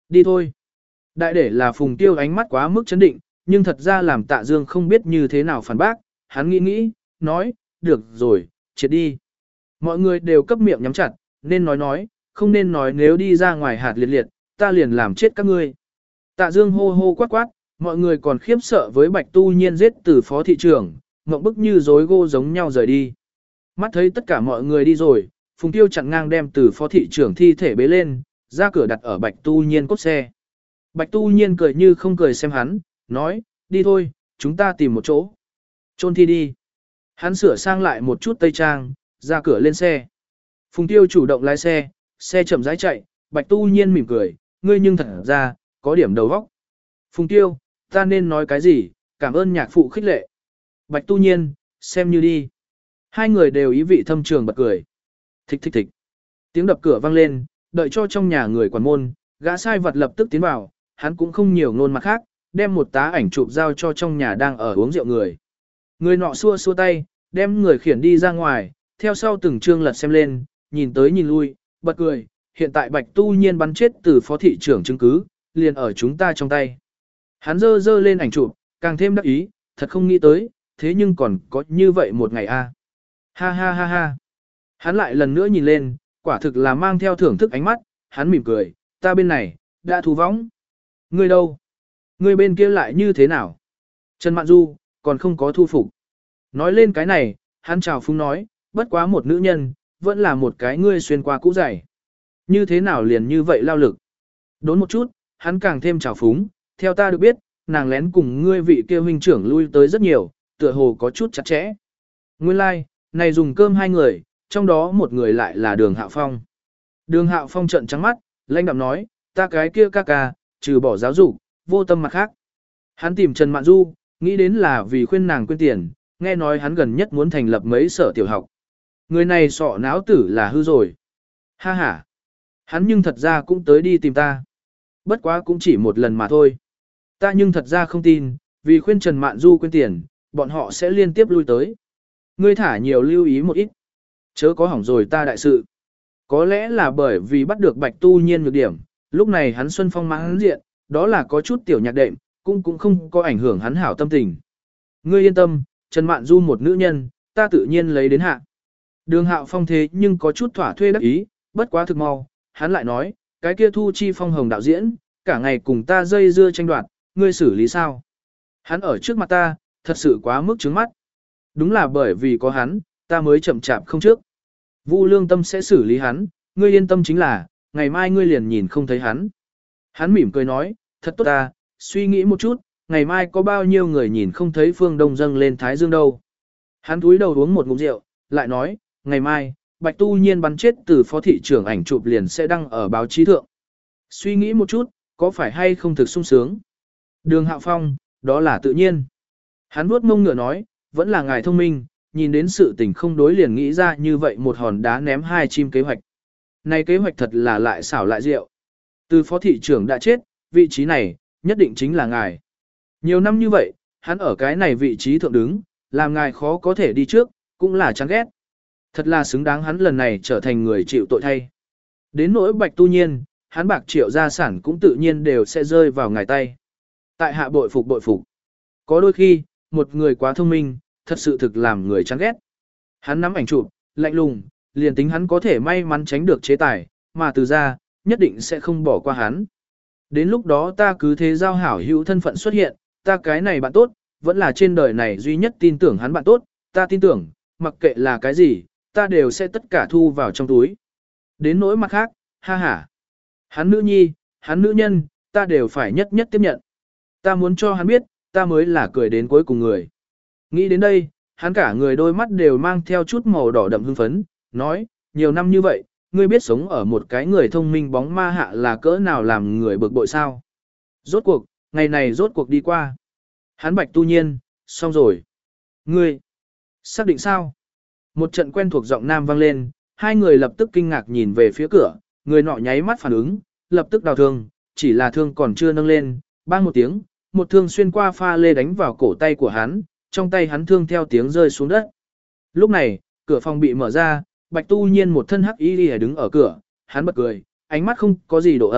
Đi thôi. Đại để là Phùng Tiêu ánh mắt quá mức chấn định, nhưng thật ra làm Tạ Dương không biết như thế nào phản bác, hắn nghĩ, nói, được rồi, triệt đi. Mọi người đều cấp miệng nhắm chặt, nên nói, không nên nói nếu đi ra ngoài hạt liệt liệt, ta liền làm chết các ngươi. Tạ Dương hô hô quát quát, mọi người còn khiếp sợ với Bạch Tu Nhiên giết từ phó thị trưởng, ngậm bức như rối gô giống nhau rời đi. Mắt thấy tất cả mọi người đi rồi, Phùng Tiêu chặn ngang đem từ phó thị trưởng thi thể bế lên, ra cửa đặt ở Bạch Tu Nhiên cốt xe. Bạch Tu Nhiên cười như không cười xem hắn, nói, đi thôi, chúng ta tìm một chỗ. Chôn thi đi. Hắn sửa sang lại một chút tây trang, ra cửa lên xe. Phùng Tiêu chủ động lái xe, xe chậm rãi chạy, Bạch Tu Nhiên mỉm cười, ngươi nhưng thật ra, có điểm đầu vóc. Phùng Tiêu, ta nên nói cái gì, cảm ơn nhạc phụ khích lệ. Bạch Tu Nhiên, xem như đi. Hai người đều ý vị thâm trường bật cười. Thích thích thích. Tiếng đập cửa vang lên, đợi cho trong nhà người quản môn, gã sai vật lập tức tiến vào, hắn cũng không nhiều ngôn mặt khác, đem một tá ảnh chụp giao cho trong nhà đang ở uống rượu người. Người nọ xua xua tay, đem người khiển đi ra ngoài, theo sau từng chương lật xem lên, nhìn tới nhìn lui, bật cười, hiện tại Bạch Tu Nhiên bắn chết từ phó thị trưởng chứng cứ, liền ở chúng ta trong tay. Hắn dơ lên ảnh chụp, càng thêm đắc ý, thật không nghĩ tới, thế nhưng còn có như vậy một ngày a. Ha ha ha ha. Hắn lại lần nữa nhìn lên, quả thực là mang theo thưởng thức ánh mắt, hắn mỉm cười, ta bên này, đã thu võng. Ngươi đâu? Ngươi bên kia lại như thế nào? Trần Mạn Du, còn không có thu phục. Nói lên cái này, hắn chào phúng nói, bất quá một nữ nhân, vẫn là một cái ngươi xuyên qua cũ dày. Như thế nào liền như vậy lao lực? Đốn một chút, hắn càng thêm chào phúng, theo ta được biết, nàng lén cùng ngươi vị kia huynh trưởng lui tới rất nhiều, tựa hồ có chút chặt chẽ. Nguyên lai, like, này dùng cơm hai người, trong đó một người lại là Đường Hạo Phong. Đường Hạo Phong trợn trắng mắt, lãnh đạm nói, ta cái kia ca ca, trừ bỏ giáo dục, vô tâm mặt khác. Hắn tìm Trần Mạn Du, nghĩ đến là vì khuyên nàng quên tiền, nghe nói hắn gần nhất muốn thành lập mấy sở tiểu học. Người này sọ não tử là hư rồi. Ha ha. Hắn nhưng thật ra cũng tới đi tìm ta. Bất quá cũng chỉ một lần mà thôi. Ta nhưng thật ra không tin, vì khuyên Trần Mạn Du quên tiền, bọn họ sẽ liên tiếp lui tới. Ngươi thả nhiều lưu ý một ít. Chớ có hỏng rồi ta đại sự. Có lẽ là bởi vì bắt được Bạch Tu Nhiên nhược điểm, lúc này hắn xuân phong mãn diện, đó là có chút tiểu nhạc đệm, cũng không có ảnh hưởng hắn hảo tâm tình. Ngươi yên tâm, Trần Mạn Du một nữ nhân, ta tự nhiên lấy đến hạ. Đường Hạo Phong thế nhưng có chút thỏa thuê đắc ý, bất quá thực mau, hắn lại nói, cái kia Thu Chi Phong hồng đạo diễn, cả ngày cùng ta dây dưa tranh đoạt, ngươi xử lý sao? Hắn ở trước mặt ta, thật sự quá mức trướng mắt. Đúng là bởi vì có hắn, ta mới chậm chạp không trước. Vu Lương Tâm sẽ xử lý hắn, ngươi yên tâm chính là, ngày mai ngươi liền nhìn không thấy hắn. Hắn mỉm cười nói, thật tốt ta, suy nghĩ một chút, ngày mai có bao nhiêu người nhìn không thấy phương đông dâng lên Thái Dương đâu. Hắn túi đầu uống một ngụm rượu, lại nói, ngày mai, Bạch Tu Nhiên bắn chết từ phó thị trưởng ảnh chụp liền sẽ đăng ở báo chí thượng. Suy nghĩ một chút, có phải hay không thực sung sướng? Đường Hạo Phong, đó là tự nhiên. Hắn vuốt mông ngựa nói, vẫn là ngài thông minh, nhìn đến sự tình không đối liền nghĩ ra như vậy một hòn đá ném hai chim kế hoạch. Này kế hoạch thật là lại xảo lại diệu. Từ phó thị trưởng đã chết, vị trí này, nhất định chính là ngài. Nhiều năm như vậy, hắn ở cái này vị trí thượng đứng, làm ngài khó có thể đi trước, cũng là chán ghét. Thật là xứng đáng hắn lần này trở thành người chịu tội thay. Đến nỗi Bạch Tu Nhiên, hắn bạc triệu gia sản cũng tự nhiên đều sẽ rơi vào ngài tay. Tại hạ bội phục bội phục. Có đôi khi, một người quá thông minh, thật sự thực làm người chán ghét. Hắn nắm ảnh chụp, lạnh lùng, liền tính hắn có thể may mắn tránh được chế tài, mà từ ra, nhất định sẽ không bỏ qua hắn. Đến lúc đó ta cứ thế giao hảo hữu thân phận xuất hiện, ta cái này bạn tốt, vẫn là trên đời này duy nhất tin tưởng hắn bạn tốt, ta tin tưởng, mặc kệ là cái gì, ta đều sẽ tất cả thu vào trong túi. Đến nỗi mặt khác, ha ha. Hắn nữ nhi, hắn nữ nhân, ta đều phải nhất nhất tiếp nhận. Ta muốn cho hắn biết, ta mới là cười đến cuối cùng người. Nghĩ đến đây, hắn cả người đôi mắt đều mang theo chút màu đỏ đậm hưng phấn, nói, nhiều năm như vậy, ngươi biết sống ở một cái người thông minh bóng ma hạ là cỡ nào làm người bực bội sao. Rốt cuộc, ngày này rốt cuộc đi qua. Hắn Bạch Tu Nhiên, xong rồi. Ngươi, xác định sao? Một trận quen thuộc giọng nam vang lên, hai người lập tức kinh ngạc nhìn về phía cửa, người nọ nháy mắt phản ứng, lập tức đào thương, chỉ là thương còn chưa nâng lên, bang một tiếng, một thương xuyên qua pha lê đánh vào cổ tay của hắn, trong tay hắn thương theo tiếng rơi xuống đất. Lúc này, cửa phòng bị mở ra, Bạch Tu Nhiên một thân hắc y đứng ở cửa, hắn bật cười, ánh mắt không có gì độ ấm,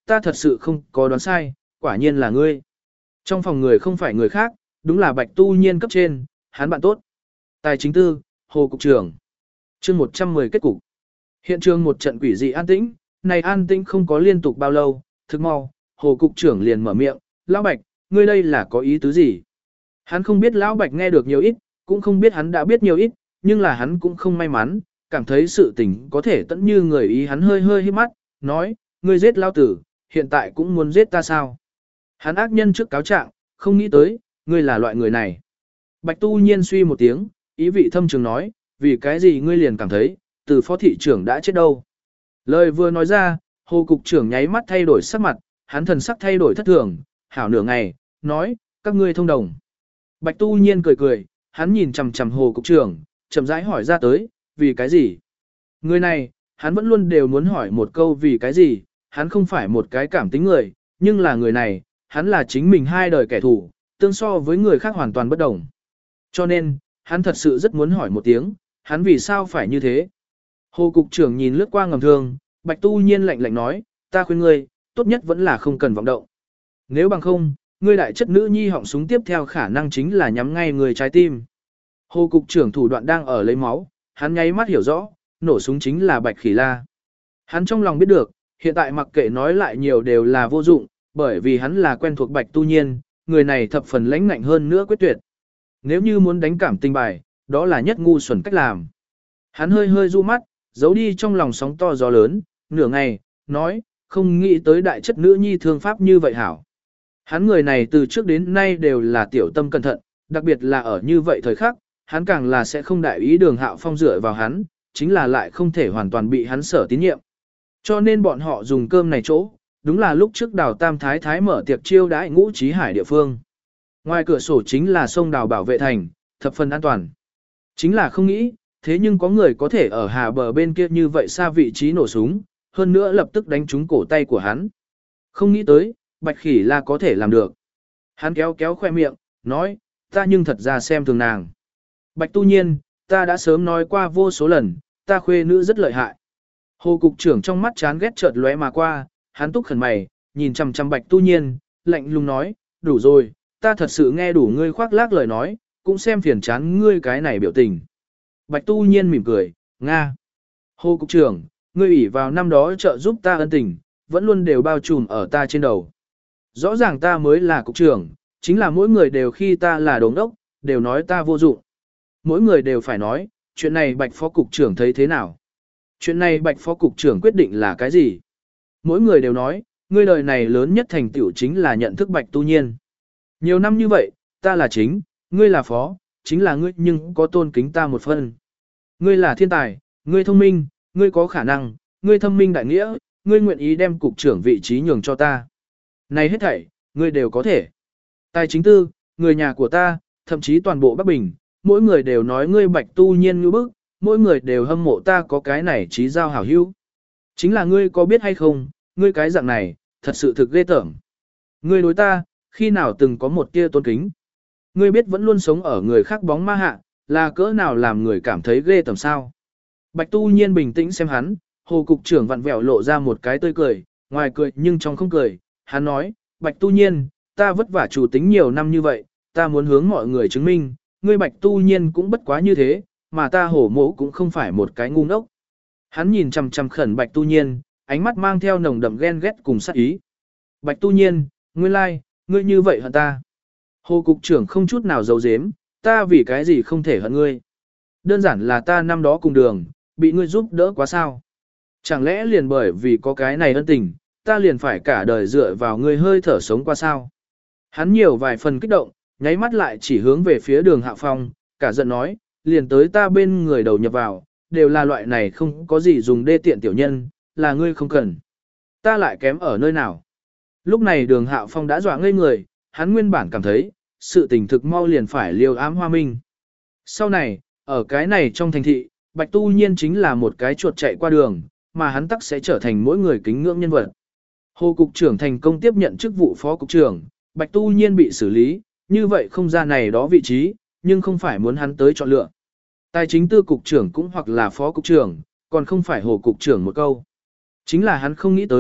ta thật sự không có đoán sai, quả nhiên là ngươi. Trong phòng người không phải người khác, đúng là Bạch Tu Nhiên cấp trên, hắn bạn tốt. Tài chính tư, Hồ Cục trưởng. chương 110 kết cục. Hiện trường một trận quỷ dị an tĩnh, này an tĩnh không có liên tục bao lâu, thực mau, Hồ Cục trưởng liền mở miệng, Lão Bạch, ngươi đây là có ý tứ gì? Hắn không biết Lão Bạch nghe được nhiều ít, cũng không biết hắn đã biết nhiều ít, nhưng là hắn cũng không may mắn, cảm thấy sự tình có thể tận như người ý, hắn hơi hơi híp mắt, nói, ngươi giết Lão Tử, hiện tại cũng muốn giết ta sao? Hắn ác nhân trước cáo trạng, không nghĩ tới, ngươi là loại người này. Bạch Tu Nhiên suy một tiếng, ý vị thâm trường nói, vì cái gì ngươi liền cảm thấy, từ phó thị trưởng đã chết đâu. Lời vừa nói ra, Hồ Cục trưởng nháy mắt thay đổi sắc mặt, hắn thần sắc thay đổi thất thường, hảo nửa ngày, nói, các ngươi thông đồng. Bạch Tu Nhiên cười cười, hắn nhìn chằm chằm Hồ Cục trưởng, chậm rãi hỏi ra tới, vì cái gì? Người này, hắn vẫn luôn đều muốn hỏi một câu vì cái gì, hắn không phải một cái cảm tính người, nhưng là người này, hắn là chính mình hai đời kẻ thù, tương so với người khác hoàn toàn bất đồng. Cho nên, hắn thật sự rất muốn hỏi một tiếng, hắn vì sao phải như thế? Hồ Cục trưởng nhìn lướt qua ngầm thương, Bạch Tu Nhiên lạnh lạnh nói, ta khuyên ngươi, tốt nhất vẫn là không cần vọng động. Nếu bằng không, ngươi đại chất nữ nhi họng súng tiếp theo khả năng chính là nhắm ngay người trái tim. Hồ Cục trưởng thủ đoạn đang ở lấy máu, hắn nháy mắt hiểu rõ, nổ súng chính là Bạch Khỉ La. Hắn trong lòng biết được, hiện tại mặc kệ nói lại nhiều đều là vô dụng, bởi vì hắn là quen thuộc Bạch Tu Nhiên, người này thập phần lãnh ngạnh hơn nữa quyết tuyệt. Nếu như muốn đánh cảm tình bài, đó là nhất ngu xuẩn cách làm. Hắn hơi hơi du mắt, giấu đi trong lòng sóng to gió lớn, nửa ngày, nói, không nghĩ tới đại chất nữ nhi thương pháp như vậy hảo. Hắn người này từ trước đến nay đều là tiểu tâm cẩn thận, đặc biệt là ở như vậy thời khắc, hắn càng là sẽ không đại ý Đường Hạo Phong dựa vào hắn, chính là lại không thể hoàn toàn bị hắn sở tín nhiệm. Cho nên bọn họ dùng cơm này chỗ, đúng là lúc trước Đào Tam Thái Thái mở tiệc chiêu đãi Ngũ Chí Hải địa phương. Ngoài cửa sổ chính là sông Đào bảo vệ thành, thập phần an toàn. Chính là không nghĩ, thế nhưng có người có thể ở hà bờ bên kia như vậy xa vị trí nổ súng, hơn nữa lập tức đánh trúng cổ tay của hắn. Không nghĩ tới, Bạch Khỉ La có thể làm được. Hắn kéo kéo khoe miệng, nói, ta nhưng thật ra xem thường nàng. Bạch Tu Nhiên, ta đã sớm nói qua vô số lần, ta khuê nữ rất lợi hại. Hồ Cục trưởng trong mắt chán ghét chợt lóe mà qua, hắn túc khẩn mày, nhìn chằm chằm Bạch Tu Nhiên, lạnh lùng nói, đủ rồi, ta thật sự nghe đủ ngươi khoác lác lời nói, cũng xem phiền chán ngươi cái này biểu tình. Bạch Tu Nhiên mỉm cười, Nga. Hồ Cục trưởng, ngươi ủy vào năm đó trợ giúp ta ân tình, vẫn luôn đều bao trùm ở ta trên đầu. Rõ ràng ta mới là Cục trưởng, chính là mỗi người đều khi ta là đống đốc, đều nói ta vô dụng. Mỗi người đều phải nói, chuyện này Bạch Phó Cục trưởng thấy thế nào? Chuyện này Bạch Phó Cục trưởng quyết định là cái gì? Mỗi người đều nói, ngươi đời này lớn nhất thành tựu chính là nhận thức Bạch Tu Nhiên. Nhiều năm như vậy, ta là chính, ngươi là phó, chính là ngươi nhưng có tôn kính ta một phần. Ngươi là thiên tài, ngươi thông minh, ngươi có khả năng, ngươi thâm minh đại nghĩa, ngươi nguyện ý đem cục trưởng vị trí nhường cho ta. Này hết thảy, ngươi đều có thể. Tài chính tư, người nhà của ta, thậm chí toàn bộ Bắc Bình, mỗi người đều nói ngươi Bạch Tu Nhiên như bức, mỗi người đều hâm mộ ta có cái này trí giao hảo hữu. Chính là ngươi có biết hay không, ngươi cái dạng này, thật sự thực ghê tởm. Ngươi đối ta, khi nào từng có một tia tôn kính. Ngươi biết vẫn luôn sống ở người khác bóng ma hạ, là cỡ nào làm người cảm thấy ghê tởm sao. Bạch Tu Nhiên bình tĩnh xem hắn, Hồ Cục trưởng vặn vẹo lộ ra một cái tươi cười, ngoài cười nhưng trong không cười. Hắn nói, Bạch Tu Nhiên, ta vất vả chủ tính nhiều năm như vậy, ta muốn hướng mọi người chứng minh, ngươi Bạch Tu Nhiên cũng bất quá như thế, mà ta hổ mỗ cũng không phải một cái ngu ngốc. Hắn nhìn chằm chằm khẩn Bạch Tu Nhiên, ánh mắt mang theo nồng đậm ghen ghét cùng sát ý. Bạch Tu Nhiên, nguyên lai, ngươi như vậy hận ta. Hồ Cục trưởng không chút nào giấu giếm, ta vì cái gì không thể hận ngươi. Đơn giản là ta năm đó cùng đường, bị ngươi giúp đỡ quá sao. Chẳng lẽ liền bởi vì có cái này ân tình, ta liền phải cả đời dựa vào ngươi hơi thở sống qua sao. Hắn nhiều vài phần kích động, nháy mắt lại chỉ hướng về phía Đường Hạo Phong, cả giận nói, liền tới ta bên người đầu nhập vào, đều là loại này không có gì dùng đê tiện tiểu nhân, là ngươi không cần. Ta lại kém ở nơi nào. Lúc này Đường Hạo Phong đã dọa ngây người, hắn nguyên bản cảm thấy, sự tình thực mau liền phải liều ám hoa minh. Sau này, ở cái này trong thành thị, Bạch Tu Nhiên chính là một cái chuột chạy qua đường, mà hắn tắc sẽ trở thành mỗi người kính ngưỡng nhân vật. Hồ Cục trưởng thành công tiếp nhận chức vụ Phó Cục trưởng, Bạch Tu Nhiên bị xử lý, như vậy không ra này đó vị trí, nhưng không phải muốn hắn tới chọn lựa. Tài chính tư cục trưởng cũng hoặc là Phó Cục trưởng, còn không phải Hồ Cục trưởng một câu. Chính là hắn không nghĩ tới,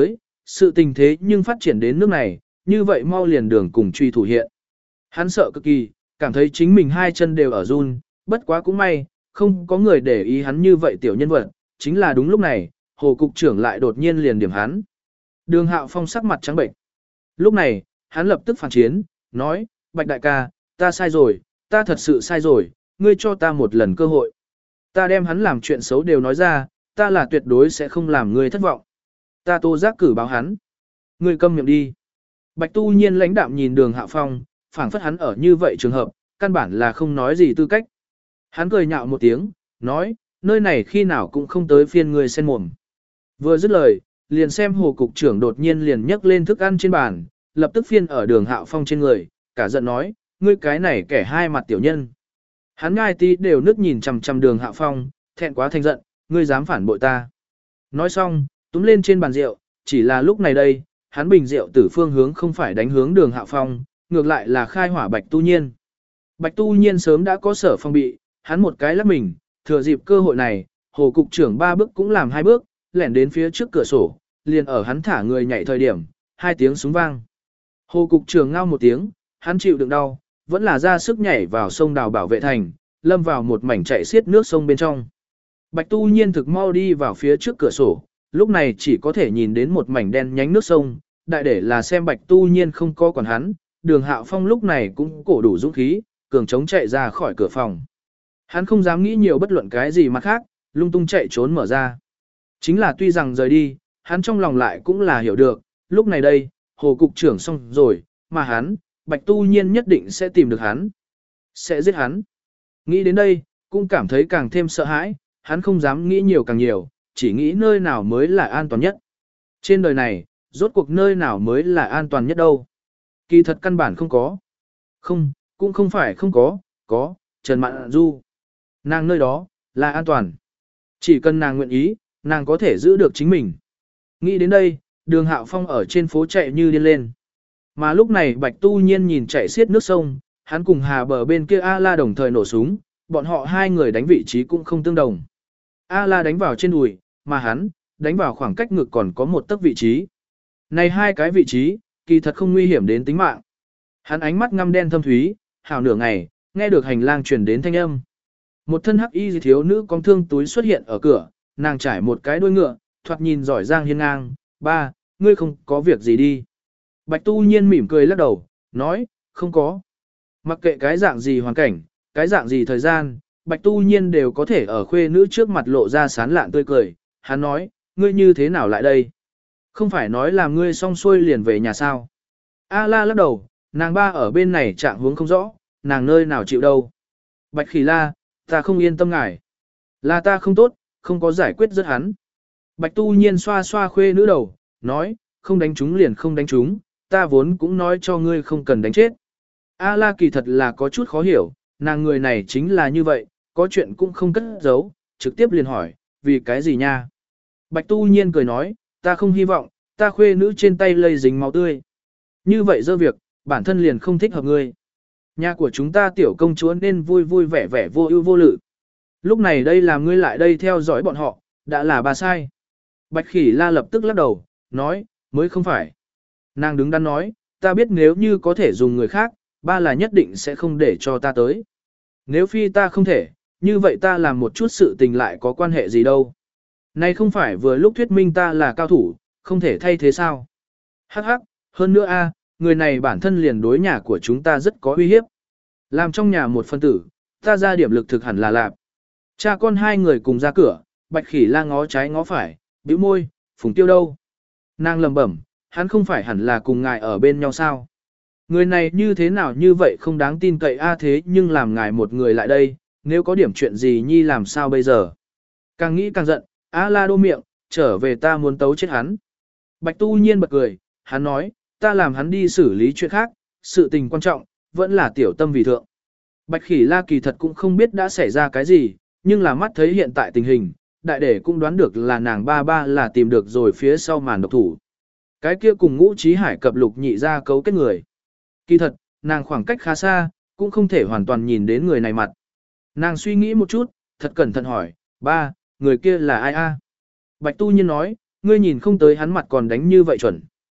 sự tình thế nhưng phát triển đến nước này, như vậy mau liền đường cùng truy thủ hiện. Hắn sợ cực kỳ, cảm thấy chính mình hai chân đều ở run, bất quá cũng may, không có người để ý hắn như vậy tiểu nhân vật, chính là đúng lúc này, Hồ cục trưởng lại đột nhiên liền điểm hắn. Đường Hạo Phong sắc mặt trắng bệnh. Lúc này, hắn lập tức phản chiến, nói, Bạch đại ca, ta sai rồi, ta thật sự sai rồi, ngươi cho ta một lần cơ hội. Ta đem hắn làm chuyện xấu đều nói ra, ta là tuyệt đối sẽ không làm ngươi thất vọng. Ta tố giác cử báo hắn. Ngươi câm miệng đi. Bạch Tu Nhiên lãnh đạm nhìn Đường Hạo Phong, phảng phất hắn ở như vậy trường hợp, căn bản là không nói gì tư cách. Hắn cười nhạo một tiếng, nói, nơi này khi nào cũng không tới phiên ngươi xen mồm. Vừa dứt lời, liền xem Hồ cục trưởng đột nhiên liền nhấc lên thức ăn trên bàn, lập tức phiên ở Đường Hạo Phong trên người, cả giận nói, ngươi cái này kẻ hai mặt tiểu nhân. Hắn ngai tí đều nứt nhìn chằm chằm Đường Hạo Phong, thẹn quá thành giận, ngươi dám phản bội ta. Nói xong, túm lên trên bàn rượu, chỉ là lúc này đây, hắn bình rượu từ phương hướng không phải đánh hướng Đường Hạo Phong, ngược lại là khai hỏa Bạch Tu Nhiên. Bạch Tu Nhiên sớm đã có sở phong bị, hắn một cái lắc mình, thừa dịp cơ hội này, Hồ cục trưởng 3 bước cũng làm 2 bước, lẻn đến phía trước cửa sổ, liền ở hắn thả người nhảy thời điểm, 2 tiếng súng vang. Hồ cục trưởng ngao một tiếng, hắn chịu đựng đau, vẫn là ra sức nhảy vào sông đào bảo vệ thành, lâm vào một mảnh chạy xiết nước sông bên trong. Bạch Tu Nhiên thực mau đi vào phía trước cửa sổ, lúc này chỉ có thể nhìn đến một mảnh đen nhánh nước sông, đại để là xem Bạch Tu Nhiên không có quản hắn, Đường Hạo Phong lúc này cũng cổ đủ dũng khí, cường chống chạy ra khỏi cửa phòng. Hắn không dám nghĩ nhiều bất luận cái gì mà khác, lung tung chạy trốn mở ra. Chính là tuy rằng rời đi, hắn trong lòng lại cũng là hiểu được, lúc này đây, Hồ cục trưởng xong rồi, mà hắn, Bạch Tu Nhiên nhất định sẽ tìm được hắn, sẽ giết hắn. Nghĩ đến đây, cũng cảm thấy càng thêm sợ hãi, hắn không dám nghĩ nhiều càng nhiều, chỉ nghĩ nơi nào mới là an toàn nhất. Trên đời này, rốt cuộc nơi nào mới là an toàn nhất đâu. Kỳ thật căn bản không có. Không, cũng không phải không có, Trần Mạn Du. Nàng nơi đó, là an toàn. Chỉ cần nàng nguyện ý, nàng có thể giữ được chính mình. Nghĩ đến đây, Đường Hạo Phong ở trên phố chạy như điên lên. Mà lúc này Bạch Tu Nhiên nhìn chạy xiết nước sông, hắn cùng Hà bờ bên kia A-la đồng thời nổ súng, bọn họ hai người đánh vị trí cũng không tương đồng. A-la đánh vào trên đùi, mà hắn, đánh vào khoảng cách ngực còn có một tấc vị trí. Này hai cái vị trí, kỳ thật không nguy hiểm đến tính mạng. Hắn ánh mắt ngăm đen thâm thúy, hào nửa ngày, nghe được hành lang truyền đến thanh âm. Một thân hắc y thiếu nữ con thương túi xuất hiện ở cửa, nàng trải một cái đuôi ngựa, thoạt nhìn giỏi giang hiên ngang, ba, ngươi không có việc gì đi. Bạch Tu Nhiên mỉm cười lắc đầu, nói, không có. Mặc kệ cái dạng gì hoàn cảnh, cái dạng gì thời gian, Bạch Tu Nhiên đều có thể ở khuê nữ trước mặt lộ ra sán lạn tươi cười. Hắn nói, ngươi như thế nào lại đây? Không phải nói là ngươi xong xuôi liền về nhà sao? A-la lắc đầu, nàng ba ở bên này trạng huống không rõ, nàng nơi nào chịu đâu. Bạch Khỉ La, ta không yên tâm ngài. Là ta không tốt, không có giải quyết rất hắn. Bạch Tu Nhiên xoa xoa khuê nữ đầu, nói, không đánh chúng liền không đánh chúng, ta vốn cũng nói cho ngươi không cần đánh chết. A-la kỳ thật là có chút khó hiểu, nàng người này chính là như vậy, có chuyện cũng không cất giấu, trực tiếp liền hỏi, vì cái gì nha? Bạch Tu Nhiên cười nói, ta không hy vọng, ta khuê nữ trên tay lây dính máu tươi. Như vậy dơ việc, bản thân liền không thích hợp ngươi. Nhà của chúng ta tiểu công chúa nên vui vui vẻ vẻ vô ưu vô lự. Lúc này đây làm ngươi lại đây theo dõi bọn họ, đã là bà sai. Bạch Khỉ La lập tức lắc đầu, nói, mới không phải. Nàng đứng đắn nói, ta biết nếu như có thể dùng người khác, ba là nhất định sẽ không để cho ta tới. Nếu phi ta không thể, như vậy ta làm một chút sự tình lại có quan hệ gì đâu. Này không phải vừa lúc thuyết minh ta là cao thủ, không thể thay thế sao. Hắc hắc, hơn nữa a, người này bản thân liền đối nhà của chúng ta rất có uy hiếp. Làm trong nhà một phân tử, ta ra điểm lực thực hẳn là lạp. Cha con hai người cùng ra cửa, Bạch Khỉ La ngó trái ngó phải, bĩu môi, Phùng Tiêu đâu? Nàng lẩm bẩm, hắn không phải hẳn là cùng ngài ở bên nhau sao? Người này như thế nào như vậy không đáng tin cậy a thế nhưng làm ngài một người lại đây, nếu có điểm chuyện gì nhi làm sao bây giờ? Càng nghĩ càng giận, A-la đô miệng, trở về ta muốn tấu chết hắn. Bạch Tu Nhiên bật cười, hắn nói, ta làm hắn đi xử lý chuyện khác, sự tình quan trọng, vẫn là tiểu tâm vì thượng. Bạch Khỉ La kỳ thật cũng không biết đã xảy ra cái gì, nhưng là mắt thấy hiện tại tình hình, đại để cũng đoán được là nàng ba ba là tìm được rồi phía sau màn độc thủ. Cái kia cùng Ngũ Chí Hải cập Lục Nhị ra cấu kết người. Kỳ thật, nàng khoảng cách khá xa, cũng không thể hoàn toàn nhìn đến người này mặt. Nàng suy nghĩ một chút, thật cẩn thận hỏi, ba, người kia là ai a? Bạch Tu Nhiên nói, ngươi nhìn không tới hắn mặt còn đánh như vậy chuẩn.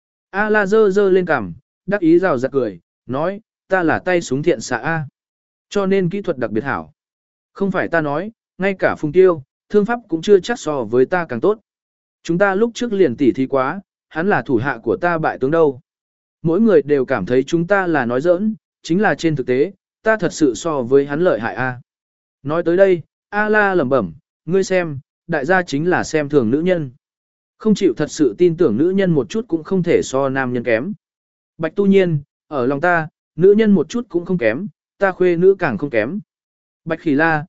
A la dơ dơ lên cằm, đắc ý rào rạt cười, nói, ta là tay súng thiện xạ A. Cho nên kỹ thuật đặc biệt hảo. Không phải ta nói, ngay cả Phùng Tiêu, thương pháp cũng chưa chắc so với ta càng tốt. Chúng ta lúc trước liền tỉ thí quá, hắn là thủ hạ của ta bại tướng đâu. Mỗi người đều cảm thấy chúng ta là nói giỡn, chính là trên thực tế, ta thật sự so với hắn lợi hại A. Nói tới đây, A la lẩm bẩm, ngươi xem, đại gia chính là xem thường nữ nhân. Không chịu thật sự tin tưởng nữ nhân một chút cũng không thể so nam nhân kém. Bạch Tu Nhiên, ở lòng ta, nữ nhân một chút cũng không kém, ta khuê nữ càng không kém. Bạch Khỉ La,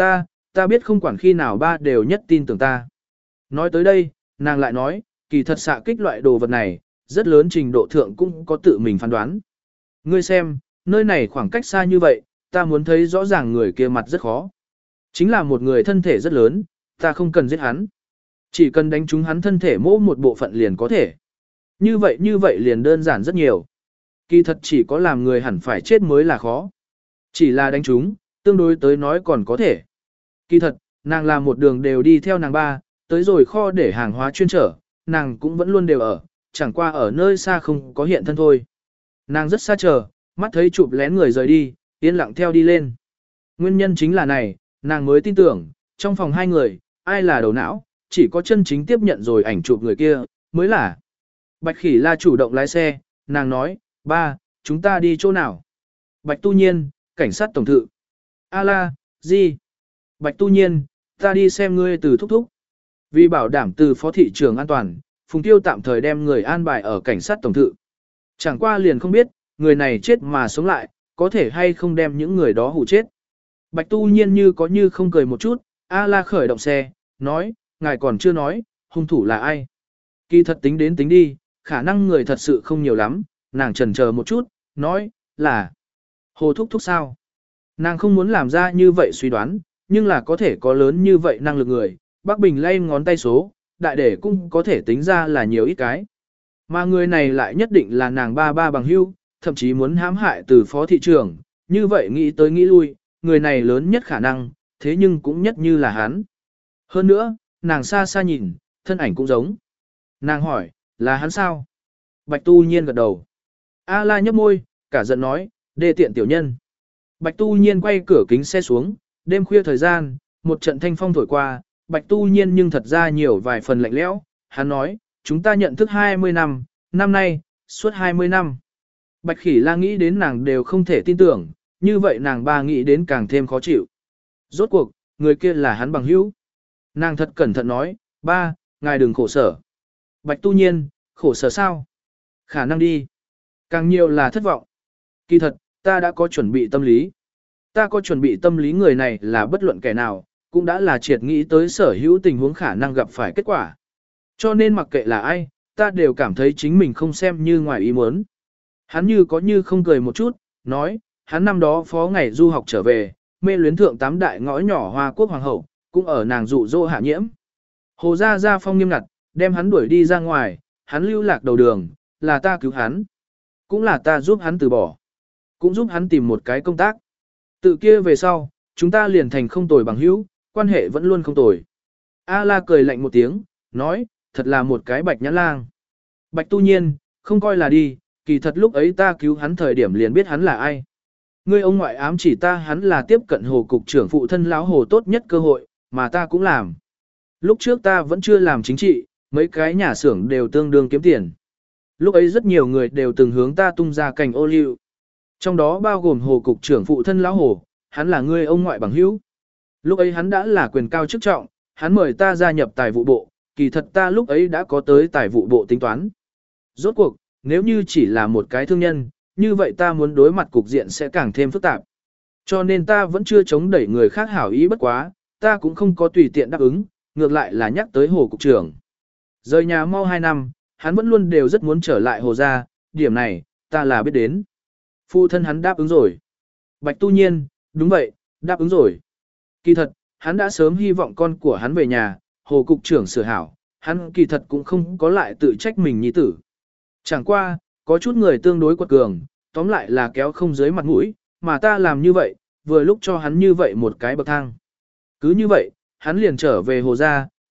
ta biết không quản khi nào ba đều nhất tin tưởng ta. Nói tới đây, nàng lại nói, kỳ thật xạ kích loại đồ vật này, rất lớn trình độ thượng cũng có tự mình phán đoán. Ngươi xem, nơi này khoảng cách xa như vậy, ta muốn thấy rõ ràng người kia mặt rất khó. Chính là một người thân thể rất lớn, ta không cần giết hắn. Chỉ cần đánh trúng hắn thân thể mỗ một bộ phận liền có thể. Như vậy liền đơn giản rất nhiều. Kỳ thật chỉ có làm người hẳn phải chết mới là khó. Chỉ là đánh trúng, tương đối tới nói còn có thể. Kỳ thật, nàng làm một đường đều đi theo nàng ba, tới rồi kho để hàng hóa chuyên trở, nàng cũng vẫn luôn đều ở, chẳng qua ở nơi xa không có hiện thân thôi. Nàng rất xa chờ, mắt thấy chụp lén người rời đi, yên lặng theo đi lên. Nguyên nhân chính là này, nàng mới tin tưởng, trong phòng hai người, ai là đầu não, chỉ có chân chính tiếp nhận rồi ảnh chụp người kia, mới là. Bạch Khỉ La chủ động lái xe, nàng nói, ba, chúng ta đi chỗ nào? Bạch Tu Nhiên, cảnh sát tổng thự. A la, gì? Bạch Tu Nhiên, ta đi xem ngươi từ thúc thúc. Vì bảo đảm từ phó thị trưởng an toàn, Phùng Tiêu tạm thời đem người an bài ở cảnh sát tổng thự. Chẳng qua liền không biết, người này chết mà sống lại, có thể hay không đem những người đó hù chết. Bạch Tu Nhiên như có như không cười một chút, A la khởi động xe, nói, ngài còn chưa nói, hung thủ là ai. Kỳ thật tính đến tính đi, khả năng người thật sự không nhiều lắm, nàng chần chờ một chút, nói, là Hồ Thúc Thúc sao. Nàng không muốn làm ra như vậy suy đoán, nhưng là có thể có lớn như vậy năng lực người, Bác Bình lay ngón tay số, đại để cũng có thể tính ra là nhiều ít cái. Mà người này lại nhất định là nàng ba bằng hữu, thậm chí muốn hãm hại từ phó thị trưởng, như vậy nghĩ tới nghĩ lui, người này lớn nhất khả năng, thế nhưng cũng nhất như là hắn. Hơn nữa, nàng xa xa nhìn, thân ảnh cũng giống. Nàng hỏi, là hắn sao? Bạch Tu Nhiên gật đầu. A la nhấp môi, cả giận nói, đê tiện tiểu nhân. Bạch Tu Nhiên quay cửa kính xe xuống, đêm khuya thời gian, một trận thanh phong thổi qua, Bạch Tu Nhiên nhưng thật ra nhiều vài phần lạnh lẽo. Hắn nói, chúng ta nhận thức 20 năm, năm nay, suốt 20 năm. Bạch Khỉ La nghĩ đến nàng đều không thể tin tưởng, như vậy nàng ba nghĩ đến càng thêm khó chịu. Rốt cuộc, người kia là hắn bằng hữu. Nàng thật cẩn thận nói, ba, ngài đừng khổ sở. Bạch Tu Nhiên, khổ sở sao? Khả năng đi. Càng nhiều là thất vọng. Kỳ thật, ta đã có chuẩn bị tâm lý. Ta có chuẩn bị tâm lý người này là bất luận kẻ nào, cũng đã là triệt nghĩ tới sở hữu tình huống khả năng gặp phải kết quả. Cho nên mặc kệ là ai, ta đều cảm thấy chính mình không xem như ngoài ý muốn. Hắn như có như không cười một chút, nói, hắn năm đó phó ngày du học trở về, mê luyến thượng tám đại ngõ nhỏ Hoa Quốc Hoàng hậu, cũng ở nàng dụ dỗ hạ nhiễm. Hồ Gia Gia phong nghiêm ngặt, đem hắn đuổi đi ra ngoài, hắn lưu lạc đầu đường, là ta cứu hắn. Cũng là ta giúp hắn từ bỏ. Cũng giúp hắn tìm một cái công tác. Tự kia về sau, chúng ta liền thành không tồi bằng hữu, quan hệ vẫn luôn không tồi. A la cười lạnh một tiếng, nói, thật là một cái bạch nhãn lang. Bạch Tu Nhiên, không coi là đi, kỳ thật lúc ấy ta cứu hắn thời điểm liền biết hắn là ai. Ngươi ông ngoại ám chỉ ta hắn là tiếp cận hồ cục trưởng phụ thân lão hồ tốt nhất cơ hội, mà ta cũng làm. Lúc trước ta vẫn chưa làm chính trị, mấy cái nhà xưởng đều tương đương kiếm tiền. Lúc ấy rất nhiều người đều từng hướng ta tung ra cành ô liu. Trong đó bao gồm hồ cục trưởng phụ thân lão hồ, hắn là ngươi ông ngoại bằng hữu. Lúc ấy hắn đã là quyền cao chức trọng, hắn mời ta gia nhập tài vụ bộ, kỳ thật ta lúc ấy đã có tới tài vụ bộ tính toán. Rốt cuộc, nếu như chỉ là một cái thương nhân, như vậy ta muốn đối mặt cục diện sẽ càng thêm phức tạp. Cho nên ta vẫn chưa chống đẩy người khác hảo ý bất quá, ta cũng không có tùy tiện đáp ứng, ngược lại là nhắc tới hồ cục trưởng. Rời nhà mau 2 năm, hắn vẫn luôn đều rất muốn trở lại hồ gia, điểm này, ta là biết đến. Phụ thân hắn đáp ứng rồi. Bạch Tu Nhiên, đúng vậy, đáp ứng rồi. Kỳ thật, hắn đã sớm hy vọng con của hắn về nhà, hồ cục trưởng sửa hảo, hắn kỳ thật cũng không có lại tự trách mình nhi tử. Chẳng qua, có chút người tương đối quật cường, tóm lại là kéo không dưới mặt mũi, mà ta làm như vậy, vừa lúc cho hắn như vậy một cái bậc thang. Cứ như vậy, hắn liền trở về hồ gia,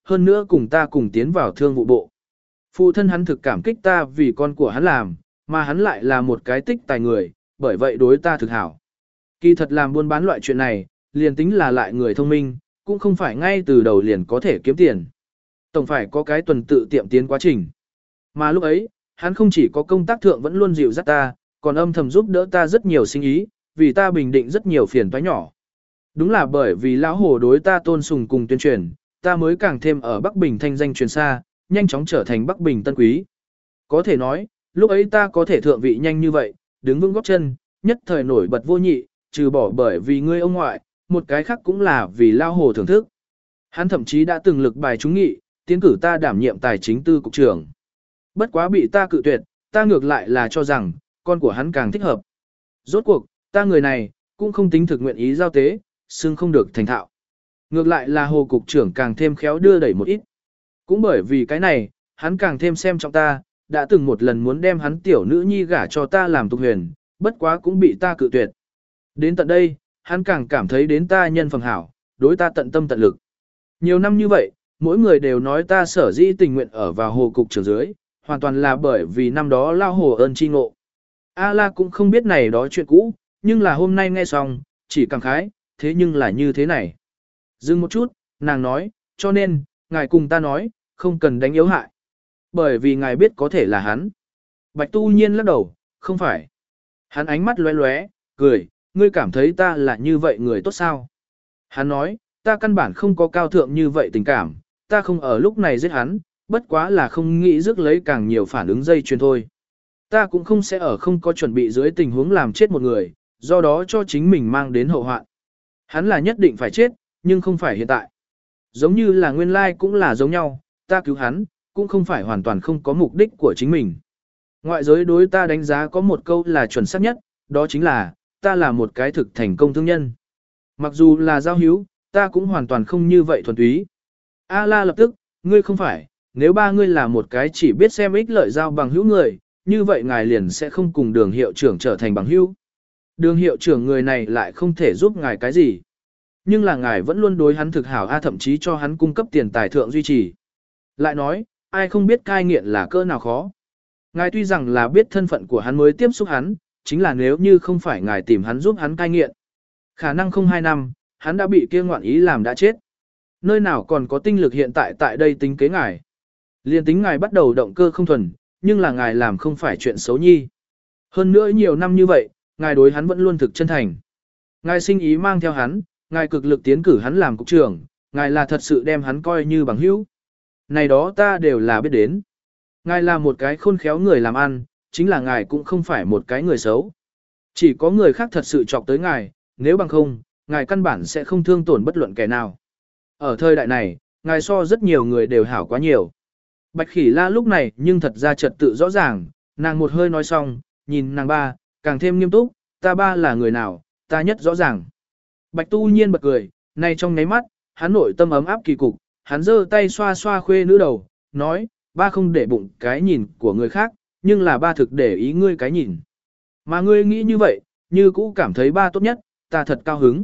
hơn nữa cùng ta cùng tiến vào thương vụ bộ. Phụ thân hắn thực cảm kích ta vì con của hắn làm, mà hắn lại là một cái tích tài người, bởi vậy đối ta thực hảo. Kỳ thật làm buôn bán loại chuyện này, liền tính là lại người thông minh, cũng không phải ngay từ đầu liền có thể kiếm tiền. Tổng phải có cái tuần tự tiệm tiến quá trình. Mà lúc ấy, hắn không chỉ có công tác thượng vẫn luôn dịu dắt ta, còn âm thầm giúp đỡ ta rất nhiều sinh ý, vì ta bình định rất nhiều phiền toái nhỏ. Đúng là bởi vì lão hồ đối ta tôn sùng cùng tuyên truyền, ta mới càng thêm ở Bắc Bình thanh danh truyền xa, nhanh chóng trở thành Bắc Bình tân quý. Có thể nói, lúc ấy ta có thể thượng vị nhanh như vậy, đứng vững góp chân, nhất thời nổi bật vô nhị, trừ bỏ bởi vì ngươi ông ngoại, một cái khác cũng là vì lão hồ thưởng thức. Hắn thậm chí đã từng lực bài trúng nghị, tiến cử ta đảm nhiệm tài chính tư cục trưởng. Bất quá bị ta cự tuyệt, ta ngược lại là cho rằng, con của hắn càng thích hợp. Rốt cuộc, ta người này, cũng không tính thực nguyện ý giao tế, xưng không được thành thạo. Ngược lại là hồ cục trưởng càng thêm khéo đưa đẩy một ít. Cũng bởi vì cái này, hắn càng thêm xem trọng ta, đã từng một lần muốn đem hắn tiểu nữ nhi gả cho ta làm tục huyền, bất quá cũng bị ta cự tuyệt. Đến tận đây, hắn càng cảm thấy đến ta nhân phẩm hảo, đối ta tận tâm tận lực. Nhiều năm như vậy, mỗi người đều nói ta sở dĩ tình nguyện ở vào hồ cục trưởng dưới, hoàn toàn là bởi vì năm đó lao hồ ơn chi ngộ. A-la cũng không biết này đó chuyện cũ, nhưng là hôm nay nghe xong, chỉ cảm khái, thế nhưng là như thế này. Dừng một chút, nàng nói, cho nên, ngài cùng ta nói, không cần đánh yếu hại. Bởi vì ngài biết có thể là hắn. Bạch Tu Nhiên lắc đầu, không phải. Hắn ánh mắt lóe lóe, cười, ngươi cảm thấy ta là như vậy người tốt sao? Hắn nói, ta căn bản không có cao thượng như vậy tình cảm, ta không ở lúc này giết hắn, bất quá là không nghĩ rước lấy càng nhiều phản ứng dây chuyền thôi. Ta cũng không sẽ ở không có chuẩn bị dưới tình huống làm chết một người, do đó cho chính mình mang đến hậu hoạn. Hắn là nhất định phải chết, nhưng không phải hiện tại. Giống như là nguyên lai cũng là giống nhau, ta cứu hắn, cũng không phải hoàn toàn không có mục đích của chính mình. Ngoại giới đối ta đánh giá có một câu là chuẩn xác nhất, đó chính là, ta là một cái thực thành công thương nhân. Mặc dù là giao hữu, ta cũng hoàn toàn không như vậy thuần túy. A-la lập tức, ngươi không phải, nếu ba ngươi là một cái chỉ biết xem ích lợi giao bằng hữu người, như vậy ngài liền sẽ không cùng đường hiệu trưởng trở thành bằng hữu. Đường hiệu trưởng người này lại không thể giúp ngài cái gì. Nhưng là ngài vẫn luôn đối hắn thực hảo thậm chí cho hắn cung cấp tiền tài thượng duy trì. Lại nói, ai không biết cai nghiện là cỡ nào khó. Ngài tuy rằng là biết thân phận của hắn mới tiếp xúc hắn, chính là nếu như không phải ngài tìm hắn giúp hắn cai nghiện. Khả năng không 2 năm, hắn đã bị kia ngoạn ý làm đã chết. Nơi nào còn có tinh lực hiện tại tại đây tính kế ngài. Liên tính ngài bắt đầu động cơ không thuần, nhưng là ngài làm không phải chuyện xấu nhi. Hơn nữa nhiều năm như vậy, ngài đối hắn vẫn luôn thực chân thành. Ngài sinh ý mang theo hắn, ngài cực lực tiến cử hắn làm cục trưởng, ngài là thật sự đem hắn coi như bằng hữu. Này đó ta đều là biết đến. Ngài là một cái khôn khéo người làm ăn, chính là ngài cũng không phải một cái người xấu. Chỉ có người khác thật sự chọc tới ngài, nếu bằng không, ngài căn bản sẽ không thương tổn bất luận kẻ nào. Ở thời đại này, ngài so rất nhiều người đều hảo quá nhiều. Bạch Khỉ La lúc này nhưng thật ra trật tự rõ ràng, nàng một hơi nói xong, nhìn nàng ba, càng thêm nghiêm túc, ta ba là người nào, ta nhất rõ ràng. Bạch Tu Nhiên bật cười, nay trong nháy mắt, hắn nội tâm ấm áp kỳ cục, hắn giơ tay xoa xoa khuê nữ đầu, nói, ba không để bụng cái nhìn của người khác, nhưng là ba thực để ý ngươi cái nhìn. Mà ngươi nghĩ như vậy, như cũ cảm thấy ba tốt nhất, ta thật cao hứng.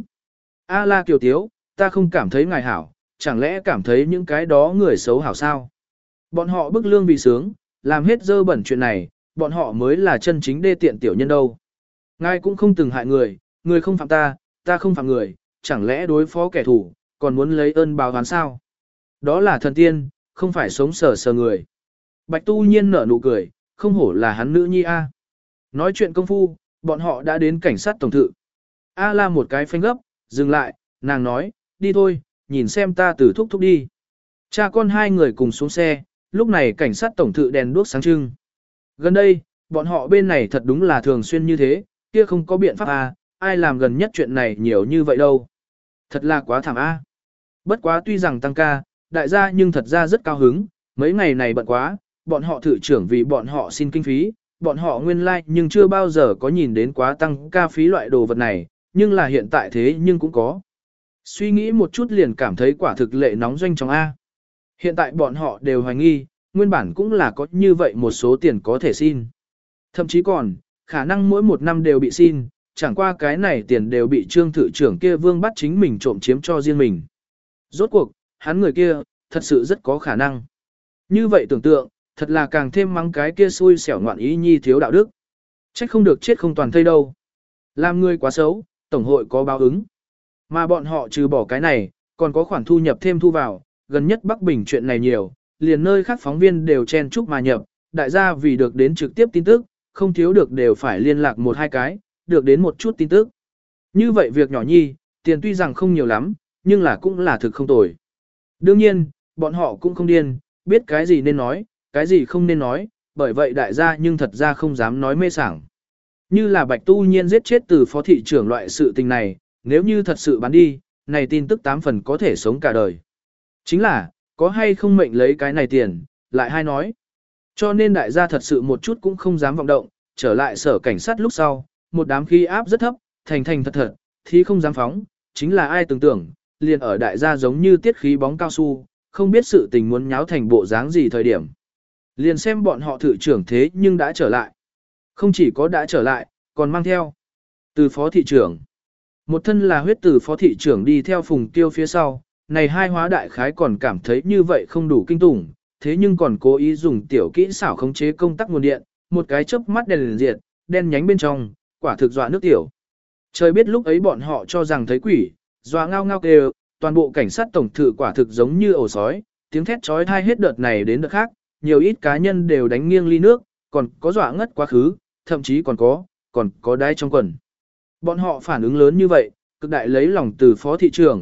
A La kiều tiếu, ta không cảm thấy ngài hảo, chẳng lẽ cảm thấy những cái đó người xấu hảo sao? Bọn họ bức lương vì sướng, làm hết dơ bẩn chuyện này, bọn họ mới là chân chính đê tiện tiểu nhân đâu. Ngài cũng không từng hại người, người không phạm ta, ta không phạm người, chẳng lẽ đối phó kẻ thù, còn muốn lấy ơn báo oán sao? Đó là thần tiên, không phải sống sờ sờ người. Bạch Tu Nhiên nở nụ cười, không hổ là hắn nữ nhi a. Nói chuyện công phu, bọn họ đã đến cảnh sát tổng thự. A La một cái phanh gấp, dừng lại, nàng nói, đi thôi, nhìn xem ta từ thúc thúc đi. Cha con hai người cùng xuống xe, lúc này cảnh sát tổng thự đèn đuốc sáng trưng. Gần đây, bọn họ bên này thật đúng là thường xuyên như thế, kia không có biện pháp a, ai làm gần nhất chuyện này nhiều như vậy đâu. Thật là quá thảm a. Bất quá tuy rằng tăng ca, đại gia nhưng thật ra rất cao hứng, mấy ngày này bận quá, bọn họ thử trưởng vì bọn họ xin kinh phí, bọn họ nguyên lai nhưng chưa bao giờ có nhìn đến quá tăng ca phí loại đồ vật này, nhưng là hiện tại thế nhưng cũng có. Suy nghĩ một chút liền cảm thấy quả thực lệ nóng doanh trong A. Hiện tại bọn họ đều hoài nghi, nguyên bản cũng là có như vậy một số tiền có thể xin. Thậm chí còn, khả năng mỗi một năm đều bị xin, chẳng qua cái này tiền đều bị trương thự trưởng kia vương bắt chính mình trộm chiếm cho riêng mình. Rốt cuộc, hắn người kia, thật sự rất có khả năng. Như vậy tưởng tượng, thật là càng thêm mắng cái kia xui xẻo ngoạn ý nhi thiếu đạo đức. Trách không được chết không toàn thây đâu. Làm người quá xấu, tổng hội có báo ứng. Mà bọn họ trừ bỏ cái này, còn có khoản thu nhập thêm thu vào, gần nhất Bắc Bình chuyện này nhiều, liền nơi khác phóng viên đều chen chúc mà nhập, đại gia vì được đến trực tiếp tin tức, không thiếu được đều phải liên lạc một hai cái, được đến một chút tin tức. Như vậy việc nhỏ nhi, tiền tuy rằng không nhiều lắm, nhưng là cũng là thực không tồi. Đương nhiên, bọn họ cũng không điên, biết cái gì nên nói, cái gì không nên nói, bởi vậy đại gia nhưng thật ra không dám nói mê sảng. Như là Bạch Tu Nhiên giết chết từ phó thị trưởng loại sự tình này, nếu như thật sự bán đi, này tin tức 8 phần có thể sống cả đời. Chính là, có hay không mệnh lấy cái này tiền, lại hay nói. Cho nên đại gia thật sự một chút cũng không dám vọng động, trở lại sở cảnh sát lúc sau, một đám khí áp rất thấp, thành thật thật, thì không dám phóng, chính là ai tưởng tượng, liền ở đại gia giống như tiết khí bóng cao su, không biết sự tình muốn nháo thành bộ dáng gì thời điểm. Liền xem bọn họ thử trưởng thế nhưng đã trở lại. Không chỉ có đã trở lại, còn mang theo từ phó thị trưởng. Một thân là huyết từ phó thị trưởng đi theo Phùng Tiêu phía sau, này hai hóa đại khái còn cảm thấy như vậy không đủ kinh tủng, thế nhưng còn cố ý dùng tiểu kỹ xảo khống chế công tắc nguồn điện, một cái chớp mắt đèn liền diệt, đen nhánh bên trong, quả thực dọa nước tiểu. Trời biết lúc ấy bọn họ cho rằng thấy quỷ, dọa ngao ngao kêu, toàn bộ cảnh sát tổng thự quả thực giống như ổ sói, tiếng thét chói tai hết đợt này đến đợt khác, nhiều ít cá nhân đều đánh nghiêng ly nước, còn có dọa ngất quá khứ, thậm chí còn có đai trong quần. Bọn họ phản ứng lớn như vậy, cực đại lấy lòng từ phó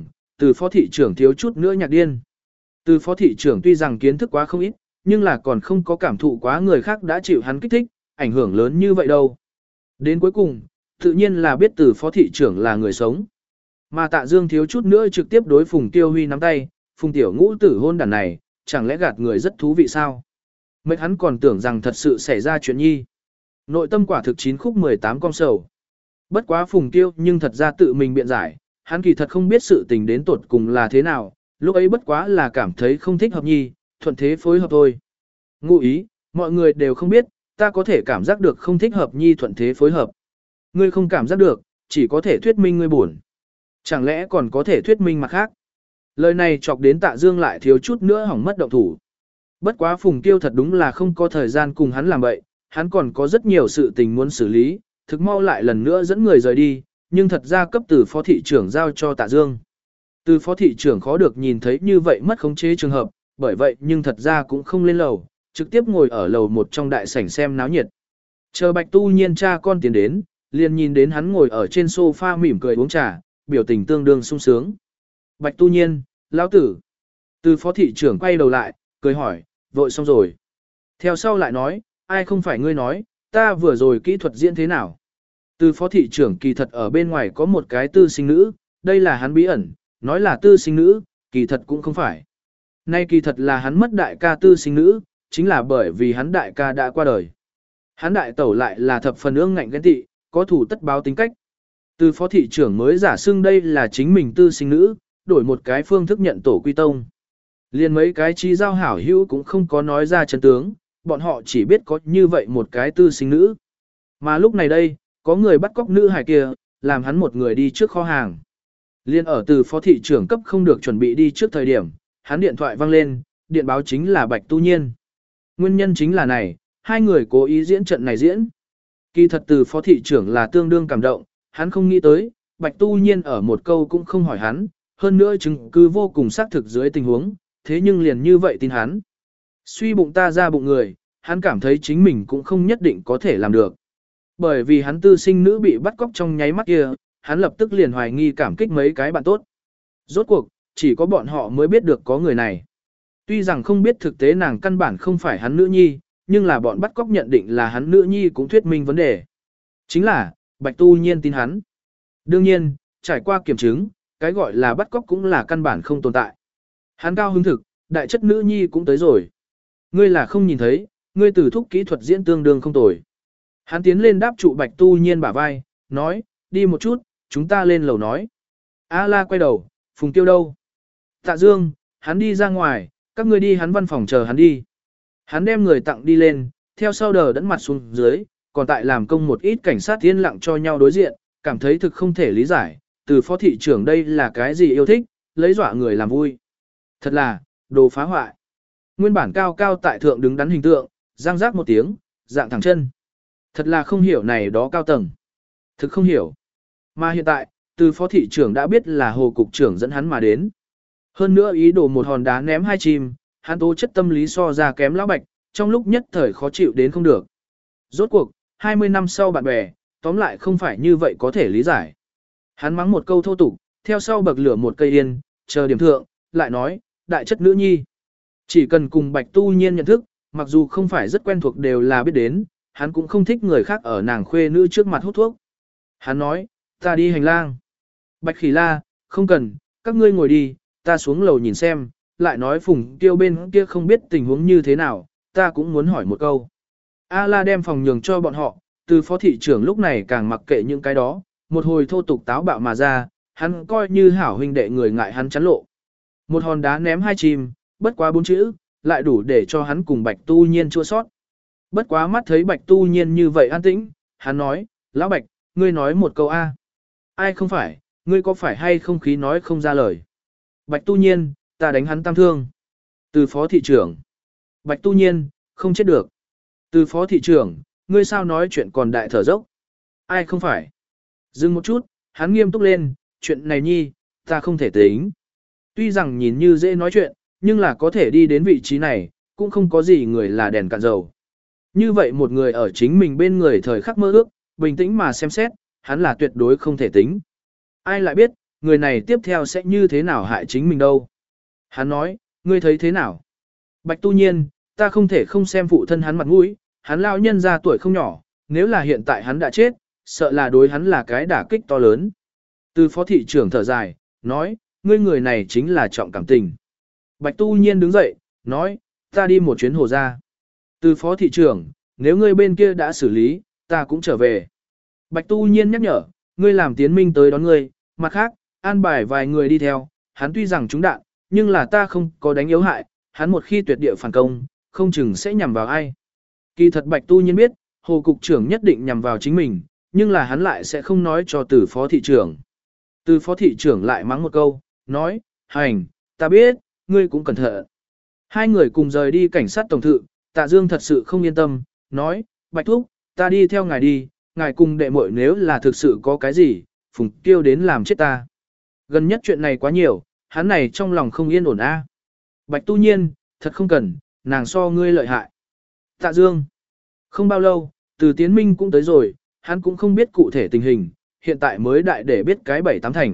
thị trưởng thiếu chút nữa nhạc điên. Từ phó thị trưởng tuy rằng kiến thức quá không ít, nhưng là còn không có cảm thụ quá người khác đã chịu hắn kích thích, ảnh hưởng lớn như vậy đâu. Đến cuối cùng, tự nhiên là biết từ phó thị trưởng là người sống. Mà Tạ Dương thiếu chút nữa trực tiếp đối Phùng Tiêu Huy nắm tay, Phùng tiểu ngũ tử hôn đàn này, chẳng lẽ gạt người rất thú vị sao? Mấy hắn còn tưởng rằng thật sự xảy ra chuyện nhi. Nội tâm quả thực 9 khúc 18 con sầu. Bất quá Phùng Tiêu nhưng thật ra tự mình biện giải, hắn kỳ thật không biết sự tình đến tột cùng là thế nào, lúc ấy bất quá là cảm thấy không thích hợp nhi, thuận thế phối hợp thôi. Ngụ ý, mọi người đều không biết, ta có thể cảm giác được không thích hợp nhi thuận thế phối hợp. Ngươi không cảm giác được, chỉ có thể thuyết minh ngươi buồn. Chẳng lẽ còn có thể thuyết minh mặt khác? Lời này chọc đến Tạ Dương lại thiếu chút nữa hỏng mất động thủ. Bất quá Phùng Tiêu thật đúng là không có thời gian cùng hắn làm vậy, hắn còn có rất nhiều sự tình muốn xử lý, thực mau lại lần nữa dẫn người rời đi, nhưng thật ra cấp từ phó thị trưởng giao cho Tạ Dương. Từ phó thị trưởng khó được nhìn thấy như vậy mất khống chế trường hợp, bởi vậy nhưng thật ra cũng không lên lầu, trực tiếp ngồi ở lầu một trong đại sảnh xem náo nhiệt. Chờ Bạch Tu Nhiên cha con tiến đến, liền nhìn đến hắn ngồi ở trên sofa mỉm cười uống trà, biểu tình tương đương sung sướng. Bạch Tu Nhiên, lão tử. Từ phó thị trưởng quay đầu lại, cười hỏi, vội xong rồi. Theo sau lại nói, ai không phải ngươi nói, ta vừa rồi kỹ thuật diễn thế nào. Từ phó thị trưởng kỳ thật ở bên ngoài có một cái tư sinh nữ, đây là hắn bí ẩn, nói là tư sinh nữ, kỳ thật cũng không phải. Nay kỳ thật là hắn mất đại ca tư sinh nữ, chính là bởi vì hắn đại ca đã qua đời. Hắn đại tẩu lại là thập phần ương ngạnh ghen tị, có thủ tất báo tính cách. Từ phó thị trưởng mới giả xưng đây là chính mình tư sinh nữ, đổi một cái phương thức nhận tổ quy tông. Liên mấy cái trí giao hảo hữu cũng không có nói ra chân tướng, bọn họ chỉ biết có như vậy một cái tư sinh nữ. Mà lúc này đây, có người bắt cóc nữ hài kia, làm hắn một người đi trước kho hàng. Liên ở từ phó thị trưởng cấp không được chuẩn bị đi trước thời điểm, hắn điện thoại vang lên, điện báo chính là Bạch Tu Nhiên. Nguyên nhân chính là này, hai người cố ý diễn trận này diễn. Kỳ thật từ phó thị trưởng là tương đương cảm động, hắn không nghĩ tới, Bạch Tu Nhiên ở một câu cũng không hỏi hắn, hơn nữa chứng cứ vô cùng xác thực dưới tình huống, thế nhưng liền như vậy tin hắn. Suy bụng ta ra bụng người, hắn cảm thấy chính mình cũng không nhất định có thể làm được. Bởi vì hắn tư sinh nữ bị bắt cóc trong nháy mắt kia, hắn lập tức liền hoài nghi cảm kích mấy cái bạn tốt. Rốt cuộc, chỉ có bọn họ mới biết được có người này. Tuy rằng không biết thực tế nàng căn bản không phải hắn nữ nhi, nhưng là bọn bắt cóc nhận định là hắn nữ nhi cũng thuyết minh vấn đề. Chính là, Bạch Tu Nhiên tin hắn. Đương nhiên, trải qua kiểm chứng, cái gọi là bắt cóc cũng là căn bản không tồn tại. Hắn cao hứng thực, đại chất nữ nhi cũng tới rồi. Ngươi là không nhìn thấy, ngươi từ thúc kỹ thuật diễn tương đương không tồi. Hắn tiến lên đáp trụ Bạch Tu Nhiên bả vai, nói, đi một chút, chúng ta lên lầu nói. A La quay đầu, Phùng Tiêu đâu? Tạ Dương, hắn đi ra ngoài, các ngươi đi hắn văn phòng chờ hắn đi. Hắn đem người tặng đi lên, theo sau đờ đẫn mặt xuống dưới, còn tại làm công một ít cảnh sát yên lặng cho nhau đối diện, cảm thấy thực không thể lý giải, từ phó thị trưởng đây là cái gì yêu thích, lấy dọa người làm vui. Thật là, đồ phá hoại. Nguyên bản cao cao tại thượng đứng đắn hình tượng, răng rác một tiếng, dạng thẳng chân. Thật là không hiểu này đó cao tầng. Thực không hiểu. Mà hiện tại, từ phó thị trưởng đã biết là hồ cục trưởng dẫn hắn mà đến. Hơn nữa ý đồ một hòn đá ném hai chim, hắn tố chất tâm lý so ra kém lão Bạch, trong lúc nhất thời khó chịu đến không được. Rốt cuộc, 20 năm sau bạn bè, tóm lại không phải như vậy có thể lý giải. Hắn mắng một câu thô tục, theo sau bậc lửa một cây yên, chờ điểm thượng, lại nói, đại chất nữ nhi. Chỉ cần cùng Bạch Tu Nhiên nhận thức, mặc dù không phải rất quen thuộc đều là biết đến, hắn cũng không thích người khác ở nàng khuê nữ trước mặt hút thuốc. Hắn nói, ta đi hành lang. Bạch Khỉ La, không cần, các ngươi ngồi đi, ta xuống lầu nhìn xem, lại nói Phùng Tiêu bên kia không biết tình huống như thế nào, ta cũng muốn hỏi một câu. A La đem phòng nhường cho bọn họ, từ phó thị trưởng lúc này càng mặc kệ những cái đó, một hồi thô tục táo bạo mà ra, hắn coi như hảo huynh đệ người ngại hắn chắn lộ. Một hòn đá ném hai chim, bất quá 4 chữ, lại đủ để cho hắn cùng Bạch Tu Nhiên chua sót. Bất quá mắt thấy Bạch Tu Nhiên như vậy an tĩnh, hắn nói, lão Bạch, ngươi nói một câu A. Ai không phải, ngươi có phải hay không khí nói không ra lời. Bạch Tu Nhiên, ta đánh hắn tam thương. Từ phó thị trưởng. Bạch Tu Nhiên, không chết được. Từ phó thị trưởng, ngươi sao nói chuyện còn đại thở dốc. Ai không phải. Dừng một chút, hắn nghiêm túc lên, chuyện này nhi, ta không thể tính. Tuy rằng nhìn như dễ nói chuyện, nhưng là có thể đi đến vị trí này, cũng không có gì người là đèn cạn dầu. Như vậy một người ở chính mình bên người thời khắc mơ ước, bình tĩnh mà xem xét, hắn là tuyệt đối không thể tính. Ai lại biết, người này tiếp theo sẽ như thế nào hại chính mình đâu. Hắn nói, ngươi thấy thế nào? Bạch Tu Nhiên, ta không thể không xem phụ thân hắn mặt mũi, hắn lão nhân ra tuổi không nhỏ, nếu là hiện tại hắn đã chết, sợ là đối hắn là cái đả kích to lớn. Từ phó thị trưởng thở dài, nói, ngươi người này chính là trọng cảm tình. Bạch Tu Nhiên đứng dậy, nói, ta đi một chuyến hồ ra. Từ phó thị trưởng, nếu ngươi bên kia đã xử lý, ta cũng trở về. Bạch Tu Nhiên nhắc nhở, ngươi làm tiến minh tới đón ngươi, mặt khác, an bài vài người đi theo, hắn tuy rằng trúng đạn, nhưng là ta không có đánh yếu hại, hắn một khi tuyệt địa phản công, không chừng sẽ nhằm vào ai. Kỳ thật Bạch Tu Nhiên biết, hồ cục trưởng nhất định nhằm vào chính mình, nhưng là hắn lại sẽ không nói cho từ phó thị trưởng. Từ phó thị trưởng lại mắng một câu, nói, hành, ta biết, ngươi cũng cẩn thận. Hai người cùng rời đi cảnh sát tổng thự, Tạ Dương thật sự không yên tâm, nói, Bạch Thúc, ta đi theo ngài đi, ngài cùng đệ muội nếu là thực sự có cái gì, Phùng Tiêu đến làm chết ta. Gần nhất chuyện này quá nhiều, hắn này trong lòng không yên ổn a. Bạch Tu Nhiên, thật không cần, nàng so ngươi lợi hại. Tạ Dương. Không bao lâu, Từ Tiến Minh cũng tới rồi, hắn cũng không biết cụ thể tình hình, hiện tại mới đại để biết cái 7-8 thành.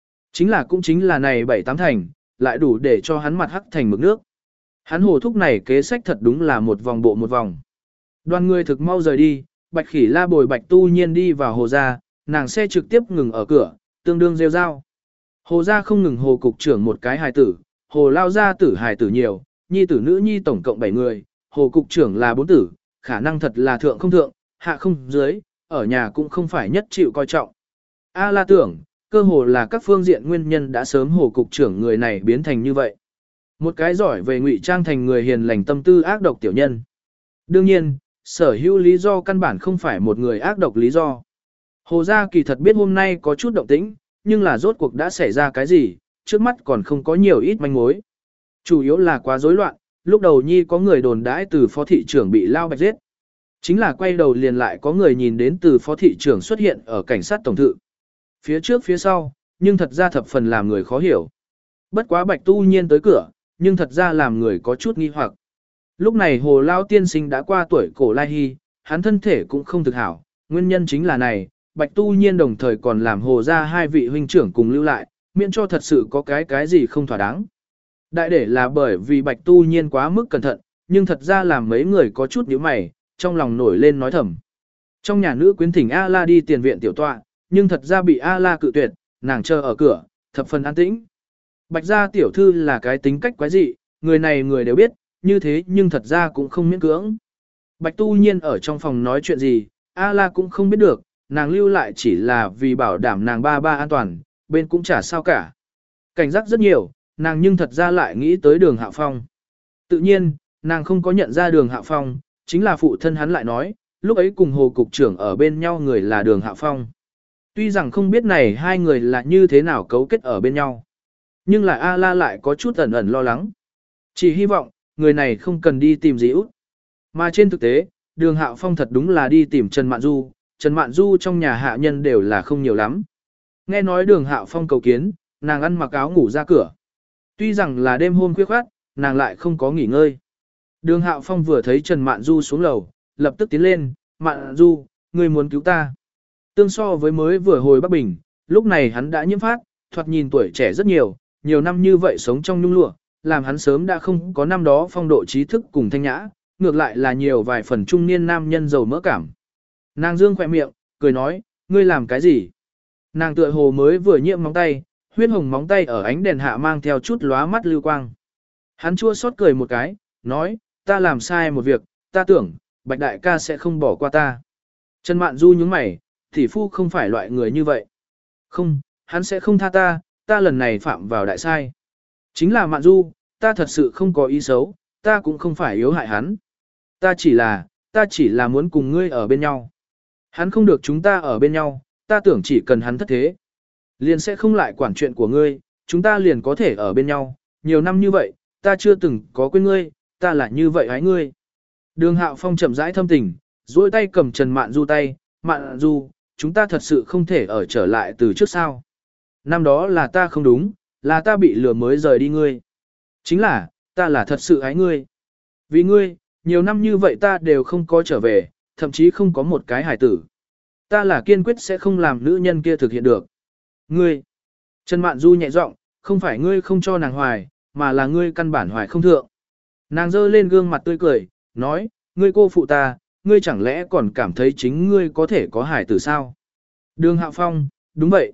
Chính là này 7-8 thành, lại đủ để cho hắn mặt hắc thành mực nước. Hắn hồ thúc này kế sách thật đúng là một vòng bộ một vòng. Đoàn người thực mau rời đi, Bạch Khỉ La bồi Bạch Tu Nhiên đi vào hồ ra, nàng xe trực tiếp ngừng ở cửa, tương đương rêu rao. Hồ ra không ngừng hồ cục trưởng một cái hài tử, hồ lao gia tử hài tử nhiều, nhi tử nữ nhi tổng cộng 7 người, hồ cục trưởng là 4 tử, khả năng thật là thượng không thượng, hạ không dưới, ở nhà cũng không phải nhất chịu coi trọng. A La tưởng, cơ hồ là các phương diện nguyên nhân đã sớm hồ cục trưởng người này biến thành như vậy. Một cái giỏi về ngụy trang thành người hiền lành tâm tư ác độc tiểu nhân. Đương nhiên, sở hữu lý do căn bản không phải một người ác độc lý do. Hồ gia kỳ thật biết hôm nay có chút động tĩnh, nhưng là rốt cuộc đã xảy ra cái gì, trước mắt còn không có nhiều ít manh mối. Chủ yếu là quá rối loạn, lúc đầu nhi có người đồn đãi từ phó thị trưởng bị lao bạch giết. Chính là quay đầu liền lại có người nhìn đến từ phó thị trưởng xuất hiện ở cảnh sát tổng thự. Phía trước phía sau, nhưng thật ra thập phần làm người khó hiểu. Bất quá Bạch Tu Nhiên tới cửa, nhưng thật ra làm người có chút nghi hoặc. Lúc này hồ lao tiên sinh đã qua tuổi cổ lai hy, hắn thân thể cũng không thực hảo, nguyên nhân chính là này, Bạch Tu Nhiên đồng thời còn làm hồ ra hai vị huynh trưởng cùng lưu lại, miễn cho thật sự có cái gì không thỏa đáng. Đại để là bởi vì Bạch Tu Nhiên quá mức cẩn thận, nhưng thật ra làm mấy người có chút nhíu mày, trong lòng nổi lên nói thầm. Trong nhà nữ quyến thỉnh A-la đi tiền viện tiểu tọa, nhưng thật ra bị A-la cự tuyệt, nàng chờ ở cửa, thập phần an tĩnh. Bạch gia tiểu thư là cái tính cách quái dị, người này người đều biết, như thế nhưng thật ra cũng không miễn cưỡng. Bạch Tu Nhiên ở trong phòng nói chuyện gì, A-la cũng không biết được, nàng lưu lại chỉ là vì bảo đảm nàng ba an toàn, bên cũng chả sao cả. Cảnh giác rất nhiều, nàng nhưng thật ra lại nghĩ tới Đường Hạo Phong. Tự nhiên, nàng không có nhận ra Đường Hạo Phong, chính là phụ thân hắn lại nói, lúc ấy cùng hồ cục trưởng ở bên nhau người là Đường Hạo Phong. Tuy rằng không biết này hai người là như thế nào cấu kết ở bên nhau, nhưng là A-la lại có chút ẩn ẩn lo lắng. Chỉ hy vọng, người này không cần đi tìm gì út. Mà trên thực tế, đường Hạo Phong thật đúng là đi tìm Trần Mạn Du, Trần Mạn Du trong nhà hạ nhân đều là không nhiều lắm. Nghe nói đường Hạo Phong cầu kiến, nàng ăn mặc áo ngủ ra cửa. Tuy rằng là đêm hôm khuya khoát, nàng lại không có nghỉ ngơi. Đường Hạo Phong vừa thấy Trần Mạn Du xuống lầu, lập tức tiến lên, Mạn Du, ngươi muốn cứu ta. Tương so với mới vừa hồi Bắc Bình, lúc này hắn đã nhiễm phát, thoạt nhìn tuổi trẻ rất nhiều, nhiều năm như vậy sống trong nhung lụa, làm hắn sớm đã không có năm đó phong độ trí thức cùng thanh nhã, ngược lại là nhiều vài phần trung niên nam nhân giàu mỡ cảm. Nàng dương khỏe miệng, cười nói, ngươi làm cái gì? Nàng tựa hồ mới vừa nhiễm móng tay, huyết hồng móng tay ở ánh đèn hạ mang theo chút lóa mắt lưu quang. Hắn chua xót cười một cái, nói, ta làm sai một việc, ta tưởng, Bạch đại ca sẽ không bỏ qua ta. Trần Mạn Du nhướng mày, tỷ phu không phải loại người như vậy. Không, hắn sẽ không tha ta, ta lần này phạm vào đại sai. Chính là Mạn Du, ta thật sự không có ý xấu, ta cũng không phải yếu hại hắn. Ta chỉ là muốn cùng ngươi ở bên nhau. Hắn không được chúng ta ở bên nhau, ta tưởng chỉ cần hắn thất thế. Liền sẽ không lại quản chuyện của ngươi, chúng ta liền có thể ở bên nhau. Nhiều năm như vậy, ta chưa từng có quên ngươi, ta là như vậy hái ngươi. Đường Hạo Phong chậm rãi thâm tình, duỗi tay cầm Trần Mạn Du tay, Mạn Du, chúng ta thật sự không thể ở trở lại từ trước sao. Năm đó là ta không đúng, là ta bị lừa mới rời đi ngươi. Chính là, ta là thật sự ái ngươi. Vì ngươi, nhiều năm như vậy ta đều không có trở về, thậm chí không có một cái hài tử. Ta là kiên quyết sẽ không làm nữ nhân kia thực hiện được. Ngươi, Trần Mạn Du nhẹ giọng, không phải ngươi không cho nàng hoài, mà là ngươi căn bản hoài không thượng. Nàng giơ lên gương mặt tươi cười, nói, ngươi cô phụ ta, ngươi chẳng lẽ còn cảm thấy chính ngươi có thể có hài tử sao? Đường Hạo Phong, đúng vậy,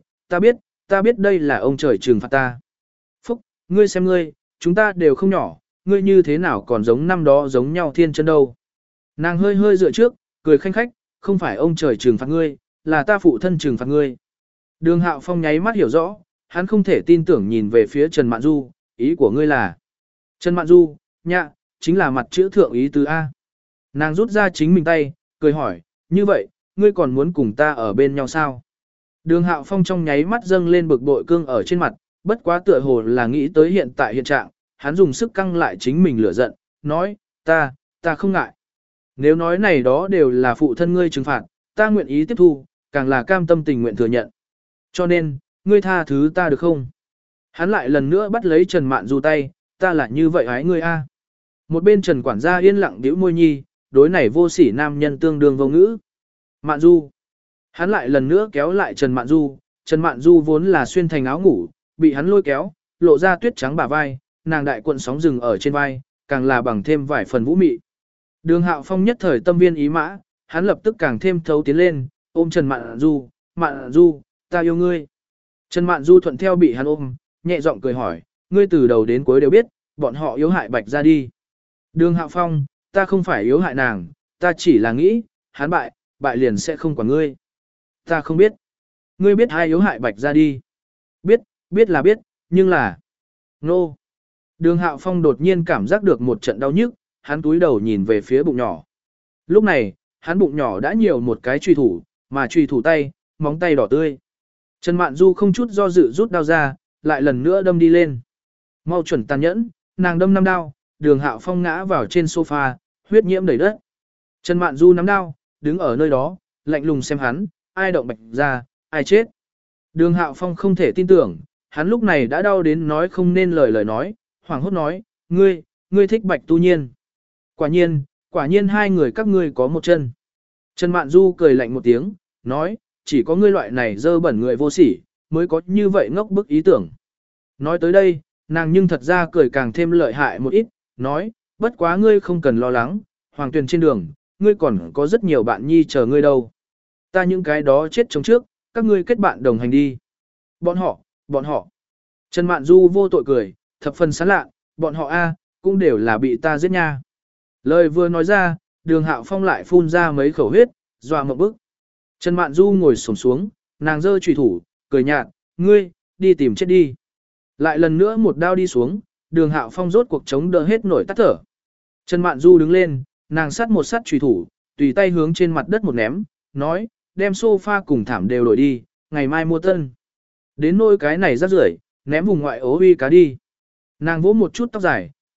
ta biết đây là ông trời trừng phạt ta. Phúc, ngươi xem ngươi, chúng ta đều không nhỏ, ngươi như thế nào còn giống năm đó giống nhau thiên chân đâu. Nàng hơi hơi dựa trước, cười khanh khách, không phải ông trời trừng phạt ngươi, là ta phụ thân trừng phạt ngươi. Đường Hạo Phong nháy mắt hiểu rõ, hắn không thể tin tưởng nhìn về phía Trần Mạn Du, ý của ngươi là. Trần Mạn Du, nhạ, chính là mặt chữ thượng ý tứ A. Nàng rút ra chính mình tay, cười hỏi, như vậy, ngươi còn muốn cùng ta ở bên nhau sao? Đường Hạo Phong trong nháy mắt dâng lên bực bội cương ở trên mặt, bất quá tựa hồ là nghĩ tới hiện tại hiện trạng, hắn dùng sức căng lại chính mình lửa giận, nói, ta không ngại. Nếu nói này đó đều là phụ thân ngươi trừng phạt, ta nguyện ý tiếp thu, càng là cam tâm tình nguyện thừa nhận. Cho nên, ngươi tha thứ ta được không? Hắn lại lần nữa bắt lấy Trần Mạn Du tay, ta là như vậy hái ngươi a. Một bên Trần quản gia yên lặng bĩu môi nhi, đối này vô sỉ nam nhân tương đương vô ngữ. Mạn Du. Hắn lại lần nữa kéo lại Trần Mạn Du, Trần Mạn Du vốn là xuyên thành áo ngủ, bị hắn lôi kéo, lộ ra tuyết trắng bả vai, nàng đại cuộn sóng rừng ở trên vai, càng là bằng thêm vài phần vũ mị. Đường Hạo Phong nhất thời tâm viên ý mã, hắn lập tức càng thêm thấu tiến lên, ôm Trần Mạn Du, ta yêu ngươi. Trần Mạn Du thuận theo bị hắn ôm, nhẹ giọng cười hỏi, ngươi từ đầu đến cuối đều biết, bọn họ yếu hại Bạch ra đi. Đường Hạo Phong, ta không phải yếu hại nàng, ta chỉ là nghĩ, hắn bại liền sẽ không quản ngươi. Ta không biết. Ngươi biết ai yếu hại Bạch ra đi. Biết là biết, nhưng là... Nô. Đường Hạo Phong đột nhiên cảm giác được một trận đau nhức, hắn túi đầu nhìn về phía bụng nhỏ. Lúc này, hắn bụng nhỏ đã nhiều một cái truy thủ, mà truy thủ tay, móng tay đỏ tươi. Trần Mạn Du không chút do dự rút đao ra, lại lần nữa đâm đi lên. Mau chuẩn tàn nhẫn, nàng đâm 5 đao, Đường Hạo Phong ngã vào trên sofa, huyết nhiễm đầy đất. Trần Mạn Du nắm đao, đứng ở nơi đó, lạnh lùng xem hắn, ai động Bạch ra, ai chết. Đường Hạo Phong không thể tin tưởng, hắn lúc này đã đau đến nói không nên lời nói, hoảng hốt nói, ngươi thích Bạch Tu Nhiên. Quả nhiên hai người các ngươi có một chân. Trần Mạn Du cười lạnh một tiếng, nói, chỉ có ngươi loại này dơ bẩn người vô sỉ, mới có như vậy ngốc bức ý tưởng. Nói tới đây, nàng nhưng thật ra cười càng thêm lợi hại một ít, nói, bất quá ngươi không cần lo lắng, Hoàng Tuyền trên đường, ngươi còn có rất nhiều bạn nhi chờ ngươi đâu. Ta những cái đó chết trong trước, các ngươi kết bạn đồng hành đi. Bọn họ. Trần Mạn Du vô tội cười, thập phần sán lạ, bọn họ a, cũng đều là bị ta giết nha. Lời vừa nói ra, Đường Hạo Phong lại phun ra mấy khẩu huyết, dọa một bức. Trần Mạn Du ngồi xổm xuống, nàng giơ chùy thủ, cười nhạt, ngươi, đi tìm chết đi. Lại lần nữa một đao đi xuống, Đường Hạo Phong rốt cuộc chống đỡ hết nổi tắt thở. Trần Mạn Du đứng lên, nàng sắt một sắt chùy thủ, tùy tay hướng trên mặt đất một ném, nói, đem sofa cùng thảm đều đổi đi, ngày mai mua tân. Đến nôi cái này rác rưởi, ném vùng ngoại ố uy cá đi. Nàng vỗ một chút tóc dài,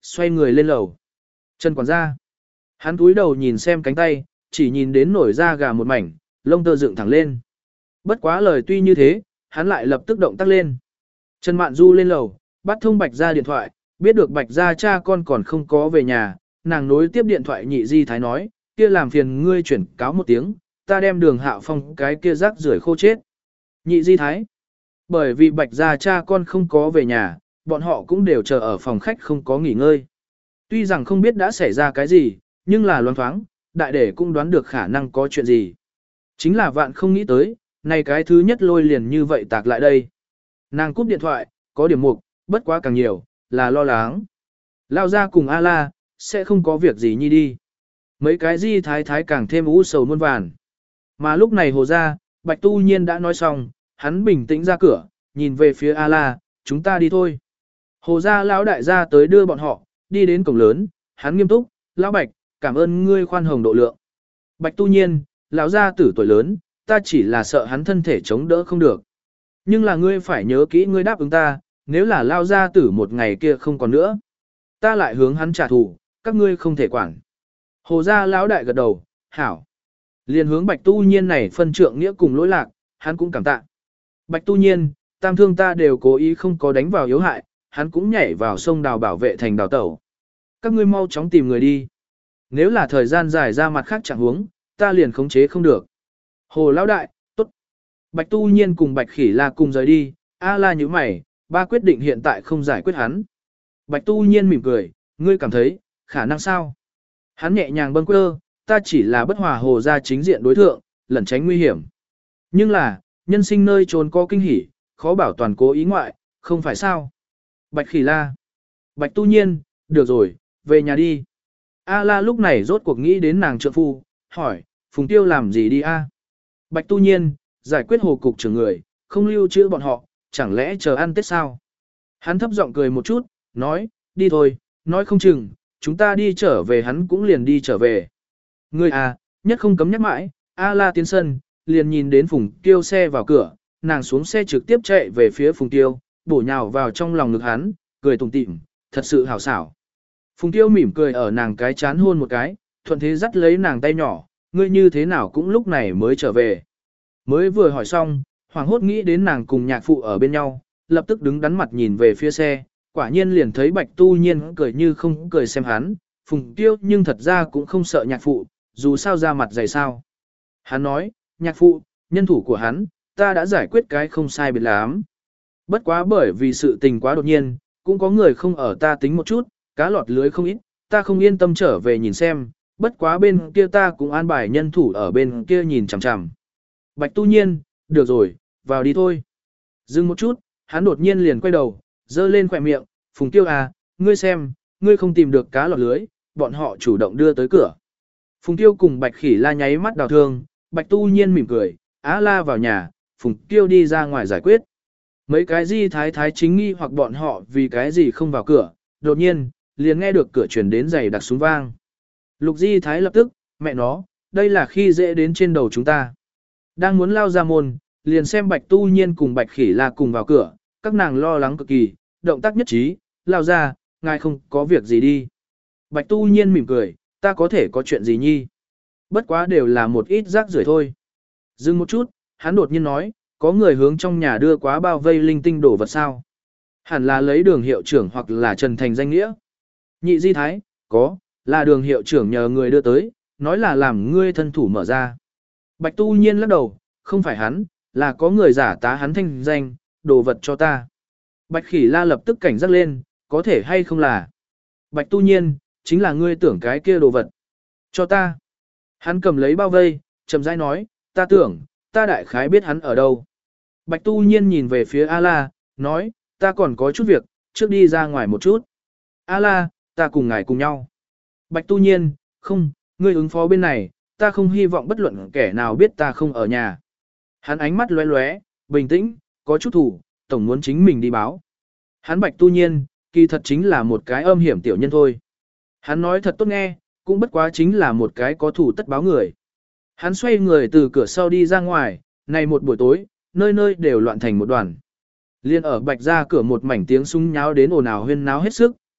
xoay người lên lầu. Trần quản gia. Hắn cúi đầu nhìn xem cánh tay, chỉ nhìn đến nổi da gà một mảnh, lông tơ dựng thẳng lên. Bất quá lời tuy như thế, hắn lại lập tức động tác lên. Trần Mạn Du lên lầu, bắt thông Bạch Gia điện thoại, biết được Bạch Gia cha con còn không có về nhà, nàng nối tiếp điện thoại Nhị Di Thái nói, kia làm phiền ngươi chuyển cáo một tiếng, ta đem Đường Hạo Phong cái kia rác rưởi khô chết. Nhị Di Thái. Bởi vì Bạch Gia cha con không có về nhà, bọn họ cũng đều chờ ở phòng khách không có nghỉ ngơi. Tuy rằng không biết đã xảy ra cái gì, nhưng là loáng thoáng, đại đệ cũng đoán được khả năng có chuyện gì. Chính là vạn không nghĩ tới, này cái thứ nhất lôi liền như vậy tạc lại đây. Nàng cúp điện thoại, có điểm mục, bất quá càng nhiều, là lo lắng. Lao ra cùng A-la, sẽ không có việc gì nhi đi. Mấy cái Di Thái Thái càng thêm u sầu muôn vàn. Mà lúc này Hồ ra, Bạch Tu Nhiên đã nói xong, hắn bình tĩnh ra cửa, nhìn về phía A-la, chúng ta đi thôi. Hồ gia lão đại gia tới đưa bọn họ, đi đến cổng lớn, hắn nghiêm túc, lão Bạch, cảm ơn ngươi khoan hồng độ lượng. Bạch Tu Nhiên, lão gia tử tuổi lớn, ta chỉ là sợ hắn thân thể chống đỡ không được. Nhưng là ngươi phải nhớ kỹ ngươi đáp ứng ta, nếu là lao gia tử một ngày kia không còn nữa. Ta lại hướng hắn trả thù, các ngươi không thể quản. Hồ gia lão đại gật đầu, hảo. Liền hướng Bạch Tu Nhiên này phân trượng nghĩa cùng lỗi lạc, hắn cũng cảm tạ. Bạch Tu Nhiên, tam thương ta đều cố ý không có đánh vào yếu hại, hắn cũng nhảy vào sông đào bảo vệ thành đào tẩu. Các ngươi mau chóng tìm người đi. Nếu là thời gian dài ra mặt khác chẳng huống, ta liền khống chế không được. Hồ lão đại, tốt. Bạch Tu Nhiên cùng Bạch Khỉ La cùng rời đi, A La như mày, ba quyết định hiện tại không giải quyết hắn. Bạch Tu Nhiên mỉm cười, ngươi cảm thấy, khả năng sao? Hắn nhẹ nhàng bâng quơ, ta chỉ là bất hòa hồ gia chính diện đối thượng, lẩn tránh nguy hiểm. Nhưng là, nhân sinh nơi trốn có kinh hỉ, khó bảo toàn cố ý ngoại, không phải sao? Bạch Khỉ La. Bạch Tu Nhiên, được rồi, về nhà đi. A La lúc này rốt cuộc nghĩ đến nàng trượng phu, hỏi, Phùng Tiêu làm gì đi a? Bạch Tu Nhiên, giải quyết hồ cục trưởng người, không lưu trữ bọn họ, chẳng lẽ chờ ăn Tết sao? Hắn thấp giọng cười một chút, nói, đi thôi, nói không chừng, chúng ta đi trở về hắn cũng liền đi trở về. Ngươi à, nhất không cấm nhắc mãi, A La tiến sân, liền nhìn đến Phùng Tiêu xe vào cửa, nàng xuống xe trực tiếp chạy về phía Phùng Tiêu, bổ nhào vào trong lòng ngực hắn, cười tủm tỉm, thật sự hảo xảo. Phùng Tiêu mỉm cười ở nàng cái chán hôn một cái, thuận thế dắt lấy nàng tay nhỏ, ngươi như thế nào cũng lúc này mới trở về. Mới vừa hỏi xong, hoàng hốt nghĩ đến nàng cùng nhạc phụ ở bên nhau, lập tức đứng đắn mặt nhìn về phía xe, quả nhiên liền thấy Bạch Tu Nhiên cười như không cười xem hắn, Phùng Tiêu nhưng thật ra cũng không sợ nhạc phụ, dù sao ra mặt dày sao. Hắn nói, nhạc phụ, nhân thủ của hắn, ta đã giải quyết cái không sai biệt lắm. Bất quá bởi vì sự tình quá đột nhiên, cũng có người không ở ta tính một chút, cá lọt lưới không ít, ta không yên tâm trở về nhìn xem, bất quá bên kia ta cũng an bài nhân thủ ở bên kia nhìn chằm chằm. Bạch Tu Nhiên, được rồi, vào đi thôi. Dừng một chút, hắn đột nhiên liền quay đầu, dơ lên khỏe miệng, Phùng Tiêu à, ngươi xem, ngươi không tìm được cá lọt lưới, bọn họ chủ động đưa tới cửa. Phùng Tiêu cùng Bạch Khỉ La nháy mắt đào thương, Bạch Tu Nhiên mỉm cười, Á La vào nhà, Phùng Tiêu đi ra ngoài giải quyết. Mấy cái Di Thái Thái chính nghi hoặc bọn họ vì cái gì không vào cửa, đột nhiên, liền nghe được cửa truyền đến giày đặc súng vang. Lục Di Thái lập tức, mẹ nó, đây là khi dễ đến trên đầu chúng ta. Đang muốn lao ra môn, liền xem Bạch Tu Nhiên cùng Bạch Khỉ La cùng vào cửa, các nàng lo lắng cực kỳ, động tác nhất trí, lao ra, ngài không có việc gì đi. Bạch Tu Nhiên mỉm cười, ta có thể có chuyện gì nhi. Bất quá đều là một ít rác rưởi thôi. Dừng một chút, hắn đột nhiên nói, có người hướng trong nhà đưa quá bao vây linh tinh đổ vật sao. Hẳn là lấy Đường hiệu trưởng hoặc là Trần Thành danh nghĩa. Nhị Di Thái, có, là Đường hiệu trưởng nhờ người đưa tới, nói là làm ngươi thân thủ mở ra. Bạch Tu Nhiên lắc đầu, không phải hắn, là có người giả tá hắn thanh danh, đồ vật cho ta. Bạch Khỉ La lập tức cảnh giác lên, có thể hay không là. Bạch Tu Nhiên, chính là ngươi tưởng cái kia đồ vật. Cho ta. Hắn cầm lấy bao vây, chậm rãi nói, ta tưởng, ta đại khái biết hắn ở đâu. Bạch Tu Nhiên nhìn về phía A-la, nói, ta còn có chút việc, trước đi ra ngoài một chút. A-la, ta cùng ngài cùng nhau. Bạch Tu Nhiên, không, ngươi ứng phó bên này, ta không hy vọng bất luận kẻ nào biết ta không ở nhà. Hắn ánh mắt lóe lóe, bình tĩnh, có chút thủ, tổng muốn chính mình đi báo. Hắn Bạch Tu Nhiên, kỳ thật chính là một cái âm hiểm tiểu nhân thôi. Hắn nói thật tốt nghe, cũng bất quá chính là một cái có thủ tất báo người. Hắn xoay người từ cửa sau đi ra ngoài, này một buổi tối, nơi nơi đều loạn thành một đoàn. Liên ở Bạch ra cửa một mảnh tiếng súng nháo đến ồn ào huyên náo hết sức,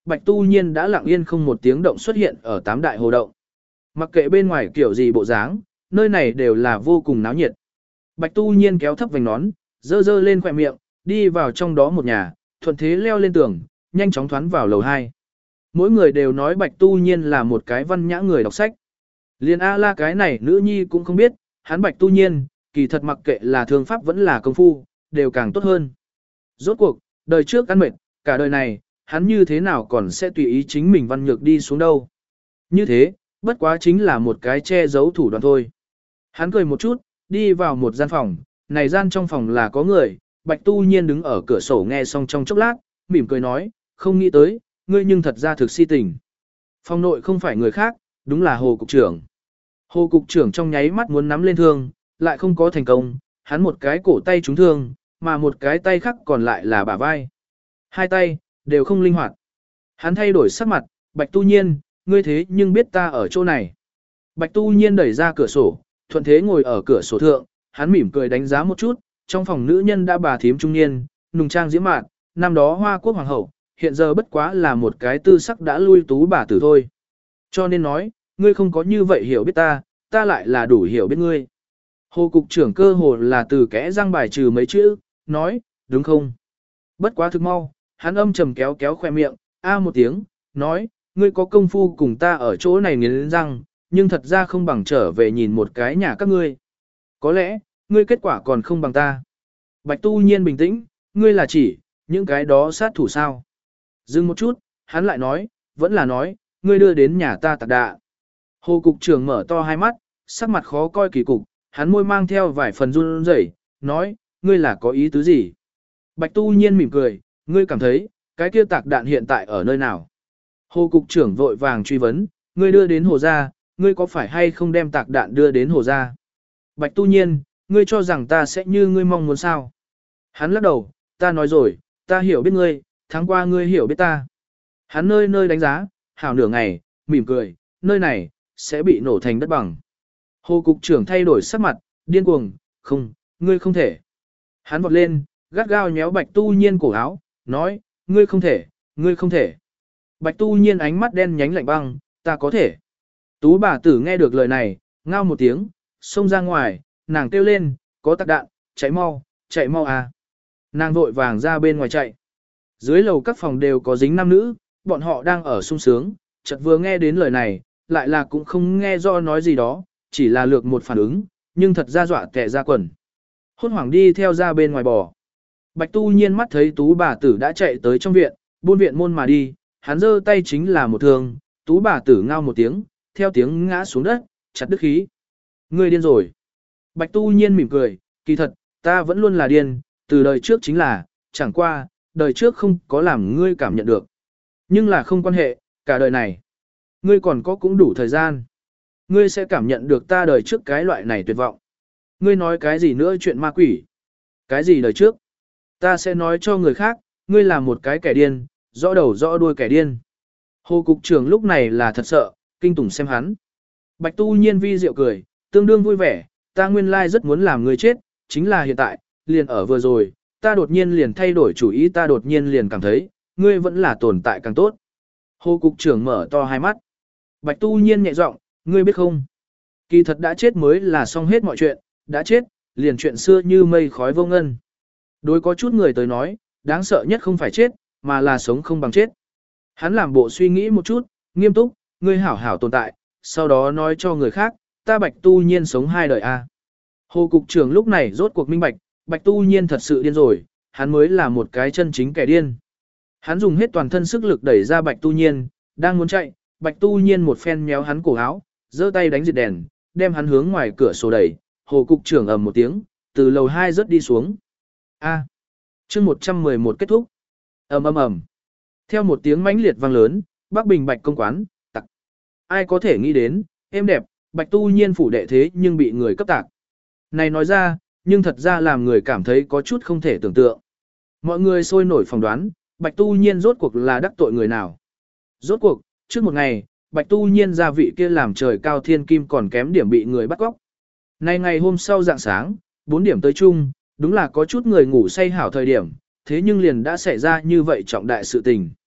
Bạch Tu Nhiên đã lặng yên không một tiếng động xuất hiện ở tám đại hồ động. Mặc kệ bên ngoài kiểu gì bộ dáng, nơi này đều là vô cùng náo nhiệt. Bạch Tu Nhiên kéo thấp vành nón, dơ dơ lên khỏe miệng, đi vào trong đó một nhà, thuận thế leo lên tường, nhanh chóng thoán vào lầu 2. Mỗi người đều nói Bạch Tu Nhiên là một cái văn nhã người đọc sách. Liên A La cái này nữ nhi cũng không biết, hắn Bạch Tu Nhiên, kỳ thật mặc kệ là thương pháp vẫn là công phu, đều càng tốt hơn. Rốt cuộc, đời trước ăn mệt, cả đời này, hắn như thế nào còn sẽ tùy ý chính mình văn nhược đi xuống đâu. Như thế, bất quá chính là một cái che giấu thủ đoạn thôi. Hắn cười một chút, đi vào một gian phòng, này gian trong phòng là có người, Bạch Tu Nhiên đứng ở cửa sổ nghe xong trong chốc lát, mỉm cười nói, không nghĩ tới, ngươi nhưng thật ra thực si tình. Phòng nội không phải người khác, đúng là Hồ Cục trưởng. Hồ Cục trưởng trong nháy mắt muốn nắm lên thương, lại không có thành công, hắn một cái cổ tay trúng thương, mà một cái tay khác còn lại là bả vai. Hai tay, đều không linh hoạt. Hắn thay đổi sắc mặt, Bạch Tu Nhiên, ngươi thế nhưng biết ta ở chỗ này. Bạch Tu Nhiên đẩy ra cửa sổ, thuận thế ngồi ở cửa sổ thượng, hắn mỉm cười đánh giá một chút, trong phòng nữ nhân đã bà thím trung niên, nùng trang diễm mạn, năm đó Hoa Quốc hoàng hậu, hiện giờ bất quá là một cái tư sắc đã lui tú bà tử thôi. Cho nên nói, ngươi không có như vậy hiểu biết ta, ta lại là đủ hiểu biết ngươi. Hồ Cục trưởng cơ hồ là từ kẽ răng bài trừ mấy chữ, nói, đúng không? Bất quá thực mau, hắn âm trầm kéo kéo khoe miệng, một tiếng, nói, ngươi có công phu cùng ta ở chỗ này nghiến răng, nhưng thật ra không bằng trở về nhìn một cái nhà các ngươi. Có lẽ, ngươi kết quả còn không bằng ta. Bạch Tu Nhiên bình tĩnh, ngươi là chỉ, những cái đó sát thủ sao. Dừng một chút, hắn lại nói, vẫn là nói, ngươi đưa đến nhà ta tạc đạ. Hồ Cục trưởng mở to hai mắt, sắc mặt khó coi kỳ cục, hắn môi mang theo vài phần run rẩy, nói, ngươi là có ý tứ gì? Bạch Tu Nhiên mỉm cười, ngươi cảm thấy, cái kia tạc đạn hiện tại ở nơi nào? Hồ Cục trưởng vội vàng truy vấn, ngươi đưa đến hồ gia, ngươi có phải hay không đem tạc đạn đưa đến hồ gia? Bạch Tu Nhiên, ngươi cho rằng ta sẽ như ngươi mong muốn sao? Hắn lắc đầu, ta nói rồi, ta hiểu biết ngươi, tháng qua ngươi hiểu biết ta. Hắn nơi nơi đánh giá, hảo nửa ngày, mỉm cười, nơi này, sẽ bị nổ thành đất bằng. Hồ Cục trưởng thay đổi sắc mặt, điên cuồng, không, ngươi không thể. Hắn vọt lên, gắt gao nhéo Bạch Tu Nhiên cổ áo, nói, ngươi không thể, ngươi không thể. Bạch Tu Nhiên ánh mắt đen nhánh lạnh băng, ta có thể. Tú bà tử nghe được lời này, ngao một tiếng, xông ra ngoài, nàng kêu lên, có tạc đạn, chạy mau à. Nàng vội vàng ra bên ngoài chạy. Dưới lầu các phòng đều có dính nam nữ, bọn họ đang ở sung sướng, chợt vừa nghe đến lời này, lại là cũng không nghe do nói gì đó, chỉ là lược một phản ứng, nhưng thật ra dọa tẻ ra quần. Hốt hoảng đi theo ra bên ngoài bò. Bạch Tu Nhiên mắt thấy tú bà tử đã chạy tới trong viện, buôn viện môn mà đi, hắn giơ tay chính là một thương, tú bà tử ngao một tiếng, theo tiếng ngã xuống đất, chặt đứt khí. Ngươi điên rồi. Bạch Tu Nhiên mỉm cười, kỳ thật, ta vẫn luôn là điên, từ đời trước chính là, chẳng qua, đời trước không có làm ngươi cảm nhận được. Nhưng là không quan hệ, cả đời này, ngươi còn có cũng đủ thời gian. Ngươi sẽ cảm nhận được ta đời trước cái loại này tuyệt vọng. Ngươi nói cái gì nữa chuyện ma quỷ? Cái gì đời trước? Ta sẽ nói cho người khác, ngươi là một cái kẻ điên, rõ đầu rõ đuôi kẻ điên. Hồ Cục trưởng lúc này là thật sợ, kinh tủng xem hắn. Bạch Tu Nhiên vi diệu cười, tương đương vui vẻ, ta nguyên lai rất muốn làm ngươi chết, chính là hiện tại, liền ở vừa rồi, ta đột nhiên liền thay đổi chủ ý, ta đột nhiên liền cảm thấy, ngươi vẫn là tồn tại càng tốt. Hồ Cục trưởng mở to hai mắt. Bạch Tu Nhiên nhẹ giọng, ngươi biết không? Kỳ thật đã chết mới là xong hết mọi chuyện, đã chết, liền chuyện xưa như mây khói vô ngân. Đối có chút người tới nói, đáng sợ nhất không phải chết, mà là sống không bằng chết. Hắn làm bộ suy nghĩ một chút, nghiêm túc, ngươi hảo hảo tồn tại, sau đó nói cho người khác, ta Bạch Tu Nhiên sống hai đời a. Hồ Cục trưởng lúc này rốt cuộc minh bạch, Bạch Tu Nhiên thật sự điên rồi, hắn mới là một cái chân chính kẻ điên. Hắn dùng hết toàn thân sức lực đẩy ra Bạch Tu Nhiên, đang muốn chạy, Bạch Tu Nhiên một phen méo hắn cổ áo, giơ tay đánh diệt đèn, đem hắn hướng ngoài cửa sổ đẩy, Hồ Cục trưởng ầm một tiếng, từ lầu 2 rớt đi xuống. Chương 111 kết thúc. Ầm ầm ầm. Theo một tiếng mãnh liệt vang lớn, Bắc Bình Bạch công quán, tặc. Ai có thể nghĩ đến, êm đẹp, Bạch Tu Nhiên phủ đệ thế nhưng bị người cấp tạc. Này nói ra, nhưng thật ra làm người cảm thấy có chút không thể tưởng tượng. Mọi người sôi nổi phỏng đoán, Bạch Tu Nhiên rốt cuộc là đắc tội người nào. Rốt cuộc, trước một ngày, Bạch Tu Nhiên gia vị kia làm trời cao thiên kim còn kém điểm bị người bắt cóc. Nay ngày hôm sau dạng sáng, 4 điểm tới chung, đúng là có chút người ngủ say hảo thời điểm, thế nhưng liền đã xảy ra như vậy trọng đại sự tình.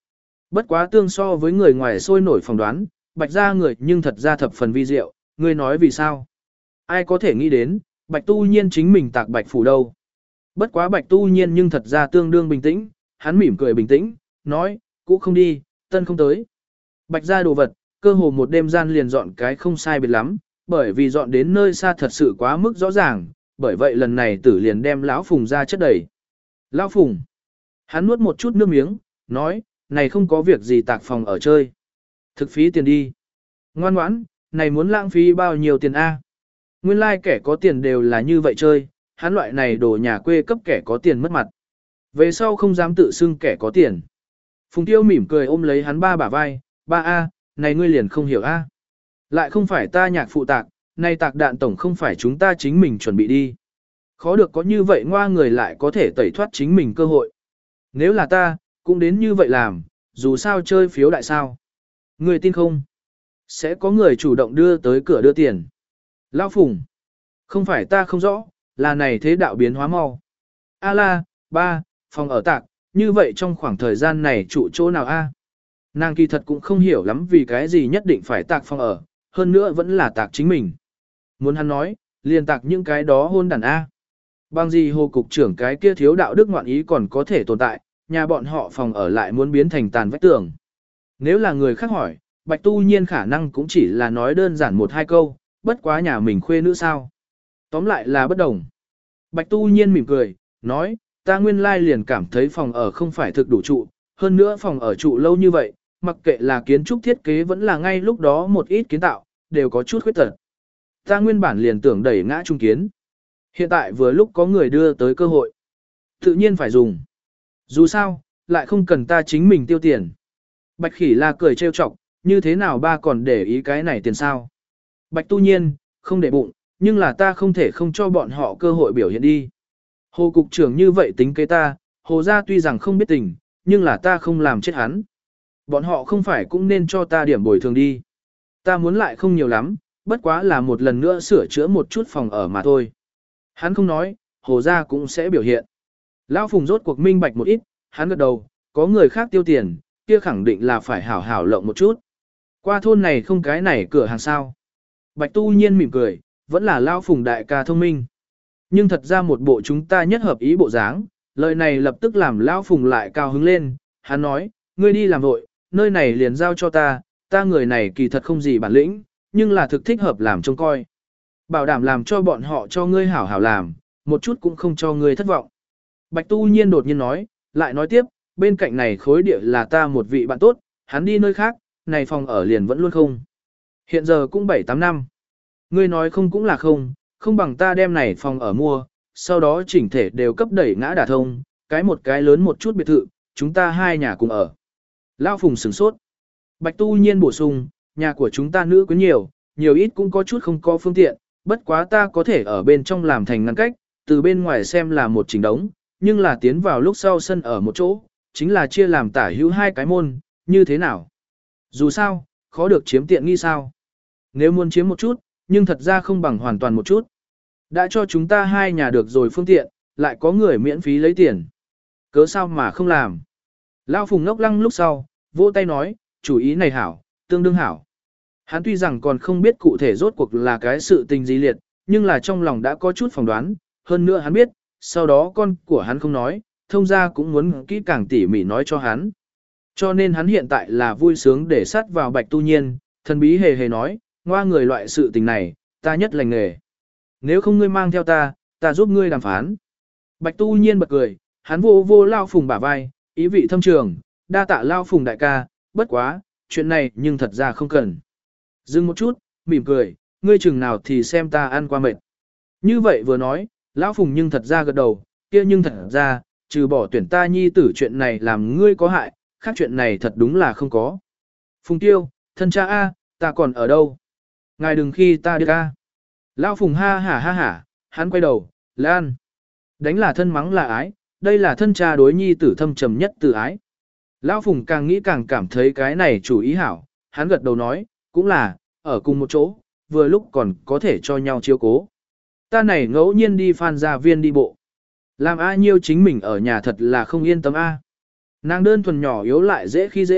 Bất quá tương so với người ngoài sôi nổi phỏng đoán, Bạch gia người nhưng thật ra thập phần vi diệu, ngươi nói vì sao? Ai có thể nghĩ đến, Bạch Tu Nhiên chính mình tạc Bạch phủ đâu? Bất quá Bạch Tu Nhiên nhưng thật ra tương đương bình tĩnh, hắn mỉm cười bình tĩnh, nói, cũ không đi, tân không tới. Bạch gia đồ vật, cơ hồ một đêm gian liền dọn cái không sai biệt lắm, bởi vì dọn đến nơi xa thật sự quá mức rõ ràng, bởi vậy lần này tử liền đem lão Phùng ra chất đầy. Lão Phùng, hắn nuốt một chút nước miếng, nói, này không có việc gì tạc phòng ở chơi. Thực phí tiền đi. Ngoan ngoãn, này muốn lãng phí bao nhiêu tiền a? Nguyên lai like kẻ có tiền đều là như vậy chơi, hắn loại này đồ nhà quê cấp kẻ có tiền mất mặt. Về sau không dám tự xưng kẻ có tiền. Phùng Tiêu mỉm cười ôm lấy hắn ba bả vai, ba a, này ngươi liền không hiểu a. Lại không phải ta nhạc phụ tạc, này tạc đạn tổng không phải chúng ta chính mình chuẩn bị đi. Khó được có như vậy ngoa người lại có thể tẩy thoát chính mình cơ hội. Nếu là ta, cũng đến như vậy làm, dù sao chơi phiếu đại sao. Ngươi tin không? Sẽ có người chủ động đưa tới cửa đưa tiền. Lão Phùng, không phải ta không rõ, là này thế đạo biến hóa mau. A la, ba, phòng ở tạc, như vậy trong khoảng thời gian này trụ chỗ nào a? Nàng kỳ thật cũng không hiểu lắm vì cái gì nhất định phải tạc phòng ở, hơn nữa vẫn là tạc chính mình. Muốn hắn nói, liền tạc những cái đó hôn đàn a. Bằng gì hồ cục trưởng cái kia thiếu đạo đức ngoạn ý còn có thể tồn tại, nhà bọn họ phòng ở lại muốn biến thành tàn vách tường. Nếu là người khác hỏi, Bạch Tu Nhiên khả năng cũng chỉ là nói đơn giản một hai câu, bất quá nhà mình khuê nữ sao. Tóm lại là bất đồng. Bạch Tu Nhiên mỉm cười, nói, ta nguyên lai liền cảm thấy phòng ở không phải thực đủ trụ, hơn nữa phòng ở trụ lâu như vậy, mặc kệ là kiến trúc thiết kế vẫn là ngay lúc đó một ít kiến tạo, đều có chút khuyết tật. Ta nguyên bản liền tưởng đẩy ngã trung kiến. Hiện tại vừa lúc có người đưa tới cơ hội. Tự nhiên phải dùng. Dù sao, lại không cần ta chính mình tiêu tiền. Bạch Khỉ La cười trêu chọc, như thế nào ba còn để ý cái này tiền sao? Bạch Tu Nhiên, không để bụng, nhưng là ta không thể không cho bọn họ cơ hội biểu hiện đi. Hồ cục trưởng như vậy tính kế ta, hồ gia tuy rằng không biết tình, nhưng là ta không làm chết hắn. Bọn họ không phải cũng nên cho ta điểm bồi thường đi. Ta muốn lại không nhiều lắm, bất quá là một lần nữa sửa chữa một chút phòng ở mà thôi. Hắn không nói, hồ gia cũng sẽ biểu hiện. Lão Phùng rốt cuộc minh bạch một ít, hắn gật đầu, có người khác tiêu tiền, kia khẳng định là phải hảo hảo lộng một chút. Qua thôn này không cái này cửa hàng sao. Bạch Tu Nhiên mỉm cười, vẫn là Lão Phùng đại ca thông minh. Nhưng thật ra một bộ chúng ta nhất hợp ý bộ dáng, lời này lập tức làm Lão Phùng lại cao hứng lên, hắn nói, ngươi đi làm vội, nơi này liền giao cho ta, ta người này kỳ thật không gì bản lĩnh, nhưng là thực thích hợp làm trông coi. Bảo đảm làm cho bọn họ cho ngươi hảo hảo làm, một chút cũng không cho ngươi thất vọng. Bạch Tu Nhiên đột nhiên nói, lại nói tiếp, bên cạnh này khối địa là ta một vị bạn tốt, hắn đi nơi khác, này phòng ở liền vẫn luôn không. Hiện giờ cũng 7-8 năm. Ngươi nói không cũng là không, không bằng ta đem này phòng ở mua, sau đó chỉnh thể đều cấp đẩy ngã đả thông, cái một cái lớn một chút biệt thự, chúng ta hai nhà cùng ở. Lão Phùng sửng sốt. Bạch Tu Nhiên bổ sung, nhà của chúng ta nữ có nhiều, nhiều ít cũng có chút không có phương tiện, bất quá ta có thể ở bên trong làm thành ngăn cách, từ bên ngoài xem là một chỉnh đống, nhưng là tiến vào lúc sau sân ở một chỗ, chính là chia làm tả hữu hai cái môn, như thế nào? Dù sao, khó được chiếm tiện nghi sao? Nếu muốn chiếm một chút, nhưng thật ra không bằng hoàn toàn một chút. Đã cho chúng ta hai nhà được rồi phương tiện, lại có người miễn phí lấy tiền. Cớ sao mà không làm? Lão Phùng ngốc lăng lúc sau, vỗ tay nói, chủ ý này hảo, tương đương hảo. Hắn tuy rằng còn không biết cụ thể rốt cuộc là cái sự tình gì liệt, nhưng là trong lòng đã có chút phỏng đoán, hơn nữa hắn biết, sau đó con của hắn không nói, thông gia cũng muốn kỹ càng tỉ mỉ nói cho hắn. Cho nên hắn hiện tại là vui sướng để sát vào Bạch Tu Nhiên, thần bí hề hề nói, ngoa người loại sự tình này, ta nhất lành nghề. Nếu không ngươi mang theo ta, ta giúp ngươi đàm phán. Bạch Tu Nhiên bật cười, hắn vô vô Lao Phùng bả vai, ý vị thâm trường, đa tạ Lao Phùng đại ca, bất quá, chuyện này nhưng thật ra không cần. Dừng một chút, mỉm cười, ngươi chừng nào thì xem ta ăn qua mệt. Như vậy vừa nói, Lão Phùng nhưng thật ra gật đầu, kia nhưng thật ra, trừ bỏ tuyển ta nhi tử chuyện này làm ngươi có hại, khác chuyện này thật đúng là không có. Phùng Tiêu, thân cha A, ta còn ở đâu? Ngài đừng khi ta đi ca. Lão Phùng ha hả, hắn quay đầu, Lan. Đánh là thân mắng là ái, đây là thân cha đối nhi tử thâm trầm nhất từ ái. Lão Phùng càng nghĩ càng cảm thấy cái này chủ ý hảo, hắn gật đầu nói, cũng là, ở cùng một chỗ, vừa lúc còn có thể cho nhau chiếu cố. Ta này ngẫu nhiên đi Phan Gia Viên đi bộ. Làm A Nhiêu chính mình ở nhà thật là không yên tâm A. Nàng đơn thuần nhỏ yếu lại dễ khi dễ,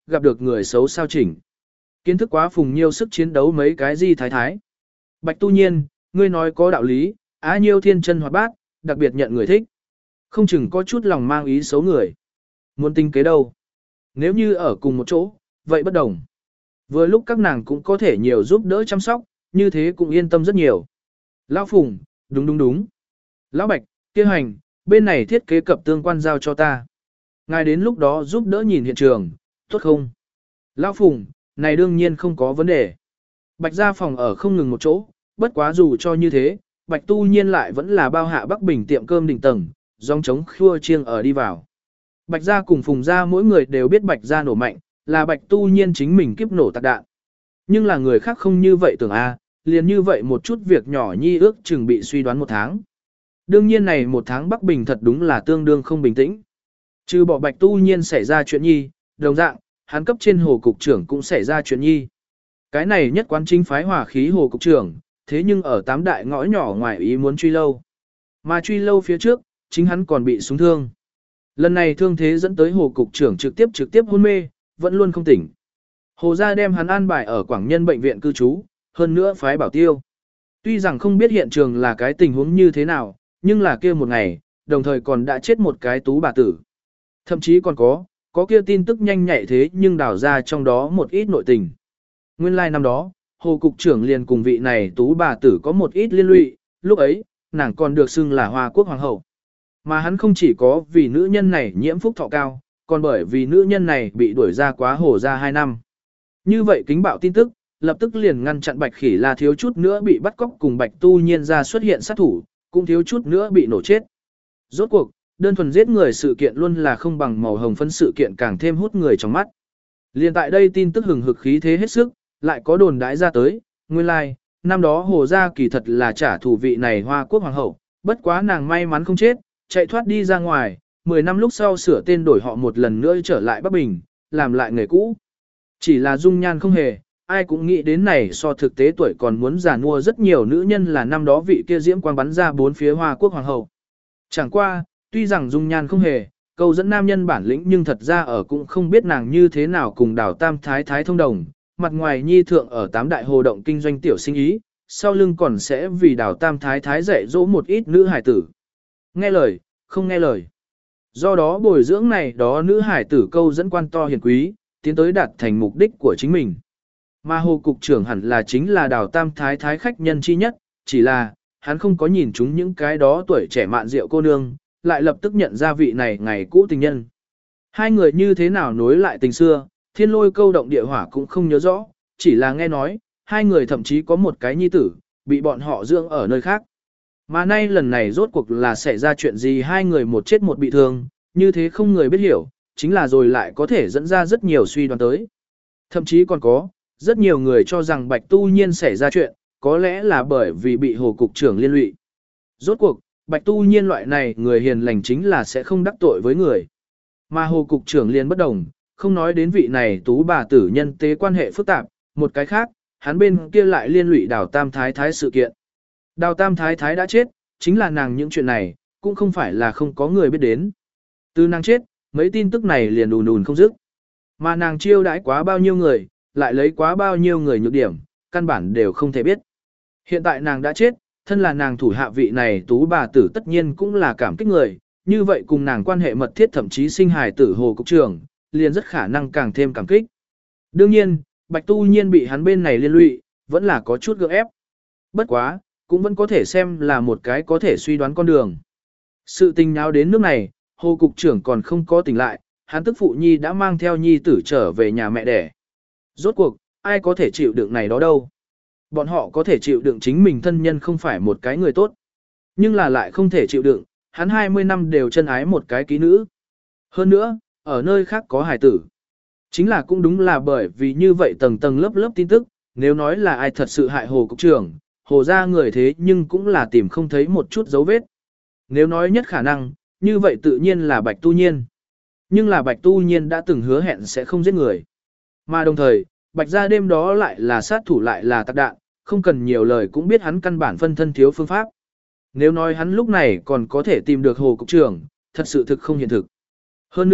gặp được người xấu sao chỉnh. Kiến thức quá Phùng Nhiêu sức chiến đấu mấy cái gì thái thái. Bạch Tu Nhiên, ngươi nói có đạo lý, Á Nhiêu thiên chân hoạt bát, đặc biệt nhận người thích. Không chừng có chút lòng mang ý xấu người. Muốn tính kế đâu? Nếu như ở cùng một chỗ, vậy bất đồng. Vừa lúc các nàng cũng có thể nhiều giúp đỡ chăm sóc, như thế cũng yên tâm rất nhiều. Lão Phùng, đúng. Lão Bạch, kia hành, bên này thiết kế cập tương quan giao cho ta. Ngài đến lúc đó giúp đỡ nhìn hiện trường, tốt không? Lão Phùng, này đương nhiên không có vấn đề. Bạch gia phòng ở không ngừng một chỗ, bất quá dù cho như thế, Bạch Tu Nhiên lại vẫn là bao hạ Bắc Bình tiệm cơm đỉnh tầng, dòng trống khua chiêng ở đi vào. Bạch gia cùng Phùng gia mỗi người đều biết Bạch gia nổ mạnh, là Bạch Tu Nhiên chính mình kiếp nổ tạc đạn. Nhưng là người khác không như vậy tưởng liền như vậy một chút việc nhỏ nhi ước chừng bị suy đoán một tháng. Đương nhiên này một tháng Bắc Bình thật đúng là tương đương không bình tĩnh. Trừ bỏ Bạch Tu Nhiên xảy ra chuyện nhi, đồng dạng, hắn cấp trên hồ cục trưởng cũng xảy ra chuyện nhi. Cái này nhất quán chính phái hỏa khí hồ cục trưởng, thế nhưng ở tám đại ngõ nhỏ ngoài ý muốn truy lâu. Mà truy lâu phía trước, chính hắn còn bị súng thương. Lần này thương thế dẫn tới hồ cục trưởng trực tiếp hôn mê, vẫn luôn không tỉnh. Hồ gia đem hắn an bài ở Quảng Nhân bệnh viện cư trú, hơn nữa phái bảo tiêu. Tuy rằng không biết hiện trường là cái tình huống như thế nào, nhưng là kia một ngày, đồng thời còn đã chết một cái tú bà tử. Thậm chí còn có kia tin tức nhanh nhạy thế nhưng đào ra trong đó một ít nội tình. Nguyên lai năm đó, hồ cục trưởng liền cùng vị này tú bà tử có một ít liên lụy, lúc ấy, nàng còn được xưng là Hoa Quốc Hoàng hậu. Mà hắn không chỉ có vì nữ nhân này nhiễm phúc thọ cao, còn bởi vì nữ nhân này bị đuổi ra quá hồ ra 2 năm. Như vậy kính bạo tin tức, lập tức liền ngăn chặn Bạch Khỉ là thiếu chút nữa bị bắt cóc cùng Bạch Tu Nhiên ra xuất hiện sát thủ, cũng thiếu chút nữa bị nổ chết. Rốt cuộc, đơn thuần giết người sự kiện luôn là không bằng màu hồng phấn sự kiện càng thêm hút người trong mắt. Liên tại đây tin tức hừng hực khí thế hết sức, lại có đồn đãi ra tới, nguyên lai, like, năm đó hồ gia kỳ thật là trả thù vị này Hoa Quốc Hoàng hậu, bất quá nàng may mắn không chết, chạy thoát đi ra ngoài, 10 năm lúc sau sửa tên đổi họ một lần nữa trở lại Bắc Bình, làm lại nghề cũ. Chỉ là dung nhan không hề, ai cũng nghĩ đến này so thực tế tuổi còn muốn già nua rất nhiều nữ nhân là năm đó vị kia diễm quang bắn ra 4 phía Hoa Quốc Hoàng hậu. Chẳng qua, tuy rằng dung nhan không hề, câu dẫn nam nhân bản lĩnh nhưng thật ra ở cũng không biết nàng như thế nào cùng đào tam thái thái thông đồng, mặt ngoài nhi thượng ở 8 đại hồ động kinh doanh tiểu sinh ý, sau lưng còn sẽ vì đào tam thái thái dạy dỗ một ít nữ hải tử. Nghe lời, không nghe lời. Do đó bồi dưỡng này đó nữ hải tử câu dẫn quan to hiền quý, tiến tới đạt thành mục đích của chính mình. Mà hồ cục trưởng hẳn là chính là đào tam thái thái khách nhân chi nhất, chỉ là, hắn không có nhìn chúng những cái đó tuổi trẻ mạn rượu cô nương, lại lập tức nhận ra vị này ngày cũ tình nhân. Hai người như thế nào nối lại tình xưa, thiên lôi câu động địa hỏa cũng không nhớ rõ, chỉ là nghe nói, hai người thậm chí có một cái nhi tử, bị bọn họ dưỡng ở nơi khác. Mà nay lần này rốt cuộc là xảy ra chuyện gì hai người một chết một bị thương, như thế không người biết hiểu, chính là rồi lại có thể dẫn ra rất nhiều suy đoán tới. Thậm chí còn có, rất nhiều người cho rằng Bạch Tu Nhiên xảy ra chuyện, có lẽ là bởi vì bị hồ cục trưởng liên lụy. Rốt cuộc, Bạch Tu Nhiên loại này người hiền lành chính là sẽ không đắc tội với người. Mà hồ cục trưởng liền bất đồng, không nói đến vị này tú bà tử nhân tế quan hệ phức tạp, một cái khác, hắn bên kia lại liên lụy đào tam thái thái sự kiện. Đào tam thái thái đã chết, chính là nàng những chuyện này, cũng không phải là không có người biết đến. Từ nàng chết, mấy tin tức này liền ùn ùn không dứt. Mà nàng chiêu đãi quá bao nhiêu người, lại lấy quá bao nhiêu người nhược điểm, căn bản đều không thể biết. Hiện tại nàng đã chết, thân là nàng thủ hạ vị này tú bà tử tất nhiên cũng là cảm kích người, như vậy cùng nàng quan hệ mật thiết thậm chí sinh hài tử hồ cục trưởng, liền rất khả năng càng thêm cảm kích. Đương nhiên, Bạch Tu Nhiên bị hắn bên này liên lụy, vẫn là có chút gượng ép. Bất quá, cũng vẫn có thể xem là một cái có thể suy đoán con đường. Sự tình nào đến nước này, hồ cục trưởng còn không có tỉnh lại, hắn tức phụ nhi đã mang theo nhi tử trở về nhà mẹ đẻ. Rốt cuộc, ai có thể chịu đựng này đó đâu. Bọn họ có thể chịu đựng chính mình thân nhân không phải một cái người tốt. Nhưng là lại không thể chịu đựng, hắn 20 năm đều chân ái một cái ký nữ. Hơn nữa, ở nơi khác có hài tử. Chính là cũng đúng là bởi vì như vậy tầng tầng lớp lớp tin tức, nếu nói là ai thật sự hại hồ cục trưởng, hồ ra người thế nhưng cũng là tìm không thấy một chút dấu vết. Nếu nói nhất khả năng, như vậy tự nhiên là Bạch Tu Nhiên. Nhưng là Bạch Tu Nhiên đã từng hứa hẹn sẽ không giết người. Mà đồng thời, Bạch gia đêm đó lại là sát thủ lại là tạc đạn, không cần nhiều lời cũng biết hắn căn bản phân thân thiếu phương pháp. Nếu nói hắn lúc này còn có thể tìm được hồ cục trưởng, thật sự thực không hiện thực. Hơn nữa,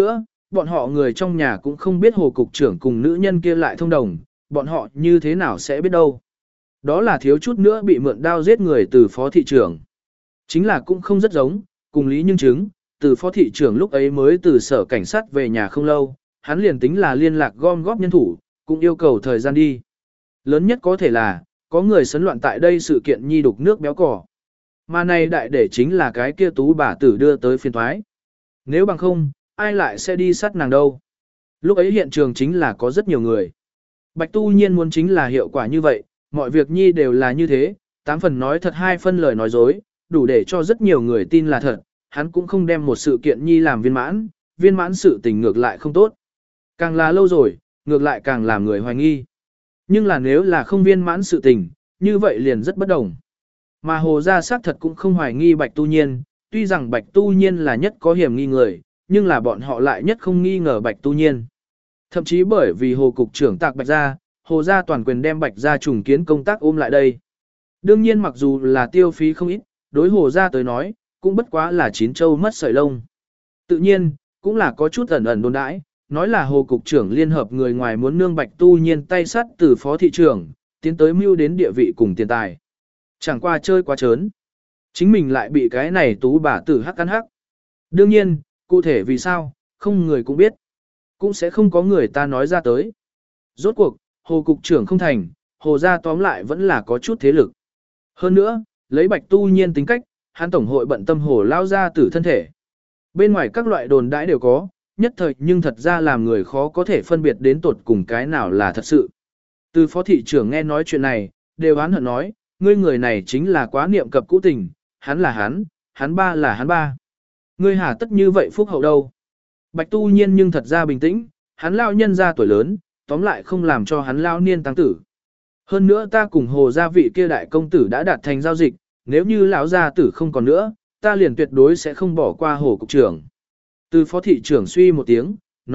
bọn họ người trong nhà cũng không biết hồ cục trưởng cùng nữ nhân kia lại thông đồng, bọn họ như thế nào sẽ biết đâu. Đó là thiếu chút nữa bị mượn đao giết người từ phó thị trưởng. Chính là cũng không rất giống, cùng lý nhưng chứng, từ phó thị trưởng lúc ấy mới từ sở cảnh sát về nhà không lâu, hắn liền tính là liên lạc gom góp nhân thủ, cũng yêu cầu thời gian đi. Lớn nhất có thể là, có người sấn loạn tại đây sự kiện nhi đục nước béo cỏ. Mà này đại để chính là cái kia tú bà tử đưa tới phiên thoái. Nếu bằng không, ai lại sẽ đi sát nàng đâu. Lúc ấy hiện trường chính là có rất nhiều người. Bạch Tu Nhiên muốn chính là hiệu quả như vậy, mọi việc nhi đều là như thế, 8 phần nói thật 2 phân lời nói dối, đủ để cho rất nhiều người tin là thật, hắn cũng không đem một sự kiện nhi làm viên mãn sự tình ngược lại không tốt. Càng là lâu rồi, ngược lại càng làm người hoài nghi. Nhưng là nếu là không viên mãn sự tình, như vậy liền rất bất đồng. Mà Hồ Gia xác thật cũng không hoài nghi Bạch Tu Nhiên, tuy rằng Bạch Tu Nhiên là nhất có hiểm nghi người, nhưng là bọn họ lại nhất không nghi ngờ Bạch Tu Nhiên. Thậm chí bởi vì Hồ Cục trưởng tạc Bạch Gia, Hồ Gia toàn quyền đem Bạch Gia trùng kiến công tác ôm lại đây. Đương nhiên mặc dù là tiêu phí không ít, đối Hồ Gia tới nói, cũng bất quá là chín châu mất sợi lông. Tự nhiên, cũng là có chút ẩn ẩn đồn đãi, nói là Hồ Cục trưởng liên hợp người ngoài muốn nương Bạch Tu Nhiên tay sắt từ phó thị trưởng, tiến tới mưu đến địa vị cùng tiền tài. Chẳng qua chơi quá trớn. Chính mình lại bị cái này tú bà tử hắc cắn hắc. Đương nhiên, cụ thể vì sao, không người cũng biết. Cũng sẽ không có người ta nói ra tới. Rốt cuộc, Hồ Cục trưởng không thành, Hồ Gia tóm lại vẫn là có chút thế lực. Hơn nữa, lấy Bạch Tu Nhiên tính cách, hắn tổng hội bận tâm Hồ lao ra tử thân thể. Bên ngoài các loại đồn đãi đều có, nhất thời nhưng thật ra làm người khó có thể phân biệt đến tột cùng cái nào là thật sự. Từ phó thị trưởng nghe nói chuyện này, đều oán hận nói, ngươi người này chính là quá niệm cập cũ tình, hắn là hắn ba là hắn ba. Ngươi hà tất như vậy phúc hậu đâu. Bạch Tu Nhiên nhưng thật ra bình tĩnh, hắn lao nhân ra tuổi lớn, tóm lại không làm cho hắn lao niên tăng tử. Hơn nữa ta cùng Hồ gia vị kia đại công tử đã đạt thành giao dịch, nếu như lão gia tử không còn nữa, ta liền tuyệt đối sẽ không bỏ qua Hồ cục trưởng. Từ phó thị trưởng suy một tiếng,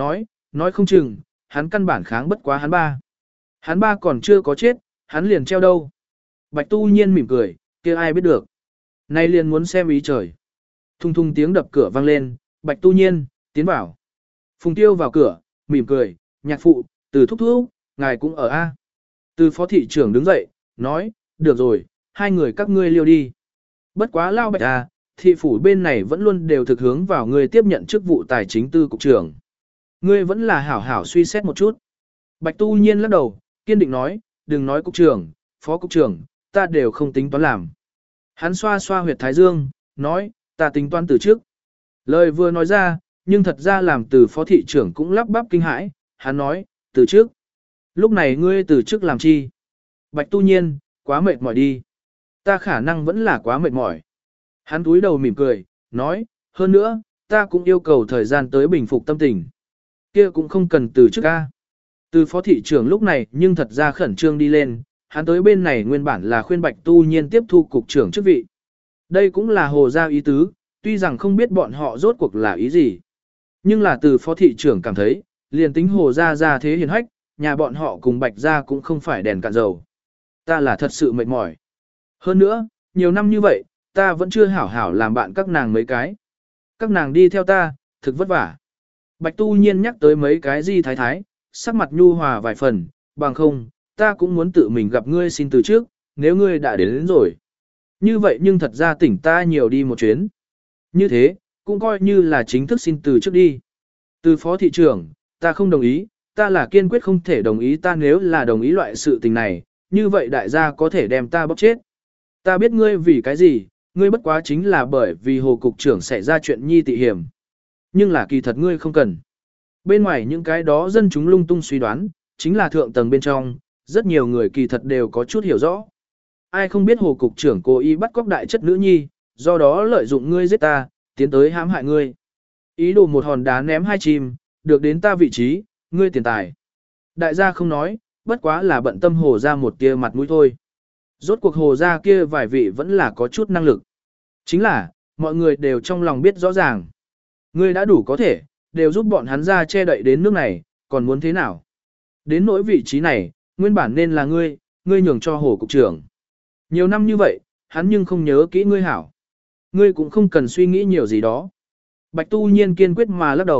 nói không chừng, hắn căn bản kháng bất quá hắn ba. Hắn ba còn chưa có chết, hắn liền treo đâu. Bạch Tu Nhiên mỉm cười, kia ai biết được. Nay liền muốn xem ý trời. Thung thung tiếng đập cửa vang lên, Bạch Tu Nhiên, tiến vào. Phùng Tiêu vào cửa, mỉm cười, nhạc phụ, từ thúc thúc, ngài cũng ở A. Từ phó thị trưởng đứng dậy, nói, được rồi, hai người các ngươi liêu đi. Bất quá lao Bạch à, thị phủ bên này vẫn luôn đều thực hướng vào người tiếp nhận chức vụ tài chính tư cục trưởng. Ngươi vẫn là hảo hảo suy xét một chút. Bạch Tu Nhiên lắc đầu, kiên định nói, đừng nói cục trưởng, phó cục trưởng, ta đều không tính toán làm. Hắn xoa xoa huyệt thái dương, nói, ta tính toán từ trước. Lời vừa nói ra, nhưng thật ra làm từ phó thị trưởng cũng lắp bắp kinh hãi, hắn nói, từ trước. Lúc này ngươi từ trước làm chi? Bạch Tu Nhiên, quá mệt mỏi đi. Ta khả năng vẫn là quá mệt mỏi. Hắn túi đầu mỉm cười, nói, hơn nữa, ta cũng yêu cầu thời gian tới bình phục tâm tình. Kia cũng không cần từ trước ca. Từ phó thị trưởng lúc này nhưng thật ra khẩn trương đi lên, hắn tới bên này nguyên bản là khuyên Bạch Tu Nhiên tiếp thu cục trưởng chức vị. Đây cũng là Hồ gia ý tứ, tuy rằng không biết bọn họ rốt cuộc là ý gì. Nhưng là từ phó thị trưởng cảm thấy, liền tính Hồ gia ra thế hiền hách, nhà bọn họ cùng Bạch gia cũng không phải đèn cạn dầu. Ta là thật sự mệt mỏi. Hơn nữa, nhiều năm như vậy, ta vẫn chưa hảo hảo làm bạn các nàng mấy cái. Các nàng đi theo ta, thực vất vả. Bạch Tu Nhiên nhắc tới mấy cái di thái thái, sắc mặt nhu hòa vài phần, bằng không, ta cũng muốn tự mình gặp ngươi xin từ trước, nếu ngươi đã đến rồi. Như vậy nhưng thật ra tỉnh ta nhiều đi một chuyến. Như thế, cũng coi như là chính thức xin từ trước đi. Từ phó thị trưởng, ta không đồng ý, ta là kiên quyết không thể đồng ý, ta nếu là đồng ý loại sự tình này, như vậy đại gia có thể đem ta bóp chết. Ta biết ngươi vì cái gì, ngươi bất quá chính là bởi vì Hồ cục trưởng xảy ra chuyện nhi tị hiểm. Nhưng là kỳ thật ngươi không cần. Bên ngoài những cái đó dân chúng lung tung suy đoán, chính là thượng tầng bên trong, rất nhiều người kỳ thật đều có chút hiểu rõ. Ai không biết Hồ cục trưởng cố ý bắt cóc đại chất nữ nhi, do đó lợi dụng ngươi giết ta, tiến tới hãm hại ngươi. Ý đồ một hòn đá ném hai chim, được đến ta vị trí, ngươi tiền tài. Đại gia không nói, bất quá là bận tâm Hồ ra một tia mặt mũi thôi. Rốt cuộc Hồ ra kia vài vị vẫn là có chút năng lực. Chính là, mọi người đều trong lòng biết rõ ràng. Ngươi đã đủ có thể, đều giúp bọn hắn ra che đậy đến nước này, còn muốn thế nào? Đến nỗi vị trí này, nguyên bản nên là ngươi nhường cho Hồ cục trưởng. Nhiều năm như vậy, hắn nhưng không nhớ kỹ ngươi hảo. Ngươi cũng không cần suy nghĩ nhiều gì đó. Bạch Tu Nhiên kiên quyết mà lắc đầu,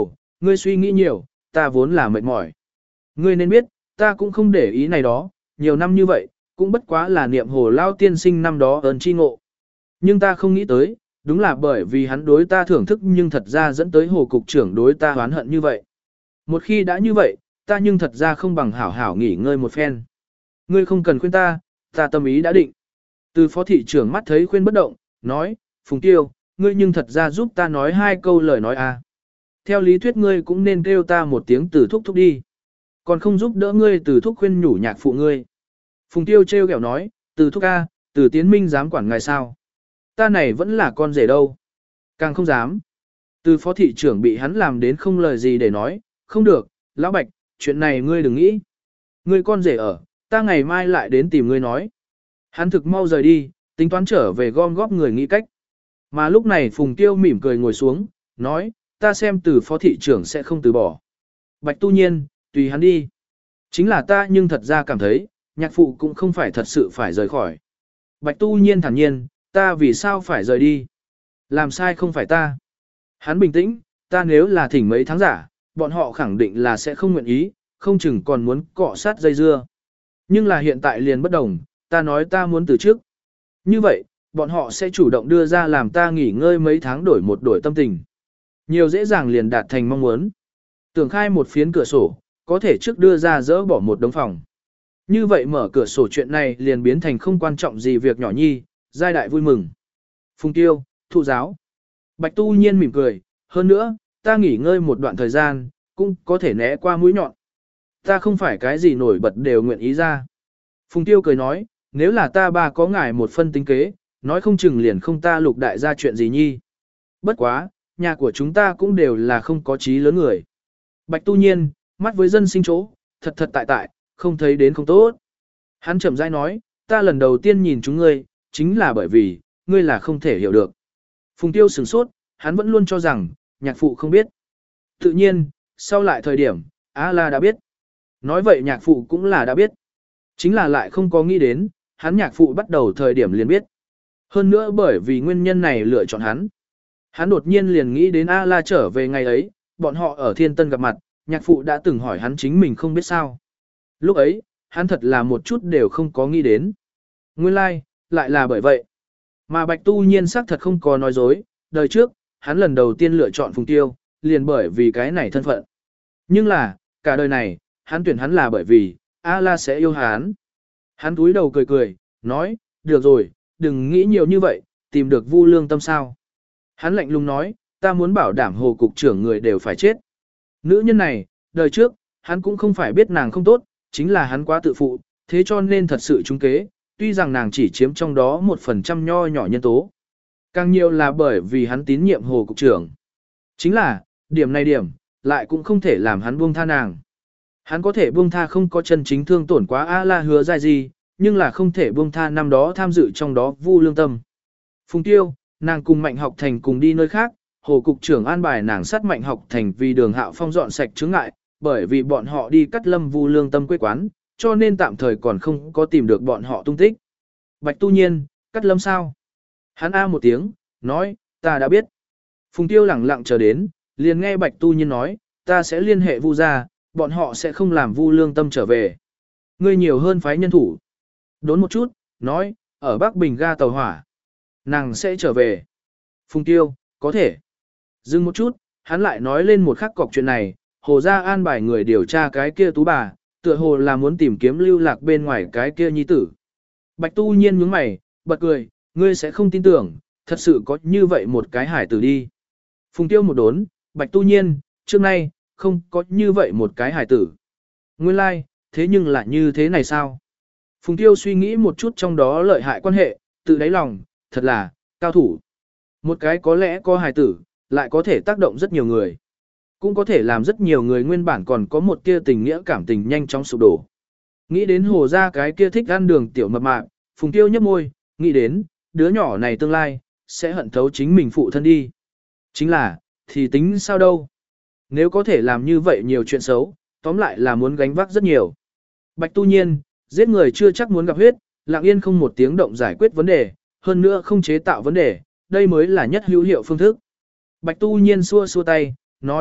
Ngươi suy nghĩ nhiều, ta vốn là mệt mỏi. Ngươi nên biết, ta cũng không để ý này đó, nhiều năm như vậy, cũng bất quá là niệm hồ lao tiên sinh năm đó ơn chi ngộ. Nhưng ta không nghĩ tới, đúng là bởi vì hắn đối ta thưởng thức nhưng thật ra dẫn tới hồ cục trưởng đối ta oán hận như vậy. Một khi đã như vậy, ta nhưng thật ra không bằng hảo hảo nghỉ ngơi một phen. Ngươi không cần khuyên ta, ta tâm ý đã định. Từ phó thị trưởng mắt thấy khuyên bất động, nói, Phùng Tiêu, ngươi nhưng thật ra giúp ta nói hai câu lời nói à. Theo lý thuyết ngươi cũng nên kêu ta một tiếng từ thúc thúc đi. Còn không giúp đỡ ngươi từ thúc khuyên nhủ nhạc phụ ngươi. Phùng Tiêu trêu ghẹo nói, từ thúc A, từ tiến minh dám quản ngài sao. Ta này vẫn là con rể đâu. Càng không dám. Từ phó thị trưởng bị hắn làm đến không lời gì để nói, không được, lão Bạch, chuyện này ngươi đừng nghĩ. Ngươi con rể ở, ta ngày mai lại đến tìm ngươi nói. Hắn thực mau rời đi, tính toán trở về gom góp người nghĩ cách. Mà lúc này Phùng Tiêu mỉm cười ngồi xuống, nói, ta xem từ phó thị trưởng sẽ không từ bỏ. Bạch tu nhiên, tùy hắn đi. Chính là ta nhưng thật ra cảm thấy, nhạc phụ cũng không phải thật sự phải rời khỏi. Bạch tu nhiên thản nhiên, ta vì sao phải rời đi? Làm sai không phải ta. Hắn bình tĩnh, ta nếu là thỉnh mấy tháng giả, bọn họ khẳng định là sẽ không nguyện ý, không chừng còn muốn cọ sát dây dưa. Nhưng là hiện tại liền bất đồng, ta nói ta muốn từ trước. Như vậy, bọn họ sẽ chủ động đưa ra làm ta nghỉ ngơi mấy tháng đổi một đổi tâm tình. Nhiều dễ dàng liền đạt thành mong muốn. Tưởng khai một phiến cửa sổ, có thể trước đưa ra dỡ bỏ một đống phòng. Như vậy mở cửa sổ chuyện này liền biến thành không quan trọng gì việc nhỏ nhi, giai đại vui mừng. Phùng Tiêu, thụ giáo. Bạch tu nhiên mỉm cười, hơn nữa, ta nghỉ ngơi một đoạn thời gian, cũng có thể né qua mũi nhọn. Ta không phải cái gì nổi bật đều nguyện ý ra. Phùng Tiêu cười nói, nếu là ta ba có ngài một phân tính kế, nói không chừng liền không ta lục đại ra chuyện gì nhi. Bất quá, nhà của chúng ta cũng đều là không có trí lớn người. Bạch tu nhiên, mắt với dân sinh chỗ, thật thật tại tại, không thấy đến không tốt. Hắn chậm rãi nói, ta lần đầu tiên nhìn chúng ngươi, chính là bởi vì, ngươi là không thể hiểu được. Phùng Tiêu sửng sốt, hắn vẫn luôn cho rằng, nhạc phụ không biết. Tự nhiên, sau lại thời điểm, A-la đã biết. Nói vậy nhạc phụ cũng là đã biết. Chính là lại không có nghĩ đến, hắn nhạc phụ bắt đầu thời điểm liền biết. Hơn nữa bởi vì nguyên nhân này lựa chọn hắn. Hắn đột nhiên liền nghĩ đến A-la trở về ngày ấy, bọn họ ở Thiên Tân gặp mặt, nhạc phụ đã từng hỏi hắn chính mình không biết sao. Lúc ấy, hắn thật là một chút đều không có nghĩ đến. Nguyên lai, lại là bởi vậy. Mà Bạch tu nhiên xác thật không có nói dối, đời trước, hắn lần đầu tiên lựa chọn Phùng Tiêu, liền bởi vì cái này thân phận. Nhưng là, cả đời này, hắn tuyển hắn là bởi vì, A-la sẽ yêu hắn. Hắn túi đầu cười cười, nói, được rồi, đừng nghĩ nhiều như vậy, tìm được Vu Lương Tâm sao. Hắn lạnh lùng nói, ta muốn bảo đảm hồ cục trưởng người đều phải chết. Nữ nhân này, đời trước, hắn cũng không phải biết nàng không tốt, chính là hắn quá tự phụ, thế cho nên thật sự trúng kế, tuy rằng nàng chỉ chiếm trong đó 1% nho nhỏ nhân tố. Càng nhiều là bởi vì hắn tín nhiệm hồ cục trưởng. Chính là, điểm này điểm, lại cũng không thể làm hắn buông tha nàng. Hắn có thể buông tha không có chân chính thương tổn quá A-la hứa dài gì, nhưng là không thể buông tha năm đó tham dự trong đó Vu Lương Tâm. Phùng Tiêu, nàng cùng Mạnh Học Thành cùng đi nơi khác, hồ cục trưởng an bài nàng sát Mạnh Học Thành vì Đường Hạo Phong dọn sạch chướng ngại, bởi vì bọn họ đi cắt lâm Vu Lương Tâm quê quán, cho nên tạm thời còn không có tìm được bọn họ tung tích. Bạch tu nhiên, cắt lâm sao? Hắn a một tiếng, nói, ta đã biết. Phùng Tiêu lẳng lặng chờ đến, liền nghe Bạch tu nhiên nói, ta sẽ liên hệ Vu gia, bọn họ sẽ không làm Vu Lương Tâm trở về. Ngươi nhiều hơn phái nhân thủ. Đốn một chút, nói, ở Bắc Bình ga tàu hỏa. Nàng sẽ trở về. Phùng Tiêu, có thể. Dừng một chút, hắn lại nói lên một khắc cọc chuyện này, hồ gia an bài người điều tra cái kia tú bà, tựa hồ là muốn tìm kiếm lưu lạc bên ngoài cái kia nhi tử. Bạch tu nhiên nhướng mày, bật cười, ngươi sẽ không tin tưởng, thật sự có như vậy một cái hải tử đi. Phùng Tiêu một đốn, Bạch tu nhiên, trước nay, không có như vậy một cái hải tử. Nguyên lai, like, thế nhưng lại như thế này sao? Phùng Tiêu suy nghĩ một chút trong đó lợi hại quan hệ, tự đáy lòng, thật là, cao thủ. Một cái có lẽ có hài tử, lại có thể tác động rất nhiều người. Cũng có thể làm rất nhiều người nguyên bản còn có một tia tình nghĩa cảm tình nhanh chóng sụp đổ. Nghĩ đến hồ ra cái kia thích ăn đường tiểu mập mạp, Phùng Tiêu nhấp môi, nghĩ đến, đứa nhỏ này tương lai, sẽ hận thấu chính mình phụ thân đi. Chính là, thì tính sao đâu. Nếu có thể làm như vậy nhiều chuyện xấu, tóm lại là muốn gánh vác rất nhiều. Bạch tu nhiên, giết người chưa chắc muốn gặp huyết, lặng yên không một tiếng động giải quyết vấn đề, hơn nữa không chế tạo vấn đề, đây mới là nhất hữu hiệu phương thức. Bạch tu nhiên xua xua tay, nói,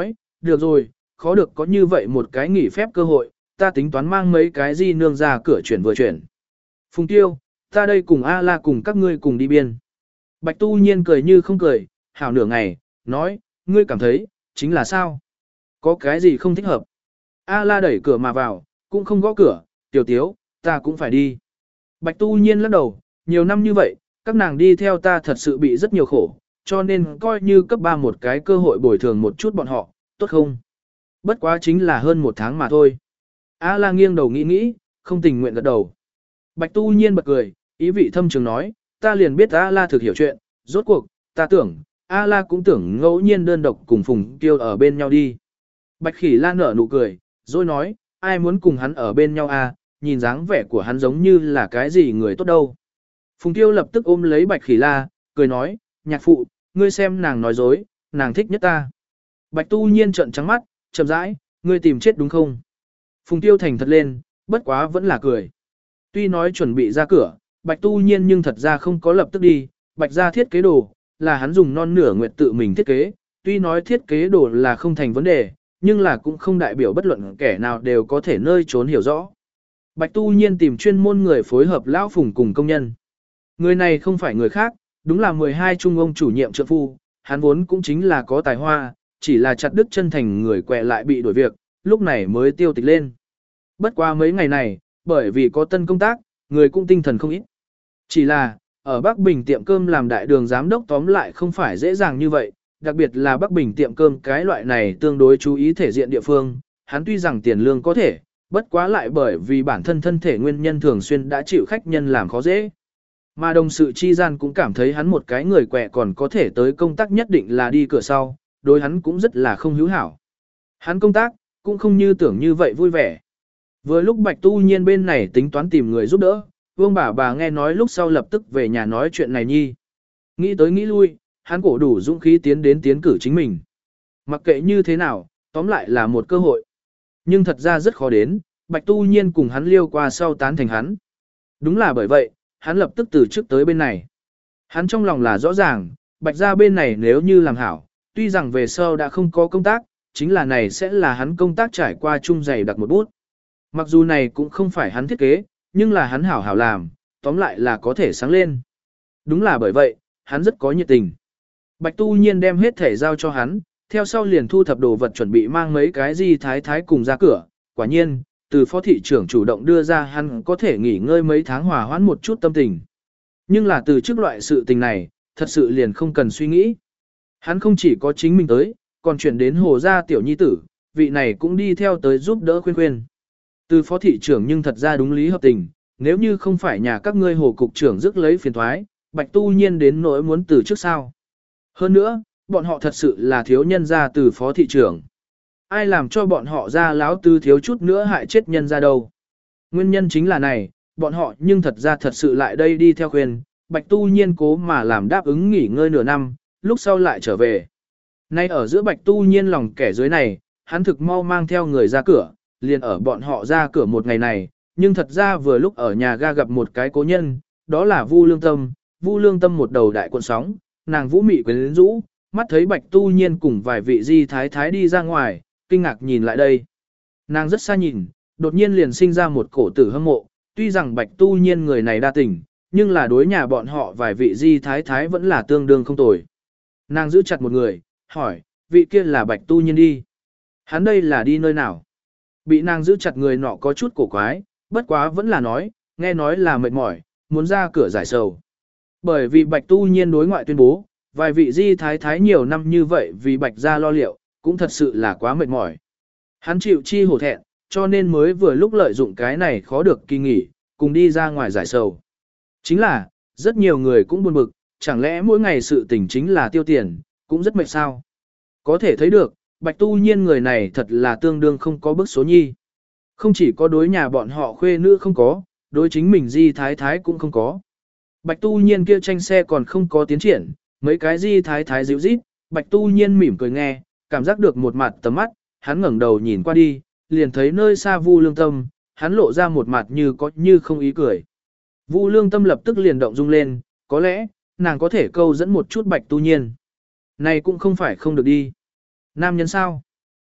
được rồi, khó được có như vậy một cái nghỉ phép cơ hội, ta tính toán mang mấy cái di nương ra cửa chuyển vừa chuyển. Phùng Tiêu, ta đây cùng A-la cùng các ngươi cùng đi biên. Bạch Tu Nhiên cười như không cười, hảo nửa ngày, nói, ngươi cảm thấy, chính là sao? Có cái gì không thích hợp? A-la đẩy cửa mà vào, cũng không gõ cửa, tiểu tiếu, ta cũng phải đi. Bạch Tu Nhiên lắc đầu, nhiều năm như vậy, các nàng đi theo ta thật sự bị rất nhiều khổ, cho nên coi như cấp 3 một cái cơ hội bồi thường một chút bọn họ, tốt không? Bất quá chính là hơn một tháng mà thôi. A-la nghiêng đầu nghĩ nghĩ, không tình nguyện gật đầu. Bạch Tu Nhiên bật cười, ý vị thâm trường nói, ta liền biết A-la thực hiểu chuyện, rốt cuộc, ta tưởng, A-la cũng tưởng ngẫu nhiên đơn độc cùng Phùng Tiêu ở bên nhau đi. Bạch Khỉ La nở nụ cười, rồi nói, ai muốn cùng hắn ở bên nhau à, nhìn dáng vẻ của hắn giống như là cái gì người tốt đâu. Phùng Tiêu lập tức ôm lấy Bạch Khỉ La, cười nói, nhạc phụ, ngươi xem nàng nói dối, nàng thích nhất ta. Bạch Tu Nhiên trợn trắng mắt, chậm rãi, ngươi tìm chết đúng không? Phùng Tiêu thành thật lên, bất quá vẫn là cười. Tuy nói chuẩn bị ra cửa, Bạch Tu Nhiên nhưng thật ra không có lập tức đi, Bạch gia thiết kế đồ, là hắn dùng non nửa nguyệt tự mình thiết kế, tuy nói thiết kế đồ là không thành vấn đề, nhưng là cũng không đại biểu bất luận kẻ nào đều có thể nơi trốn hiểu rõ. Bạch Tu Nhiên tìm chuyên môn người phối hợp lão Phùng cùng công nhân. Người này không phải người khác, đúng là 12 trung ông chủ nhiệm trợ phu, hắn vốn cũng chính là có tài hoa, chỉ là chặt đứt chân thành người quẹ lại bị đuổi việc, lúc này mới tiêu tịch lên. Bất qua mấy ngày này, bởi vì có tân công tác, người cũng tinh thần không ít. Chỉ là, ở Bắc Bình tiệm cơm làm đại đường giám đốc tóm lại không phải dễ dàng như vậy, đặc biệt là Bắc Bình tiệm cơm cái loại này tương đối chú ý thể diện địa phương, hắn tuy rằng tiền lương có thể, bất quá lại bởi vì bản thân thân thể nguyên nhân thường xuyên đã chịu khách nhân làm khó dễ. Mà đồng sự chi gian cũng cảm thấy hắn một cái người quẹ còn có thể tới công tác nhất định là đi cửa sau, đối hắn cũng rất là không hữu hảo. Hắn công tác, cũng không như tưởng như vậy vui vẻ. Vừa lúc Bạch Tu Nhiên bên này tính toán tìm người giúp đỡ, Vương bà nghe nói lúc sau lập tức về nhà nói chuyện này nhi. Nghĩ tới nghĩ lui, hắn cổ đủ dũng khí tiến cử chính mình. Mặc kệ như thế nào, tóm lại là một cơ hội. Nhưng thật ra rất khó đến, Bạch Tu Nhiên cùng hắn liêu qua sau tán thành hắn. Đúng là bởi vậy, hắn lập tức từ trước tới bên này. Hắn trong lòng là rõ ràng, Bạch gia bên này nếu như làm hảo, tuy rằng về sau đã không có công tác, chính là này sẽ là hắn công tác trải qua chung dày đặc một bút. Mặc dù này cũng không phải hắn thiết kế, nhưng là hắn hảo hảo làm, tóm lại là có thể sáng lên. Đúng là bởi vậy, hắn rất có nhiệt tình. Bạch Tu Nhiên đem hết thể giao cho hắn, theo sau liền thu thập đồ vật chuẩn bị mang mấy cái gì thái cùng ra cửa. Quả nhiên, từ phó thị trưởng chủ động đưa ra hắn có thể nghỉ ngơi mấy tháng hòa hoãn một chút tâm tình. Nhưng là từ trước loại sự tình này, thật sự liền không cần suy nghĩ. Hắn không chỉ có chính mình tới, còn chuyển đến hồ gia tiểu nhi tử, vị này cũng đi theo tới giúp đỡ khuyên. Từ phó thị trưởng nhưng thật ra đúng lý hợp tình, nếu như không phải nhà các ngươi hồ cục trưởng rước lấy phiền thoái, Bạch Tu Nhiên đến nỗi muốn từ trước sao. Hơn nữa, bọn họ thật sự là thiếu nhân gia từ phó thị trưởng. Ai làm cho bọn họ ra láo tư thiếu chút nữa hại chết nhân ra đâu. Nguyên nhân chính là này, bọn họ nhưng thật ra thật sự lại đây đi theo khuyên, Bạch Tu Nhiên cố mà làm đáp ứng nghỉ ngơi nửa năm, lúc sau lại trở về. Nay ở giữa Bạch Tu Nhiên lòng kẻ dưới này, hắn thực mau mang theo người ra cửa, liền ở bọn họ ra cửa một ngày này, nhưng thật ra vừa lúc ở nhà ga gặp một cái cố nhân, đó là Vu Lương Tâm. Vu Lương Tâm một đầu đại cuộn sóng, nàng vũ mị quyến rũ, mắt thấy Bạch Tu Nhiên cùng vài vị di thái đi ra ngoài, kinh ngạc nhìn lại đây. Nàng rất xa nhìn, đột nhiên liền sinh ra một cổ tử hâm mộ, tuy rằng Bạch Tu Nhiên người này đa tình, nhưng là đối nhà bọn họ vài vị di thái vẫn là tương đương không tồi. Nàng giữ chặt một người, hỏi, vị kia là Bạch Tu Nhiên đi. Hắn đây là đi nơi nào? Bị nàng giữ chặt người nọ có chút cổ quái, bất quá vẫn là nói, nghe nói là mệt mỏi, muốn ra cửa giải sầu. Bởi vì Bạch Tu Nhiên đối ngoại tuyên bố, vài vị di thái nhiều năm như vậy vì Bạch gia lo liệu, cũng thật sự là quá mệt mỏi. Hắn chịu chi hổ thẹn, cho nên mới vừa lúc lợi dụng cái này khó được kỳ nghỉ, cùng đi ra ngoài giải sầu. Chính là, rất nhiều người cũng buồn bực, chẳng lẽ mỗi ngày sự tình chính là tiêu tiền, cũng rất mệt sao. Có thể thấy được, Bạch Tu Nhiên người này thật là tương đương không có bức số nhi. Không chỉ có đối nhà bọn họ khuê nữ không có, đối chính mình di thái cũng không có. Bạch Tu Nhiên kia tranh xe còn không có tiến triển, mấy cái di thái dịu rít, Bạch Tu Nhiên mỉm cười nghe, cảm giác được một mặt tầm mắt, hắn ngẩng đầu nhìn qua đi, liền thấy nơi xa Vu Lương Tâm, hắn lộ ra một mặt như có như không ý cười. Vu Lương Tâm lập tức liền động dung lên, có lẽ, nàng có thể câu dẫn một chút Bạch Tu Nhiên. Này cũng không phải không được đi. Nam nhân sao?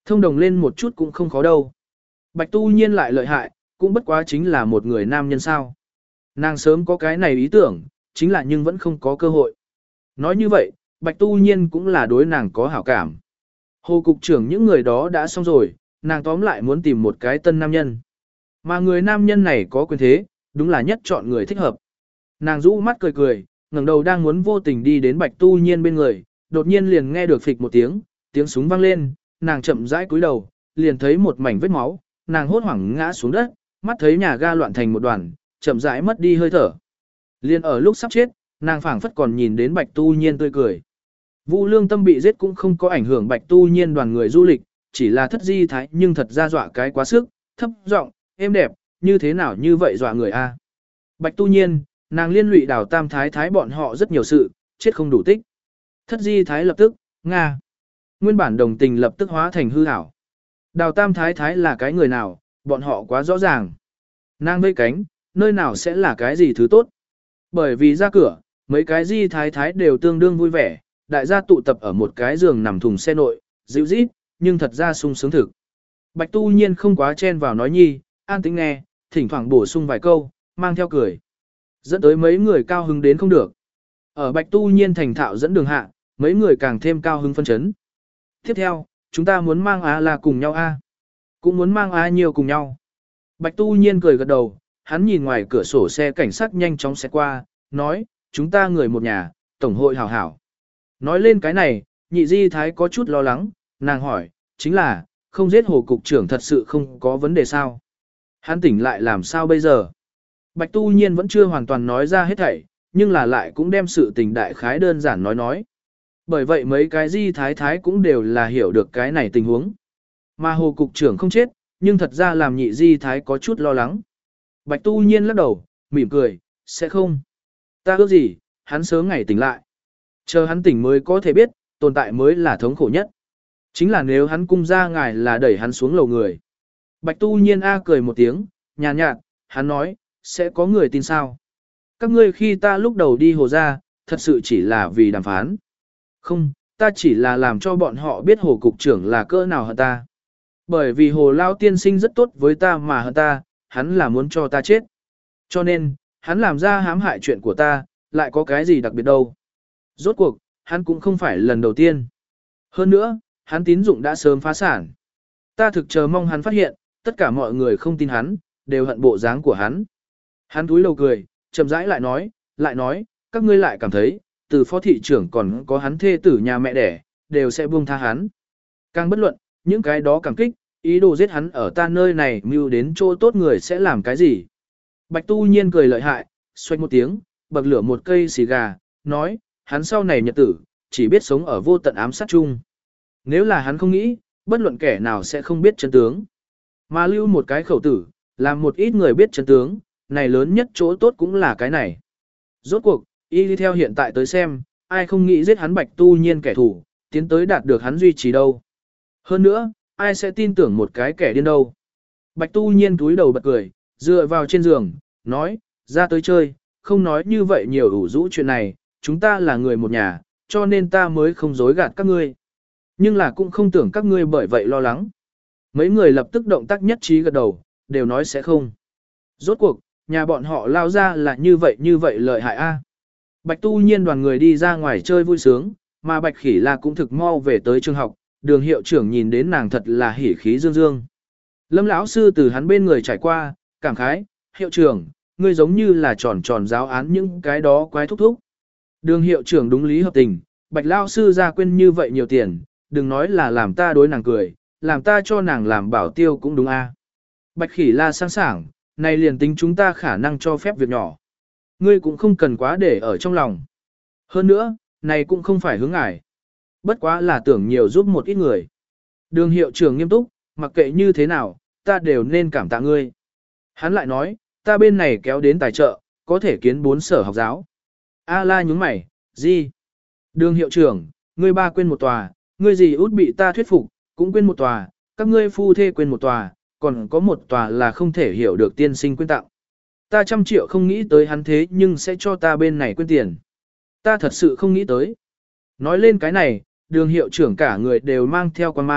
Thông đồng lên một chút cũng không khó đâu. Bạch Tu Nhiên lại lợi hại, cũng bất quá chính là một người nam nhân sao. Nàng sớm có cái này ý tưởng, chính là nhưng vẫn không có cơ hội. Nói như vậy, Bạch Tu Nhiên cũng là đối nàng có hảo cảm. Hồ cục trưởng những người đó đã xong rồi, nàng tóm lại muốn tìm một cái tân nam nhân. Mà người nam nhân này có quyền thế, đúng là nhất chọn người thích hợp. Nàng rũ mắt cười cười, ngẩng đầu đang muốn vô tình đi đến Bạch Tu Nhiên bên người, đột nhiên liền nghe được phịch một tiếng, tiếng súng vang lên, nàng chậm rãi cúi đầu, liền thấy một mảnh vết máu, nàng hốt hoảng ngã xuống đất, mắt thấy nhà ga loạn thành một đoàn, chậm rãi mất đi hơi thở. Liền ở lúc sắp chết, nàng phảng phất còn nhìn đến Bạch Tu Nhiên tươi cười. Vu Lương Tâm bị giết cũng không có ảnh hưởng Bạch Tu Nhiên đoàn người du lịch, chỉ là thất di thái nhưng thật ra dọa cái quá sức, thấp giọng, êm đẹp, như thế nào như vậy dọa người a? Bạch Tu Nhiên, nàng liên lụy Đào Tam Thái Thái bọn họ rất nhiều sự, chết không đủ tích. Thất di thái lập tức, Nga. Nguyên bản đồng tình lập tức hóa thành hư ảo. Đào Tam Thái Thái là cái người nào, bọn họ quá rõ ràng. Nàng vây cánh, nơi nào sẽ là cái gì thứ tốt. Bởi vì ra cửa, mấy cái di thái thái đều tương đương vui vẻ, đại gia tụ tập ở một cái giường nằm thùng xe nội, dịu rít, nhưng thật ra sung sướng thực. Bạch Tu Nhiên không quá chen vào nói nhi, an tĩnh nghe, thỉnh thoảng bổ sung vài câu, mang theo cười. Dẫn tới mấy người cao hứng đến không được. Ở Bạch Tu Nhiên thành thạo dẫn đường hạ, mấy người càng thêm cao hứng phân chấn. Tiếp theo, chúng ta muốn mang A là cùng nhau A. Cũng muốn mang A nhiều cùng nhau. Bạch Tu Nhiên cười gật đầu, hắn nhìn ngoài cửa sổ xe cảnh sát nhanh chóng xe qua, nói, chúng ta người một nhà, tổng hội hảo hảo. Nói lên cái này, nhị di thái có chút lo lắng, nàng hỏi, chính là, không giết hồ cục trưởng thật sự không có vấn đề sao? Hắn tỉnh lại làm sao bây giờ? Bạch Tu Nhiên vẫn chưa hoàn toàn nói ra hết thảy, nhưng là lại cũng đem sự tình đại khái đơn giản nói. Bởi vậy mấy cái di thái thái cũng đều là hiểu được cái này tình huống. Mà hồ cục trưởng không chết, nhưng thật ra làm nhị di thái có chút lo lắng. Bạch Tu Nhiên lắc đầu, mỉm cười, sẽ không. Ta ước gì, hắn sớm ngày tỉnh lại. Chờ hắn tỉnh mới có thể biết, tồn tại mới là thống khổ nhất. Chính là nếu hắn cung ra ngài là đẩy hắn xuống lầu người. Bạch Tu Nhiên cười một tiếng, nhàn nhạt, hắn nói, sẽ có người tin sao. Các ngươi khi ta lúc đầu đi hồ ra, thật sự chỉ là vì đàm phán. Không, ta chỉ là làm cho bọn họ biết hồ cục trưởng là cỡ nào hơn ta. Bởi vì hồ lao tiên sinh rất tốt với ta mà hơn ta, hắn là muốn cho ta chết. Cho nên, hắn làm ra hãm hại chuyện của ta, lại có cái gì đặc biệt đâu. Rốt cuộc, hắn cũng không phải lần đầu tiên. Hơn nữa, hắn tín dụng đã sớm phá sản. Ta thực chờ mong hắn phát hiện, tất cả mọi người không tin hắn, đều hận bộ dáng của hắn. Hắn túi lầu cười, chậm rãi lại nói, các ngươi lại cảm thấy, từ phó thị trưởng còn có hắn thê tử nhà mẹ đẻ, đều sẽ buông tha hắn. Càng bất luận, những cái đó cảm kích, ý đồ giết hắn ở ta nơi này mưu đến chỗ tốt người sẽ làm cái gì. Bạch Tu Nhiên cười lợi hại, xoay một tiếng, bậc lửa một cây xì gà, nói, hắn sau này nhật tử, chỉ biết sống ở vô tận ám sát chung. Nếu là hắn không nghĩ, bất luận kẻ nào sẽ không biết chân tướng. Mà lưu một cái khẩu tử, làm một ít người biết chân tướng, này lớn nhất chỗ tốt cũng là cái này. Rốt cuộc, y đi theo hiện tại tới xem, ai không nghĩ giết hắn Bạch Tu Nhiên kẻ thù, tiến tới đạt được hắn duy trì đâu. Hơn nữa, ai sẽ tin tưởng một cái kẻ điên đâu. Bạch Tu Nhiên túi đầu bật cười, dựa vào trên giường, nói, ra tới chơi, không nói như vậy nhiều ủ rũ chuyện này, chúng ta là người một nhà, cho nên ta mới không dối gạt các ngươi. Nhưng là cũng không tưởng các ngươi bởi vậy lo lắng. Mấy người lập tức động tác nhất trí gật đầu, đều nói sẽ không. Rốt cuộc, nhà bọn họ lao ra là như vậy lợi hại a. Bạch Tu Nhiên đoàn người đi ra ngoài chơi vui sướng, mà Bạch Khỉ La cũng thực mau về tới trường học, đường hiệu trưởng nhìn đến nàng thật là hỉ khí dương dương. Lâm lão sư từ hắn bên người trải qua, cảm khái, hiệu trưởng, ngươi giống như là tròn tròn giáo án những cái đó quái thúc thúc. Đường hiệu trưởng đúng lý hợp tình, Bạch lão sư ra quên như vậy nhiều tiền, đừng nói là làm ta đối nàng cười, làm ta cho nàng làm bảo tiêu cũng đúng a. Bạch Khỉ La sang sảng, này liền tính chúng ta khả năng cho phép việc nhỏ. Ngươi cũng không cần quá để ở trong lòng. Hơn nữa, này cũng không phải hướng ngải. Bất quá là tưởng nhiều giúp một ít người. Đường hiệu trưởng nghiêm túc, mặc kệ như thế nào, ta đều nên cảm tạ ngươi. Hắn lại nói, ta bên này kéo đến tài trợ, có thể kiến 4 sở học giáo. A la nhúng mày, gì? Đường hiệu trưởng, ngươi ba quên một tòa, ngươi gì út bị ta thuyết phục, cũng quên một tòa, các ngươi phu thê quên một tòa, còn có một tòa là không thể hiểu được tiên sinh quyên tặng. Ta 100 triệu không nghĩ tới hắn thế nhưng sẽ cho ta bên này quyên tiền. Ta thật sự không nghĩ tới. Nói lên cái này, đường hiệu trưởng cả người đều mang theo quan mang,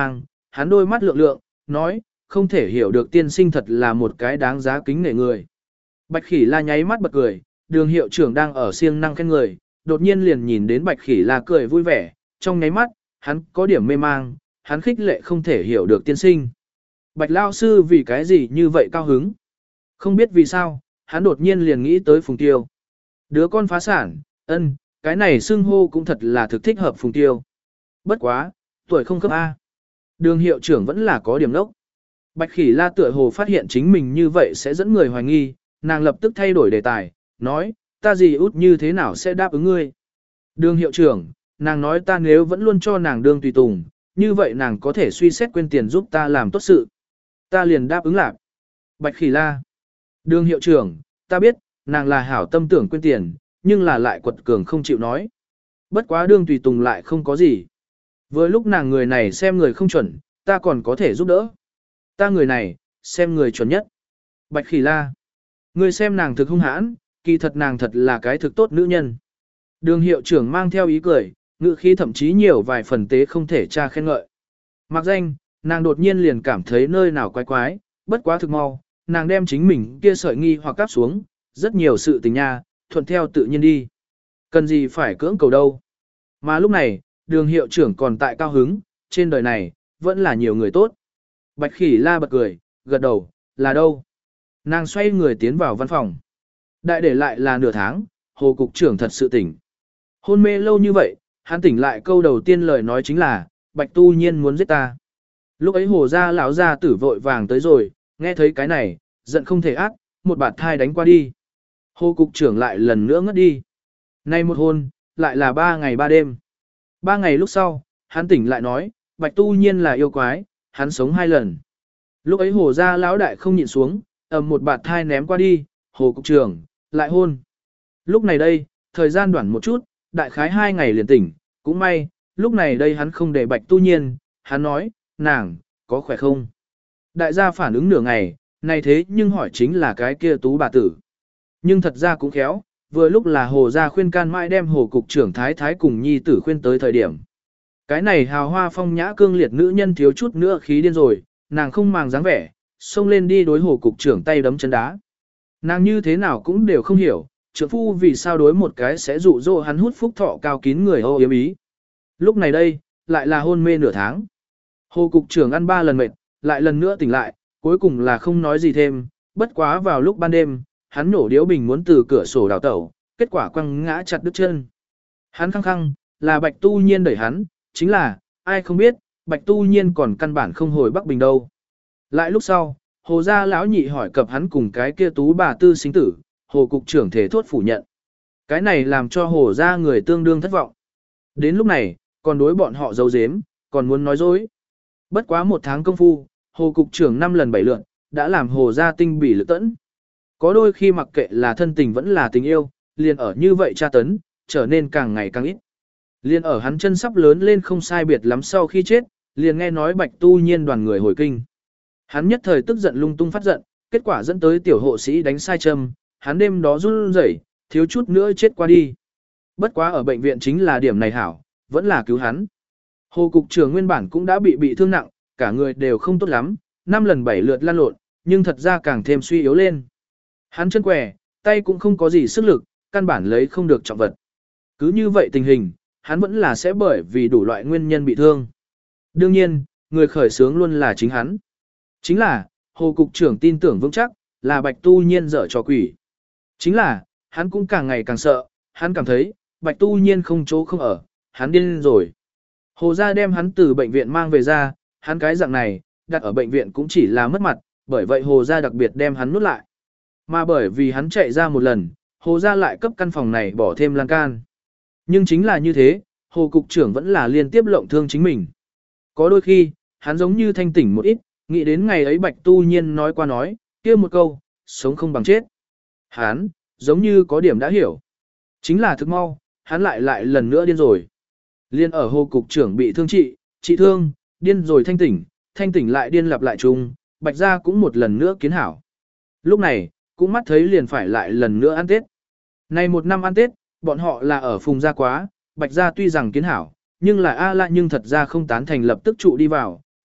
hắn đôi mắt lượng lượng, nói, không thể hiểu được tiên sinh thật là một cái đáng giá kính nể người. Bạch Khỉ La nháy mắt bật cười, Đường hiệu trưởng đang ở siêng năng khen người, đột nhiên liền nhìn đến Bạch Khỉ La cười vui vẻ, trong nháy mắt, hắn có điểm mê mang, hắn khích lệ không thể hiểu được tiên sinh. Bạch lao sư vì cái gì như vậy cao hứng? Không biết vì sao, hắn đột nhiên liền nghĩ tới Phùng Tiêu. Đứa con phá sản, cái này xưng hô cũng thật là thực thích hợp Phùng Tiêu. Bất quá, tuổi không cấp A. Đường hiệu trưởng vẫn là có điểm đốc. Bạch Khỉ La tựa hồ phát hiện chính mình như vậy sẽ dẫn người hoài nghi, nàng lập tức thay đổi đề tài, nói, ta gì út như thế nào sẽ đáp ứng ngươi. Đường hiệu trưởng, nàng nói ta nếu vẫn luôn cho nàng đương tùy tùng, như vậy nàng có thể suy xét quên tiền giúp ta làm tốt sự. Ta liền đáp ứng lạc. Bạch Khỉ La. Đường hiệu trưởng, ta biết, nàng là hảo tâm tưởng quên tiền, nhưng là lại quật cường không chịu nói. Bất quá đương tùy tùng lại không có gì. Vừa lúc nàng người này xem người không chuẩn, ta còn có thể giúp đỡ. Ta người này, xem người chuẩn nhất. Bạch Khỉ La. Ngươi xem nàng thực hung hãn, kỳ thật nàng thật là cái thực tốt nữ nhân. Đường hiệu trưởng mang theo ý cười, ngữ khí thậm chí nhiều vài phần tế không thể tra khen ngợi. Mặc danh, nàng đột nhiên liền cảm thấy nơi nào quái quái, bất quá thực mau, nàng đem chính mình kia sợi nghi hoặc cáp xuống, rất nhiều sự tình nha, thuận theo tự nhiên đi. Cần gì phải cưỡng cầu đâu. Mà lúc này, đường hiệu trưởng còn tại cao hứng, trên đời này, vẫn là nhiều người tốt. Bạch Khỉ La bật cười, gật đầu, là đâu? Nàng xoay người tiến vào văn phòng. Đại để lại là nửa tháng, Hồ cục trưởng thật sự tỉnh. Hôn mê lâu như vậy, hắn tỉnh lại câu đầu tiên lời nói chính là, Bạch Tu Nhiên muốn giết ta. Lúc ấy Hồ gia lão gia tử vội vàng tới rồi, nghe thấy cái này, giận không thể ác, một bạt thai đánh qua đi. Hồ cục trưởng lại lần nữa ngất đi. Nay một hôn, lại là 3 ngày 3 đêm. 3 ngày lúc sau, hắn tỉnh lại nói, Bạch Tu Nhiên là yêu quái, hắn sống 2 lần. Lúc ấy Hồ gia lão đại không nhịn xuống, ầm một bạt thai ném qua đi, Hồ cục trưởng, lại hôn. Lúc này đây, thời gian đoạn một chút, đại khái 2 ngày liền tỉnh, cũng may, lúc này đây hắn không để Bạch Tu Nhiên, hắn nói, nàng, có khỏe không? Đại gia phản ứng nửa ngày, này thế nhưng hỏi chính là cái kia tú bà tử. Nhưng thật ra cũng khéo, vừa lúc là Hồ gia khuyên can mãi đem Hồ cục trưởng thái thái cùng nhi tử khuyên tới thời điểm. Cái này hào hoa phong nhã cương liệt nữ nhân thiếu chút nữa khí điên rồi, nàng không màng dáng vẻ, xông lên đi đối Hồ cục trưởng tay đấm chân đá. Nàng như thế nào cũng đều không hiểu, trượng phu vì sao đối một cái sẽ dụ dỗ hắn hút phúc thọ cao kín người âu yếm ý. Lúc này đây, lại là hôn mê nửa tháng. Hồ cục trưởng ăn 3 lần mệt, lại lần nữa tỉnh lại, cuối cùng là không nói gì thêm, bất quá vào lúc ban đêm, hắn nổ điếu bình muốn từ cửa sổ đào tẩu, kết quả quăng ngã chặt đứt chân. Hắn khăng khăng, là Bạch Tu Nhiên đẩy hắn, chính là, ai không biết, Bạch Tu Nhiên còn căn bản không hồi Bắc Bình đâu. Lại lúc sau, Hồ gia lão nhị hỏi cập hắn cùng cái kia tú bà tư sinh tử, Hồ cục trưởng thể thốt phủ nhận. Cái này làm cho Hồ gia người tương đương thất vọng. Đến lúc này, còn đối bọn họ giấu giếm, còn muốn nói dối. Bất quá 1 tháng công phu, Hồ cục trưởng 5 lần 7 lượt, đã làm Hồ gia tinh bỉ lực tẫn. Có đôi khi mặc kệ là thân tình vẫn là tình yêu, liền ở như vậy tra tấn, trở nên càng ngày càng ít. Liền ở hắn chân sắp lớn lên không sai biệt lắm sau khi chết, liền nghe nói Bạch Tu Nhiên đoàn người hồi kinh. Hắn nhất thời tức giận lung tung phát giận, kết quả dẫn tới tiểu hộ sĩ đánh sai châm, hắn đêm đó run rẩy, thiếu chút nữa chết qua đi. Bất quá ở bệnh viện chính là điểm này hảo, vẫn là cứu hắn. Hồ cục trưởng nguyên bản cũng đã bị thương nặng, cả người đều không tốt lắm, 5 lần 7 lượt lăn lộn, nhưng thật ra càng thêm suy yếu lên. Hắn chân què, tay cũng không có gì sức lực, căn bản lấy không được trọng vật. Cứ như vậy tình hình, hắn vẫn là sẽ bởi vì đủ loại nguyên nhân bị thương. Đương nhiên, người khởi sướng luôn là chính hắn. Chính là, Hồ cục trưởng tin tưởng vững chắc, là Bạch Tu Nhiên dở trò quỷ. Chính là, hắn cũng càng ngày càng sợ, hắn cảm thấy, Bạch Tu Nhiên không chỗ không ở, hắn điên rồi. Hồ gia đem hắn từ bệnh viện mang về ra, hắn cái dạng này, đặt ở bệnh viện cũng chỉ là mất mặt, bởi vậy Hồ gia đặc biệt đem hắn nuốt lại. Mà bởi vì hắn chạy ra một lần, Hồ gia lại cấp căn phòng này bỏ thêm lan can. Nhưng chính là như thế, Hồ cục trưởng vẫn là liên tiếp lộng thương chính mình. Có đôi khi, hắn giống như thanh tỉnh một ít, nghĩ đến ngày ấy Bạch Tu Nhiên nói qua nói, kia một câu, sống không bằng chết. Hắn, giống như có điểm đã hiểu. Chính là thực mau, hắn lại lần nữa điên rồi. Liên ở Hồ cục trưởng bị thương trị thương, điên rồi thanh tỉnh lại điên lặp lại chung, Bạch gia cũng một lần nữa kiến hảo. Lúc này, cũng mắt thấy liền phải lại lần nữa ăn Tết. Này một năm ăn Tết, bọn họ là ở Phùng gia quá, Bạch gia tuy rằng kiến hảo, nhưng là A La nhưng thật ra không tán thành lập tức trụ đi vào,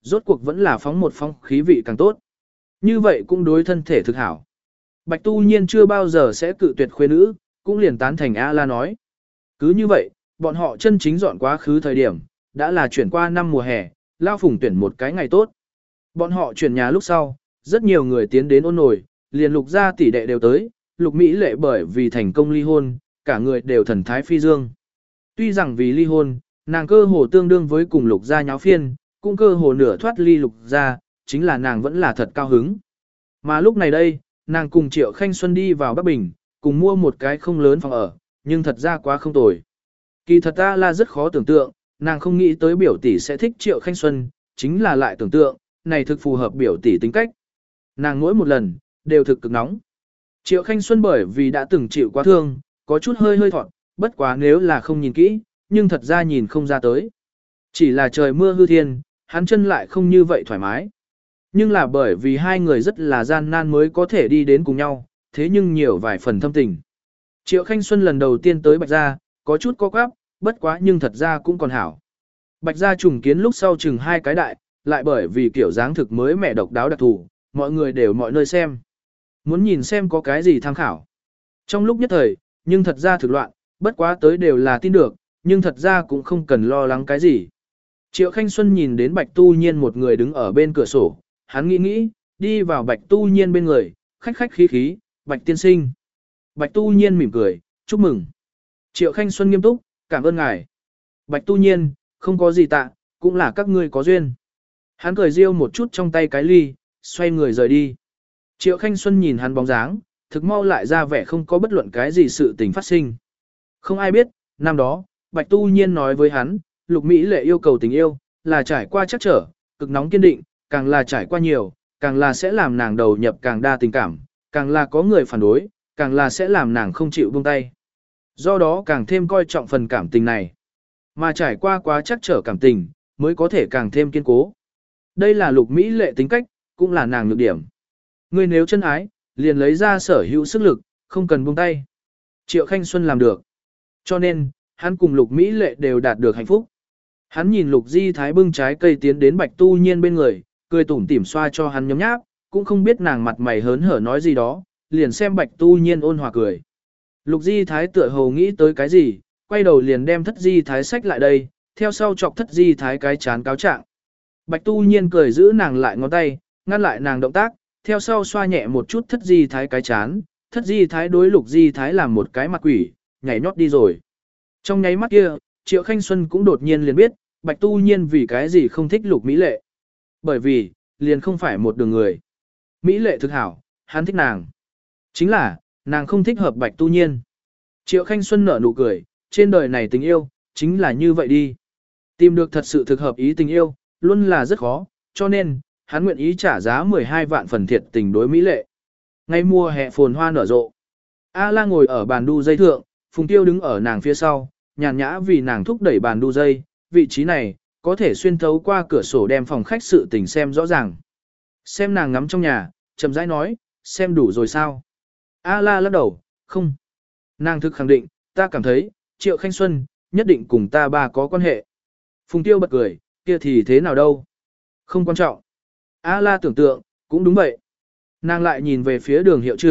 rốt cuộc vẫn là phóng một phong khí vị càng tốt. Như vậy cũng đối thân thể thực hảo. Bạch Tu Nhiên chưa bao giờ sẽ cự tuyệt khuê nữ, cũng liền tán thành A-la nói. Cứ như vậy, bọn họ chân chính dọn quá khứ thời điểm, đã là chuyển qua năm mùa hè, Lao Phùng tuyển một cái ngày tốt. Bọn họ chuyển nhà lúc sau, rất nhiều người tiến đến ôn nổi, liền Lục gia tỷ đệ đều tới, Lục Mỹ Lệ bởi vì thành công ly hôn, cả người đều thần thái phi dương. Tuy rằng vì ly hôn, nàng cơ hồ tương đương với cùng Lục gia nháo phiên, cũng cơ hồ nửa thoát ly Lục gia, chính là nàng vẫn là thật cao hứng. Mà lúc này đây, nàng cùng Triệu Khanh Xuân đi vào Bắc Bình, cùng mua một cái không lớn phòng ở, nhưng thật ra quá không tồi. Kỳ thật ta là rất khó tưởng tượng, nàng không nghĩ tới biểu tỷ sẽ thích Triệu Khanh Xuân, chính là lại tưởng tượng, này thực phù hợp biểu tỷ tính cách. Nàng mỗi một lần, đều thực cực nóng. Triệu Khanh Xuân bởi vì đã từng chịu quá thương, có chút hơi hơi thọt, bất quá nếu là không nhìn kỹ, nhưng thật ra nhìn không ra tới. Chỉ là trời mưa hư thiên, hắn chân lại không như vậy thoải mái. Nhưng là bởi vì hai người rất là gian nan mới có thể đi đến cùng nhau, thế nhưng nhiều vài phần thâm tình. Triệu Khanh Xuân lần đầu tiên tới Bạch Gia, có chút co quắp, bất quá nhưng thật ra cũng còn hảo. Bạch Gia trùng kiến lúc sau chừng 2 cái đại, lại bởi vì kiểu dáng thực mới mẻ độc đáo đặc thù, mọi người đều mọi nơi xem. Muốn nhìn xem có cái gì tham khảo. Trong lúc nhất thời, nhưng thật ra thực loạn, bất quá tới đều là tin được, nhưng thật ra cũng không cần lo lắng cái gì. Triệu Khanh Xuân nhìn đến Bạch Tu Nhiên một người đứng ở bên cửa sổ, hắn nghĩ nghĩ, đi vào Bạch Tu Nhiên bên người, khách khách khí khí, Bạch tiên sinh. Bạch Tu Nhiên mỉm cười, chúc mừng. Triệu Khanh Xuân nghiêm túc, cảm ơn ngài. Bạch Tu Nhiên, không có gì tạ, cũng là các ngươi có duyên. Hắn cười riêu một chút trong tay cái ly, xoay người rời đi. Triệu Khanh Xuân nhìn hắn bóng dáng, thực mau lại ra vẻ không có bất luận cái gì sự tình phát sinh. Không ai biết, năm đó, Bạch Tu Nhiên nói với hắn, Lục Mỹ Lệ yêu cầu tình yêu, là trải qua chắc trở, cực nóng kiên định, càng là trải qua nhiều, càng là sẽ làm nàng đầu nhập càng đa tình cảm, càng là có người phản đối, càng là sẽ làm nàng không chịu buông tay. Do đó càng thêm coi trọng phần cảm tình này. Mà trải qua quá chắc trở cảm tình, mới có thể càng thêm kiên cố. Đây là Lục Mỹ Lệ tính cách, cũng là nàng nhược điểm. Ngươi nếu chân ái, liền lấy ra sở hữu sức lực, không cần buông tay. Triệu Khanh Xuân làm được. Cho nên, hắn cùng Lục Mỹ Lệ đều đạt được hạnh phúc. Hắn nhìn Lục Di Thái bưng trái cây tiến đến Bạch Tu Nhiên bên người, cười tủm tỉm xoa cho hắn nhấm nháp, cũng không biết nàng mặt mày hớn hở nói gì đó, liền xem Bạch Tu Nhiên ôn hòa cười. Lục Di Thái tựa hồ nghĩ tới cái gì, quay đầu liền đem Thất Di Thái xách lại đây, theo sau chọc Thất Di Thái cái chán cáo trạng. Bạch Tu Nhiên cười giữ nàng lại ngón tay, ngăn lại nàng động tác, theo sau xoa nhẹ một chút Thất Di Thái cái chán, Thất Di Thái đối Lục Di Thái làm một cái mặt quỷ, nhảy nhót đi rồi. Trong nháy mắt kia, Triệu Khanh Xuân cũng đột nhiên liền biết, Bạch Tu Nhiên vì cái gì không thích Lục Mỹ Lệ. Bởi vì, liền không phải một đường người. Mỹ Lệ thực hảo, hắn thích nàng. Chính là, nàng không thích hợp Bạch Tu Nhiên. Triệu Khanh Xuân nở nụ cười, trên đời này tình yêu, chính là như vậy đi. Tìm được thật sự thực hợp ý tình yêu, luôn là rất khó, cho nên, hắn nguyện ý trả giá 12 vạn phần thiệt tình đối Mỹ Lệ. Ngay mùa hè phồn hoa nở rộ. A La ngồi ở bàn đu dây thượng, Phùng Tiêu đứng ở nàng phía sau, nhàn nhã vì nàng thúc đẩy bàn đu dây, vị trí này, có thể xuyên thấu qua cửa sổ đem phòng khách sự tình xem rõ ràng. Xem nàng ngắm trong nhà, chậm rãi nói, xem đủ rồi sao? A La lắc đầu, không. Nàng thực khẳng định, ta cảm thấy, Triệu Khanh Xuân, nhất định cùng ta ba có quan hệ. Phùng Tiêu bật cười, kia thì thế nào đâu? Không quan trọng. A La tưởng tượng, cũng đúng vậy. Nàng lại nhìn về phía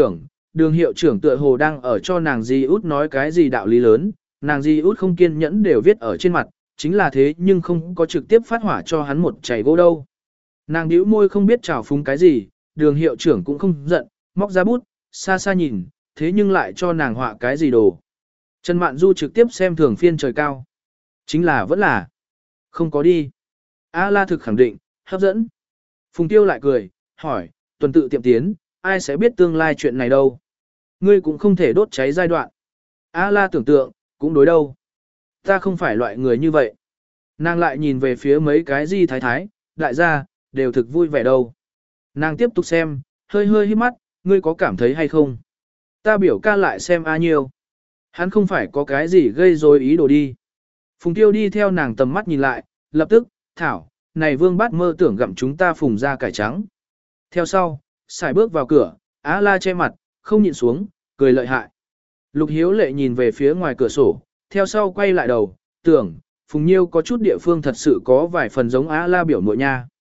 đường hiệu trưởng tựa hồ đang ở cho nàng Di Út nói cái gì đạo lý lớn, nàng Di Út không kiên nhẫn đều viết ở trên mặt, chính là thế nhưng không có trực tiếp phát hỏa cho hắn một chảy gỗ đâu. Nàng bĩu môi không biết trào phúng cái gì, đường hiệu trưởng cũng không giận, móc ra bút, xa xa nhìn, thế nhưng lại cho nàng họa cái gì đồ. Trần Mạn Du trực tiếp xem thường phiên trời cao. Chính là vẫn là không có đi. A La thực khẳng định, hấp dẫn. Phùng Tiêu lại cười, hỏi, tuần tự tiệm tiến, ai sẽ biết tương lai chuyện này đâu. Ngươi cũng không thể đốt cháy giai đoạn. A La tưởng tượng, cũng đối đâu. Ta không phải loại người như vậy. Nàng lại nhìn về phía mấy cái Di Thái Thái, đại gia, đều thực vui vẻ đâu. Nàng tiếp tục xem, hơi hơi hít mắt, ngươi có cảm thấy hay không? Ta biểu ca lại xem A Nhiêu. Hắn không phải có cái gì gây rối ý đồ đi. Phùng Tiêu đi theo nàng tầm mắt nhìn lại, lập tức, thảo, này Vương Bát mơ tưởng gặm chúng ta Phùng ra cải trắng. Theo sau, xài bước vào cửa, Á La che mặt, không nhịn xuống, cười lợi hại. Lục Hiếu Lệ nhìn về phía ngoài cửa sổ, theo sau quay lại đầu, tưởng, Phùng Nhiêu có chút địa phương thật sự có vài phần giống Á La biểu muội nha.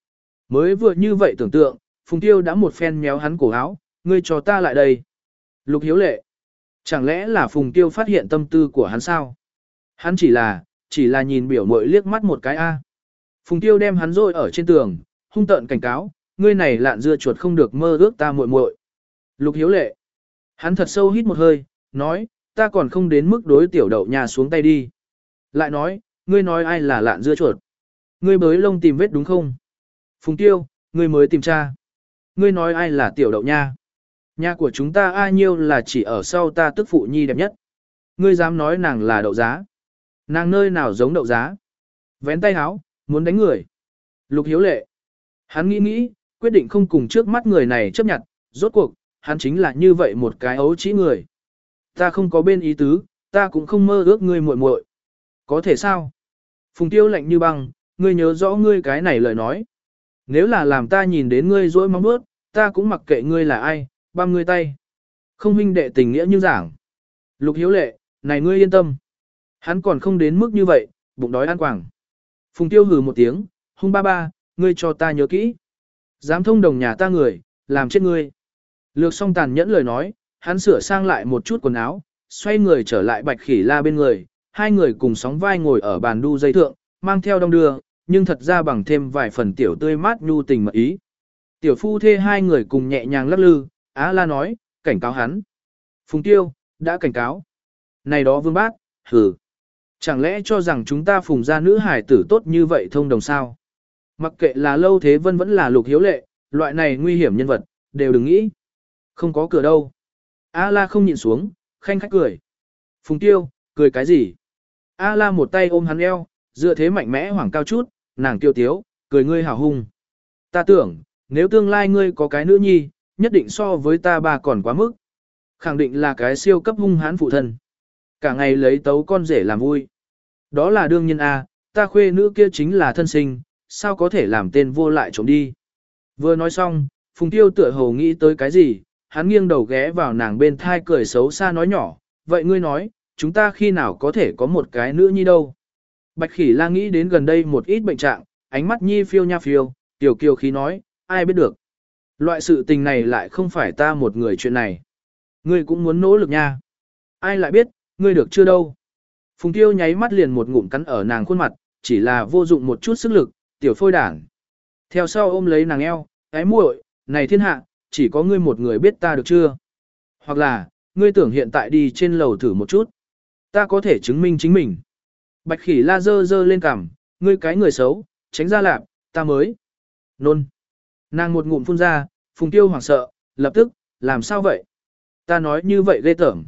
Mới vừa như vậy tưởng tượng, Phùng Tiêu đã một phen méo hắn cổ áo, ngươi cho ta lại đây. Lục Hiếu Lệ. Chẳng lẽ là Phùng Tiêu phát hiện tâm tư của hắn sao? Hắn chỉ là nhìn biểu muội liếc mắt một cái a. Phùng Tiêu đem hắn rôi ở trên tường, hung tợn cảnh cáo, ngươi này lạn dưa chuột không được mơ ước ta muội muội. Lục Hiếu Lệ. Hắn thật sâu hít một hơi, nói, ta còn không đến mức đối tiểu đậu nhà xuống tay đi. Lại nói, ngươi nói ai là lạn dưa chuột? Ngươi bới lông tìm vết đúng không? Phùng Tiêu, ngươi mới tìm tra. Ngươi nói ai là tiểu đậu nha? Nhà của chúng ta ai nhiêu là chỉ ở sau ta tức phụ nhi đẹp nhất. Ngươi dám nói nàng là đậu giá. Nàng nơi nào giống đậu giá? Vén tay háo, muốn đánh người. Lục Hiếu Lệ. Hắn nghĩ, quyết định không cùng trước mắt người này chấp nhận, rốt cuộc, hắn chính là như vậy một cái ấu trĩ người. Ta không có bên ý tứ, ta cũng không mơ ước ngươi muội muội. Có thể sao? Phùng Tiêu lạnh như băng, ngươi nhớ rõ ngươi cái này lời nói. Nếu là làm ta nhìn đến ngươi dỗi móng bước, ta cũng mặc kệ ngươi là ai, băm ngươi tay. Không huynh đệ tình nghĩa như giảng. Lục Hiếu Lệ, này ngươi yên tâm. Hắn còn không đến mức như vậy, bụng đói ăn quảng. Phùng Tiêu hừ một tiếng, hung ba ba, ngươi cho ta nhớ kỹ. Dám thông đồng nhà ta người, làm chết ngươi. Lược xong tàn nhẫn lời nói, hắn sửa sang lại một chút quần áo, xoay người trở lại Bạch Khỉ La bên người, hai người cùng sóng vai ngồi ở bàn đu dây thượng, mang theo đong đưa, nhưng thật ra bằng thêm vài phần tiểu tươi mát nhu tình mật ý. Tiểu phu thê hai người cùng nhẹ nhàng lắc lư, Á La nói, cảnh cáo hắn. Phùng Tiêu, đã cảnh cáo. Này đó Vương Bác, hừ. Chẳng lẽ cho rằng chúng ta Phùng gia nữ hải tử tốt như vậy thông đồng sao? Mặc kệ là Lâu Thế Vân vẫn là Lục Hiếu Lệ, loại này nguy hiểm nhân vật, đều đừng nghĩ. Không có cửa đâu. A La không nhịn xuống, khanh khách cười. Phùng Tiêu, cười cái gì? A La một tay ôm hắn eo, dựa thế mạnh mẽ hoảng cao chút, nàng tiêu tiếu, cười ngươi hào hung. Ta tưởng, nếu tương lai ngươi có cái nữ nhi, nhất định so với ta bà còn quá mức. Khẳng định là cái siêu cấp hung hãn phụ thân. Cả ngày lấy tấu con rể làm vui. Đó là đương nhiên a, ta khuê nữ kia chính là thân sinh, sao có thể làm tên vô lại trộm đi. Vừa nói xong, Phùng Tiêu tựa hồ nghĩ tới cái gì, hắn nghiêng đầu ghé vào nàng bên thai cười xấu xa nói nhỏ, vậy ngươi nói, chúng ta khi nào có thể có một cái nữ nhi đâu. Bạch Khỉ La nghĩ đến gần đây một ít bệnh trạng, ánh mắt nhi phiêu nha phiêu, tiểu kiều khí nói, ai biết được. Loại sự tình này lại không phải ta một người chuyện này. Ngươi cũng muốn nỗ lực nha. Ai lại biết, ngươi được chưa đâu. Phùng Tiêu nháy mắt liền một ngụm cắn ở nàng khuôn mặt, chỉ là vô dụng một chút sức lực, tiểu phôi đảng. Theo sau ôm lấy nàng eo, ái muội, này thiên hạ, chỉ có ngươi một người biết ta được chưa? Hoặc là, ngươi tưởng hiện tại đi trên lầu thử một chút. Ta có thể chứng minh chính mình. Bạch Khỉ La dơ dơ lên cằm, ngươi cái người xấu, tránh ra lạp, ta mới. Nôn. Nàng một ngụm phun ra, Phùng Tiêu hoảng sợ, lập tức, làm sao vậy? Ta nói như vậy ghê tởm.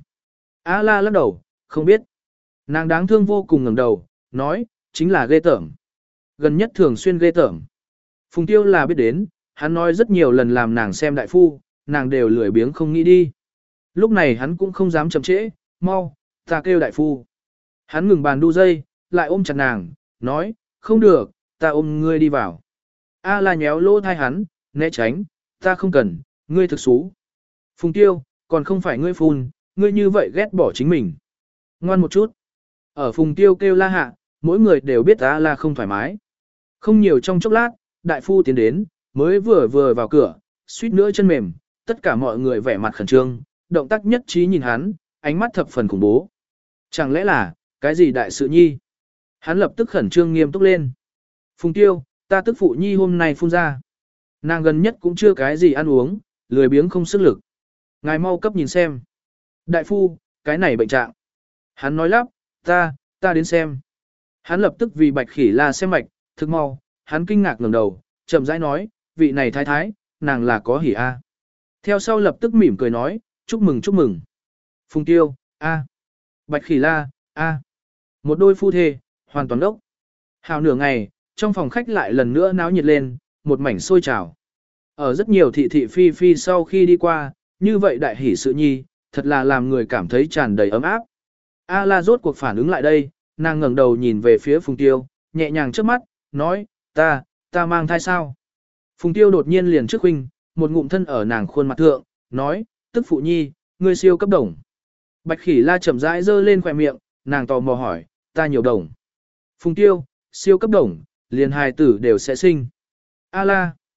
A La lắc đầu, không biết. Nàng đáng thương vô cùng ngẩng đầu, nói, chính là ghê tởm. Gần nhất thường xuyên ghê tởm. Phùng Tiêu là biết đến, hắn nói rất nhiều lần làm nàng xem đại phu, nàng đều lười biếng không nghĩ đi. Lúc này hắn cũng không dám chậm trễ, mau, ta kêu đại phu. Hắn ngừng bàn đu dây, lại ôm chặt nàng, nói, không được, ta ôm ngươi đi vào. A La nhéo lỗ thai hắn, né tránh, ta không cần, ngươi thực xú. Phùng Tiêu, còn không phải ngươi phun, ngươi như vậy ghét bỏ chính mình. Ngoan một chút. Ở Phùng Tiêu kêu la hạ, mỗi người đều biết A La không thoải mái. Không nhiều trong chốc lát, đại phu tiến đến, mới vừa vào cửa, suýt nữa chân mềm, tất cả mọi người vẻ mặt khẩn trương, động tác nhất trí nhìn hắn, ánh mắt thập phần khủng bố. Chẳng lẽ là, cái gì đại sự nhi? Hắn lập tức khẩn trương nghiêm túc lên. Phùng Tiêu, ta tức phụ nhi hôm nay phun ra. Nàng gần nhất cũng chưa cái gì ăn uống, lười biếng không sức lực. Ngài mau cấp nhìn xem. Đại phu, cái này bệnh trạng. Hắn nói lắp, ta đến xem. Hắn lập tức vì Bạch Khỉ La xem mạch, thực mau, hắn kinh ngạc ngẩng đầu, chậm rãi nói, vị này thái thái, nàng là có hỉ a. Theo sau lập tức mỉm cười nói, chúc mừng chúc mừng. Phùng Tiêu, a. Bạch Khỉ La, a. Một đôi phu thê, hoàn toàn đốc. Hào nửa ngày, trong phòng khách lại lần nữa náo nhiệt lên, một mảnh sôi trào. Ở rất nhiều thị thị phi phi sau khi đi qua, như vậy đại hỉ sự nhi, thật là làm người cảm thấy tràn đầy ấm áp. A La rốt cuộc phản ứng lại đây, nàng ngẩng đầu nhìn về phía Phùng Tiêu, nhẹ nhàng trước mắt, nói, ta mang thai sao? Phùng Tiêu đột nhiên liền trước huynh, một ngụm thân ở nàng khuôn mặt thượng, nói, tức phụ nhi, ngươi siêu cấp đồng. Bạch Khỉ La chậm rãi giơ lên khóe miệng, nàng tò mò hỏi, ta nhiều đồng. Phùng Tiêu, siêu cấp đồng, liền hài tử đều sẽ sinh. A La,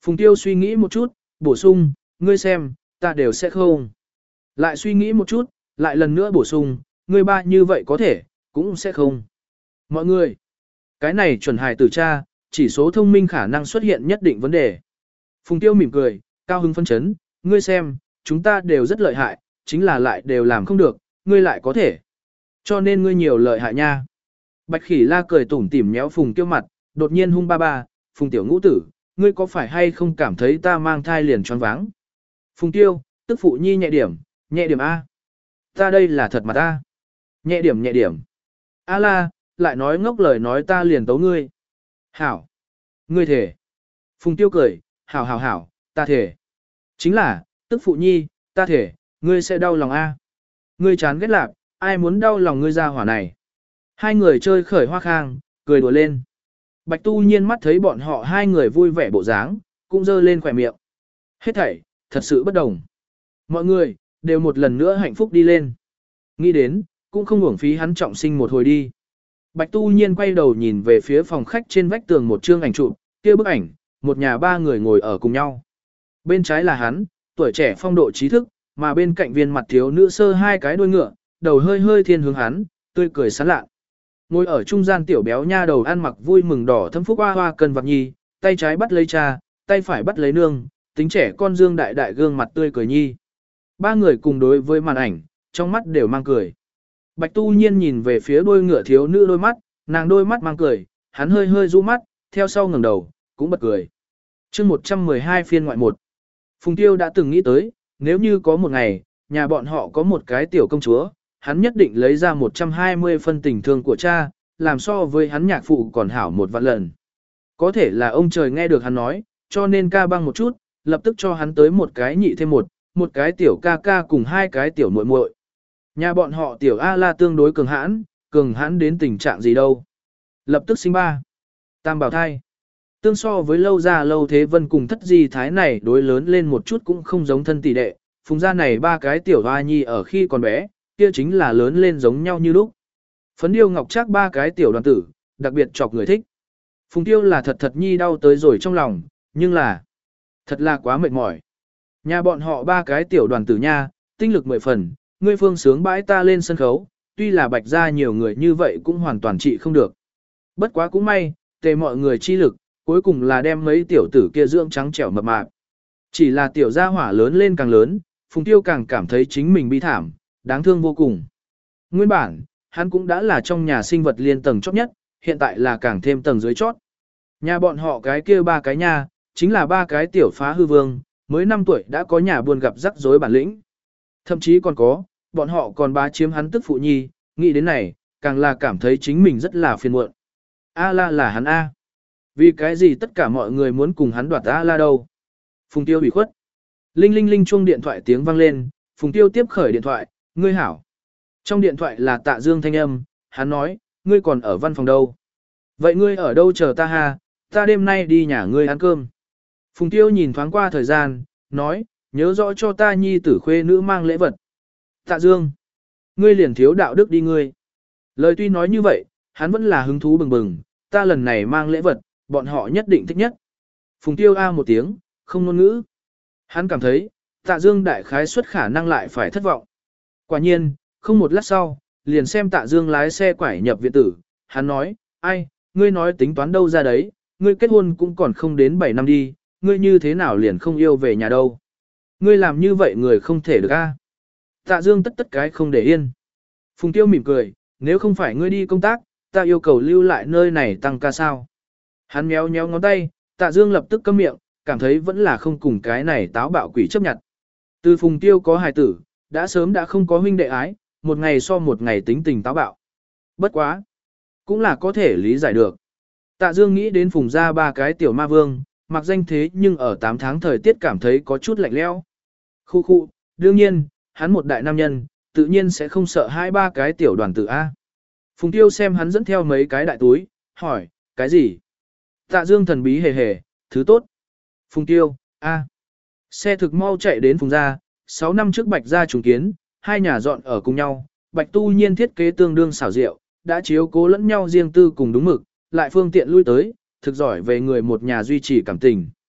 Phùng Tiêu suy nghĩ một chút, bổ sung, ngươi xem, ta đều sẽ không. Lại suy nghĩ một chút, lại lần nữa bổ sung, ngươi ba như vậy có thể, cũng sẽ không. Mọi người, cái này chuẩn hài tử cha, chỉ số thông minh khả năng xuất hiện nhất định vấn đề. Phùng Tiêu mỉm cười, cao hứng phấn chấn, ngươi xem, chúng ta đều rất lợi hại, chính là lại đều làm không được, ngươi lại có thể. Cho nên ngươi nhiều lợi hại nha. Bạch Khỉ La cười tủm tỉm méo Phùng Tiêu mặt, đột nhiên hung ba ba, Phùng Tiểu Ngũ Tử, ngươi có phải hay không cảm thấy ta mang thai liền choáng váng? Phùng Tiêu, tức phụ nhi nhẹ điểm A. Ta đây là thật mà ta. Nhẹ điểm. A la, lại nói ngốc lời nói ta liền tấu ngươi. Hảo. Ngươi thể. Phùng Tiêu cười, hảo, ta thể. Chính là, tức phụ nhi, ta thể, ngươi sẽ đau lòng A. Ngươi chán ghét lạc, ai muốn đau lòng ngươi ra hỏa này. Hai người chơi khởi hoa khang, cười đùa lên. Bạch Tu Nhiên mắt thấy bọn họ hai người vui vẻ bộ dáng, cũng dơ lên khỏe miệng. Hết thảy, thật sự bất đồng. Mọi người, đều một lần nữa hạnh phúc đi lên. Nghĩ đến, cũng không uổng phí hắn trọng sinh một hồi đi. Bạch Tu Nhiên quay đầu nhìn về phía phòng khách trên vách tường một chương ảnh chụp, kia bức ảnh, một nhà ba người ngồi ở cùng nhau. Bên trái là hắn, tuổi trẻ phong độ trí thức, mà bên cạnh viên mặt thiếu nữ sơ hai cái đuôi ngựa, đầu hơi hơi thiên hướng hắn, tươi cười sán lạ. Ngồi ở trung gian tiểu béo nha đầu ăn mặc vui mừng đỏ thâm phúc hoa hoa cần vặt nhi, tay trái bắt lấy cha, tay phải bắt lấy nương, tính trẻ con dương đại đại gương mặt tươi cười nhi. Ba người cùng đối với màn ảnh, trong mắt đều mang cười. Bạch Tu Nhiên nhìn về phía đôi ngựa thiếu nữ đôi mắt, nàng đôi mắt mang cười, hắn hơi hơi rũ mắt, theo sau ngẩng đầu, cũng bật cười. Chương 112 phiên ngoại 1. Phùng Tiêu đã từng nghĩ tới, nếu như có một ngày, nhà bọn họ có một cái tiểu công chúa, hắn nhất định lấy ra 120 phân tình thương của cha, làm so với hắn nhạc phụ còn hảo một vạn lần. Có thể là ông trời nghe được hắn nói, cho nên ca băng một chút, lập tức cho hắn tới một cái nhị thêm một cái tiểu ca ca cùng hai cái tiểu muội muội. Nhà bọn họ tiểu A La tương đối cường hãn đến tình trạng gì đâu. Lập tức sinh ba. Tam bảo thai. Tương so với lâu ra lâu thế vân cùng thất di thái này đối lớn lên một chút cũng không giống thân tỷ đệ. Phùng gia này ba cái tiểu hoa nhi ở khi còn bé, kia chính là lớn lên giống nhau như lúc. Phấn Điêu Ngọc Trác ba cái tiểu đoàn tử, đặc biệt chọc người thích. Phùng Tiêu là thật nhi đau tới rồi trong lòng, nhưng là thật là quá mệt mỏi. Nhà bọn họ ba cái tiểu đoàn tử nha, tinh lực 10 phần, ngươi phương sướng bãi ta lên sân khấu, tuy là bạch ra nhiều người như vậy cũng hoàn toàn trị không được. Bất quá cũng may, tề mọi người chi lực, cuối cùng là đem mấy tiểu tử kia dưỡng trắng trẻo mập mạp. Chỉ là tiểu gia hỏa lớn lên càng lớn, Phùng Tiêu càng cảm thấy chính mình bi thảm, đáng thương vô cùng. Nguyên bản, hắn cũng đã là trong nhà sinh vật liên tầng chót nhất, hiện tại là càng thêm tầng dưới chót. Nhà bọn họ cái kia ba cái nha, chính là ba cái tiểu phá hư vương, mới 5 tuổi đã có nhà buôn gặp rắc rối bản lĩnh. Thậm chí còn có, bọn họ còn bá chiếm hắn tức phụ nhi, nghĩ đến này, càng là cảm thấy chính mình rất là phiền muộn. A La là hắn A. Vì cái gì tất cả mọi người muốn cùng hắn đoạt A La đâu? Phùng Tiêu bị khuất. Linh linh linh chuông điện thoại tiếng vang lên, Phùng Tiêu tiếp khởi điện thoại, ngươi hảo. Trong điện thoại là Tạ Dương thanh âm, hắn nói, ngươi còn ở văn phòng đâu? Vậy ngươi ở đâu chờ ta ha, ta đêm nay đi nhà ngươi ăn cơm. Phùng Tiêu nhìn thoáng qua thời gian, nói, nhớ rõ cho ta nhi tử khuê nữ mang lễ vật. Tạ Dương, ngươi liền thiếu đạo đức đi ngươi. Lời tuy nói như vậy, hắn vẫn là hứng thú bừng bừng, ta lần này mang lễ vật, bọn họ nhất định thích nhất. Phùng Tiêu a một tiếng, không ngôn ngữ. Hắn cảm thấy, Tạ Dương đại khái suất khả năng lại phải thất vọng. Quả nhiên, không một lát sau, liền xem Tạ Dương lái xe quải nhập viện tử, hắn nói, ai, ngươi nói tính toán đâu ra đấy, ngươi kết hôn cũng còn không đến 7 năm đi, ngươi như thế nào liền không yêu về nhà đâu. Ngươi làm như vậy người không thể được a. Tạ Dương tất cái không để yên. Phùng Tiêu mỉm cười, nếu không phải ngươi đi công tác, ta yêu cầu lưu lại nơi này tăng ca sao. Hắn méo méo ngón tay, Tạ Dương lập tức câm miệng, cảm thấy vẫn là không cùng cái này táo bạo quỷ chấp nhận. Từ Phùng Tiêu có hài tử, đã sớm đã không có huynh đệ ái, một ngày so một ngày tính tình táo bạo. Bất quá, cũng là có thể lý giải được. Tạ Dương nghĩ đến Phùng gia ba cái tiểu ma vương, mặc danh thế nhưng ở 8 tháng thời tiết cảm thấy có chút lạnh lẽo. Khu, đương nhiên, hắn một đại nam nhân, tự nhiên sẽ không sợ hai ba cái tiểu đoàn tử A. Phùng Tiêu xem hắn dẫn theo mấy cái đại túi, hỏi, cái gì? Tạ Dương thần bí hề hề, thứ tốt. Phùng Tiêu, A. Xe thực mau chạy đến Phùng gia, 6 năm trước Bạch gia trùng kiến, hai nhà dọn ở cùng nhau, Bạch Tu Nhiên thiết kế tương đương xảo diệu, đã chiếu cố lẫn nhau riêng tư cùng đúng mực, lại phương tiện lui tới, thực giỏi về người một nhà duy trì cảm tình.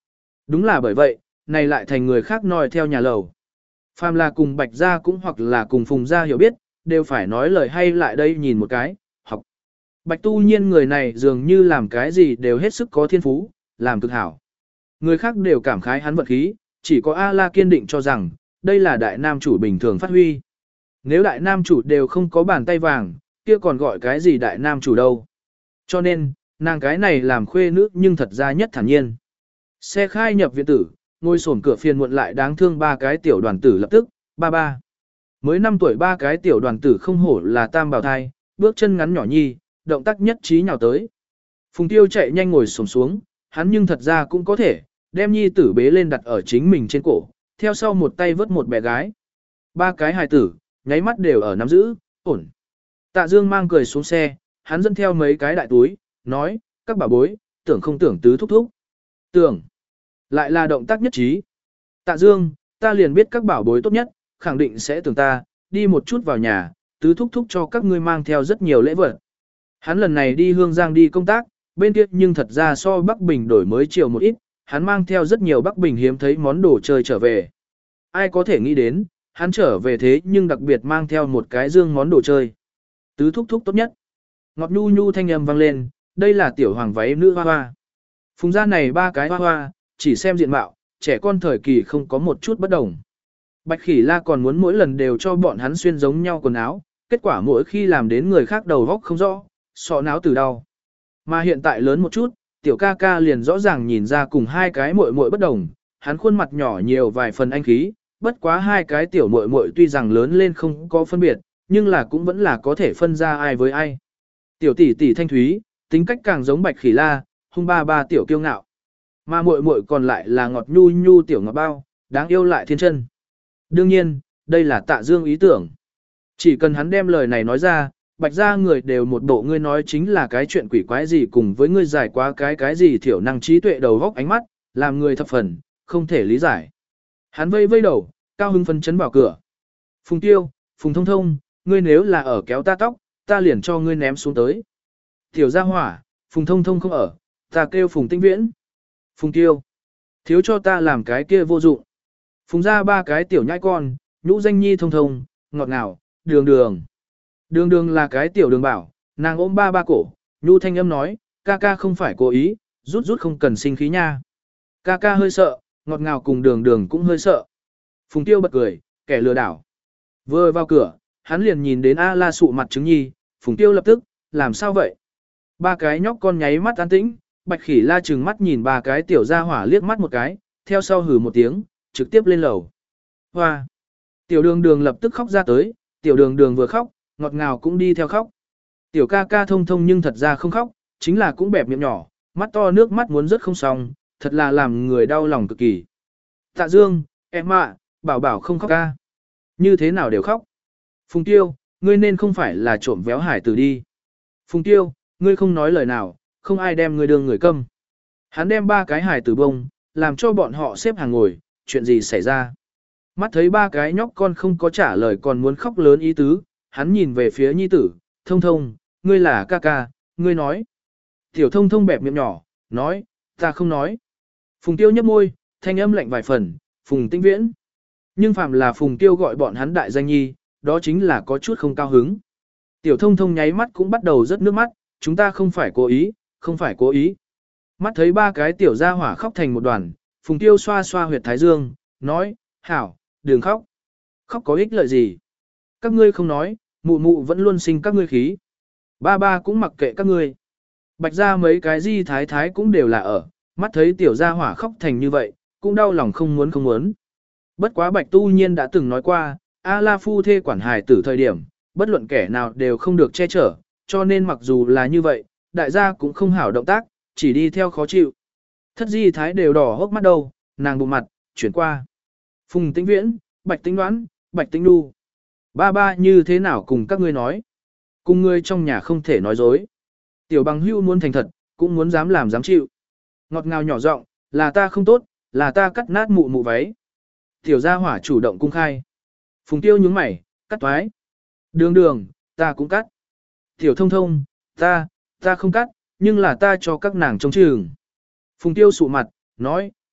Đúng là bởi vậy, này lại thành người khác nói theo nhà lầu. Phàm là cùng Bạch gia cũng hoặc là cùng Phùng gia hiểu biết, đều phải nói lời hay lại đây nhìn một cái, học. Bạch tu nhiên người này dường như làm cái gì đều hết sức có thiên phú, làm cực hảo. Người khác đều cảm khái hắn vật khí, chỉ có A-la kiên định cho rằng, đây là đại nam chủ bình thường phát huy. Nếu đại nam chủ đều không có bàn tay vàng, kia còn gọi cái gì đại nam chủ đâu. Cho nên, nàng cái này làm khuê nữ nhưng thật ra nhất thản nhiên. Xe khai nhập viện tử, ngồi xổm cửa phiền muộn lại đáng thương ba cái tiểu đoàn tử lập tức, ba. Mới 5 tuổi ba cái tiểu đoàn tử không hổ là tam bào thai, bước chân ngắn nhỏ nhi, động tác nhất trí nhào tới. Phùng Tiêu chạy nhanh ngồi xổm xuống, hắn nhưng thật ra cũng có thể, đem nhi tử bế lên đặt ở chính mình trên cổ, theo sau một tay vớt một bé gái. Ba cái hài tử, nháy mắt đều ở nắm giữ, ổn. Tạ Dương mang cười xuống xe, hắn dẫn theo mấy cái đại túi, nói, các bà bối, tưởng không tưởng tứ thúc thúc. Tưởng, lại là động tác nhất trí. Tạ Dương, ta liền biết các bảo bối tốt nhất, khẳng định sẽ tưởng ta, đi một chút vào nhà, tứ thúc thúc cho các ngươi mang theo rất nhiều lễ vật. Hắn lần này đi Hương Giang đi công tác, bên kia nhưng thật ra so Bắc Bình đổi mới chiều một ít, hắn mang theo rất nhiều Bắc Bình hiếm thấy món đồ chơi trở về. Ai có thể nghĩ đến, hắn trở về thế nhưng đặc biệt mang theo một cái dương món đồ chơi. Tứ thúc thúc tốt nhất. Ngọt nhu nhu thanh âm vang lên, đây là tiểu hoàng váy nữ hoa hoa. Phùng gia này ba cái hoa hoa, chỉ xem diện mạo, trẻ con thời kỳ không có một chút bất đồng. Bạch Khỉ La còn muốn mỗi lần đều cho bọn hắn xuyên giống nhau quần áo, kết quả mỗi khi làm đến người khác đầu góc không rõ, sọ não từ đau. Mà hiện tại lớn một chút, tiểu ca ca liền rõ ràng nhìn ra cùng hai cái muội muội bất đồng, hắn khuôn mặt nhỏ nhiều vài phần anh khí, bất quá hai cái tiểu muội muội tuy rằng lớn lên không có phân biệt, nhưng là cũng vẫn là có thể phân ra ai với ai. Tiểu tỷ tỷ thanh thúy, tính cách càng giống Bạch Khỉ La, hung ba ba tiểu kiêu ngạo. Mà muội muội còn lại là ngọt nhu nhu tiểu ngọt bao, đáng yêu lại thiên chân. Đương nhiên, đây là Tạ Dương ý tưởng. Chỉ cần hắn đem lời này nói ra, Bạch gia người đều một bộ ngươi nói chính là cái chuyện quỷ quái gì cùng với ngươi giải quá cái gì thiểu năng trí tuệ đầu góc ánh mắt, làm người thập phần, không thể lý giải. Hắn vây vây đầu, cao hưng phân chấn vào cửa. Phùng Tiêu, Phùng Thông Thông, ngươi nếu là ở kéo ta tóc, ta liền cho ngươi ném xuống tới. Tiểu gia hỏa, Phùng Thông Thông không ở, ta kêu Phùng Tinh Viễn. Phùng Tiêu, thiếu cho ta làm cái kia vô dụng. Phùng ra ba cái tiểu nhãi con, nhũ danh nhi thông thông, ngọt ngào, đường đường. Đường đường là cái tiểu đường bảo, nàng ôm ba ba cổ, nhu thanh âm nói, ca ca không phải cố ý, rút rút không cần sinh khí nha. Ca ca hơi sợ, ngọt ngào cùng đường đường cũng hơi sợ. Phùng Tiêu bật cười, kẻ lừa đảo. Vừa vào cửa, hắn liền nhìn đến A La sụ mặt trứng nhi, Phùng Tiêu lập tức, làm sao vậy? Ba cái nhóc con nháy mắt an tĩnh, Bạch Khỉ La trừng mắt nhìn ba cái tiểu gia hỏa liếc mắt một cái, theo sau hừ một tiếng, trực tiếp lên lầu. Hoa! Tiểu đường đường lập tức khóc ra tới, tiểu đường đường vừa khóc, ngọt ngào cũng đi theo khóc. Tiểu ca ca thông thông nhưng thật ra không khóc, chính là cũng bẹp miệng nhỏ, mắt to nước mắt muốn rớt không xong, thật là làm người đau lòng cực kỳ. Tạ Dương, em ạ, bảo bảo không khóc ca. Như thế nào đều khóc. Phùng Tiêu, ngươi nên không phải là trộm véo hải tử đi. Phùng Tiêu, ngươi không nói lời nào, không ai đem ngươi đương người câm. Hắn đem ba cái hải tử bông, làm cho bọn họ xếp hàng ngồi, chuyện gì xảy ra. Mắt thấy ba cái nhóc con không có trả lời còn muốn khóc lớn ý tứ, hắn nhìn về phía nhi tử, thông thông, ngươi là ca ca, ngươi nói. Tiểu thông thông bẹp miệng nhỏ, nói, ta không nói. Phùng Tiêu nhấp môi, thanh âm lạnh vài phần, Phùng Tinh Viễn. Nhưng phạm là Phùng Tiêu gọi bọn hắn đại danh nhi, đó chính là có chút không cao hứng. Tiểu thông thông nháy mắt cũng bắt đầu rớt nước mắt, chúng ta không phải cố ý, không phải cố ý. Mắt thấy ba cái tiểu gia hỏa khóc thành một đoàn, Phùng Tiêu xoa xoa huyệt thái dương, nói, hảo, đừng khóc. Khóc có ích lợi gì? Các ngươi không nói, mụ mụ vẫn luôn sinh các ngươi khí. Ba ba cũng mặc kệ các ngươi. Bạch ra mấy cái di thái thái cũng đều là ở, mắt thấy tiểu gia hỏa khóc thành như vậy, cũng đau lòng không muốn không muốn. Bất quá Bạch Tu Nhiên đã từng nói qua, A La phu thê quản hài tử thời điểm, bất luận kẻ nào đều không được che chở, cho nên mặc dù là như vậy, đại gia cũng không hảo động tác, chỉ đi theo khó chịu. Thất di thái đều đỏ hốc mắt đầu, nàng bụng mặt, chuyển qua. Phùng Tĩnh Viễn, Bạch Tĩnh Đoán, Bạch Tĩnh Đu. Ba ba như thế nào cùng các ngươi nói? Cùng ngươi trong nhà không thể nói dối. Tiểu bằng hưu muốn thành thật, cũng muốn dám làm dám chịu. Ngọt ngào nhỏ giọng, là ta không tốt, là ta cắt nát mụ mụ váy. Tiểu gia hỏa chủ động cung khai. Phùng Tiêu nhướng mày, cắt toái. Đường đường, ta cũng cắt. Tiểu thông thông, ta không cắt, nhưng là ta cho các nàng trông chừng. Phùng Tiêu sụ mặt, nói,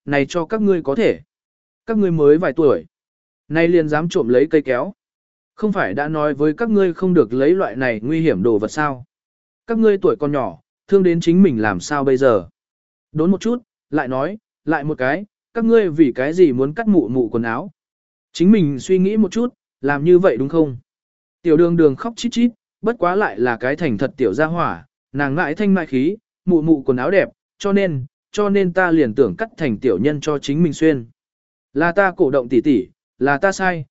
này cho các ngươi có thể. Các ngươi mới vài tuổi. Nay liền dám trộm lấy cây kéo. Không phải đã nói với các ngươi không được lấy loại này nguy hiểm đồ vật sao. Các ngươi tuổi còn nhỏ, thương đến chính mình làm sao bây giờ. Đốn một chút, lại nói, lại một cái, các ngươi vì cái gì muốn cắt mụ mụ quần áo. Chính mình suy nghĩ một chút, làm như vậy đúng không? Tiểu đường đường khóc chít chít, bất quá lại là cái thành thật tiểu gia hỏa, nàng ngại thanh mại khí, mụ mụ quần áo đẹp, cho nên ta liền tưởng cắt thành tiểu nhân cho chính mình xuyên. Là ta cổ động tỉ tỉ, là ta sai,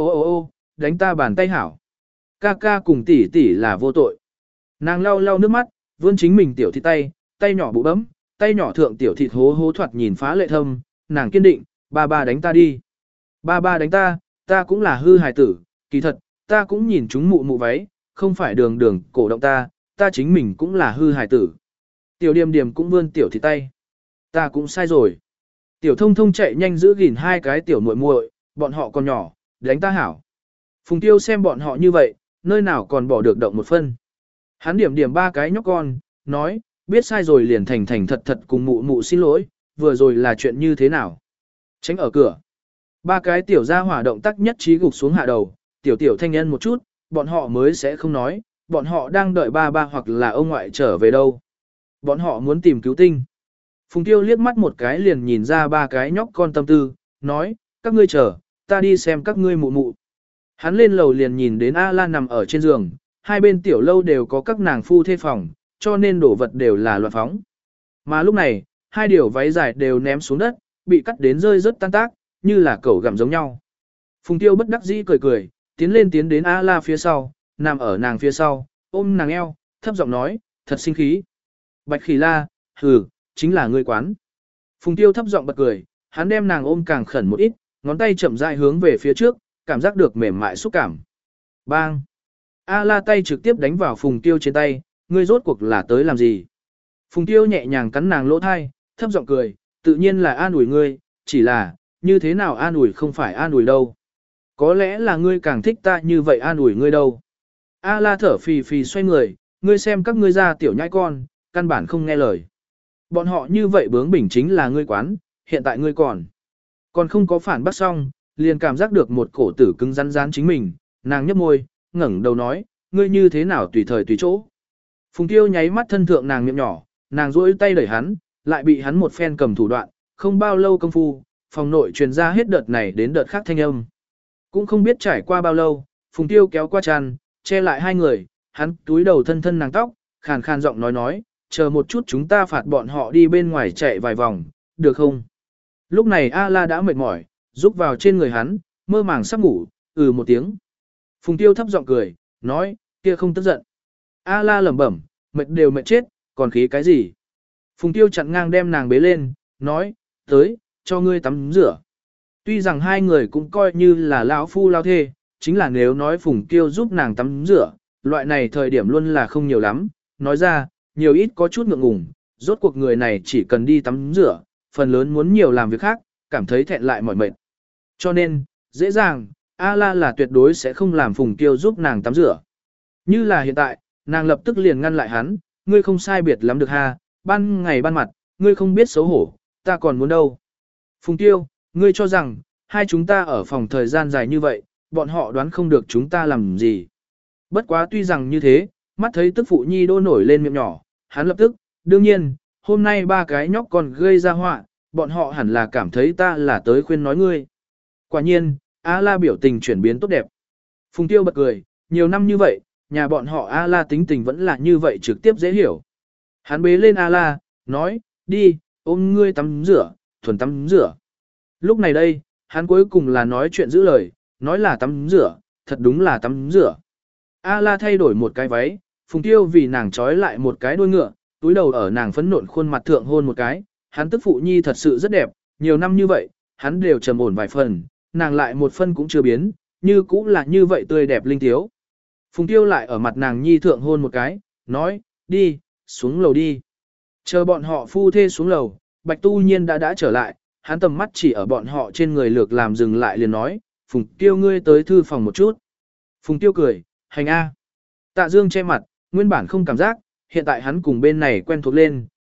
ô, đánh ta bàn tay hảo. Ca ca cùng tỉ tỉ là vô tội. Nàng lau lau nước mắt, vươn chính mình tiểu thịt tay nhỏ bụ bấm, tay nhỏ thượng tiểu thịt hố hố thoạt nhìn phá lệ thâm, nàng kiên định, ba đánh ta đi. Ba đánh ta cũng là hư hài tử, kỳ thật, ta cũng nhìn chúng mụ mụ váy, không phải đường đường cổ động ta chính mình cũng là hư hài tử. Tiểu điềm điềm cũng vươn tiểu thịt tay. Ta cũng sai rồi. Tiểu thông thông chạy nhanh giữ gìn hai cái tiểu muội muội, bọn họ còn nhỏ, đánh ta hảo. Phùng Tiêu xem bọn họ như vậy, nơi nào còn bỏ được động một phân. Hắn điểm điểm ba cái nhóc con, nói, biết sai rồi liền thành thật cùng mụ mụ xin lỗi, vừa rồi là chuyện như thế nào. Tránh ở cửa. Ba cái tiểu gia hỏa động tác nhất trí gục xuống hạ đầu, tiểu thanh nhân một chút, bọn họ mới sẽ không nói, bọn họ đang đợi ba hoặc là ông ngoại trở về đâu. Bọn họ muốn tìm cứu tinh. Phùng Tiêu liếc mắt một cái liền nhìn ra ba cái nhóc con tâm tư, nói, các ngươi chờ, ta đi xem các ngươi mụ mụ. Hắn lên lầu liền nhìn đến A-la nằm ở trên giường, hai bên tiểu lâu đều có các nàng phu thê phòng, cho nên đổ vật đều là loạn phóng. Mà lúc này, hai điều váy dài đều ném xuống đất, bị cắt đến rơi rất tan tác, như là cẩu gặm giống nhau. Phùng Tiêu bất đắc dĩ cười, tiến đến A-la phía sau, nằm ở nàng phía sau, ôm nàng eo, thấp giọng nói, thật sinh khí. Bạch Khỉ La, hừ, chính là ngươi quán. Phùng Tiêu thấp giọng bật cười, hắn đem nàng ôm càng khẩn một ít, ngón tay chậm rãi hướng về phía trước, cảm giác được mềm mại xúc cảm. Bang! A-la tay trực tiếp đánh vào Phùng Tiêu trên tay, ngươi rốt cuộc là tới làm gì? Phùng Tiêu nhẹ nhàng cắn nàng lỗ thai, thấp giọng cười, tự nhiên là an ủi ngươi, chỉ là, như thế nào an ủi không phải an ủi đâu. Có lẽ là ngươi càng thích ta như vậy an ủi ngươi đâu. A-la thở phì phì xoay người, ngươi xem các ngươi ra tiểu nhãi con, căn bản không nghe lời. Bọn họ như vậy bướng bỉnh chính là ngươi quán, hiện tại ngươi còn không có phản bác xong, liền cảm giác được một cổ tử cứng rắn rán chính mình, nàng nhấp môi, ngẩng đầu nói, ngươi như thế nào tùy thời tùy chỗ. Phùng Tiêu nháy mắt thân thượng nàng miệng nhỏ, nàng duỗi tay đẩy hắn, lại bị hắn một phen cầm thủ đoạn, không bao lâu công phu, phòng nội truyền ra hết đợt này đến đợt khác thanh âm. Cũng không biết trải qua bao lâu, Phùng Tiêu kéo qua tràn, che lại hai người, hắn túi đầu thân nàng tóc, khàn khàn giọng nói, chờ một chút chúng ta phạt bọn họ đi bên ngoài chạy vài vòng, được không? Lúc này A-la đã mệt mỏi, rúc vào trên người hắn, mơ màng sắp ngủ, một tiếng. Phùng Tiêu thấp giọng cười, nói, kia không tức giận. A-la lẩm bẩm, mệt đều mệt chết, còn khí cái gì? Phùng Tiêu chặn ngang đem nàng bế lên, nói, tới, cho ngươi tắm rửa. Tuy rằng hai người cũng coi như là lão phu lao thê, chính là nếu nói Phùng Tiêu giúp nàng tắm rửa, loại này thời điểm luôn là không nhiều lắm, nói ra, nhiều ít có chút ngượng ngùng, rốt cuộc người này chỉ cần đi tắm rửa, phần lớn muốn nhiều làm việc khác, cảm thấy thẹn lại mỏi mệt. Cho nên, dễ dàng, A-la là tuyệt đối sẽ không làm Phùng Tiêu giúp nàng tắm rửa. Như là hiện tại, nàng lập tức liền ngăn lại hắn, ngươi không sai biệt lắm được ha, ban ngày ban mặt, ngươi không biết xấu hổ, ta còn muốn đâu. Phùng Tiêu, ngươi cho rằng, hai chúng ta ở phòng thời gian dài như vậy, bọn họ đoán không được chúng ta làm gì. Bất quá tuy rằng như thế, mắt thấy tức phụ nhi đô nổi lên miệng nhỏ, hắn lập tức, đương nhiên, hôm nay ba cái nhóc còn gây ra họa, bọn họ hẳn là cảm thấy ta là tới khuyên nói ngươi. Quả nhiên, A-la biểu tình chuyển biến tốt đẹp. Phùng Tiêu bật cười, nhiều năm như vậy, nhà bọn họ A-la tính tình vẫn là như vậy trực tiếp dễ hiểu. Hắn bế lên A-la, nói, đi, ôm ngươi tắm rửa, thuần tắm rửa. Lúc này đây, hắn cuối cùng là nói chuyện giữ lời, nói là tắm rửa, thật đúng là tắm rửa. A-la thay đổi một cái váy, Phùng Tiêu vì nàng trói lại một cái đuôi ngựa, túi đầu ở nàng phấn nộn khuôn mặt thượng hôn một cái, hắn tức phụ nhi thật sự rất đẹp, nhiều năm như vậy, hắn đều trầm ổn vài phần, nàng lại một phân cũng chưa biến, như cũ là như vậy tươi đẹp linh thiếu. Phùng Tiêu lại ở mặt nàng nhi thượng hôn một cái, nói, đi, xuống lầu đi. Chờ bọn họ phu thê xuống lầu, Bạch Tu Nhiên đã trở lại, hắn tầm mắt chỉ ở bọn họ trên người lược làm dừng lại liền nói, Phùng Tiêu ngươi tới thư phòng một chút. Phùng Tiêu cười, hành a. Tạ Dương che mặt, nguyên bản không cảm giác, hiện tại hắn cùng bên này quen thuộc lên,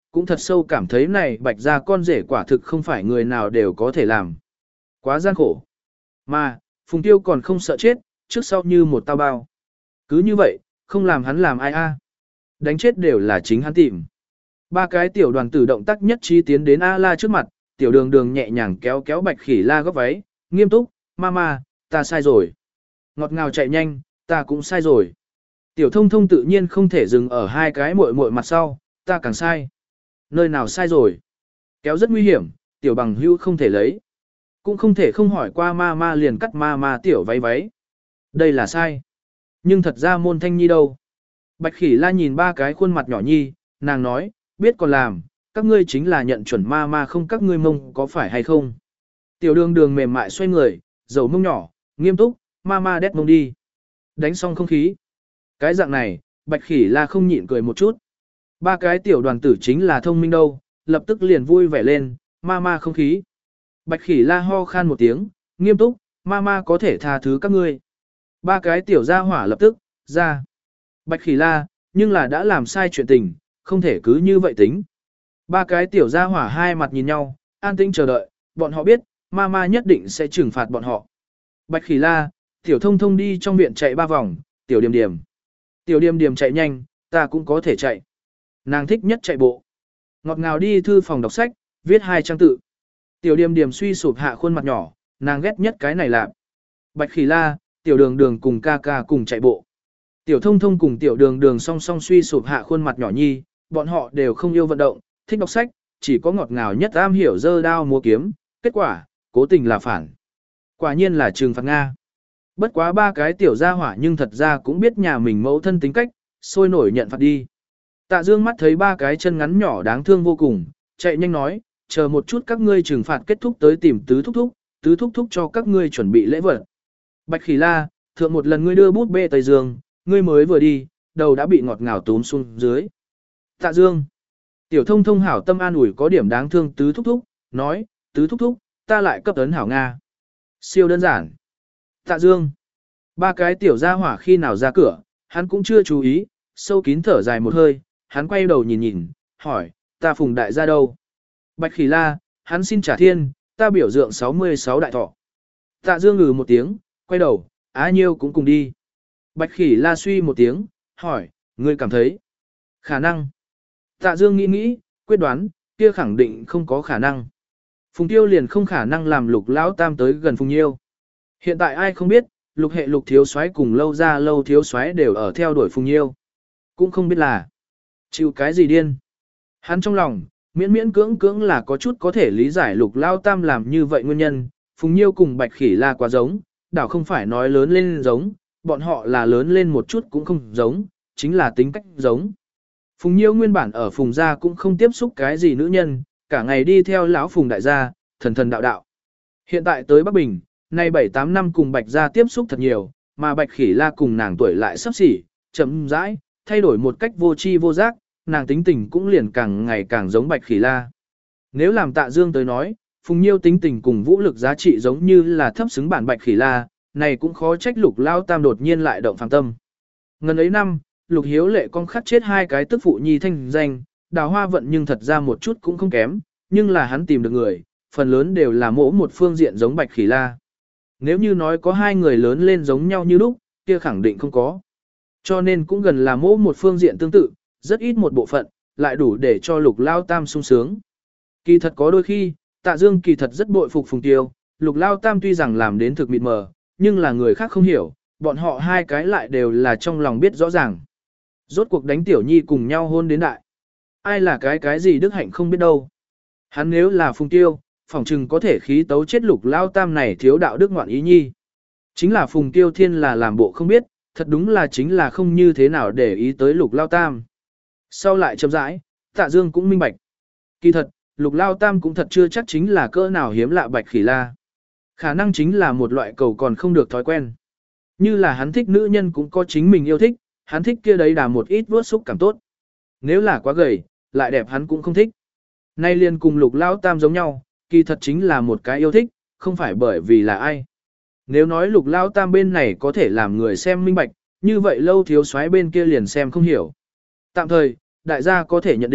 cũng thật sâu cảm thấy này bạch gia con rể quả thực không phải người nào đều có thể làm. Quá gian khổ. Mà, Phùng Tiêu còn không sợ chết, trước sau như một tao bao. Cứ như vậy, không làm hắn làm ai a? Đánh chết đều là chính hắn tìm. Ba cái tiểu đoàn tử động tác nhất trí tiến đến A-la trước mặt, tiểu đường đường nhẹ nhàng kéo kéo bạch khỉ la góc váy, nghiêm túc, mama, ta sai rồi. Ngọt ngào chạy nhanh, ta cũng sai rồi. Tiểu thông thông tự nhiên không thể dừng ở hai cái muội muội mặt sau, ta càng sai. Nơi nào sai rồi? Kéo rất nguy hiểm, tiểu bằng hữu không thể lấy. Cũng không thể không hỏi qua mama liền cắt mama tiểu váy váy. Đây là sai. Nhưng thật ra môn thanh nhi đâu? Bạch khỉ la nhìn ba cái khuôn mặt nhỏ nhi, nàng nói, biết còn làm, các ngươi chính là nhận chuẩn mama không các ngươi mông có phải hay không? Tiểu đường đường mềm mại xoay người, dầu mông nhỏ, nghiêm túc, mama đét mông đi. Đánh xong không khí. Cái dạng này, bạch khỉ la không nhịn cười một chút. Ba cái tiểu đoàn tử chính là thông minh đâu, lập tức liền vui vẻ lên, mama không khí. Bạch khỉ la ho khan một tiếng, nghiêm túc, mama có thể tha thứ các ngươi. Ba cái tiểu gia hỏa lập tức, ra. Bạch khỉ la, nhưng là đã làm sai chuyện tình, không thể cứ như vậy tính. Ba cái tiểu gia hỏa hai mặt nhìn nhau, an tĩnh chờ đợi, bọn họ biết, mama nhất định sẽ trừng phạt bọn họ. Bạch khỉ la, tiểu thông thông đi trong viện chạy 3 vòng, tiểu điềm điềm. Tiểu điềm điềm chạy nhanh, ta cũng có thể chạy. Nàng thích nhất chạy bộ. Ngọt ngào đi thư phòng đọc sách, viết 2 trang tự. Tiểu điềm điềm suy sụp hạ khuôn mặt nhỏ, nàng ghét nhất cái này làm. Bạch khỉ la, tiểu đường đường cùng ca ca cùng chạy bộ. Tiểu thông thông cùng tiểu đường đường song song suy sụp hạ khuôn mặt nhỏ nhi, bọn họ đều không yêu vận động, thích đọc sách, chỉ có ngọt ngào nhất am hiểu dơ đao múa kiếm, kết quả, cố tình là phản. Quả nhiên là trừng phạt Nga. Bất quá ba cái tiểu gia hỏa nhưng thật ra cũng biết nhà mình mẫu thân tính cách, sôi nổi nhận phạt đi. Tạ Dương mắt thấy ba cái chân ngắn nhỏ đáng thương vô cùng, chạy nhanh nói, chờ một chút các ngươi trừng phạt kết thúc tới tìm tứ thúc thúc cho các ngươi chuẩn bị lễ vật. Bạch khỉ la, thượng một lần ngươi đưa bút bê Tây Dương, ngươi mới vừa đi, đầu đã bị ngọt ngào túm xuống dưới. Tạ Dương, tiểu thông thông hảo tâm an ủi có điểm đáng thương tứ thúc, nói, tứ thúc, ta lại cấp ấn hảo Nga. Siêu đơn giản. Tạ Dương, ba cái tiểu gia hỏa khi nào ra cửa, hắn cũng chưa chú ý, sâu kín thở dài một hơi, hắn quay đầu nhìn, hỏi, ta Phùng đại gia đâu? Bạch khỉ la, hắn xin trả thiên, ta biểu dượng 66 đại thọ. Tạ Dương ngừ một tiếng, quay đầu, Á Nhiêu cũng cùng đi. Bạch khỉ la suy một tiếng, hỏi, ngươi cảm thấy? Khả năng. Tạ Dương nghĩ, quyết đoán, kia khẳng định không có khả năng. Phùng Tiêu liền không khả năng làm Lục Lão Tam tới gần Phùng Nhiêu. Hiện tại ai không biết, Lục hệ Lục thiếu soái cùng Lâu ra Lâu thiếu soái đều ở theo đuổi Phùng Nhiêu. Cũng không biết là chịu cái gì điên. Hắn trong lòng, miễn cưỡng là có chút có thể lý giải Lục Lão Tam làm như vậy nguyên nhân. Phùng Nhiêu cùng Bạch khỉ la quá giống, đảo không phải nói lớn lên giống, bọn họ là lớn lên một chút cũng không giống, chính là tính cách giống. Phùng Nhiêu nguyên bản ở Phùng gia cũng không tiếp xúc cái gì nữ nhân, cả ngày đi theo lão Phùng đại gia, thần đạo. Hiện tại tới Bắc Bình, nay 7-8 năm cùng Bạch gia tiếp xúc thật nhiều, mà Bạch khỉ la cùng nàng tuổi lại sắp xỉ, chậm rãi, thay đổi một cách vô tri vô giác, nàng tính tình cũng liền càng ngày càng giống Bạch khỉ la. Nếu làm Tạ Dương tới nói, Phùng Nhiêu tính tình cùng vũ lực giá trị giống như là thấp xứng bản Bạch khỉ la, này cũng khó trách Lục Lao Tam đột nhiên lại động phàm tâm. Ngần ấy năm, Lục Hiếu Lệ con khắc chết 2 cái tức phụ nhi thanh danh, Đào Hoa Vận nhưng thật ra một chút cũng không kém, nhưng là hắn tìm được người, phần lớn đều là mỗi một phương diện giống Bạch khỉ la. Nếu như nói có 2 người lớn lên giống nhau như lúc, kia khẳng định không có. Cho nên cũng gần là mỗi một phương diện tương tự, rất ít một bộ phận, lại đủ để cho Lục Lao Tam sung sướng. Kỳ thật có đôi khi, Tạ Dương kỳ thật rất bội phục Phùng Tiêu, Lục Lao Tam tuy rằng làm đến thực mịt mờ, nhưng là người khác không hiểu, bọn họ 2 cái lại đều là trong lòng biết rõ ràng. Rốt cuộc đánh tiểu nhi cùng nhau hôn đến đại. Ai là cái gì đức hạnh không biết đâu. Hắn nếu là Phùng Tiêu, phỏng chừng có thể khí tấu chết Lục Lao Tam này thiếu đạo đức ngoạn ý nhi. Chính là Phùng Tiêu Thiên là làm bộ không biết, thật đúng là chính là không như thế nào để ý tới Lục Lao Tam. Sau lại chậm rãi, Tạ Dương cũng minh bạch. Kỳ thật, Lục Lao Tam cũng thật chưa chắc chính là cỡ nào hiếm lạ Bạch khỉ la. Khả năng chính là một loại cầu còn không được thói quen. Như là hắn thích nữ nhân cũng có chính mình yêu thích, hắn thích kia đấy đà một ít vuốt xúc cảm tốt. Nếu là quá gầy, lại đẹp hắn cũng không thích. Nay liền cùng Lục Lao Tam giống nhau, kỳ thật chính là một cái yêu thích, không phải bởi vì là ai. Nếu nói Lục Lao Tam bên này có thể làm người xem minh bạch, như vậy Lâu thiếu soái bên kia liền xem không hiểu. Tạm thời, đại gia có thể nhận định,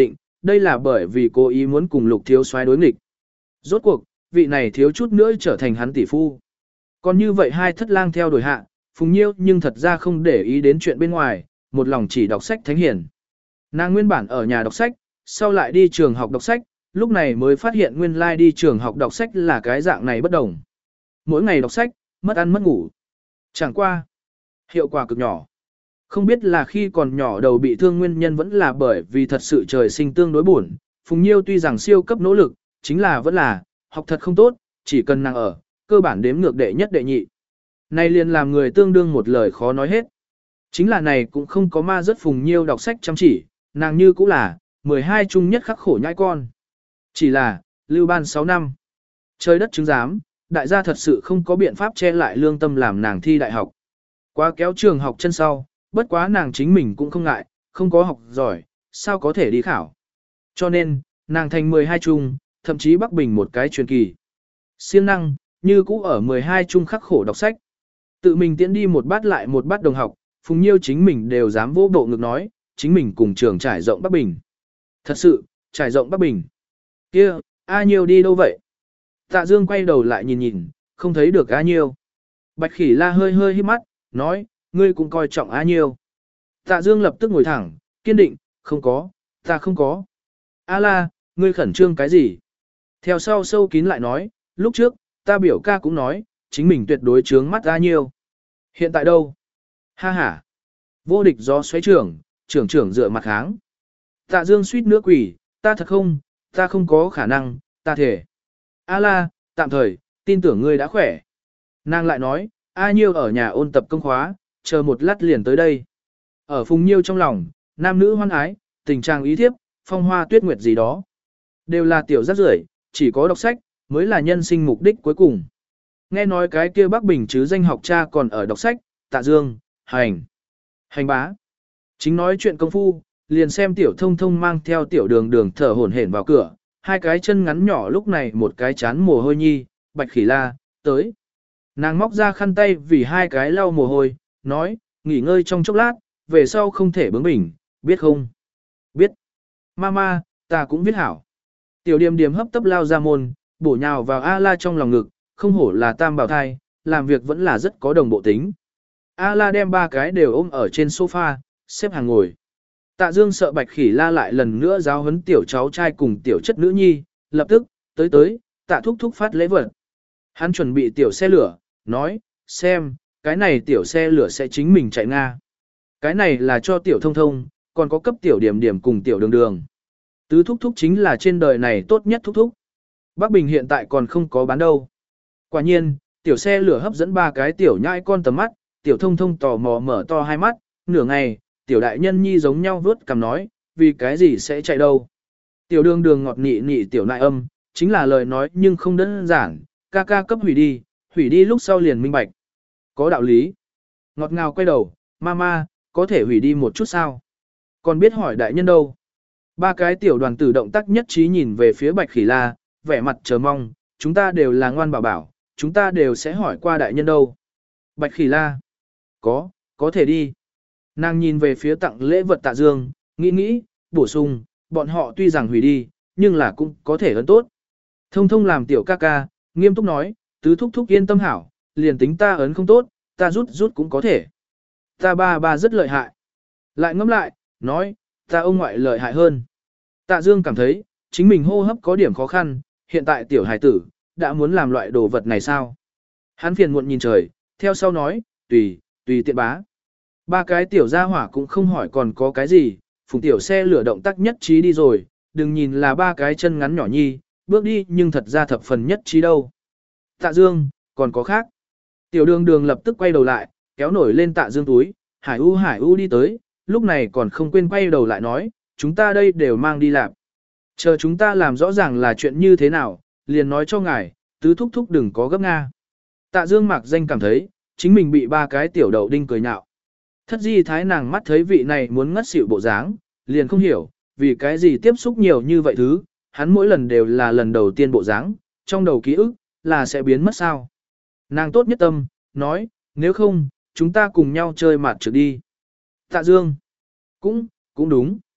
đây là bởi vì cố ý muốn cùng Lục thiếu soái đối nghịch. Rốt cuộc, vị này thiếu chút nữa trở thành hắn tỷ phu. Còn như vậy hai thất lang theo đuổi hạ, Phùng Nhiêu nhưng thật ra không để ý đến chuyện bên ngoài, một lòng chỉ đọc sách thánh hiền. Nàng nguyên bản ở nhà đọc sách, sau lại đi trường học đọc sách, lúc này mới phát hiện nguyên lai đi trường học đọc sách là cái dạng này bất đồng. Mỗi ngày đọc sách, mất ăn mất ngủ. Chẳng qua. Hiệu quả cực nhỏ. Không biết là khi còn nhỏ đầu bị thương nguyên nhân vẫn là bởi vì thật sự trời sinh tương đối buồn. Phùng Nhiêu tuy rằng siêu cấp nỗ lực, chính là vẫn là, học thật không tốt, chỉ cần nàng ở, cơ bản đếm ngược đệ nhất đệ nhị. Này liền làm người tương đương một lời khó nói hết. Chính là này cũng không có ma rất Phùng Nhiêu đọc sách chăm chỉ, nàng như cũng là, 12 chung nhất khắc khổ nhãi con. Chỉ là, lưu ban 6 năm. Trời đất chứng giám, đại gia thật sự không có biện pháp che lại lương tâm làm nàng thi đại học. Quá kéo trường học chân sau, bất quá nàng chính mình cũng không ngại, không có học giỏi, sao có thể đi khảo. Cho nên, nàng thành 12 chung, thậm chí Bắc Bình một cái truyền kỳ. Siêng năng, như cũ ở 12 chung khắc khổ đọc sách. Tự mình tiễn đi một bát lại một bát đồng học, Phùng Nhiêu chính mình đều dám vô bộ ngực nói, chính mình cùng trường trải rộng Bắc Bình. Thật sự, trải rộng Bắc Bình. Kia, A Nhiêu đi đâu vậy? Tạ Dương quay đầu lại nhìn nhìn, không thấy được A Nhiêu. Bạch Khỉ La hơi hơi hít mắt, nói, ngươi cũng coi trọng A Nhiêu. Tạ Dương lập tức ngồi thẳng, kiên định, không có, ta không có. A La, ngươi khẩn trương cái gì? Theo sau sâu kín lại nói, lúc trước, ta biểu ca cũng nói, chính mình tuyệt đối trướng mắt A Nhiêu. Hiện tại đâu? Ha ha. Vô địch gió xoáy trưởng, trưởng dựa mặt kháng. Tạ Dương suýt nữa quỷ, ta thật không, ta không có khả năng, ta thể. A La, tạm thời, tin tưởng ngươi đã khỏe. Nàng lại nói, A Nhiêu ở nhà ôn tập công khóa, chờ một lát liền tới đây. Ở Phùng Nhiêu trong lòng, nam nữ hoan ái, tình trạng ý thiếp, phong hoa tuyết nguyệt gì đó. Đều là tiểu rác rưởi, chỉ có đọc sách, mới là nhân sinh mục đích cuối cùng. Nghe nói cái kia Bắc Bình chứ danh học cha còn ở đọc sách, Tạ Dương, hành bá. Chính nói chuyện công phu, liền xem tiểu thông thông mang theo tiểu đường đường thở hổn hển vào cửa, hai cái chân ngắn nhỏ lúc này một cái chán mồ hôi nhi, Bạch Khỉ La, tới. Nàng móc ra khăn tay vì hai cái lau mồ hôi, nói, nghỉ ngơi trong chốc lát, về sau không thể bướng bỉnh, biết không? Biết. Mama, ta cũng biết hảo. Tiểu Điềm Điềm hấp tấp lao ra môn, bổ nhào vào A La trong lòng ngực, không hổ là tam bảo thai, làm việc vẫn là rất có đồng bộ tính. A La đem ba cái đều ôm ở trên sofa, xếp hàng ngồi. Tạ Dương sợ Bạch Khỉ La lại lần nữa giáo huấn tiểu cháu trai cùng tiểu chất nữ nhi, lập tức, tới, Tạ thúc thúc phát lễ vật. Hắn chuẩn bị tiểu xe lửa, nói, xem, cái này tiểu xe lửa sẽ chính mình chạy Nga. Cái này là cho tiểu thông thông, còn có cấp tiểu điểm điểm cùng tiểu đường đường. Tứ thúc thúc chính là trên đời này tốt nhất thúc thúc. Bắc Bình hiện tại còn không có bán đâu. Quả nhiên, tiểu xe lửa hấp dẫn ba cái tiểu nhãi con tầm mắt, tiểu thông thông tò mò mở to hai mắt, nửa ngày, tiểu đại nhân nhi giống nhau vớt cằm nói, vì cái gì sẽ chạy đâu. Tiểu đường đường ngọt nị nị tiểu nại âm, chính là lời nói nhưng không đơn giản, ca ca cấp hủy đi lúc sau liền minh bạch. Có đạo lý. Ngọt ngào quay đầu, mama, có thể hủy đi một chút sao? Còn biết hỏi đại nhân đâu? Ba cái tiểu đoàn tử động tác nhất trí nhìn về phía Bạch Khỉ La, vẻ mặt chờ mong, chúng ta đều là ngoan bảo bảo, chúng ta đều sẽ hỏi qua đại nhân đâu. Bạch Khỉ La, có thể đi. Nàng nhìn về phía tặng lễ vật Tạ Dương, nghĩ, bổ sung, bọn họ tuy rằng hủy đi, nhưng là cũng có thể ấn tốt. Thông thông làm tiểu ca ca, nghiêm túc nói, tứ thúc thúc yên tâm hảo, liền tính ta ấn không tốt, ta rút cũng có thể. Ta ba rất lợi hại. Lại ngẫm lại, nói, ta ông ngoại lợi hại hơn. Tạ Dương cảm thấy, chính mình hô hấp có điểm khó khăn, hiện tại tiểu hài tử, đã muốn làm loại đồ vật này sao? Hắn phiền muộn nhìn trời, theo sau nói, tùy tiện bá. Ba cái tiểu gia hỏa cũng không hỏi còn có cái gì, phùng tiểu xe lửa động tác nhất trí đi rồi, đừng nhìn là ba cái chân ngắn nhỏ nhi, bước đi nhưng thật ra thập phần nhất trí đâu. Tạ Dương, còn có khác. Tiểu đường đường lập tức quay đầu lại, kéo nổi lên Tạ Dương túi, Hải U đi tới, lúc này còn không quên quay đầu lại nói, chúng ta đây đều mang đi làm. Chờ chúng ta làm rõ ràng là chuyện như thế nào, liền nói cho ngài, tứ thúc thúc đừng có gấp Nga. Tạ Dương mạc danh cảm thấy, chính mình bị ba cái tiểu đậu đinh cười nhạo. Thất di thái nàng mắt thấy vị này muốn ngất xỉu bộ dáng, liền không hiểu, vì cái gì tiếp xúc nhiều như vậy thứ, hắn mỗi lần đều là lần đầu tiên bộ dáng, trong đầu ký ức, là sẽ biến mất sao. Nàng tốt nhất tâm, nói, nếu không, chúng ta cùng nhau chơi mặt trượt đi. Tạ Dương, cũng đúng.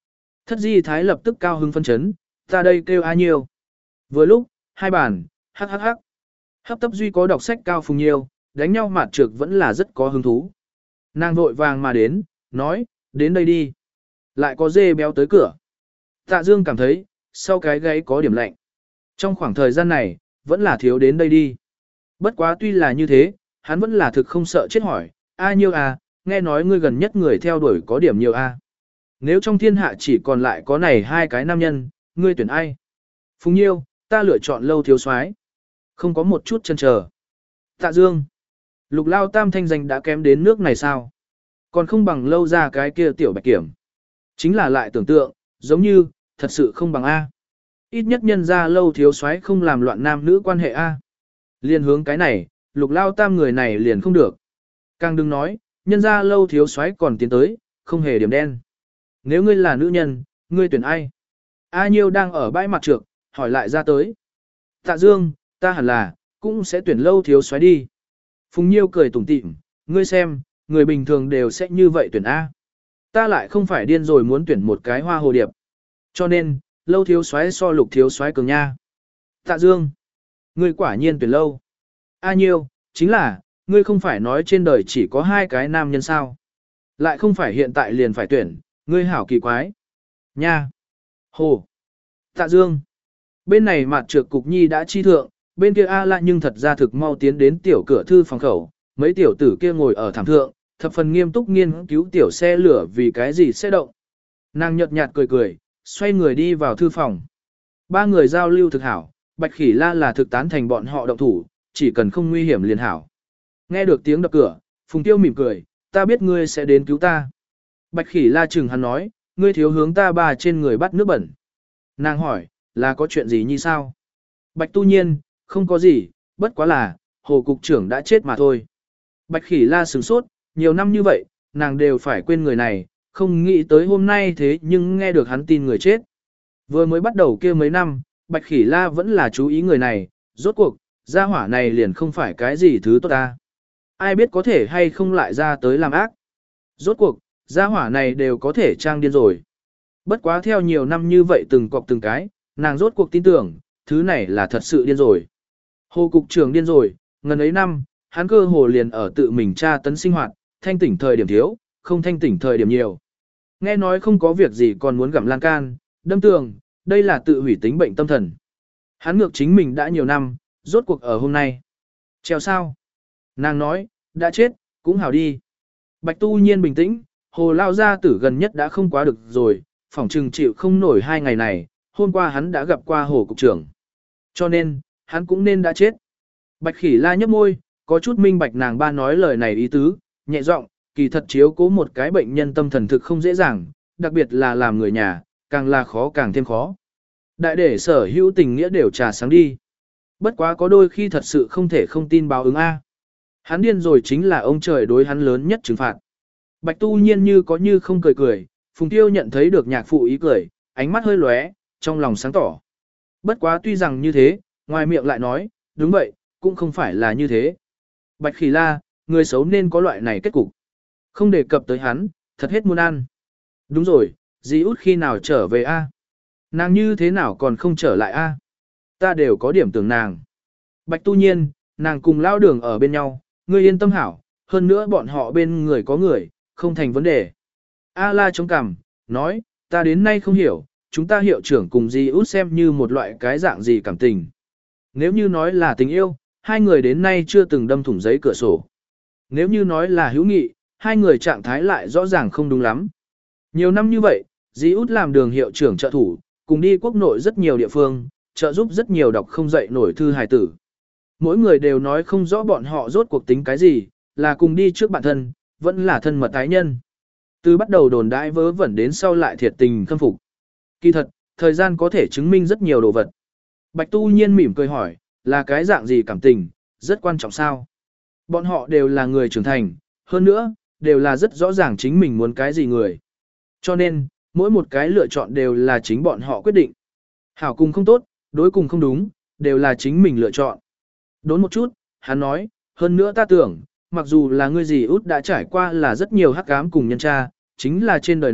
Thất di thái lập tức cao hứng phân chấn, ta đây kêu A Nhiêu. Vừa lúc, hai bàn, hắc hắc hắc. Hấp tấp duy có đọc sách cao Phùng Nhiêu, đánh nhau mạt trược vẫn là rất có hứng thú. Nàng vội vàng mà đến, nói, đến đây đi. Lại có dê béo tới cửa. Tạ Dương cảm thấy, sau cái gáy có điểm lạnh. Trong khoảng thời gian này, vẫn là thiếu đến đây đi. Bất quá tuy là như thế, hắn vẫn là thực không sợ chết hỏi, A Nhiêu à, nghe nói ngươi gần nhất người theo đuổi có điểm nhiều A. Nếu trong thiên hạ chỉ còn lại có này hai cái nam nhân, ngươi tuyển ai? Phùng Nhiêu, ta lựa chọn Lâu Thiếu Soái. Không có một chút chần chờ. Tạ Dương, Lục Lao Tam thanh danh đã kém đến nước này sao? Còn không bằng Lâu ra cái kia tiểu bạch kiểm. Chính là lại tưởng tượng, giống như, thật sự không bằng A. Ít nhất nhân ra Lâu Thiếu Soái không làm loạn nam nữ quan hệ A. Liên hướng cái này, Lục Lao Tam người này liền không được. Càng đừng nói, nhân ra Lâu Thiếu Soái còn tiến tới, không hề điểm đen. Nếu ngươi là nữ nhân, ngươi tuyển ai? A Nhiêu đang ở bãi mặt trược, hỏi lại ra tới. Tạ Dương, ta hẳn là, cũng sẽ tuyển Lâu Thiếu Soái đi. Phùng Nhiêu cười tủm tỉm, ngươi xem, người bình thường đều sẽ như vậy tuyển A. Ta lại không phải điên rồi muốn tuyển một cái hoa hồ điệp. Cho nên, Lâu Thiếu Soái so Lục Thiếu Soái cường nha. Tạ Dương, ngươi quả nhiên tuyển Lâu. A Nhiêu, chính là, ngươi không phải nói trên đời chỉ có hai cái nam nhân sao. Lại không phải hiện tại liền phải tuyển, ngươi hảo kỳ quái. Nha. Hồ. Tạ Dương. Bên này mặt trược cục nhi đã chi thượng, bên kia A lại nhưng thật ra thực mau tiến đến tiểu cửa thư phòng khẩu, mấy tiểu tử kia ngồi ở thảm thượng, thập phần nghiêm túc nghiên cứu tiểu xe lửa vì cái gì sẽ động. Nàng nhợt nhạt cười cười, xoay người đi vào thư phòng. Ba người giao lưu thực hảo, Bạch Khỉ La là thực tán thành bọn họ động thủ, chỉ cần không nguy hiểm liền hảo. Nghe được tiếng đập cửa, Phùng Tiêu mỉm cười, ta biết ngươi sẽ đến cứu ta. Bạch Khỉ La chừng hắn nói, ngươi thiếu hướng ta bà trên người bắt nước bẩn. Nàng hỏi, là có chuyện gì như sao? Bạch Tu Nhiên, không có gì, bất quá là, Hồ Cục trưởng đã chết mà thôi. Bạch Khỉ La sửng sốt, nhiều năm như vậy, nàng đều phải quên người này, không nghĩ tới hôm nay thế nhưng nghe được hắn tin người chết. Vừa mới bắt đầu kia mấy năm, Bạch Khỉ La vẫn là chú ý người này, rốt cuộc, gia hỏa này liền không phải cái gì thứ tốt ta. Ai biết có thể hay không lại ra tới làm ác. Rốt cuộc, gia hỏa này đều có thể trang điên rồi. Bất quá theo nhiều năm như vậy từng cọc từng cái, nàng rốt cuộc tin tưởng, thứ này là thật sự điên rồi. Hồ Cục trưởng điên rồi, ngần ấy năm, hắn cơ hồ liền ở tự mình tra tấn sinh hoạt, thanh tỉnh thời điểm thiếu, không thanh tỉnh thời điểm nhiều. Nghe nói không có việc gì còn muốn gặm lan can, đâm tường, đây là tự hủy tính bệnh tâm thần. Hắn ngược chính mình đã nhiều năm, rốt cuộc ở hôm nay. Treo sao? Nàng nói, đã chết, cũng hảo đi. Bạch Tu Nhiên bình tĩnh, Hồ Lao Gia Tử gần nhất đã không quá được rồi, phỏng trừng chịu không nổi 2 ngày này, hôm qua hắn đã gặp qua Hồ Cục trưởng. Cho nên, hắn cũng nên đã chết. Bạch Khỉ La nhấp môi, có chút minh bạch nàng ba nói lời này ý tứ, nhẹ giọng, kỳ thật chiếu cố một cái bệnh nhân tâm thần thực không dễ dàng, đặc biệt là làm người nhà, càng là khó càng thêm khó. Đại để sở hữu tình nghĩa đều trà sáng đi. Bất quá có đôi khi thật sự không thể không tin báo ứng A. Hắn điên rồi chính là ông trời đối hắn lớn nhất trừng phạt. Bạch Tu Nhiên như có như không cười cười, Phùng Tiêu nhận thấy được nhạc phụ ý cười, ánh mắt hơi lóe, trong lòng sáng tỏ. Bất quá tuy rằng như thế, ngoài miệng lại nói, đúng vậy, cũng không phải là như thế. Bạch Khỉ La, người xấu nên có loại này kết cục. Không đề cập tới hắn, thật hết muốn ăn. Đúng rồi, dì út khi nào trở về a? Nàng như thế nào còn không trở lại a? Ta đều có điểm tưởng nàng. Bạch Tu Nhiên, nàng cùng lao đường ở bên nhau, ngươi yên tâm hảo, hơn nữa bọn họ bên người có người, không thành vấn đề. A La chống cằm, nói, ta đến nay không hiểu, chúng ta hiệu trưởng cùng dì út xem như một loại cái dạng gì cảm tình. Nếu như nói là tình yêu, hai người đến nay chưa từng đâm thủng giấy cửa sổ. Nếu như nói là hữu nghị, hai người trạng thái lại rõ ràng không đúng lắm. Nhiều năm như vậy, dì út làm đường hiệu trưởng trợ thủ, cùng đi quốc nội rất nhiều địa phương, trợ giúp rất nhiều đọc không dậy nổi thư hài tử. Mỗi người đều nói không rõ bọn họ rốt cuộc tính cái gì, là cùng đi trước bản thân, vẫn là thân mật tái nhân. Từ bắt đầu đồn đại vớ vẩn đến sau lại thiệt tình khâm phục. Kỳ thật, thời gian có thể chứng minh rất nhiều đồ vật. Bạch Tu Nhiên mỉm cười hỏi, là cái dạng gì cảm tình, rất quan trọng sao? Bọn họ đều là người trưởng thành, hơn nữa, đều là rất rõ ràng chính mình muốn cái gì người. Cho nên, mỗi một cái lựa chọn đều là chính bọn họ quyết định. Hảo cùng không tốt, đối cùng không đúng, đều là chính mình lựa chọn. Đốn một chút, hắn nói, hơn nữa ta tưởng, mặc dù là ngươi gì út đã trải qua là rất nhiều hắc ám cùng nhân tra, chính là trên đời này,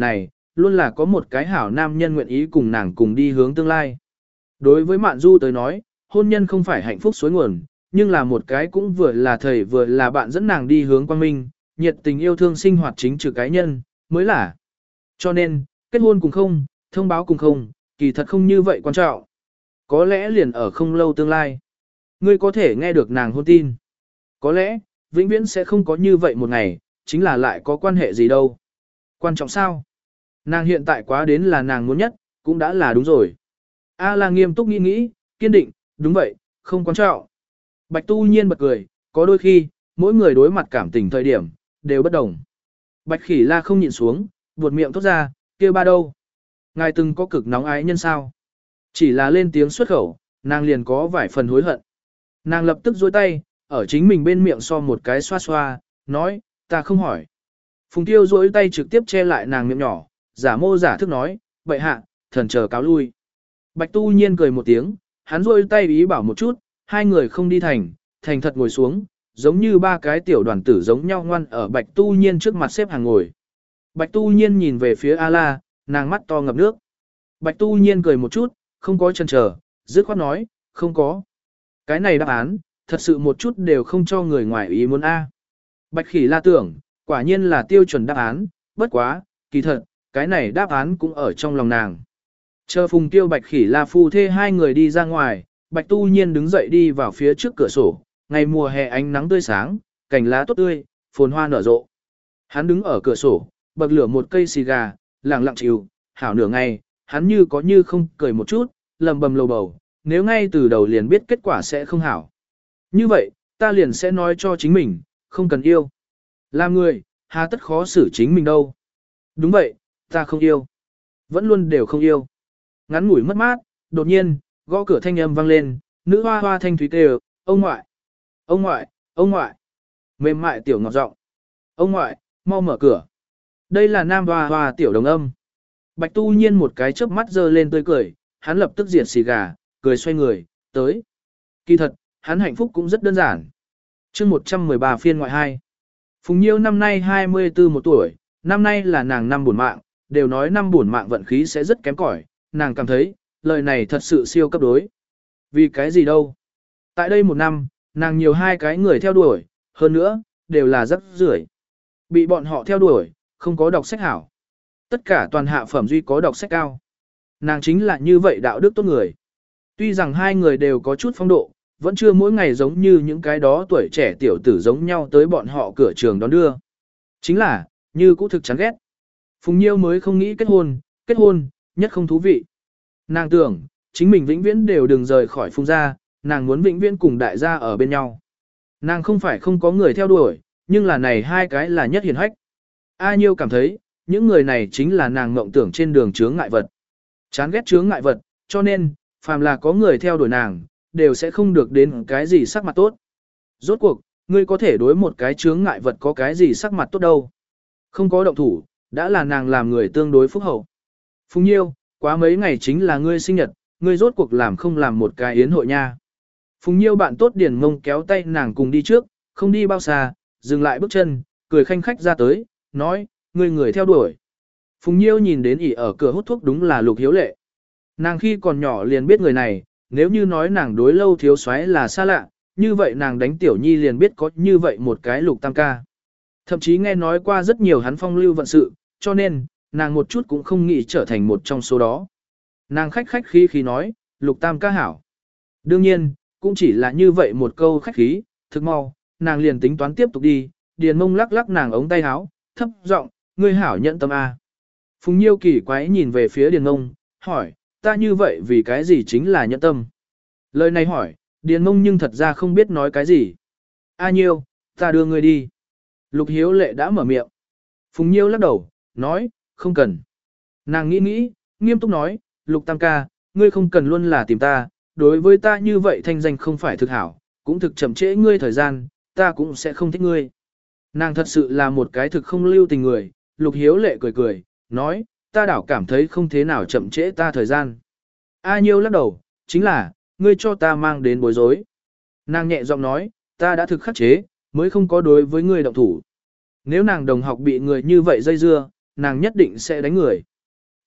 luôn là có một cái hảo nam nhân nguyện ý cùng nàng cùng đi hướng tương lai. Đối với Mạn Du tới nói, hôn nhân không phải hạnh phúc suối nguồn, nhưng là một cái cũng vừa là thầy vừa là bạn dẫn nàng đi hướng quang minh, nhiệt tình yêu thương sinh hoạt chính trực cá nhân, mới là. Cho nên, kết hôn cùng không, thông báo cùng không, kỳ thật không như vậy quan trọng. Có lẽ liền ở không lâu tương lai, ngươi có thể nghe được nàng hôn tin. Có lẽ, vĩnh viễn sẽ không có như vậy một ngày, chính là lại có quan hệ gì đâu. Quan trọng sao? Nàng hiện tại quá đến là nàng muốn nhất, cũng đã là đúng rồi. A La nghiêm túc nghĩ nghĩ, kiên định, đúng vậy, không quan trọng. Bạch Tu Nhiên bật cười, có đôi khi, mỗi người đối mặt cảm tình thời điểm, đều bất đồng. Bạch Khỉ La không nhịn xuống, buột miệng thốt ra, kia ba đâu? Ngài từng có cực nóng ái nhân sao? Chỉ là lên tiếng xuất khẩu, nàng liền có vài phần hối hận. Nàng lập tức duỗi tay, ở chính mình bên miệng so một cái xoa xoa, nói, ta không hỏi. Phùng Tiêu duỗi tay trực tiếp che lại nàng miệng nhỏ, giả mô giả thức nói, vậy hạ, thần chờ cáo lui. Bạch Tu Nhiên cười một tiếng, hắn duỗi tay ý bảo một chút, hai người không đi thành thật ngồi xuống, giống như ba cái tiểu đoàn tử giống nhau ngoan ở Bạch Tu Nhiên trước mặt xếp hàng ngồi. Bạch Tu Nhiên nhìn về phía A-la, nàng mắt to ngập nước. Bạch Tu Nhiên cười một chút, không có chần chờ, dứt khoát nói, không có. Cái này đáp án, thật sự một chút đều không cho người ngoài ý muốn A. Bạch Khỉ La tưởng, quả nhiên là tiêu chuẩn đáp án, bất quá, kỳ thật, cái này đáp án cũng ở trong lòng nàng. Chờ Phùng Tiêu Bạch Khỉ La phu thê hai người đi ra ngoài, Bạch Tu Nhiên đứng dậy đi vào phía trước cửa sổ, ngày mùa hè ánh nắng tươi sáng, cành lá tốt tươi, phồn hoa nở rộ. Hắn đứng ở cửa sổ, bật lửa một cây xì gà, lặng lặng chịu, hảo nửa ngày, hắn như có như không cười một chút, lầm bầm lầu bầu, nếu ngay từ đầu liền biết kết quả sẽ không hảo. Như vậy, ta liền sẽ nói cho chính mình, không cần yêu. Làm người, hà tất khó xử chính mình đâu. Đúng vậy, ta không yêu. Vẫn luôn đều không yêu. Ngắn ngủi mất mát, đột nhiên, gõ cửa thanh âm vang lên, nữ hoa hoa thanh thúy kêu, ông ngoại, ông ngoại, ông ngoại. Mềm mại tiểu ngọt giọng. Ông ngoại, mau mở cửa. Đây là nam hoa hoa tiểu đồng âm. Bạch Tu Nhiên một cái chớp mắt giơ lên tươi cười, hắn lập tức diệt xì gà, cười xoay người, tới. Kỳ thật, hắn hạnh phúc cũng rất đơn giản. Chương 113 phiên ngoại 2. Phùng Nhiêu năm nay 24 một tuổi, năm nay là nàng năm buồn mạng, đều nói năm buồn mạng vận khí sẽ rất kém cỏi, nàng cảm thấy, lời này thật sự siêu cấp đối. Vì cái gì đâu? Tại đây một năm, nàng nhiều hai cái người theo đuổi, hơn nữa, đều là rất rưởi. Bị bọn họ theo đuổi, không có đọc sách hảo. Tất cả toàn hạ phẩm duy có đọc sách cao. Nàng chính là như vậy đạo đức tốt người. Tuy rằng hai người đều có chút phong độ, vẫn chưa mỗi ngày giống như những cái đó tuổi trẻ tiểu tử giống nhau tới bọn họ cửa trường đón đưa. Chính là, như cũ thực chán ghét. Phùng Nhiêu mới không nghĩ kết hôn, nhất không thú vị. Nàng tưởng, chính mình vĩnh viễn đều đừng rời khỏi Phùng gia, nàng muốn vĩnh viễn cùng đại gia ở bên nhau. Nàng không phải không có người theo đuổi, nhưng là này hai cái là nhất hiền hách. A Nhiêu cảm thấy, những người này chính là nàng mộng tưởng trên đường chướng ngại vật. Chán ghét chướng ngại vật, cho nên, phàm là có người theo đuổi nàng, đều sẽ không được đến cái gì sắc mặt tốt. Rốt cuộc, ngươi có thể đối một cái chướng ngại vật có cái gì sắc mặt tốt đâu. Không có động thủ, đã là nàng làm người tương đối phúc hậu. Phùng Nhiêu, quá mấy ngày chính là ngươi sinh nhật, ngươi rốt cuộc làm không làm một cái yến hội nha. Phùng Nhiêu bạn tốt Điền Mông kéo tay nàng cùng đi trước, không đi bao xa, dừng lại bước chân, cười khanh khách ra tới, nói, ngươi người theo đuổi. Phùng Nhiêu nhìn đến ỉ ở cửa hút thuốc đúng là Lục Hiếu Lệ. Nàng khi còn nhỏ liền biết người này, nếu như nói nàng đối Lâu Thiếu Soái là xa lạ, như vậy nàng đánh Tiểu Nhi liền biết có như vậy một cái Lục Tam ca. Thậm chí nghe nói qua rất nhiều hắn phong lưu vận sự, cho nên, nàng một chút cũng không nghĩ trở thành một trong số đó. Nàng khách khách khí nói, Lục Tam ca hảo. Đương nhiên, cũng chỉ là như vậy một câu khách khí, thực mau, nàng liền tính toán tiếp tục đi, Điền Mông lắc lắc nàng ống tay áo, thấp giọng, ngươi hảo nhận tâm A. Phùng Nhiêu kỳ quái nhìn về phía Điền Mông, hỏi, ta như vậy vì cái gì chính là nhận tâm? Lời này hỏi, Điền Mông nhưng thật ra không biết nói cái gì. A Nhiêu, ta đưa ngươi đi. Lục Hiếu Lệ đã mở miệng. Phùng Nhiêu lắc đầu, nói, không cần. Nàng nghĩ nghĩ, nghiêm túc nói, Lục Tam ca, ngươi không cần luôn là tìm ta, đối với ta như vậy thanh danh không phải thực hảo, cũng thực chậm trễ ngươi thời gian, ta cũng sẽ không thích ngươi. Nàng thật sự là một cái thực không lưu tình người, Lục Hiếu Lệ cười cười, nói, ta đảo cảm thấy không thế nào chậm trễ ta thời gian. A Nhiêu lắc đầu, chính là, ngươi cho ta mang đến bối rối. Nàng nhẹ giọng nói, ta đã thực khắc chế, mới không có đối với ngươi động thủ. Nếu nàng đồng học bị người như vậy dây dưa, nàng nhất định sẽ đánh người.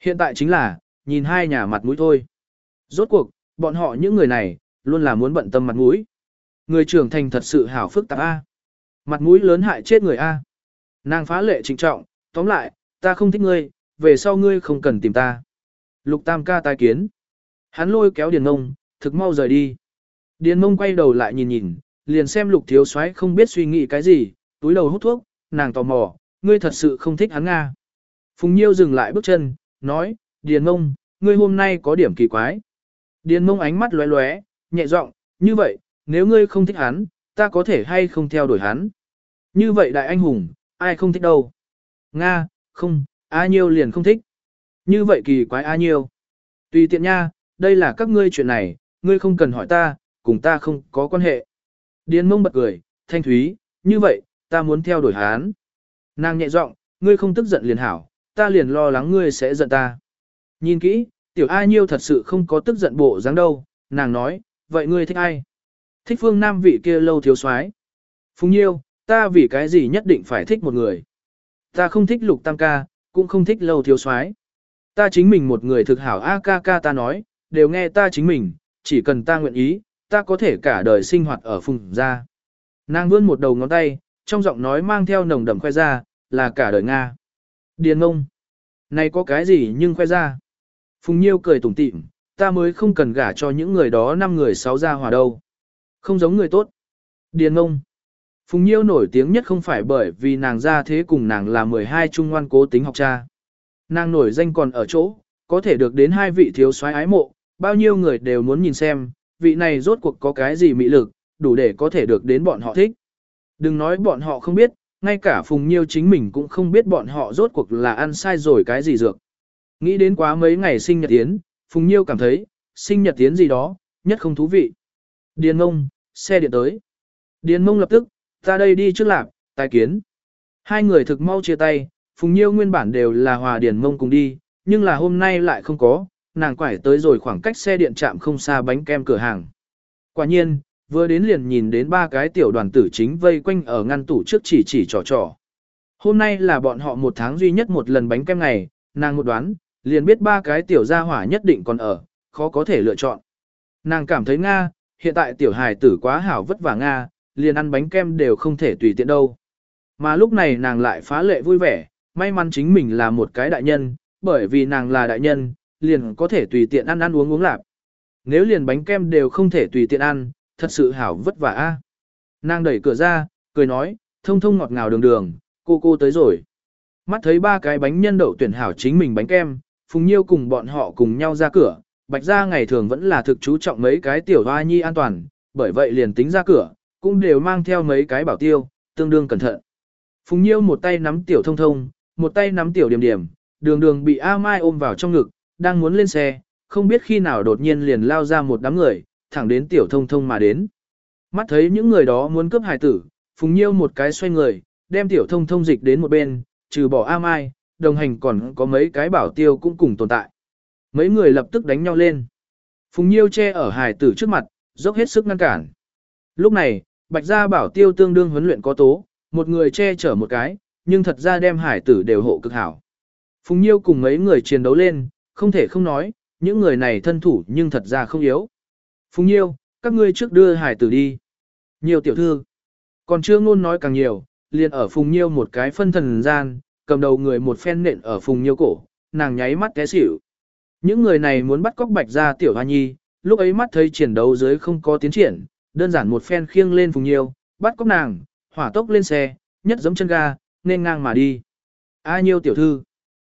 Hiện tại chính là, nhìn hai nhà mặt mũi thôi. Rốt cuộc, bọn họ những người này, luôn là muốn bận tâm mặt mũi. Người trưởng thành thật sự hảo phức tạp A. Mặt mũi lớn hại chết người A. Nàng phá lệ trịnh trọng, tóm lại, ta không thích ngươi, về sau ngươi không cần tìm ta. Lục Tam ca tai kiến. Hắn lôi kéo Điền Mông, thực mau rời đi. Điền Mông quay đầu lại nhìn nhìn, liền xem Lục Thiếu Soái không biết suy nghĩ cái gì, túi đầu hút thuốc, nàng tò mò, ngươi thật sự không thích hắn Nga. Phùng Nhiêu dừng lại bước chân, nói, Điền Mông, ngươi hôm nay có điểm kỳ quái. Điền Mông ánh mắt lóe lóe, nhẹ giọng, như vậy, nếu ngươi không thích hắn, ta có thể hay không theo đuổi hắn. Như vậy đại anh hùng, ai không thích đâu. Nga, không, A Nhiêu liền không thích. Như vậy kỳ quái A Nhiêu. Tùy tiện nha, đây là các ngươi chuyện này, ngươi không cần hỏi ta, cùng ta không có quan hệ. Điền Mông bật cười, Thanh Thúy, như vậy, ta muốn theo đuổi hắn. Nàng nhẹ giọng, ngươi không tức giận liền hảo, ta liền lo lắng ngươi sẽ giận ta. Nhìn kỹ, tiểu A Nhiêu thật sự không có tức giận bộ dáng đâu, nàng nói, vậy ngươi thích ai? Thích Phương Nam vị kia Lâu Thiếu Soái. Phùng Nhiêu, ta vì cái gì nhất định phải thích một người? Ta không thích Lục Tam ca, cũng không thích Lâu Thiếu Soái. Ta chính mình một người thực hảo A ca ca ta nói, đều nghe ta chính mình, chỉ cần ta nguyện ý, ta có thể cả đời sinh hoạt ở Phùng gia. Nàng vươn một đầu ngón tay, trong giọng nói mang theo nồng đậm khoe ra, là cả đời Nga. Điền Mông, này có cái gì nhưng khoe ra? Phùng Nhiêu cười tủm tỉm, ta mới không cần gả cho những người đó 5 người 6 gia hòa đâu. Không giống người tốt. Điền Mông. Phùng Nhiêu nổi tiếng nhất không phải bởi vì nàng ra thế cùng nàng là 12 trung ngoan cố tính học cha. Nàng nổi danh còn ở chỗ, có thể được đến 2 vị thiếu soái ái mộ, bao nhiêu người đều muốn nhìn xem, vị này rốt cuộc có cái gì mị lực, đủ để có thể được đến bọn họ thích. Đừng nói bọn họ không biết, ngay cả Phùng Nhiêu chính mình cũng không biết bọn họ rốt cuộc là ăn sai rồi cái gì dược. Nghĩ đến quá mấy ngày sinh nhật yến, Phùng Nhiêu cảm thấy, sinh nhật yến gì đó, nhất không thú vị. Điền Mông, xe điện tới. Điền Mông lập tức, ta đây đi trước lạp, tài kiến. Hai người thực mau chia tay, Phùng Nhiêu nguyên bản đều là hòa Điền Mông cùng đi, nhưng là hôm nay lại không có, nàng quải tới rồi khoảng cách xe điện trạm không xa bánh kem cửa hàng. Quả nhiên, vừa đến liền nhìn đến 3 cái tiểu đoàn tử chính vây quanh ở ngăn tủ trước chỉ trò trò. Hôm nay là bọn họ 1 tháng duy nhất một lần bánh kem ngày, nàng một đoán, liền biết 3 cái tiểu gia hỏa nhất định còn ở, khó có thể lựa chọn. Nàng cảm thấy Nga, hiện tại tiểu hài tử quá hảo vất vả Nga, liền ăn bánh kem đều không thể tùy tiện đâu. Mà lúc này nàng lại phá lệ vui vẻ, may mắn chính mình là một cái đại nhân, bởi vì nàng là đại nhân, liền có thể tùy tiện ăn uống lạp. Nếu liền bánh kem đều không thể tùy tiện ăn, thật sự hảo vất vả a. Nàng đẩy cửa ra, cười nói, thông thông ngọt ngào đường đường, cô tới rồi. Mắt thấy 3 cái bánh nhân đậu tuyển hảo chính mình bánh kem, Phùng Nhiêu cùng bọn họ cùng nhau ra cửa, Bạch gia ngày thường vẫn là thực chú trọng mấy cái tiểu hoa nhi an toàn, bởi vậy liền tính ra cửa, cũng đều mang theo mấy cái bảo tiêu, tương đương cẩn thận. Phùng Nhiêu một tay nắm tiểu thông thông, một tay nắm tiểu điểm điểm, đường đường bị A Mai ôm vào trong ngực, đang muốn lên xe, không biết khi nào đột nhiên liền lao ra một đám người, thẳng đến tiểu thông thông mà đến. Mắt thấy những người đó muốn cướp hài tử, Phùng Nhiêu một cái xoay người, đem tiểu thông thông dịch đến một bên, trừ bỏ A Mai, đồng hành còn có mấy cái bảo tiêu cũng cùng tồn tại. Mấy người lập tức đánh nhau lên. Phùng Nhiêu che ở hài tử trước mặt, dốc hết sức ngăn cản. Lúc này, Bạch gia bảo tiêu tương đương huấn luyện có tố, một người che chở một cái, nhưng thật ra đem hải tử đều hộ cực hảo. Phùng Nhiêu cùng mấy người chiến đấu lên, không thể không nói, những người này thân thủ nhưng thật ra không yếu. Phùng Nhiêu, các ngươi trước đưa hải tử đi. Nhiều tiểu thư, còn chưa ngôn nói càng nhiều, liền ở Phùng Nhiêu một cái phân thần gian, cầm đầu người một phen nện ở Phùng Nhiêu cổ, nàng nháy mắt té xỉu. Những người này muốn bắt cóc Bạch gia tiểu hoa nhi, lúc ấy mắt thấy chiến đấu dưới không có tiến triển, đơn giản một phen khiêng lên Phùng Nhiêu, bắt cóc nàng, hỏa tốc lên xe, nhất giẫm chân ga, nên ngang mà đi. A Nhiêu tiểu thư,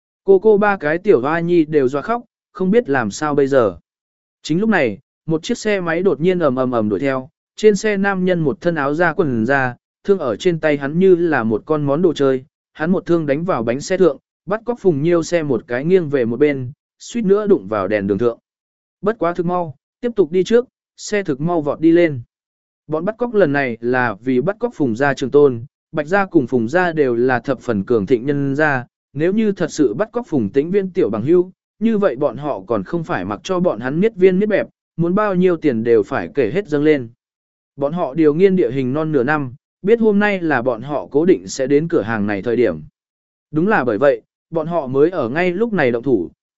cô 3 cái tiểu hoa nhi đều doa khóc, không biết làm sao bây giờ. Chính lúc này, một chiếc xe máy đột nhiên ầm đuổi theo, trên xe nam nhân một thân áo da quần da, thương ở trên tay hắn như là một con món đồ chơi, hắn một thương đánh vào bánh xe thượng, bắt cóc Phùng Nhiêu xe một cái nghiêng về một bên, suýt nữa đụng vào đèn đường thượng. Bất quá thực mau, tiếp tục đi trước, xe thực mau vọt đi lên. Bọn bắt cóc lần này là vì bắt cóc Phùng gia Trường Tôn, Bạch gia cùng Phùng gia đều là thập phần cường thịnh nhân gia, nếu như thật sự bắt cóc Phùng Tĩnh Viên tiểu bằng hưu, như vậy bọn họ còn không phải mặc cho bọn hắn miết viên miết bẹp, muốn bao nhiêu tiền đều phải kể hết dâng lên. Bọn họ điều nghiên địa hình non nửa năm, biết hôm nay là bọn họ cố định sẽ đến cửa hàng này thời điểm. Đúng là bởi vậy, bọn họ mới ở ngay lúc này động thủ,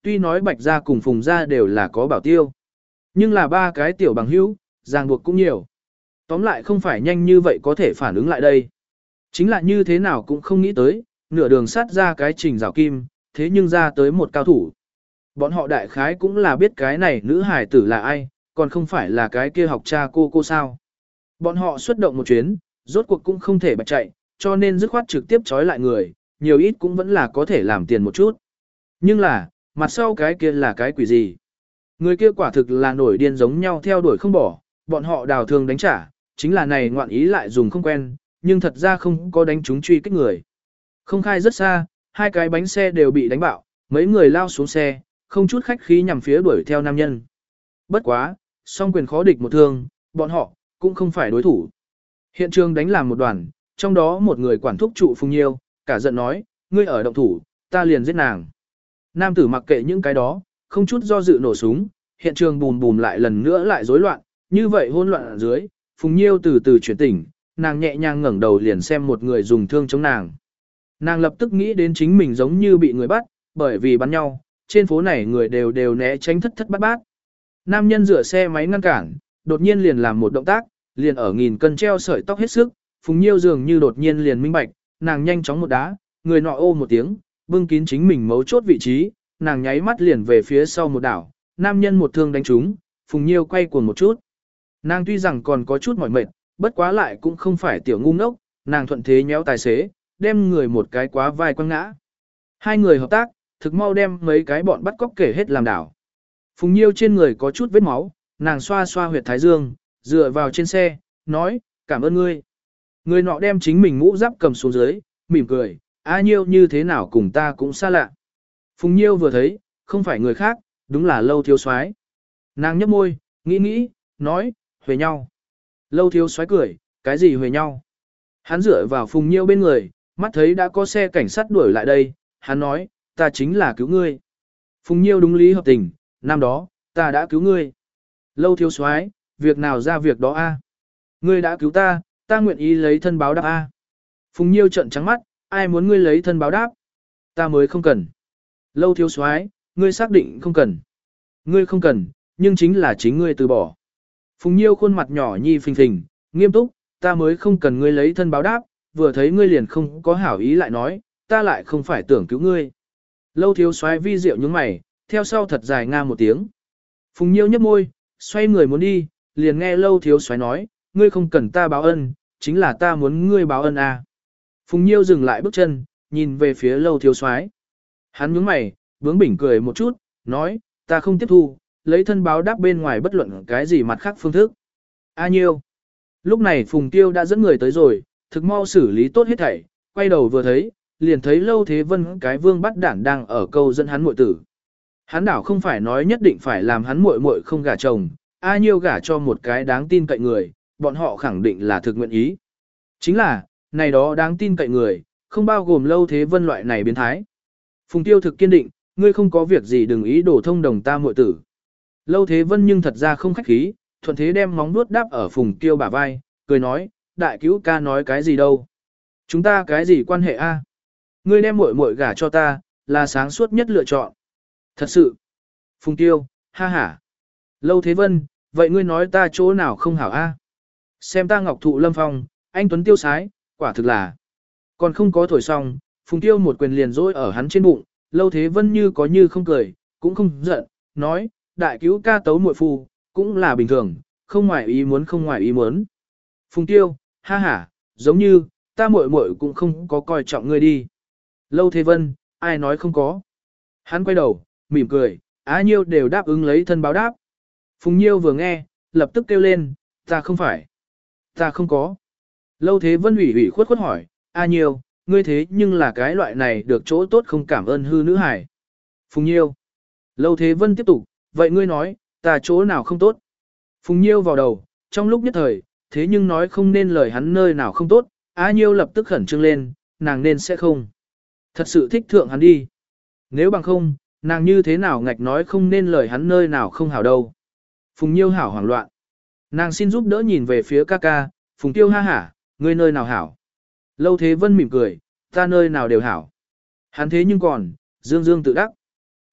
tuy nói Bạch gia cùng Phùng gia đều là có bảo tiêu. Nhưng là ba cái tiểu bằng hữu, ràng buộc cũng nhiều. Tóm lại không phải nhanh như vậy có thể phản ứng lại đây. Chính là như thế nào cũng không nghĩ tới, nửa đường sát ra cái Trình Giảo Kim, thế nhưng ra tới một cao thủ. Bọn họ đại khái cũng là biết cái này nữ hài tử là ai, còn không phải là cái kia học cha cô sao. Bọn họ xuất động một chuyến, rốt cuộc cũng không thể bạch chạy, cho nên dứt khoát trực tiếp trói lại người, nhiều ít cũng vẫn là có thể làm tiền một chút. Nhưng là, mặt sau cái kia là cái quỷ gì? Người kia quả thực là nổi điên giống nhau theo đuổi không bỏ, bọn họ đào thương đánh trả, chính là này ngoạn ý lại dùng không quen, nhưng thật ra không có đánh chúng truy kích người. Không khai rất xa, hai cái bánh xe đều bị đánh bạo, mấy người lao xuống xe, không chút khách khí nhằm phía đuổi theo nam nhân. Bất quá, song quyền khó địch một thương, bọn họ cũng không phải đối thủ. Hiện trường đánh làm một đoàn, trong đó một người quản thúc trụ Phùng Nhiêu, cả giận nói, ngươi ở động thủ, ta liền giết nàng. Nam tử mặc kệ những cái đó, không chút do dự nổ súng, hiện trường bùm bùm lại lần nữa lại rối loạn, như vậy hỗn loạn ở dưới, Phùng Nhiêu từ từ chuyển tỉnh, nàng nhẹ nhàng ngẩng đầu liền xem một người dùng thương chống nàng. Nàng lập tức nghĩ đến chính mình giống như bị người bắt, bởi vì bắn nhau, trên phố này người đều né tránh thất thất bát bát. Nam nhân rửa xe máy ngăn cản, đột nhiên liền làm một động tác, liền ở nghìn cân treo sợi tóc hết sức, Phùng Nhiêu dường như đột nhiên liền minh bạch, nàng nhanh chóng một đá, người nọ ô một tiếng, bưng kín chính mình mấu chốt vị trí, nàng nháy mắt liền về phía sau một đảo, nam nhân một thương đánh trúng, Phùng Nhiêu quay cuồng một chút. Nàng tuy rằng còn có chút mỏi mệt, bất quá lại cũng không phải tiểu ngu ngốc, nàng thuận thế nhéo tài xế, đem người một cái quá vai quăng ngã. Hai người hợp tác, thực mau đem mấy cái bọn bắt cóc kể hết làm đảo. Phùng Nhiêu trên người có chút vết máu, nàng xoa xoa huyệt thái dương, dựa vào trên xe, nói, cảm ơn ngươi. Người nọ đem chính mình mũ giáp cầm xuống dưới, mỉm cười, A Nhiêu như thế nào cùng ta cũng xa lạ. Phùng Nhiêu vừa thấy, không phải người khác, đúng là Lâu Thiếu Soái. Nàng nhấp môi, nghĩ, nói, huề nhau. Lâu Thiếu Soái cười, cái gì huề nhau? Hắn dựa vào Phùng Nhiêu bên người, mắt thấy đã có xe cảnh sát đuổi lại đây, hắn nói, ta chính là cứu ngươi. Phùng Nhiêu đúng lý hợp tình, năm đó, ta đã cứu ngươi. Lâu Thiếu Soái, việc nào ra việc đó a? Ngươi đã cứu ta, ta nguyện ý lấy thân báo đáp a. Phùng Nhiêu trợn trắng mắt, ai muốn ngươi lấy thân báo đáp? Ta mới không cần. Lâu Thiếu Soái, ngươi xác định không cần. Ngươi không cần, nhưng chính là chính ngươi từ bỏ. Phùng Nhiêu khuôn mặt nhỏ nhi phình phình, nghiêm túc, ta mới không cần ngươi lấy thân báo đáp, vừa thấy ngươi liền không có hảo ý lại nói, ta lại không phải tưởng cứu ngươi. Lâu Thiếu Soái vi diệu nhướng mày, theo sau thật dài nga một tiếng. Phùng Nhiêu nhếch môi, xoay người muốn đi, liền nghe Lâu Thiếu Soái nói, ngươi không cần ta báo ân, chính là ta muốn ngươi báo ân à. Phùng Nhiêu dừng lại bước chân, nhìn về phía Lâu Thiếu Soái. Hắn nhướng mày, bướng bỉnh cười một chút, nói, ta không tiếp thu, lấy thân báo đáp bên ngoài bất luận cái gì mặt khác phương thức. A Nhiêu. Lúc này Phùng Tiêu đã dẫn người tới rồi, thực mau xử lý tốt hết thảy, quay đầu vừa thấy, liền thấy Lâu Thế Vân cái vương bắt đản đang ở câu dẫn hắn muội tử. Hắn đảo không phải nói nhất định phải làm hắn muội muội không gả chồng, A Nhiêu gả cho một cái đáng tin cậy người, bọn họ khẳng định là thực nguyện ý. Chính là, này đó đáng tin cậy người, không bao gồm Lâu Thế Vân loại này biến thái. Phùng Tiêu thực kiên định, ngươi không có việc gì đừng ý đổ thông đồng ta muội tử. Lâu Thế Vân nhưng thật ra không khách khí, thuận thế đem móng vuốt đáp ở Phùng Tiêu bả vai, cười nói, đại cứu ca nói cái gì đâu. Chúng ta cái gì quan hệ a? Ngươi đem muội muội gả cho ta, là sáng suốt nhất lựa chọn. Thật sự. Phùng Tiêu, ha ha. Lâu Thế Vân, vậy ngươi nói ta chỗ nào không hảo a? Xem ta ngọc thụ lâm phong, anh Tuấn tiêu sái, quả thực là. Còn không có thổi xong, Phùng Tiêu một quyền liền dỗi ở hắn trên bụng, Lâu Thế Vân như có như không cười, cũng không giận, nói, đại cứu ca tấu muội phu, cũng là bình thường, không ngoài ý muốn không ngoài ý muốn. Phùng Tiêu, ha ha, giống như, ta muội muội cũng không có coi trọng ngươi đi. Lâu Thế Vân, ai nói không có. Hắn quay đầu, mỉm cười, Á Nhiêu đều đáp ứng lấy thân báo đáp. Phùng Nhiêu vừa nghe, lập tức kêu lên, ta không phải. Ta không có. Lâu Thế Vân ủy khuất hỏi, A Nhiêu, ngươi thế nhưng là cái loại này được chỗ tốt không cảm ơn hư nữ hải. Phùng Nhiêu. Lâu Thế Vân tiếp tục, vậy ngươi nói, ta chỗ nào không tốt. Phùng Nhiêu vào đầu, trong lúc nhất thời, thế nhưng nói không nên lời hắn nơi nào không tốt, A Nhiêu lập tức khẩn trương lên, nàng nên sẽ không. Thật sự thích thượng hắn đi. Nếu bằng không, nàng như thế nào ngạch nói không nên lời hắn nơi nào không hảo đâu. Phùng Nhiêu hảo hoảng loạn. Nàng xin giúp đỡ nhìn về phía ca ca, Phùng Tiêu ha hả, ngươi nơi nào hảo. Lâu Thế Vân mỉm cười, ta nơi nào đều hảo. Hắn thế nhưng còn, dương dương tự đắc.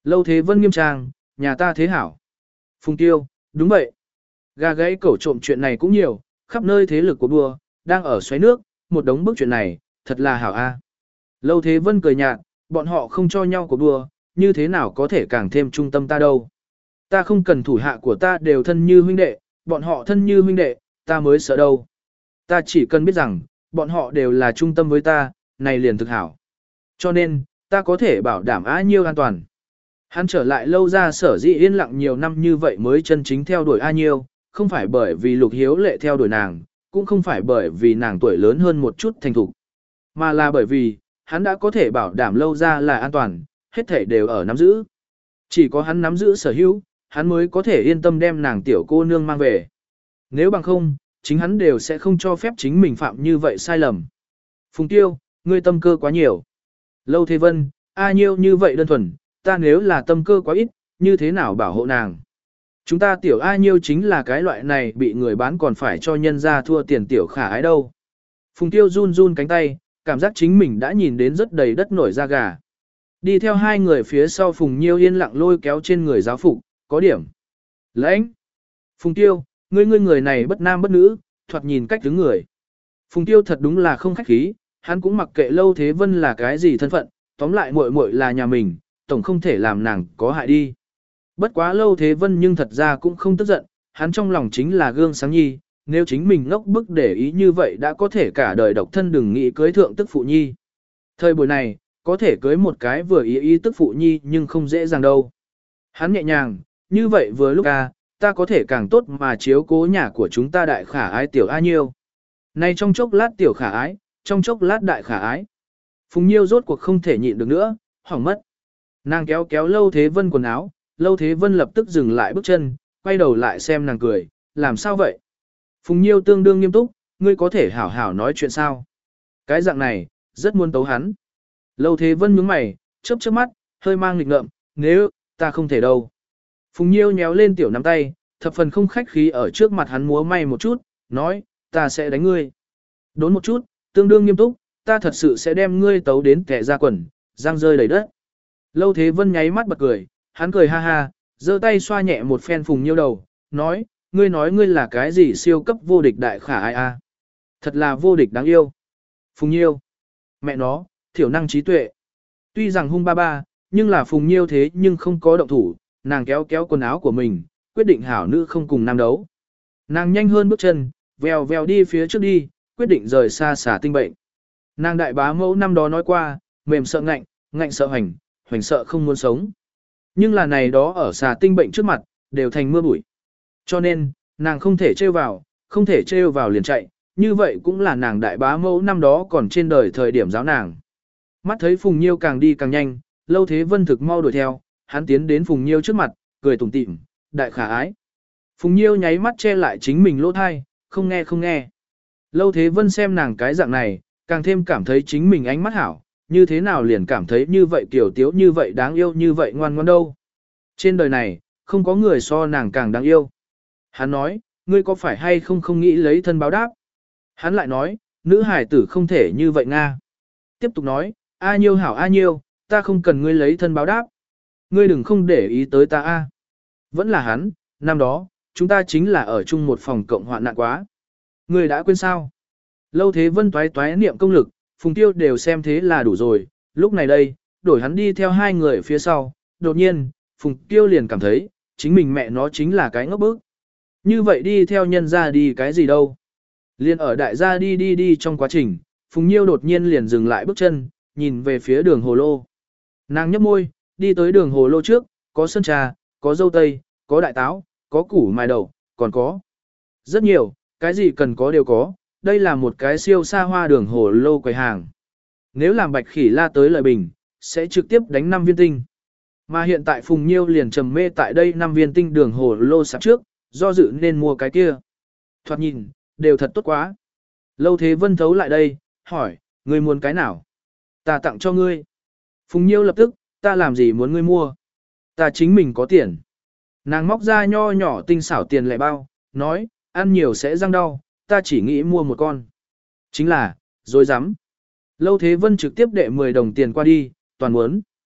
Lâu Thế Vân nghiêm trang, nhà ta thế hảo. Phùng Tiêu, đúng vậy. Gà gáy cẩu trộm chuyện này cũng nhiều, khắp nơi thế lực của đua, đang ở xoáy nước, một đống bức chuyện này, thật là hảo a. Lâu Thế Vân cười nhạt, bọn họ không cho nhau cuộc đua, như thế nào có thể càng thêm trung tâm ta đâu. Ta không cần thủ hạ của ta đều thân như huynh đệ, bọn họ thân như huynh đệ, ta mới sợ đâu. Ta chỉ cần biết rằng, bọn họ đều là trung tâm với ta, này liền thực hảo. Cho nên, ta có thể bảo đảm A Nhiêu an toàn. Hắn trở lại Lâu ra sở dĩ yên lặng nhiều năm như vậy mới chân chính theo đuổi A Nhiêu, không phải bởi vì Lục Hiếu Lệ theo đuổi nàng, cũng không phải bởi vì nàng tuổi lớn hơn một chút thành thục, mà là bởi vì, hắn đã có thể bảo đảm Lâu ra là an toàn, hết thể đều ở nắm giữ. Chỉ có hắn nắm giữ sở hữu, hắn mới có thể yên tâm đem nàng tiểu cô nương mang về. Nếu bằng không, chính hắn đều sẽ không cho phép chính mình phạm như vậy sai lầm. Phùng Tiêu, ngươi tâm cơ quá nhiều. Lâu Thế Vân, A Nhiêu như vậy đơn thuần, ta nếu là tâm cơ quá ít, như thế nào bảo hộ nàng? Chúng ta tiểu A Nhiêu chính là cái loại này bị người bán còn phải cho nhân ra thua tiền tiểu khả ái đâu. Phùng Tiêu run run cánh tay, cảm giác chính mình đã nhìn đến rất đầy đất nổi da gà. Đi theo hai người phía sau Phùng Nhiêu yên lặng lôi kéo trên người giáo phục, có điểm. Lãnh! Phùng Tiêu, ngươi người này bất nam bất nữ, thoạt nhìn cách đứng người. Phùng Tiêu thật đúng là không khách khí, hắn cũng mặc kệ Lâu Thế Vân là cái gì thân phận, tóm lại muội muội là nhà mình, tổng không thể làm nàng có hại đi. Bất quá Lâu Thế Vân nhưng thật ra cũng không tức giận, hắn trong lòng chính là gương sáng nhi, nếu chính mình ngốc bức để ý như vậy đã có thể cả đời độc thân đừng nghĩ cưới thượng tức phụ nhi. Thời buổi này, có thể cưới một cái vừa ý tức phụ nhi nhưng không dễ dàng đâu. Hắn nhẹ nhàng, như vậy vừa lúc ta có thể càng tốt mà chiếu cố nhà của chúng ta đại khả ái tiểu A Nhiêu. Này trong chốc lát tiểu khả ái, trong chốc lát đại khả ái. Phùng Nhiêu rốt cuộc không thể nhịn được nữa, hỏng mất. Nàng kéo kéo Lâu Thế Vân quần áo, Lâu Thế Vân lập tức dừng lại bước chân, quay đầu lại xem nàng cười, làm sao vậy? Phùng Nhiêu tương đương nghiêm túc, ngươi có thể hảo hảo nói chuyện sao? Cái dạng này, rất muốn tấu hắn. Lâu Thế Vân nhướng mày, chớp chớp mắt, hơi mang nghịch ngợm, nếu, ta không thể đâu. Phùng Nhiêu nhéo lên tiểu nắm tay, thập phần không khách khí ở trước mặt hắn múa may một chút, nói, ta sẽ đánh ngươi. Đốn một chút, tương đương nghiêm túc, ta thật sự sẽ đem ngươi tấu đến kẻ ra quần, răng rơi đầy đất. Lâu Thế Vân nháy mắt bật cười, hắn cười ha ha, giơ tay xoa nhẹ một phen Phùng Nhiêu đầu, nói ngươi là cái gì siêu cấp vô địch đại khả ai a? Thật là vô địch đáng yêu. Phùng Nhiêu, mẹ nó, thiểu năng trí tuệ. Tuy rằng hung ba ba, nhưng là Phùng Nhiêu thế nhưng không có động thủ, nàng kéo kéo quần áo của mình, quyết định hảo nữ không cùng nam đấu. Nàng nhanh hơn bước chân, vèo vèo đi phía trước đi, quyết định rời xa xả tinh bệnh. Nàng đại bá mẫu năm đó nói qua, mềm sợ ngạnh, ngạnh sợ hoành, hoành sợ không muốn sống. Nhưng là này đó ở xà tinh bệnh trước mặt, đều thành mưa bụi. Cho nên, nàng không thể trêu vào, không thể trêu vào liền chạy, như vậy cũng là nàng đại bá mẫu năm đó còn trên đời thời điểm giáo nàng. Mắt thấy Phùng Nhiêu càng đi càng nhanh, Lâu Thế Vân thực mau đuổi theo, hắn tiến đến Phùng Nhiêu trước mặt, cười tủm tỉm, đại khả ái. Phùng Nhiêu nháy mắt che lại chính mình lỗ thai, không nghe không nghe. Lâu Thế Vân xem nàng cái dạng này, càng thêm cảm thấy chính mình ánh mắt hảo, như thế nào liền cảm thấy như vậy tiểu tiếu như vậy đáng yêu như vậy ngoan ngoãn đâu. Trên đời này, không có người so nàng càng đáng yêu. Hắn nói, ngươi có phải hay không nghĩ lấy thân báo đáp? Hắn lại nói, nữ hải tử không thể như vậy Nga. Tiếp tục nói, A Nhiêu hảo A Nhiêu, ta không cần ngươi lấy thân báo đáp. Ngươi đừng không để ý tới ta A. Vẫn là hắn, năm đó, chúng ta chính là ở chung một phòng cộng hoạn nạn quá. Ngươi đã quên sao? Lâu Thế Vân toái toái niệm công lực, Phùng Tiêu đều xem thế là đủ rồi, lúc này đây, đổi hắn đi theo hai người phía sau, đột nhiên, Phùng Tiêu liền cảm thấy, chính mình mẹ nó chính là cái ngốc bức. Như vậy đi theo nhân ra đi cái gì đâu. Liên ở đại gia đi trong quá trình, Phùng Nhiêu đột nhiên liền dừng lại bước chân, nhìn về phía đường hồ lô. Nàng nhấp môi, đi tới đường hồ lô trước, có sơn trà, có dâu tây, có đại táo, có củ mài đậu, còn có rất nhiều, cái gì cần có đều có. Đây là một cái siêu xa hoa đường hồ lô quầy hàng. Nếu làm Bạch Khỉ La tới lời bình, sẽ trực tiếp đánh 5 viên tinh. Mà hiện tại Phùng Nhiêu liền trầm mê tại đây 5 viên tinh đường hồ lô sạp trước, do dự nên mua cái kia. Thoạt nhìn, đều thật tốt quá. Lâu Thế Vân thấu lại đây, hỏi, ngươi muốn cái nào? Ta tặng cho ngươi. Phùng Nhiêu lập tức, ta làm gì muốn ngươi mua? Ta chính mình có tiền. Nàng móc ra nho nhỏ tinh xảo tiền lẻ bao, nói, ăn nhiều sẽ răng đau, ta chỉ nghĩ mua một con. Chính là, dối rắm Lâu Thế Vân trực tiếp đệ 10 đồng tiền qua đi, toàn muốn.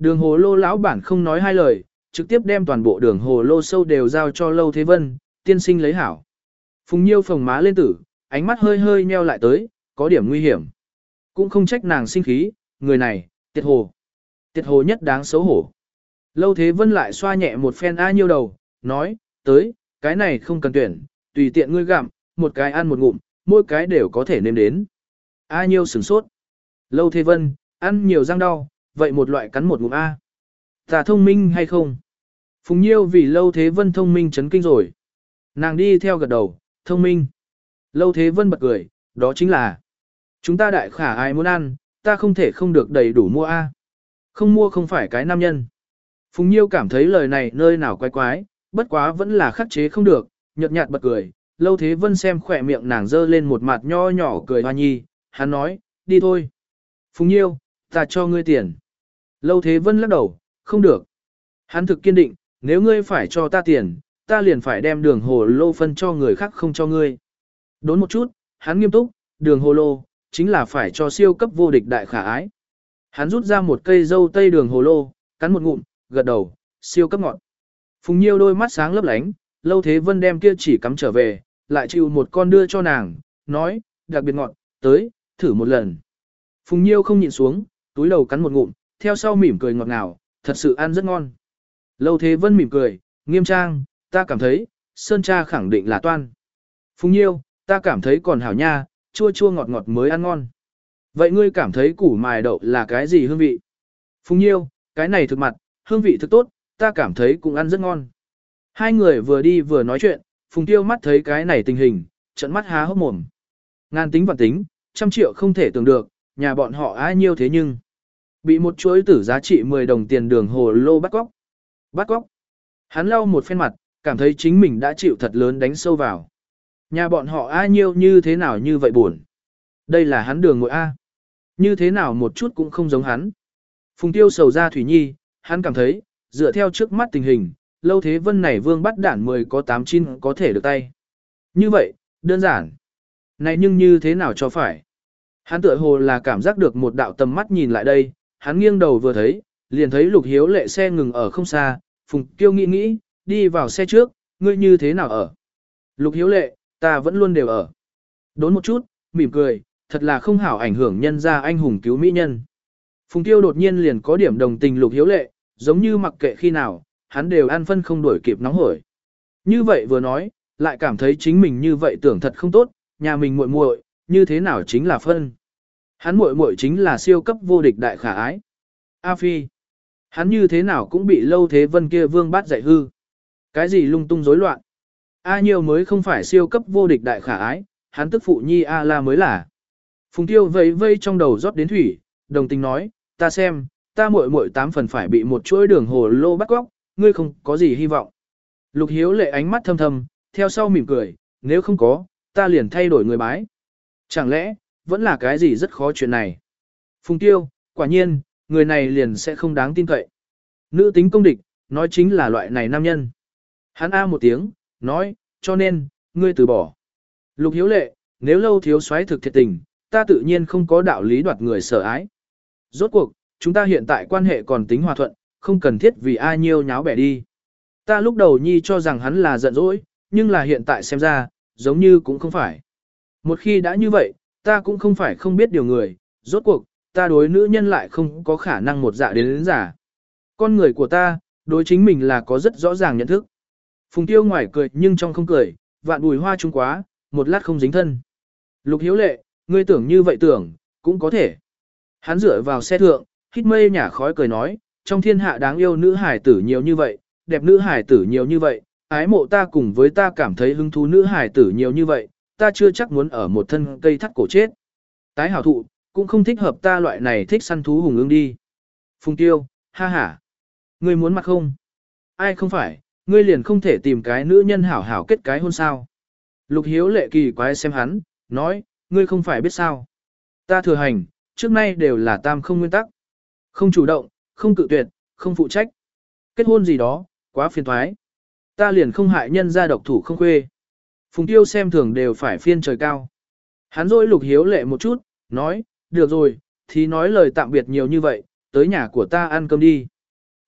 Đường hồ lô lão bản không nói hai lời, trực tiếp đem toàn bộ đường hồ lô sâu đều giao cho Lâu Thế Vân, tiên sinh lấy hảo. Phùng Nhiêu phồng má lên tử, ánh mắt hơi hơi nheo lại tới, có điểm nguy hiểm. Cũng không trách nàng sinh khí, người này, tiệt hồ. Tiệt hồ nhất đáng xấu hổ. Lâu Thế Vân lại xoa nhẹ một phen A Nhiêu đầu, nói, tới, cái này không cần tuyển, tùy tiện ngươi gặm, một cái ăn một ngụm, mỗi cái đều có thể nếm đến. A Nhiêu sửng sốt. Lâu Thế Vân, ăn nhiều răng đau, vậy một loại cắn một ngụm A. Ta thông minh hay không? Phùng Nhiêu vì Lâu Thế Vân thông minh chấn kinh rồi. Nàng đi theo gật đầu, thông minh. Lâu Thế Vân bật cười, đó chính là chúng ta đại khả ai muốn ăn, ta không thể không được đầy đủ mua A. Không mua không phải cái nam nhân. Phùng Nhiêu cảm thấy lời này nơi nào quái quái, bất quá vẫn là khắc chế không được, nhợt nhạt bật cười. Lâu Thế Vân xem khỏe miệng nàng dơ lên một mặt nho nhỏ cười hoa nhi, hắn nói, đi thôi. Phùng Nhiêu, ta cho ngươi tiền. Lâu Thế Vân lắc đầu, không được. Hắn thực kiên định, nếu ngươi phải cho ta tiền, ta liền phải đem đường hồ lô phân cho người khác không cho ngươi. Đốn một chút, hắn nghiêm túc, đường hồ lô, chính là phải cho siêu cấp vô địch đại khả ái. Hắn rút ra một cây dâu tây đường hồ lô, cắn một ngụm, gật đầu, siêu cấp ngọt. Phùng Nhiêu đôi mắt sáng lấp lánh, Lâu Thế Vân đem kia chỉ cắm trở về, lại chịu một con đưa cho nàng, nói, đặc biệt ngọt, tới, thử một lần. Phùng Nhiêu không nhịn xuống, túi đầu cắn một ngụm, theo sau mỉm cười ngọt ngào, thật sự ăn rất ngon. Lâu Thế Vân mỉm cười, nghiêm trang, ta cảm thấy, Sơn Cha khẳng định là toan. Phùng Nhiêu, ta cảm thấy còn hảo nha, chua chua ngọt ngọt mới ăn ngon. Vậy ngươi cảm thấy củ mài đậu là cái gì hương vị? Phùng Nhiêu, cái này thực mặt, hương vị thực tốt, ta cảm thấy cũng ăn rất ngon. Hai người vừa đi vừa nói chuyện, Phùng Tiêu mắt thấy cái này tình hình, trận mắt há hốc mồm. Ngàn tính vạn tính, trăm triệu không thể tưởng được, nhà bọn họ ai nhiêu thế nhưng. Bị một chuỗi tử giá trị 10 đồng tiền đường hồ lô bắt cóc. Bắt cóc. Hắn lau một phen mặt, cảm thấy chính mình đã chịu thật lớn đánh sâu vào. Nhà bọn họ ai nhiêu như thế nào như vậy buồn. Đây là hắn đường ngội A. Như thế nào một chút cũng không giống hắn. Phùng Tiêu sầu ra Thủy Nhi, hắn cảm thấy, dựa theo trước mắt tình hình, Lâu Thế Vân này vương bắt đản 10 có 8 chín có thể được tay. Như vậy, đơn giản. Này nhưng như thế nào cho phải. Hắn tựa hồ là cảm giác được một đạo tầm mắt nhìn lại đây, hắn nghiêng đầu vừa thấy, liền thấy Lục Hiếu Lệ xe ngừng ở không xa, Phùng Tiêu nghĩ, đi vào xe trước, ngươi như thế nào ở. Lục Hiếu Lệ, ta vẫn luôn đều ở. Đốn một chút, mỉm cười, thật là không hảo ảnh hưởng nhân gia anh hùng cứu mỹ nhân. Phùng Tiêu đột nhiên liền có điểm đồng tình Lục Hiếu Lệ, giống như mặc kệ khi nào, hắn đều ăn phân không đuổi kịp nóng hổi. Như vậy vừa nói, lại cảm thấy chính mình như vậy tưởng thật không tốt, nhà mình muội muội, như thế nào chính là phân. Hắn muội muội chính là siêu cấp vô địch đại khả ái. A Phi, hắn như thế nào cũng bị Lâu Thế Vân kia vương bát dạy hư. Cái gì lung tung rối loạn. A Nhiêu mới không phải siêu cấp vô địch đại khả ái, hắn tức phụ nhi A La mới là. Phùng Tiêu vẫy vây trong đầu rót đến thủy, đồng tình nói, ta xem, ta muội muội 8 phần phải bị một chuỗi đường hồ lô bắt cóc, ngươi không có gì hy vọng. Lục Hiếu Lệ ánh mắt thâm thâm, theo sau mỉm cười, nếu không có, ta liền thay đổi người bái. Chẳng lẽ, vẫn là cái gì rất khó chuyện này. Phùng Tiêu, quả nhiên, người này liền sẽ không đáng tin cậy. Nữ tính công địch, nói chính là loại này nam nhân. Hắn A một tiếng, nói, cho nên, ngươi từ bỏ. Lục Hiếu Lệ, nếu Lâu thiếu soái thực thiệt tình, ta tự nhiên không có đạo lý đoạt người sở ái. Rốt cuộc, chúng ta hiện tại quan hệ còn tính hòa thuận, không cần thiết vì ai nhiêu nháo bẻ đi. Ta lúc đầu nhi cho rằng hắn là giận dỗi, nhưng là hiện tại xem ra, giống như cũng không phải. Một khi đã như vậy, ta cũng không phải không biết điều người, rốt cuộc, ta đối nữ nhân lại không có khả năng một dạ đến giả. Con người của ta, đối chính mình là có rất rõ ràng nhận thức. Phùng Tiêu ngoài cười nhưng trong không cười, vạn bùi hoa trung quá, một lát không dính thân. Lục Hiếu Lệ, ngươi tưởng như vậy tưởng, cũng có thể. Hắn dựa vào xe thượng, hít mây nhả khói cười nói, trong thiên hạ đáng yêu nữ hải tử nhiều như vậy, đẹp nữ hải tử nhiều như vậy, ái mộ ta cùng với ta cảm thấy hứng thú nữ hải tử nhiều như vậy, ta chưa chắc muốn ở một thân cây thắt cổ chết. Tái hảo thụ, cũng không thích hợp ta loại này thích săn thú hùng ương đi. Phùng Tiêu, ha ha. Ngươi muốn mặt không? Ai không phải, ngươi liền không thể tìm cái nữ nhân hảo hảo kết cái hôn sao. Lục Hiếu Lệ kỳ quái xem hắn, nói, ngươi không phải biết sao. Ta thừa hành, trước nay đều là tam không nguyên tắc. Không chủ động, không cự tuyệt, không phụ trách. Kết hôn gì đó, quá phiền thoái. Ta liền không hại nhân ra độc thủ không khuê. Phùng Tiêu xem thường đều phải phiên trời cao. Hắn dỗi Lục Hiếu Lệ một chút, nói, được rồi, thì nói lời tạm biệt nhiều như vậy, tới nhà của ta ăn cơm đi.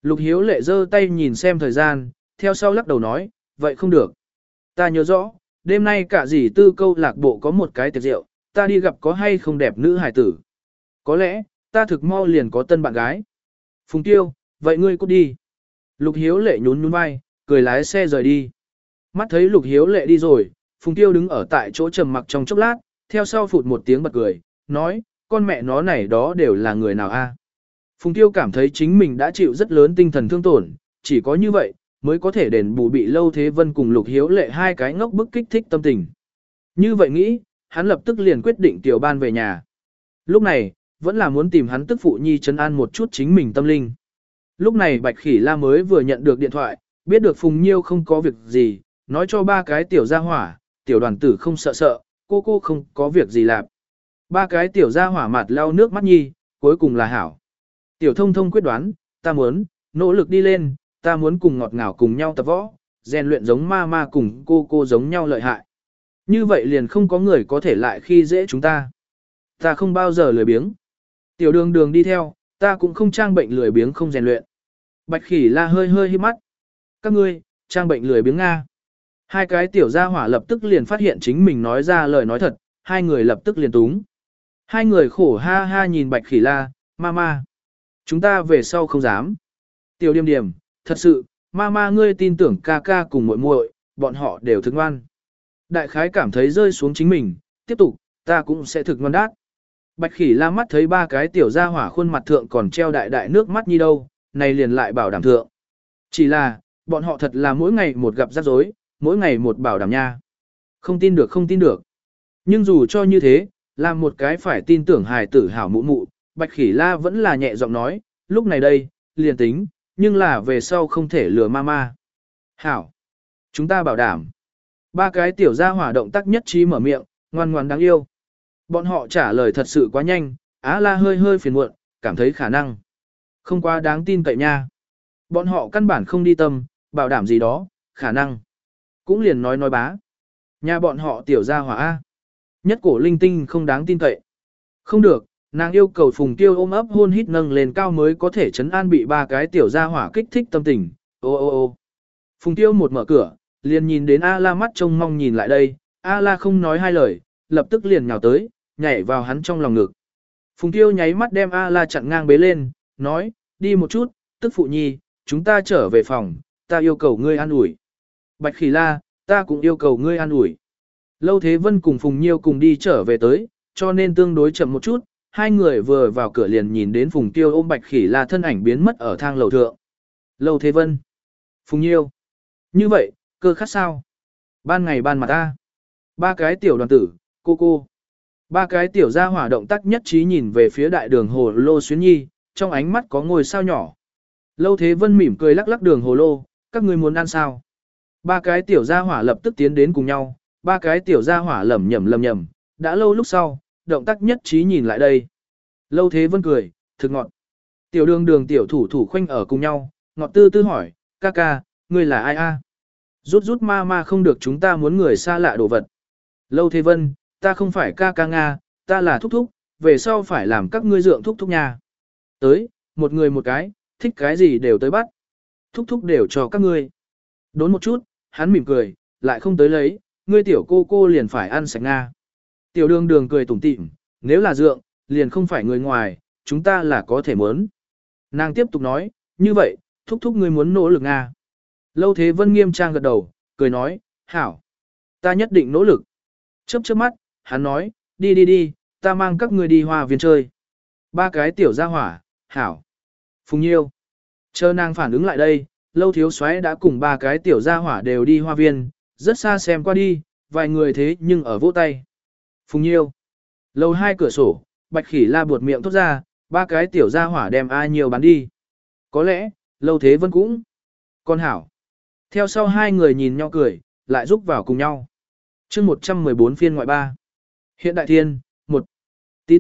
Lục Hiếu Lệ giơ tay nhìn xem thời gian, theo sau lắc đầu nói, vậy không được. Ta nhớ rõ, đêm nay cả dì tư câu lạc bộ có một cái tiệc rượu, ta đi gặp có hay không đẹp nữ hải tử. Có lẽ, ta thực mau liền có tân bạn gái. Phùng Tiêu, vậy ngươi cút đi. Lục Hiếu Lệ nhún nhún vai, cười lái xe rời đi. Mắt thấy Lục Hiếu Lệ đi rồi, Phùng Tiêu đứng ở tại chỗ trầm mặc trong chốc lát, theo sau phụt một tiếng bật cười, nói, con mẹ nó này đó đều là người nào a? Phùng Tiêu cảm thấy chính mình đã chịu rất lớn tinh thần thương tổn, chỉ có như vậy, mới có thể đền bù bị Lâu Thế Vân cùng Lục Hiếu Lệ hai cái ngốc bức kích thích tâm tình. Như vậy nghĩ, hắn lập tức liền quyết định tiểu ban về nhà. Lúc này, vẫn là muốn tìm hắn tức phụ nhi trấn an một chút chính mình tâm linh. Lúc này Bạch Khỉ La mới vừa nhận được điện thoại, biết được Phùng Nhiêu không có việc gì, nói cho ba cái tiểu gia hỏa, tiểu đoàn tử không sợ sợ, cô không có việc gì làm. Ba cái tiểu gia hỏa mặt lau nước mắt nhi, cuối cùng là hảo. Tiểu thông thông quyết đoán, ta muốn, nỗ lực đi lên, ta muốn cùng ngọt ngào cùng nhau tập võ, rèn luyện giống ma ma cùng cô giống nhau lợi hại. Như vậy liền không có người có thể lại khi dễ chúng ta. Ta không bao giờ lười biếng. Tiểu đường đường đi theo, ta cũng không trang bệnh lười biếng không rèn luyện. Bạch Khỉ La hơi hơi hít mắt. Các ngươi, trang bệnh lười biếng Nga. Hai cái tiểu gia hỏa lập tức liền phát hiện chính mình nói ra lời nói thật, hai người lập tức liền túng. Hai người khổ ha ha nhìn Bạch Khỉ La, mama. Chúng ta về sau không dám. Tiểu Điềm Điềm, thật sự, mama ngươi tin tưởng ca ca cùng muội muội, bọn họ đều thực ngoan. Đại khái cảm thấy rơi xuống chính mình, tiếp tục, ta cũng sẽ thực ngoan đát. Bạch Khỉ La mắt thấy ba cái tiểu gia hỏa khuôn mặt thượng còn treo đại đại nước mắt như đâu, này liền lại bảo đảm thượng. Chỉ là, bọn họ thật là mỗi ngày một gặp rắc rối, mỗi ngày một bảo đảm nha. Không tin được không tin được. Nhưng dù cho như thế, làm một cái phải tin tưởng hài tử hảo mụ mụ, Bạch Khỉ La vẫn là nhẹ giọng nói, lúc này đây, liền tính, nhưng là về sau không thể lừa mama. Hảo. Chúng ta bảo đảm. Ba cái tiểu gia hỏa động tác nhất trí mở miệng, ngoan ngoan đáng yêu. Bọn họ trả lời thật sự quá nhanh, Á La hơi hơi phiền muộn, cảm thấy khả năng. Không quá đáng tin cậy nha. Bọn họ căn bản không đi tâm, bảo đảm gì đó, khả năng. Cũng liền nói bá. Nhà bọn họ tiểu gia hỏa A. Nhất cổ linh tinh không đáng tin cậy. Không được, nàng yêu cầu Phùng Tiêu ôm ấp hôn hít nâng lên cao mới có thể trấn an bị ba cái tiểu gia hỏa kích thích tâm tình. Ô ô ô. Phùng Tiêu một mở cửa, liền nhìn đến A La mắt trông mong nhìn lại đây. A La không nói hai lời, lập tức liền nhào tới, nhảy vào hắn trong lòng ngực. Phùng Tiêu nháy mắt đem A La chặn ngang bế lên, nói, đi một chút, tức phụ nhi, chúng ta trở về phòng, ta yêu cầu ngươi an ủi. Bạch Khỉ La, ta cũng yêu cầu ngươi an ủi. Lâu Thế Vân cùng Phùng Nhiêu cùng đi trở về tới, cho nên tương đối chậm một chút, hai người vừa vào cửa liền nhìn đến Phùng Tiêu ôm Bạch Khỉ La thân ảnh biến mất ở thang lầu thượng. Lâu Thế Vân, Phùng Nhiêu, như vậy, cơ khát sao? Ban ngày ban mặt ta. Ba cái tiểu đoàn tử, cô. Ba cái tiểu gia hỏa động tác nhất trí nhìn về phía đại đường hồ lô xuyến nhi, trong ánh mắt có ngôi sao nhỏ. Lâu Thế Vân mỉm cười lắc lắc đường hồ lô, các ngươi muốn ăn sao? Ba cái tiểu gia hỏa lập tức tiến đến cùng nhau, ba cái tiểu gia hỏa lẩm nhẩm, đã lâu lúc sau, động tác nhất trí nhìn lại đây. Lâu Thế Vân cười, thực ngọt. Tiểu đường tiểu thủ khoanh ở cùng nhau, ngọt tư tư hỏi, ca, ngươi là ai a? Rút ma không được, chúng ta muốn người xa lạ đồ vật. Lâu Thế Vân, ta không phải ca Nga, ta là thúc, về sau phải làm các ngươi dượng thúc nha. Tới, một người một cái, thích cái gì đều tới bắt. Thúc đều cho các ngươi. Đốn một chút, hắn mỉm cười, lại không tới lấy, ngươi tiểu cô liền phải ăn sạch Nga. Tiểu đường cười tủm tỉm, nếu là dượng, liền không phải người ngoài, chúng ta là có thể muốn. Nàng tiếp tục nói, như vậy, thúc ngươi muốn nỗ lực Nga. Lâu Thế Vân nghiêm trang gật đầu, cười nói, hảo. Ta nhất định nỗ lực. Chớp mắt, hắn nói, đi, ta mang các ngươi đi hoa viên chơi. Ba cái tiểu gia hỏa, hảo. Phùng Nhiêu. Chờ nàng phản ứng lại đây, Lâu Thiếu Soái đã cùng ba cái tiểu gia hỏa đều đi hoa viên, rất xa xem qua đi, vài người thế nhưng ở vỗ tay. Phùng Nhiêu. Lầu hai cửa sổ, Bạch Khỉ La buột miệng thốt ra, ba cái tiểu gia hỏa đem ai nhiều bán đi. Có lẽ, Lâu Thế Vân cũng. Con hảo. Theo sau hai người nhìn nhau cười, lại rúc vào cùng nhau. chương 114 phiên ngoại 3. Hiện đại thiên, 1. Tí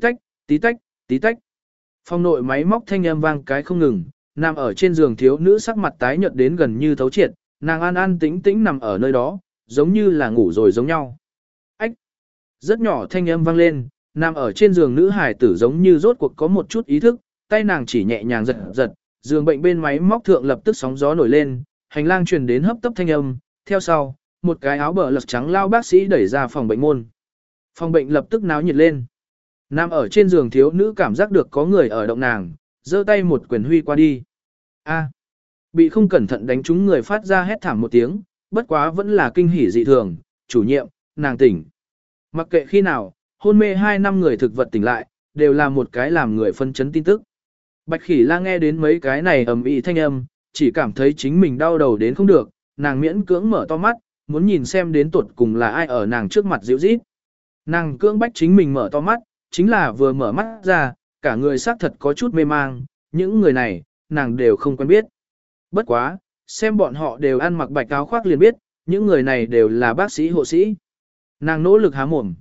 tách. Phòng nội máy móc thanh âm vang cái không ngừng, nằm ở trên giường thiếu nữ sắc mặt tái nhợt đến gần như thấu triệt, nàng an tĩnh nằm ở nơi đó, giống như là ngủ rồi giống nhau. Ách! Rất nhỏ thanh âm vang lên, nằm ở trên giường nữ hải tử giống như rốt cuộc có một chút ý thức, tay nàng chỉ nhẹ nhàng giật, giường bệnh bên máy móc thượng lập tức sóng gió nổi lên, hành lang truyền đến hấp tấp thanh âm, theo sau, một cái áo bờ lật trắng lao bác sĩ đẩy ra phòng bệnh môn. Phòng bệnh lập tức náo nhiệt lên. Nằm ở trên giường thiếu nữ cảm giác được có người ở động nàng, giơ tay một quyền huy qua đi. A, bị không cẩn thận đánh trúng người phát ra hét thảm một tiếng, bất quá vẫn là kinh hỉ dị thường, chủ nhiệm, nàng tỉnh. Mặc kệ khi nào, hôn mê 2 năm người thực vật tỉnh lại, đều là một cái làm người phân chấn tin tức. Bạch Khỉ La nghe đến mấy cái này ầm ĩ thanh âm, chỉ cảm thấy chính mình đau đầu đến không được, nàng miễn cưỡng mở to mắt, muốn nhìn xem đến tuột cùng là ai ở nàng trước mặt dịu rít. Nàng cưỡng bách chính mình mở to mắt, chính là vừa mở mắt ra, cả người xác thật có chút mê mang, những người này, nàng đều không quen biết. Bất quá, xem bọn họ đều ăn mặc bạch áo khoác liền biết, những người này đều là bác sĩ hộ sĩ. Nàng nỗ lực há mồm,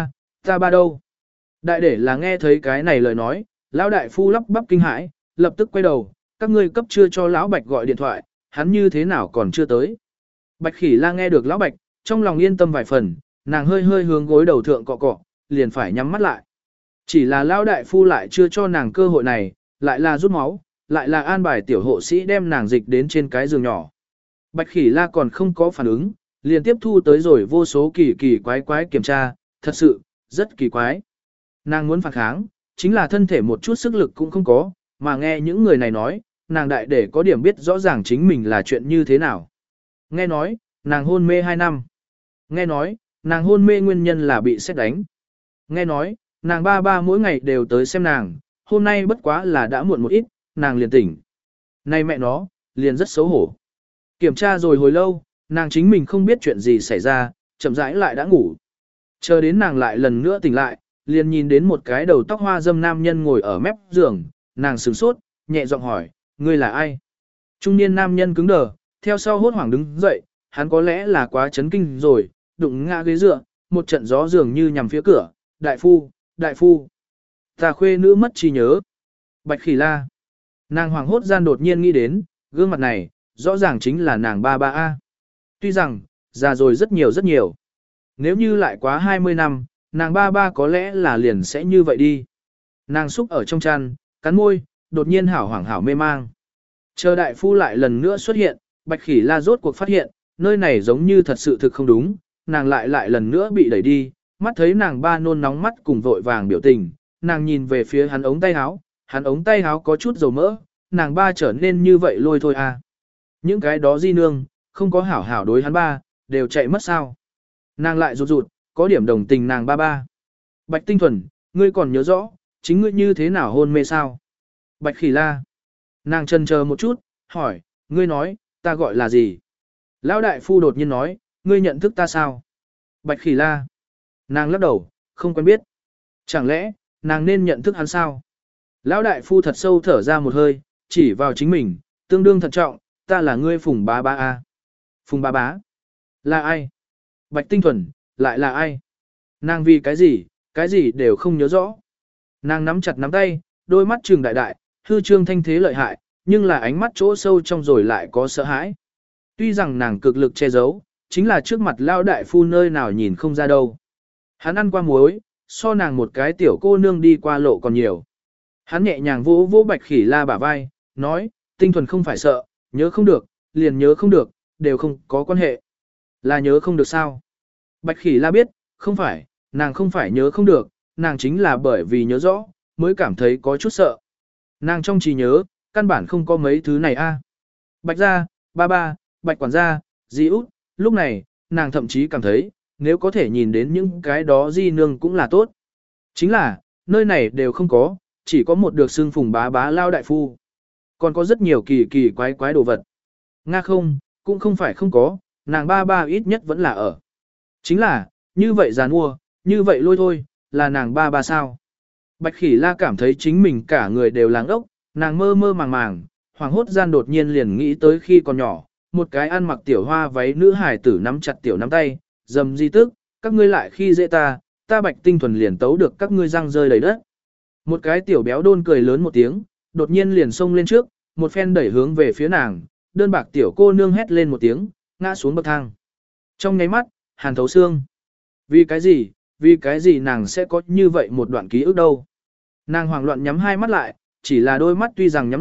ta ba đâu? Đại để là nghe thấy cái này lời nói, lão đại phu lắp bắp kinh hãi, lập tức quay đầu, các ngươi cấp chưa cho lão Bạch gọi điện thoại, hắn như thế nào còn chưa tới. Bạch Khỉ La nghe được lão Bạch, trong lòng yên tâm vài phần, nàng hơi hơi hướng gối đầu thượng cọ cọ, liền phải nhắm mắt lại. Chỉ là lão đại phu lại chưa cho nàng cơ hội này, lại là rút máu, lại là an bài tiểu hộ sĩ đem nàng dịch đến trên cái giường nhỏ. Bạch Khỉ La còn không có phản ứng, liền tiếp thu tới rồi vô số kỳ kỳ quái quái kiểm tra, thật sự, rất kỳ quái. Nàng muốn phản kháng, chính là thân thể một chút sức lực cũng không có, mà nghe những người này nói, nàng đại để có điểm biết rõ ràng chính mình là chuyện như thế nào. Nghe nói, nàng hôn mê 2 năm. Nghe nói, nàng hôn mê nguyên nhân là bị sét đánh. Nghe nói, nàng ba mỗi ngày đều tới xem nàng, hôm nay bất quá là đã muộn một ít, nàng liền tỉnh. Này mẹ nó, liền rất xấu hổ. Kiểm tra rồi hồi lâu, nàng chính mình không biết chuyện gì xảy ra, chậm rãi lại đã ngủ. Chờ đến nàng lại lần nữa tỉnh lại, liền nhìn đến một cái đầu tóc hoa dâm nam nhân ngồi ở mép giường, nàng sửng sốt, nhẹ giọng hỏi, ngươi là ai? Trung niên nam nhân cứng đờ, theo sau hốt hoảng đứng dậy, hắn có lẽ là quá chấn kinh rồi, đụng ngã ghế dựa, một trận gió dường như nhằm phía cửa, đại phu, ta khuê nữ mất trí nhớ. Bạch Khỉ La. Nàng hoảng hốt gian đột nhiên nghĩ đến, gương mặt này, rõ ràng chính là nàng ba A. Tuy rằng, già rồi rất nhiều. Nếu như lại quá 20 năm, nàng ba có lẽ là liền sẽ như vậy đi. Nàng xúc ở trong chăn, cắn môi, đột nhiên hoảng hảo mê mang. Chờ đại phu lại lần nữa xuất hiện, Bạch Khỉ La rốt cuộc phát hiện, nơi này giống như thật sự thực không đúng, nàng lại lần nữa bị đẩy đi, mắt thấy nàng ba nôn nóng mắt cùng vội vàng biểu tình, nàng nhìn về phía hắn ống tay áo có chút dầu mỡ, nàng ba trở nên như vậy lôi thôi à. Những cái đó di nương, không có hảo hảo đối hắn ba, đều chạy mất sao. Nàng lại rụt, có điểm đồng tình nàng ba. Bạch Tinh Thuần, ngươi còn nhớ rõ, chính ngươi như thế nào hôn mê sao? Bạch Khỉ La. Nàng chần chờ một chút, hỏi, ngươi nói, ta gọi là gì? Lão đại phu đột nhiên nói, ngươi nhận thức ta sao? Bạch Khỉ La. Nàng lắc đầu, không quen biết. Chẳng lẽ, nàng nên nhận thức hắn sao? Lão đại phu thật sâu thở ra một hơi, chỉ vào chính mình, tương đương thận trọng, ta là ngươi Phùng Bá A. Phùng Bá. Là ai? Bạch Tinh Thuần, lại là ai? Nàng vì cái gì đều không nhớ rõ. Nàng nắm chặt nắm tay, đôi mắt trừng đại, hư trương thanh thế lợi hại, nhưng là ánh mắt chỗ sâu trong rồi lại có sợ hãi. Tuy rằng nàng cực lực che giấu, chính là trước mặt lao đại phu nơi nào nhìn không ra đâu. Hắn ăn qua muối, so nàng một cái tiểu cô nương đi qua lộ còn nhiều. Hắn nhẹ nhàng vỗ Bạch Khỉ La bả vai, nói, Tinh Thuần không phải sợ, nhớ không được, liền nhớ không được, đều không có quan hệ. Là nhớ không được sao? Bạch Khỉ La biết, không phải, nàng không phải nhớ không được, nàng chính là bởi vì nhớ rõ, mới cảm thấy có chút sợ. Nàng trong trí nhớ, căn bản không có mấy thứ này a. Bạch gia, ba, Bạch quản gia, dì út, lúc này, nàng thậm chí cảm thấy, nếu có thể nhìn đến những cái đó di nương cũng là tốt. Chính là, nơi này đều không có, chỉ có một được xưng Phùng Bá lao đại phu. Còn có rất nhiều kỳ quái đồ vật. Nga không, cũng không phải không có, nàng ba ít nhất vẫn là ở. Chính là, như vậy giàn mua, như vậy lôi thôi, là nàng ba sao. Bạch Khỉ La cảm thấy chính mình cả người đều làng ốc, nàng mơ màng, hoàng hốt gian đột nhiên liền nghĩ tới khi còn nhỏ, một cái ăn mặc tiểu hoa váy nữ hài tử nắm chặt tiểu nắm tay, dầm di tức, các ngươi lại khi dễ ta Bạch Tinh Thuần liền tấu được các ngươi răng rơi đầy đất. Một cái tiểu béo đôn cười lớn một tiếng, đột nhiên liền xông lên trước, một phen đẩy hướng về phía nàng, đơn bạc tiểu cô nương hét lên một tiếng, ngã xuống bậc thang. Trong nháy mắt, hàn thấu xương. Vì cái gì nàng sẽ có như vậy một đoạn ký ức đâu. Nàng hoảng loạn nhắm hai mắt lại, chỉ là đôi mắt tuy rằng nhắm lại,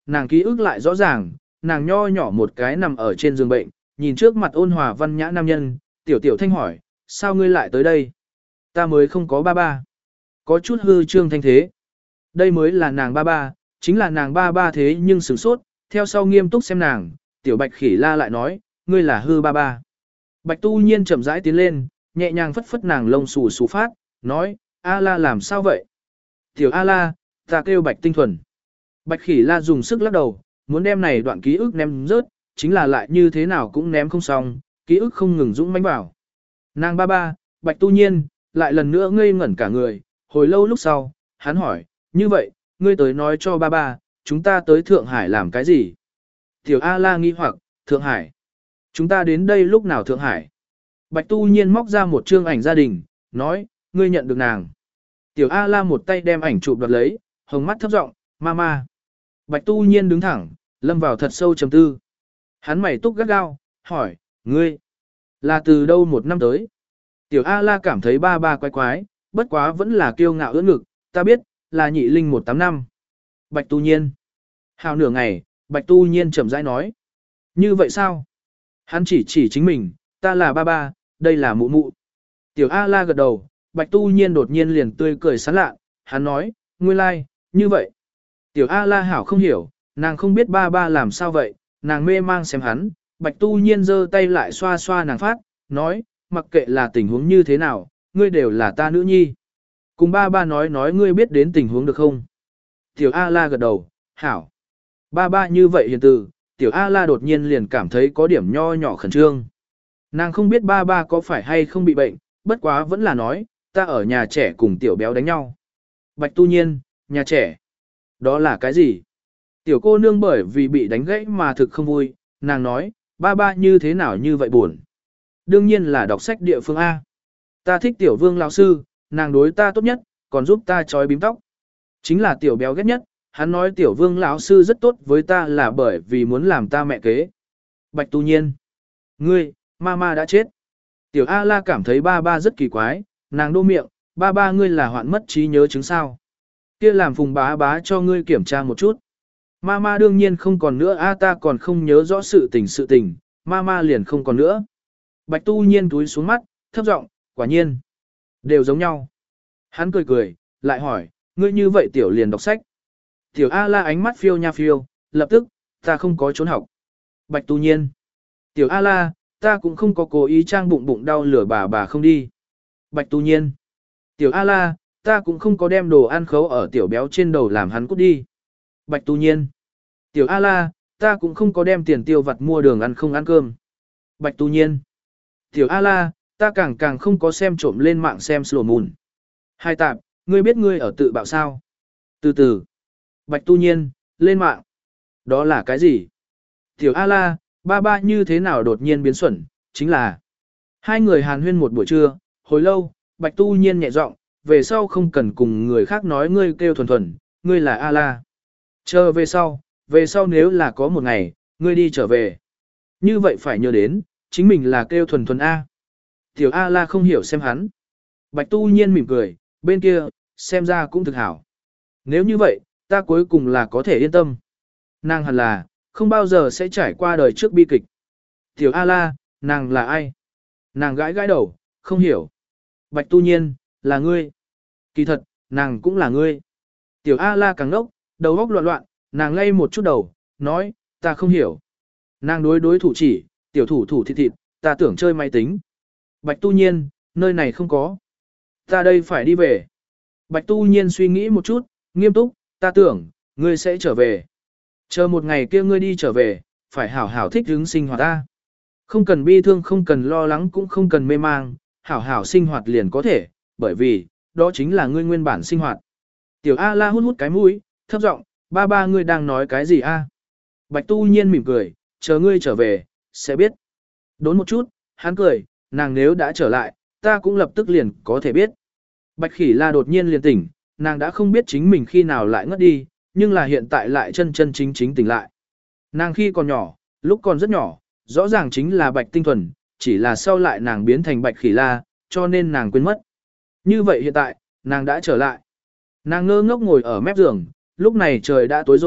nàng ký ức lại rõ ràng, nàng nho nhỏ một cái nằm ở trên giường bệnh, nhìn trước mặt ôn hòa văn nhã nam nhân, tiểu tiểu thanh hỏi, sao ngươi lại tới đây? Ta mới không có ba ba. Có chút hư trương thanh thế. Đây mới là nàng ba ba, chính là nàng ba ba thế nhưng sửng sốt, theo sau nghiêm túc xem nàng, tiểu bạch khỉ la lại nói, ngươi là hư ba ba. Bạch tu nhiên chậm rãi tiến lên, nhẹ nhàng phất phất nàng lông xù xù phát, nói, A la làm sao vậy? Tiểu A la, ta kêu bạch tinh thuần. Bạch khỉ la dùng sức lắc đầu, muốn đem này đoạn ký ức ném rớt, chính là lại như thế nào cũng ném không xong, ký ức không ngừng dũng mãnh bảo. Nàng ba ba, bạch tu nhiên, lại lần nữa ngây ngẩn cả người, hồi lâu lúc sau, hắn hỏi, như vậy, ngươi tới nói cho ba ba, chúng ta tới Thượng Hải làm cái gì? Tiểu A la nghi hoặc, Thượng Hải. Chúng ta đến đây lúc nào Thượng Hải? Bạch tu nhiên móc ra một chương ảnh gia đình, nói, ngươi nhận được nàng. Tiểu A la một tay đem ảnh chụp đoạt lấy, hồng mắt thấp giọng, mama. Bạch tu nhiên đứng thẳng, lâm vào thật sâu trầm tư. Hắn mày túc gắt gao, hỏi, ngươi, là từ đâu một năm tới? Tiểu A la cảm thấy ba ba quái quái, bất quá vẫn là kiêu ngạo ưỡn ngực, ta biết, là nhị linh 18 năm. Bạch tu nhiên. Hào nửa ngày, bạch tu nhiên chậm rãi nói. Như vậy sao? Hắn chỉ chính mình, ta là ba ba, đây là mụ mụ. Tiểu A la gật đầu, bạch tu nhiên đột nhiên liền tươi cười sán lạ, hắn nói, nguyên lai, like, như vậy. Tiểu A la hảo không hiểu, nàng không biết ba ba làm sao vậy, nàng mê mang xem hắn, bạch tu nhiên giơ tay lại xoa xoa nàng phát, nói, mặc kệ là tình huống như thế nào, ngươi đều là ta nữ nhi. Cùng ba ba nói ngươi biết đến tình huống được không? Tiểu A la gật đầu, hảo. Ba ba như vậy hiền từ, tiểu A la đột nhiên liền cảm thấy có điểm nho nhỏ khẩn trương. Nàng không biết ba ba có phải hay không bị bệnh, bất quá vẫn là nói, ta ở nhà trẻ cùng tiểu béo đánh nhau. Bạch tu nhiên, nhà trẻ. Đó là cái gì? Tiểu cô nương bởi vì bị đánh gãy mà thực không vui, nàng nói, ba ba như thế nào như vậy buồn. Đương nhiên là đọc sách địa phương A. Ta thích tiểu vương lão sư, nàng đối ta tốt nhất, còn giúp ta trói bím tóc. Chính là tiểu béo ghét nhất, hắn nói tiểu vương lão sư rất tốt với ta là bởi vì muốn làm ta mẹ kế. Bạch tu nhiên. Ngươi, mama đã chết. Tiểu A la cảm thấy ba ba rất kỳ quái, nàng đô miệng, ba ba ngươi là hoạn mất trí nhớ chứng sao. Kia làm phùng bá bá cho ngươi kiểm tra một chút. Mama đương nhiên không còn nữa, a ta còn không nhớ rõ sự tình, mama liền không còn nữa. Bạch tu nhiên túi xuống mắt, thấp giọng, quả nhiên, đều giống nhau. Hắn cười cười, lại hỏi, ngươi như vậy tiểu liền đọc sách. Tiểu A la ánh mắt phiêu nha phiêu, lập tức, ta không có trốn học. Bạch tu nhiên, tiểu A la, ta cũng không có cố ý trang bụng bụng đau lửa bà không đi. Bạch tu nhiên, tiểu A la, ta cũng không có đem đồ ăn khấu ở tiểu béo trên đầu làm hắn cút đi. Bạch tu nhiên, tiểu A la, ta cũng không có đem tiền tiêu vặt mua đường ăn không ăn cơm. Bạch tu nhiên, tiểu A la, ta càng không có xem trộm lên mạng xem slow moon. Hai tạp, ngươi biết ngươi ở tự bạo sao? Từ từ. Bạch tu nhiên, lên mạng. Đó là cái gì? Tiểu A la, ba ba như thế nào đột nhiên biến xuẩn, chính là. Hai người hàn huyên một buổi trưa, hồi lâu, bạch tu nhiên nhẹ giọng, về sau không cần cùng người khác nói ngươi kêu thuần thuần, ngươi là A la. Chờ về sau nếu là có một ngày, ngươi đi trở về. Như vậy phải nhớ đến, chính mình là kêu thuần thuần A. Tiểu A la không hiểu xem hắn. Bạch tu nhiên mỉm cười, bên kia, xem ra cũng thực hảo. Nếu như vậy, ta cuối cùng là có thể yên tâm. Nàng hẳn là, không bao giờ sẽ trải qua đời trước bi kịch. Tiểu A la, nàng là ai? Nàng gãi gãi đầu, không hiểu. Bạch tu nhiên, là ngươi. Kỳ thật, nàng cũng là ngươi. Tiểu A la càng ngốc, đầu óc loạn loạn, nàng lay một chút đầu, nói, ta không hiểu. Nàng đối thủ chỉ, tiểu thủ thịt, ta tưởng chơi máy tính. Bạch tu nhiên, nơi này không có. Ta đây phải đi về. Bạch tu nhiên suy nghĩ một chút, nghiêm túc, ta tưởng, ngươi sẽ trở về. Chờ một ngày kia ngươi đi trở về, phải hảo hảo thích hứng sinh hoạt ta. Không cần bi thương, không cần lo lắng, cũng không cần mê mang, hảo hảo sinh hoạt liền có thể, bởi vì, đó chính là ngươi nguyên bản sinh hoạt. Tiểu A la hút cái mũi, thấp giọng, ba ba ngươi đang nói cái gì a? Bạch tu nhiên mỉm cười, chờ ngươi trở về, sẽ biết. Đốn một chút, hắn cười, nàng nếu đã trở lại, ta cũng lập tức liền có thể biết. Bạch khỉ la đột nhiên liền tỉnh, nàng đã không biết chính mình khi nào lại ngất đi, nhưng là hiện tại lại chân chính tỉnh lại. Nàng khi còn nhỏ, lúc còn rất nhỏ, rõ ràng chính là bạch tinh thuần, chỉ là sau lại nàng biến thành bạch khỉ la, cho nên nàng quên mất. Như vậy hiện tại, nàng đã trở lại. Nàng ngơ ngốc ngồi ở mép giường, lúc này trời đã tối rồi,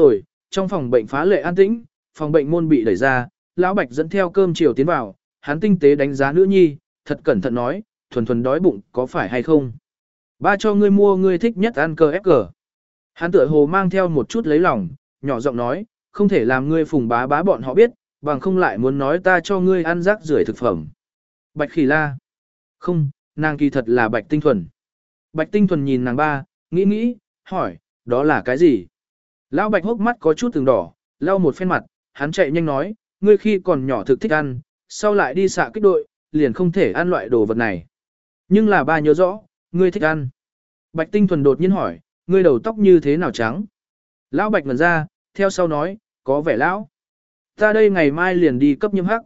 trong phòng bệnh phá lệ an tĩnh, phòng bệnh môn bị đẩy ra, lão Bạch dẫn theo cơm chiều tiến vào, hắn tinh tế đánh giá nữ nhi, thật cẩn thận nói, thuần thuần đói bụng có phải hay không? Ba cho ngươi mua ngươi thích nhất ăn cờ ép cờ. Hắn tựa hồ mang theo một chút lấy lòng, nhỏ giọng nói, không thể làm ngươi phùng bá bá bọn họ biết, bằng không lại muốn nói ta cho ngươi ăn rác rưởi thực phẩm. Bạch Khỉ La. Không, nàng kỳ thật là Bạch Tinh Thuần. Bạch Tinh Thuần nhìn nàng ba, nghĩ, hỏi, đó là cái gì? Lão Bạch hốc mắt có chút từng đỏ, lau một phen mặt, hắn chạy nhanh nói, ngươi khi còn nhỏ thực thích ăn, sau lại đi xạ kích đội, liền không thể ăn loại đồ vật này. Nhưng là ba nhớ rõ, ngươi thích ăn. Bạch Tinh Thuần đột nhiên hỏi, ngươi đầu tóc như thế nào trắng? Lão Bạch ngẩn ra, theo sau nói, có vẻ lão. Ta đây ngày mai liền đi cấp nhiễm hắc.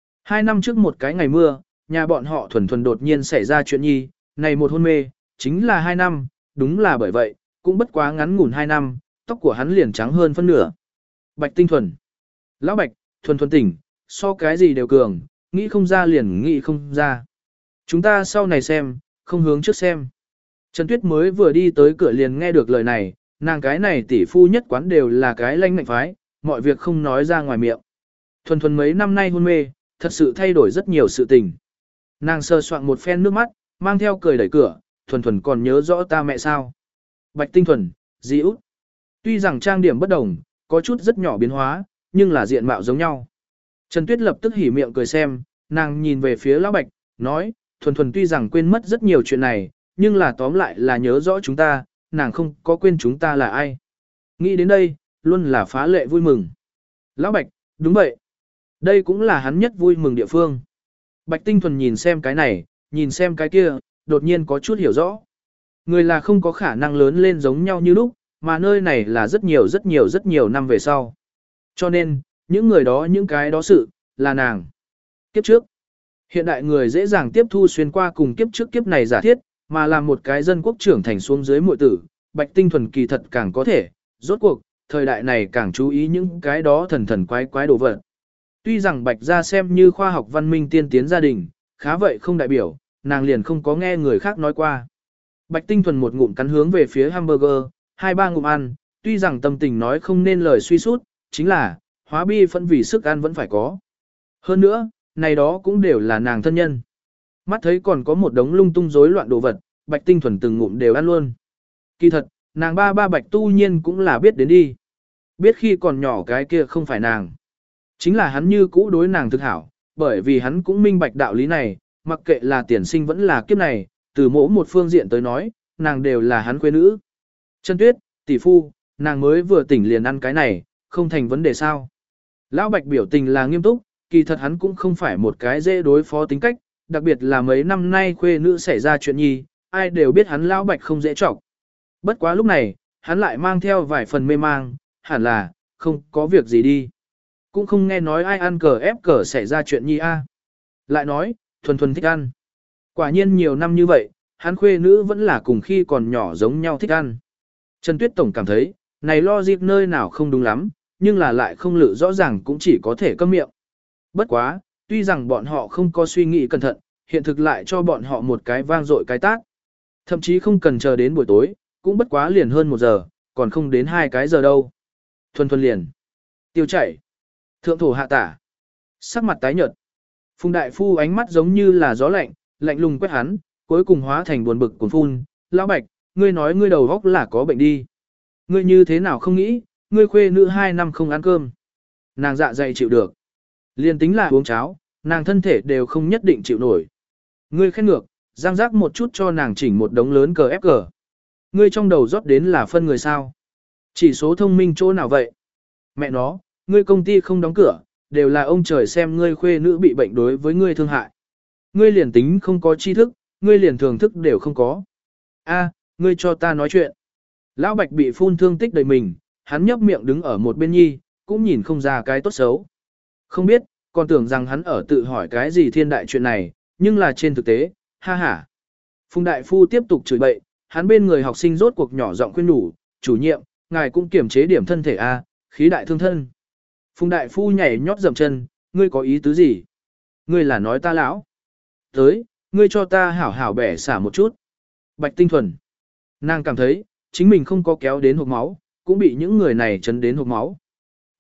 2 năm trước một cái ngày mưa, nhà bọn họ thuần thuần đột nhiên xảy ra chuyện nhi, này một hôn mê, chính là 2 năm, đúng là bởi vậy, cũng bất quá ngắn ngủn 2 năm, tóc của hắn liền trắng hơn phân nửa. Bạch Tinh Thuần. Lão Bạch, thuần thuần tỉnh, so cái gì đều cường, nghĩ không ra liền nghĩ không ra. Chúng ta sau này xem, không hướng trước xem. Trần Tuyết mới vừa đi tới cửa liền nghe được lời này, nàng cái này tỷ phu nhất quán đều là cái lanh mạnh phái, mọi việc không nói ra ngoài miệng. Thuần thuần mấy năm nay hôn mê, thật sự thay đổi rất nhiều sự tình. Nàng sơ soạn một phen nước mắt, mang theo cười đẩy cửa, thuần thuần còn nhớ rõ ta mẹ sao. Bạch Tinh Thuần, dì út. Tuy rằng trang điểm bất đồng, có chút rất nhỏ biến hóa, nhưng là diện mạo giống nhau. Trần Tuyết lập tức hỉ miệng cười xem, nàng nhìn về phía Lão Bạch, nói, thuần thuần tuy rằng quên mất rất nhiều chuyện này, nhưng là tóm lại là nhớ rõ chúng ta, nàng không có quên chúng ta là ai. Nghĩ đến đây, luôn là phá lệ vui mừng. Lão Bạch, đúng vậy. Đây cũng là hắn nhất vui mừng địa phương. Bạch Tinh Thuần nhìn xem cái này, nhìn xem cái kia, đột nhiên có chút hiểu rõ. Người là không có khả năng lớn lên giống nhau như lúc, mà nơi này là rất nhiều năm về sau. Cho nên, những người đó những cái đó sự, là nàng. Kiếp trước. Hiện đại người dễ dàng tiếp thu xuyên qua cùng kiếp trước kiếp này giả thiết, mà làm một cái dân quốc trưởng thành xuống dưới muội tử, Bạch Tinh Thuần kỳ thật càng có thể, rốt cuộc, thời đại này càng chú ý những cái đó thần thần quái quái đồ vật. Tuy rằng Bạch gia xem như khoa học văn minh tiên tiến gia đình, khá vậy không đại biểu, nàng liền không có nghe người khác nói qua. Bạch Tinh Thuần một ngụm cắn hướng về phía hamburger, 2-3 ngụm ăn, tuy rằng tâm tình nói không nên lời suy sút, chính là, hóa bi phân vì sức ăn vẫn phải có. Hơn nữa, này đó cũng đều là nàng thân nhân. Mắt thấy còn có một đống lung tung rối loạn đồ vật, Bạch Tinh Thuần từng ngụm đều ăn luôn. Kỳ thật, nàng ba Bạch tu nhiên cũng là biết đến đi. Biết khi còn nhỏ cái kia không phải nàng. Chính là hắn như cũ đối nàng thực hảo, bởi vì hắn cũng minh bạch đạo lý này, mặc kệ là tiền sinh vẫn là kiếp này, từ mỗi một phương diện tới nói, nàng đều là hắn quê nữ. Trần Tuyết, tỷ phu, nàng mới vừa tỉnh liền ăn cái này, không thành vấn đề sao. Lão Bạch biểu tình là nghiêm túc, kỳ thật hắn cũng không phải một cái dễ đối phó tính cách, đặc biệt là mấy năm nay khuê nữ xảy ra chuyện nhi, ai đều biết hắn Lão Bạch không dễ trọng. Bất quá lúc này, hắn lại mang theo vài phần mê mang, hẳn là, không có việc gì đi. Cũng không nghe nói ai ăn cờ ép cờ xảy ra chuyện nhi a. Lại nói, thuần thuần thích ăn. Quả nhiên nhiều năm như vậy, hắn khuê nữ vẫn là cùng khi còn nhỏ giống nhau thích ăn. Trần Tuyết Tổng cảm thấy, này lo dịp nơi nào không đúng lắm, nhưng là lại không lự rõ ràng cũng chỉ có thể câm miệng. Bất quá, tuy rằng bọn họ không có suy nghĩ cẩn thận, hiện thực lại cho bọn họ một cái vang dội cái tác. Thậm chí không cần chờ đến buổi tối, cũng bất quá liền hơn 1 giờ, còn không đến 2 cái giờ đâu. Thuần thuần liền. Tiêu chảy. Thượng thổ hạ tả. Sắc mặt tái nhợt. Phùng đại phu ánh mắt giống như là gió lạnh, lạnh lùng quét hắn, cuối cùng hóa thành buồn bực cuồn phun. Lão Bạch, ngươi nói ngươi đầu góc là có bệnh đi. Ngươi như thế nào không nghĩ, ngươi khuê nữ 2 năm không ăn cơm. Nàng dạ dày chịu được. Liên tính là uống cháo, nàng thân thể đều không nhất định chịu nổi. Ngươi khen ngược, giang giác một chút cho nàng chỉnh một đống lớn cờ ép cờ. Ngươi trong đầu rót đến là phân người sao. Chỉ số thông minh chỗ nào vậy? Mẹ nó, ngươi công ty không đóng cửa, đều là ông trời xem ngươi khuê nữ bị bệnh đối với ngươi thương hại. Ngươi liền tính không có tri thức, ngươi liền thường thức đều không có. A, ngươi cho ta nói chuyện. Lão Bạch bị phun thương tích đầy mình, hắn nhấp miệng đứng ở một bên nhi, cũng nhìn không ra cái tốt xấu. Không biết, còn tưởng rằng hắn ở tự hỏi cái gì thiên đại chuyện này, nhưng là trên thực tế, ha ha. Phùng đại phu tiếp tục chửi bậy, hắn bên người học sinh rốt cuộc nhỏ giọng khuyên nhủ, chủ nhiệm, ngài cũng kiểm chế điểm thân thể a, khí đại thương thân. Phùng đại phu nhảy nhót dậm chân, ngươi có ý tứ gì? Ngươi là nói ta lão. Tới, ngươi cho ta hảo hảo bẻ xả một chút. Bạch Tinh Thuần. Nàng cảm thấy, chính mình không có kéo đến hộc máu, cũng bị những người này chấn đến hộc máu.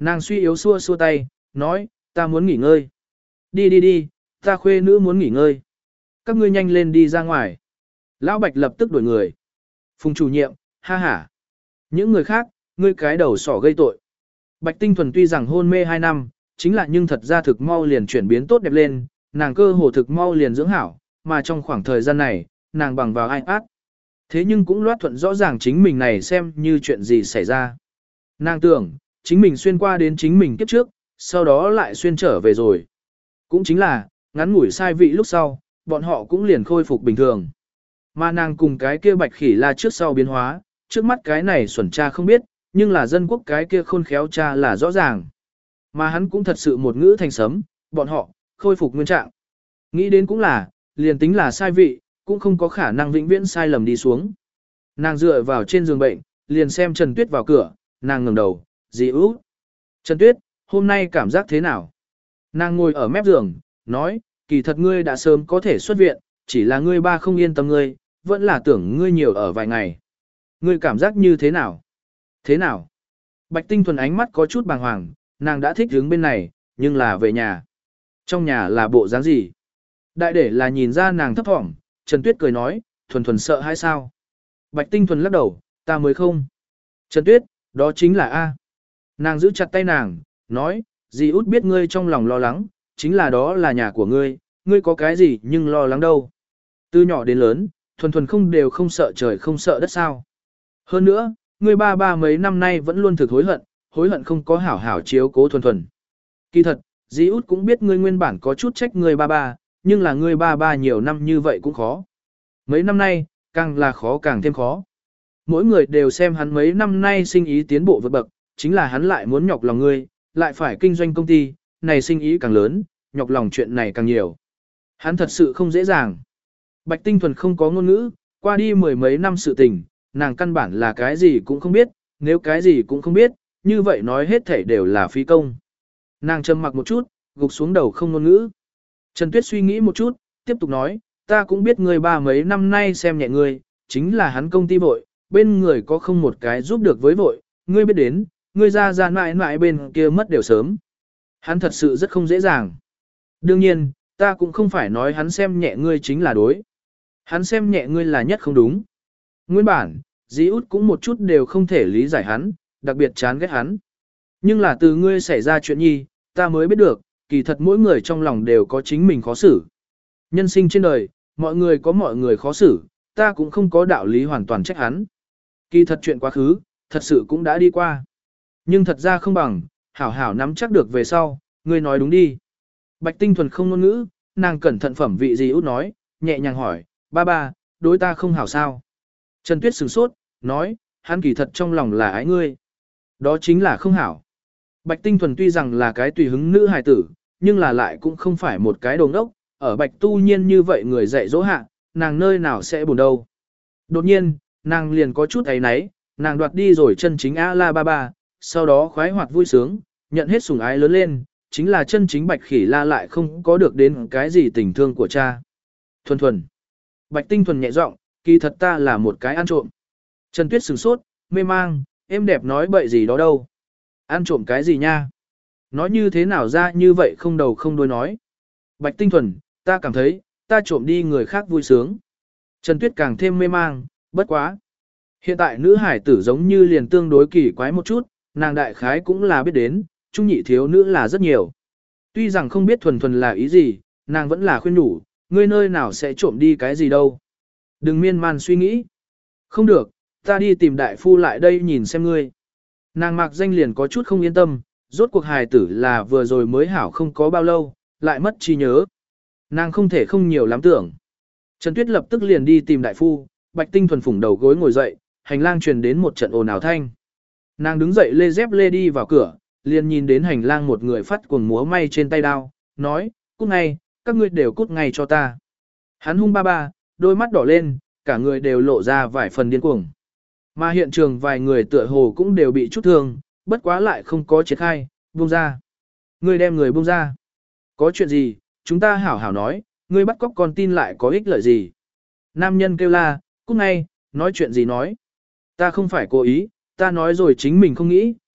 Nàng suy yếu xua xua tay, nói, ta muốn nghỉ ngơi. Đi đi đi, ta khuê nữ muốn nghỉ ngơi. Các ngươi nhanh lên đi ra ngoài. Lão Bạch lập tức đuổi người. Phùng chủ nhiệm, ha ha. Những người khác, ngươi cái đầu sỏ gây tội. Bạch Tinh Thuần tuy rằng hôn mê 2 năm, chính là nhưng thật ra thực mau liền chuyển biến tốt đẹp lên, nàng cơ hồ thực mau liền dưỡng hảo, mà trong khoảng thời gian này, nàng bằng vào ai ác. Thế nhưng cũng loát thuận rõ ràng chính mình này xem như chuyện gì xảy ra. Nàng tưởng, chính mình xuyên qua đến chính mình kiếp trước, sau đó lại xuyên trở về rồi. Cũng chính là, ngắn ngủi sai vị lúc sau, bọn họ cũng liền khôi phục bình thường. Mà nàng cùng cái kia bạch khỉ la trước sau biến hóa, trước mắt cái này xuẩn cha không biết, nhưng là dân quốc cái kia khôn khéo cha là rõ ràng. Mà hắn cũng thật sự một ngữ thành sấm, bọn họ, khôi phục nguyên trạng. Nghĩ đến cũng là, liền tính là sai vị, cũng không có khả năng vĩnh viễn sai lầm đi xuống. Nàng dựa vào trên giường bệnh, liền xem Trần Tuyết vào cửa, nàng ngẩng đầu, dì út. Trần Tuyết, hôm nay cảm giác thế nào? Nàng ngồi ở mép giường, nói, kỳ thật ngươi đã sớm có thể xuất viện, chỉ là ngươi ba không yên tâm ngươi, vẫn là tưởng ngươi nhiều ở vài ngày. Ngươi cảm giác như thế nào? Thế nào? Bạch Tinh Thuần ánh mắt có chút bàng hoàng, nàng đã thích hướng bên này, nhưng là về nhà. Trong nhà là bộ dáng gì? Đại để là nhìn ra nàng thấp thỏm, Trần Tuyết cười nói, Thuần Thuần sợ hay sao? Bạch Tinh Thuần lắc đầu, ta mới không. Trần Tuyết, đó chính là A. Nàng giữ chặt tay nàng, nói, dì út biết ngươi trong lòng lo lắng, chính là đó là nhà của ngươi, ngươi có cái gì nhưng lo lắng đâu. Từ nhỏ đến lớn, Thuần Thuần không đều không sợ trời không sợ đất sao. Hơn nữa, ngươi ba mấy năm nay vẫn luôn thực hối hận không có hảo hảo chiếu cố Thuần Thuần. Kỳ thật, dì út cũng biết ngươi nguyên bản có chút trách ngươi ba, nhưng là ngươi ba nhiều năm như vậy cũng khó. Mấy năm nay, càng là khó càng thêm khó. Mỗi người đều xem hắn mấy năm nay sinh ý tiến bộ vượt bậc, chính là hắn lại muốn nhọc lòng ngươi, lại phải kinh doanh công ty, này sinh ý càng lớn, nhọc lòng chuyện này càng nhiều. Hắn thật sự không dễ dàng. Bạch Tinh Thuần không có ngôn ngữ, qua đi 10 mấy năm sự tình, nàng căn bản là cái gì cũng không biết, nếu cái gì cũng không biết, như vậy nói hết thảy đều là phí công. Nàng trầm mặc một chút, gục xuống đầu không ngôn ngữ. Trần Tuyết suy nghĩ một chút, tiếp tục nói, ta cũng biết ngươi ba mấy năm nay xem nhẹ ngươi, chính là hắn công ty vội, bên người có không một cái giúp được với vội, ngươi biết đến, ngươi ra mãi mãi bên kia mất đều sớm. Hắn thật sự rất không dễ dàng. Đương nhiên, ta cũng không phải nói hắn xem nhẹ ngươi chính là đối. Hắn xem nhẹ ngươi là nhất không đúng. Nguyên bản, dì út cũng một chút đều không thể lý giải hắn, đặc biệt chán ghét hắn. Nhưng là từ ngươi xảy ra chuyện nhi, ta mới biết được, kỳ thật mỗi người trong lòng đều có chính mình khó xử. Nhân sinh trên đời, mọi người có mọi người khó xử, ta cũng không có đạo lý hoàn toàn trách hắn. Kỳ thật chuyện quá khứ, thật sự cũng đã đi qua. Nhưng thật ra không bằng, hảo hảo nắm chắc được về sau, ngươi nói đúng đi. Bạch Tinh Thuần không ngôn ngữ, nàng cẩn thận phẩm vị gì út nói, nhẹ nhàng hỏi, ba, đối ta không hảo sao. Trần Tuyết sửng sốt, nói, hắn kỳ thật trong lòng là ái ngươi. Đó chính là không hảo. Bạch Tinh Thuần tuy rằng là cái tùy hứng nữ hài tử, nhưng là lại cũng không phải một cái đồ ngốc, ở Bạch Tu Nhiên như vậy người dạy dỗ hạ, nàng nơi nào sẽ buồn đâu. Đột nhiên, nàng liền có chút ấy náy, nàng đoạt đi rồi chân chính A-la ba, sau đó khoái hoạt vui sướng, nhận hết sủng ái lớn lên, chính là chân chính Bạch Khỉ La lại không có được đến cái gì tình thương của cha. Thuần. Bạch Tinh Thuần nhẹ giọng, kỳ thật ta là một cái ăn trộm. Trần Tuyết sửng sốt, mê mang, em đẹp nói bậy gì đó đâu. Ăn trộm cái gì nha? Nói như thế nào ra như vậy không đầu không đuôi nói. Bạch Tinh Thuần, ta cảm thấy, ta trộm đi người khác vui sướng. Trần Tuyết càng thêm mê mang, bất quá. Hiện tại nữ hải tử giống như liền tương đối kỳ quái một chút, nàng đại khái cũng là biết đến, trung nhị thiếu nữ là rất nhiều. Tuy rằng không biết Thuần là ý gì, nàng vẫn là khuyên nhủ, ngươi nơi nào sẽ trộm đi cái gì đâu. Đừng miên man suy nghĩ. Không được, ta đi tìm đại phu lại đây nhìn xem ngươi. Nàng mạc danh liền có chút không yên tâm, rốt cuộc hài tử là vừa rồi mới hảo không có bao lâu, lại mất trí nhớ. Nàng không thể không nhiều lắm tưởng. Trần Tuyết lập tức liền đi tìm đại phu, Bạch Tinh Thuần phủng đầu gối ngồi dậy, hành lang truyền đến một trận ồn ào thanh. Nàng đứng dậy lê dép lê đi vào cửa, liền nhìn đến hành lang một người phát cuồng múa may trên tay đao, nói, cút ngay, các ngươi đều cút ngay cho ta. Hắn hung ba, đôi mắt đỏ lên, cả người đều lộ ra vài phần điên cuồng. Mà hiện trường vài người tựa hồ cũng đều bị chút thương, bất quá lại không có triệt khai, buông ra. Ngươi đem người buông ra. Có chuyện gì, chúng ta hảo hảo nói, ngươi bắt cóc con tin lại có ích lợi gì. Nam nhân kêu la, cút ngay, nói chuyện gì nói. Ta không phải cố ý, ta nói rồi chính mình không nghĩ,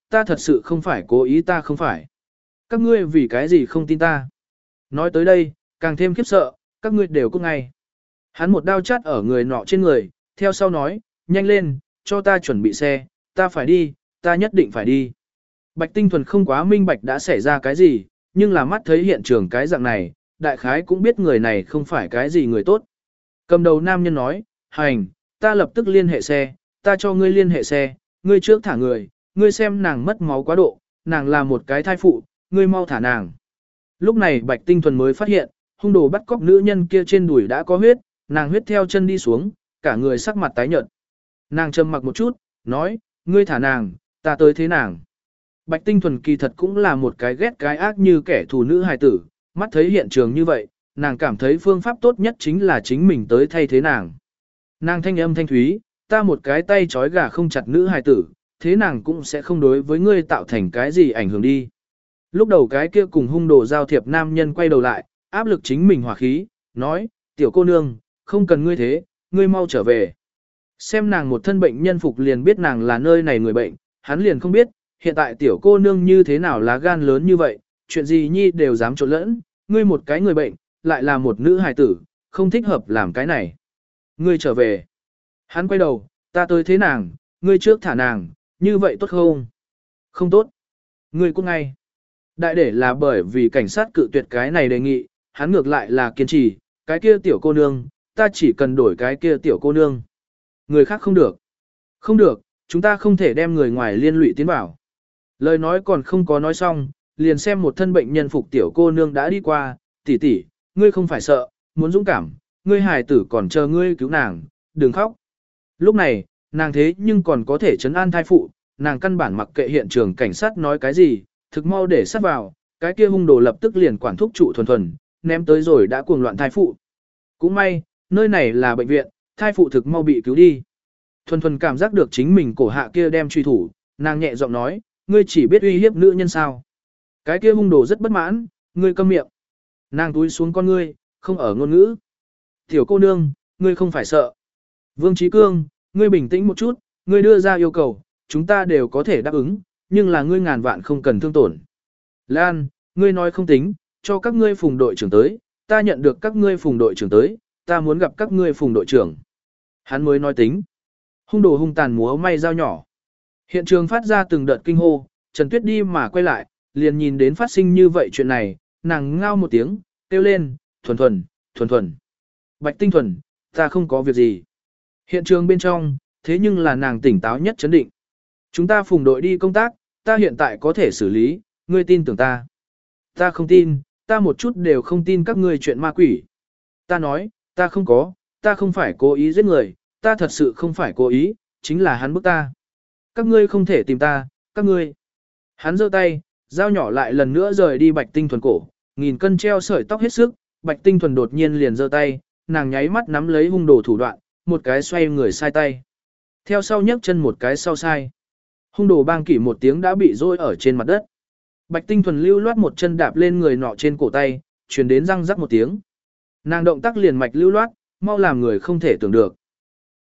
ta thật sự không phải cố ý, ta không phải. Các ngươi vì cái gì không tin ta? Nói tới đây, càng thêm khiếp sợ, các ngươi đều cút ngay. Hắn một đao chát ở người nọ trên người, theo sau nói, nhanh lên, cho ta chuẩn bị xe, ta phải đi, ta nhất định phải đi. Bạch Tinh Thuần không quá minh bạch đã xảy ra cái gì, nhưng là mắt thấy hiện trường cái dạng này, đại khái cũng biết người này không phải cái gì người tốt. Cầm đầu nam nhân nói, hành, ta lập tức liên hệ xe, ta cho ngươi liên hệ xe, ngươi trước thả người, ngươi xem nàng mất máu quá độ, nàng là một cái thai phụ, ngươi mau thả nàng. Lúc này Bạch Tinh Thuần mới phát hiện, hung đồ bắt cóc nữ nhân kia trên đùi đã có huyết, nàng huyết theo chân đi xuống, cả người sắc mặt tái nhợt. Nàng trầm mặc một chút, nói, ngươi thả nàng, ta tới thế nàng. Bạch Tinh Thuần kỳ thật cũng là một cái ghét cái ác như kẻ thù nữ hài tử, mắt thấy hiện trường như vậy, nàng cảm thấy phương pháp tốt nhất chính là chính mình tới thay thế nàng. Nàng thanh âm thanh thúy, ta một cái tay trói gà không chặt nữ hài tử, thế nàng cũng sẽ không đối với ngươi tạo thành cái gì ảnh hưởng đi. Lúc đầu cái kia cùng hung đồ giao thiệp nam nhân quay đầu lại, áp lực chính mình hỏa khí, nói, tiểu cô nương, không cần ngươi thế, ngươi mau trở về. Xem nàng một thân bệnh nhân phục liền biết nàng là nơi này người bệnh, hắn liền không biết, hiện tại tiểu cô nương như thế nào lá gan lớn như vậy, chuyện gì nhi đều dám trộn lẫn, ngươi một cái người bệnh, lại là một nữ hài tử, không thích hợp làm cái này. Ngươi trở về. Hắn quay đầu, ta tới thế nàng, ngươi trước thả nàng, như vậy tốt không? Không tốt. Ngươi cút ngay. Đại để là bởi vì cảnh sát cự tuyệt cái này đề nghị, hắn ngược lại là kiên trì, cái kia tiểu cô nương, ta chỉ cần đổi cái kia tiểu cô nương. Người khác không được. Không được, chúng ta không thể đem người ngoài liên lụy tiến vào. Lời nói còn không có nói xong, liền xem một thân bệnh nhân phục tiểu cô nương đã đi qua, tỷ tỷ, ngươi không phải sợ, muốn dũng cảm, ngươi hài tử còn chờ ngươi cứu nàng, đừng khóc. Lúc này, nàng thế nhưng còn có thể trấn an thai phụ, nàng căn bản mặc kệ hiện trường cảnh sát nói cái gì, thực mau để sát vào, cái kia hung đồ lập tức liền quản thúc trụ thuần thuần, ném tới rồi đã cuồng loạn thai phụ. Cũng may, nơi này là bệnh viện, thai phụ thực mau bị cứu đi. Thuần thuần cảm giác được chính mình cổ hạ kia đem truy thủ, nàng nhẹ giọng nói, ngươi chỉ biết uy hiếp nữ nhân sao. Cái kia hung đồ rất bất mãn, ngươi câm miệng. Nàng túi xuống con ngươi, không ở ngôn ngữ. Tiểu cô nương, ngươi không phải sợ. Vương Trí Cương, ngươi bình tĩnh một chút, ngươi đưa ra yêu cầu, chúng ta đều có thể đáp ứng, nhưng là ngươi ngàn vạn không cần thương tổn. Lan, ngươi nói không tính, cho các ngươi phùng đội trưởng tới, ta nhận được các ngươi phùng đội trưởng tới, ta muốn gặp các ngươi phùng đội trưởng. Hắn mới nói tính. Hung đồ hung tàn múa may dao nhỏ. Hiện trường phát ra từng đợt kinh hô, Trần Tuyết đi mà quay lại, liền nhìn đến phát sinh như vậy chuyện này, nàng ngao một tiếng, kêu lên, thuần thuần, thuần thuần. Bạch Tinh Thuần, ta không có việc gì. Hiện trường bên trong, thế nhưng là nàng tỉnh táo nhất chấn định. Chúng ta phùng đội đi công tác, ta hiện tại có thể xử lý, ngươi tin tưởng ta. Ta không tin, ta một chút đều không tin các ngươi chuyện ma quỷ. Ta nói, ta không có, ta không phải cố ý giết người, ta thật sự không phải cố ý, chính là hắn bức ta. Các ngươi không thể tìm ta, các ngươi. Hắn giơ tay, dao nhỏ lại lần nữa rời đi Bạch Tinh Thuần cổ, nghìn cân treo sợi tóc hết sức, Bạch Tinh Thuần đột nhiên liền giơ tay, nàng nháy mắt nắm lấy hung đồ thủ đoạn, một cái xoay người sai tay. Theo sau nhấc chân một cái sau sai. Hung đồ bang kỷ một tiếng đã bị rôi ở trên mặt đất. Bạch Tinh Thuần lưu loát một chân đạp lên người nọ trên cổ tay, truyền đến răng rắc một tiếng. Nàng động tác liền mạch lưu loát, mau làm người không thể tưởng được.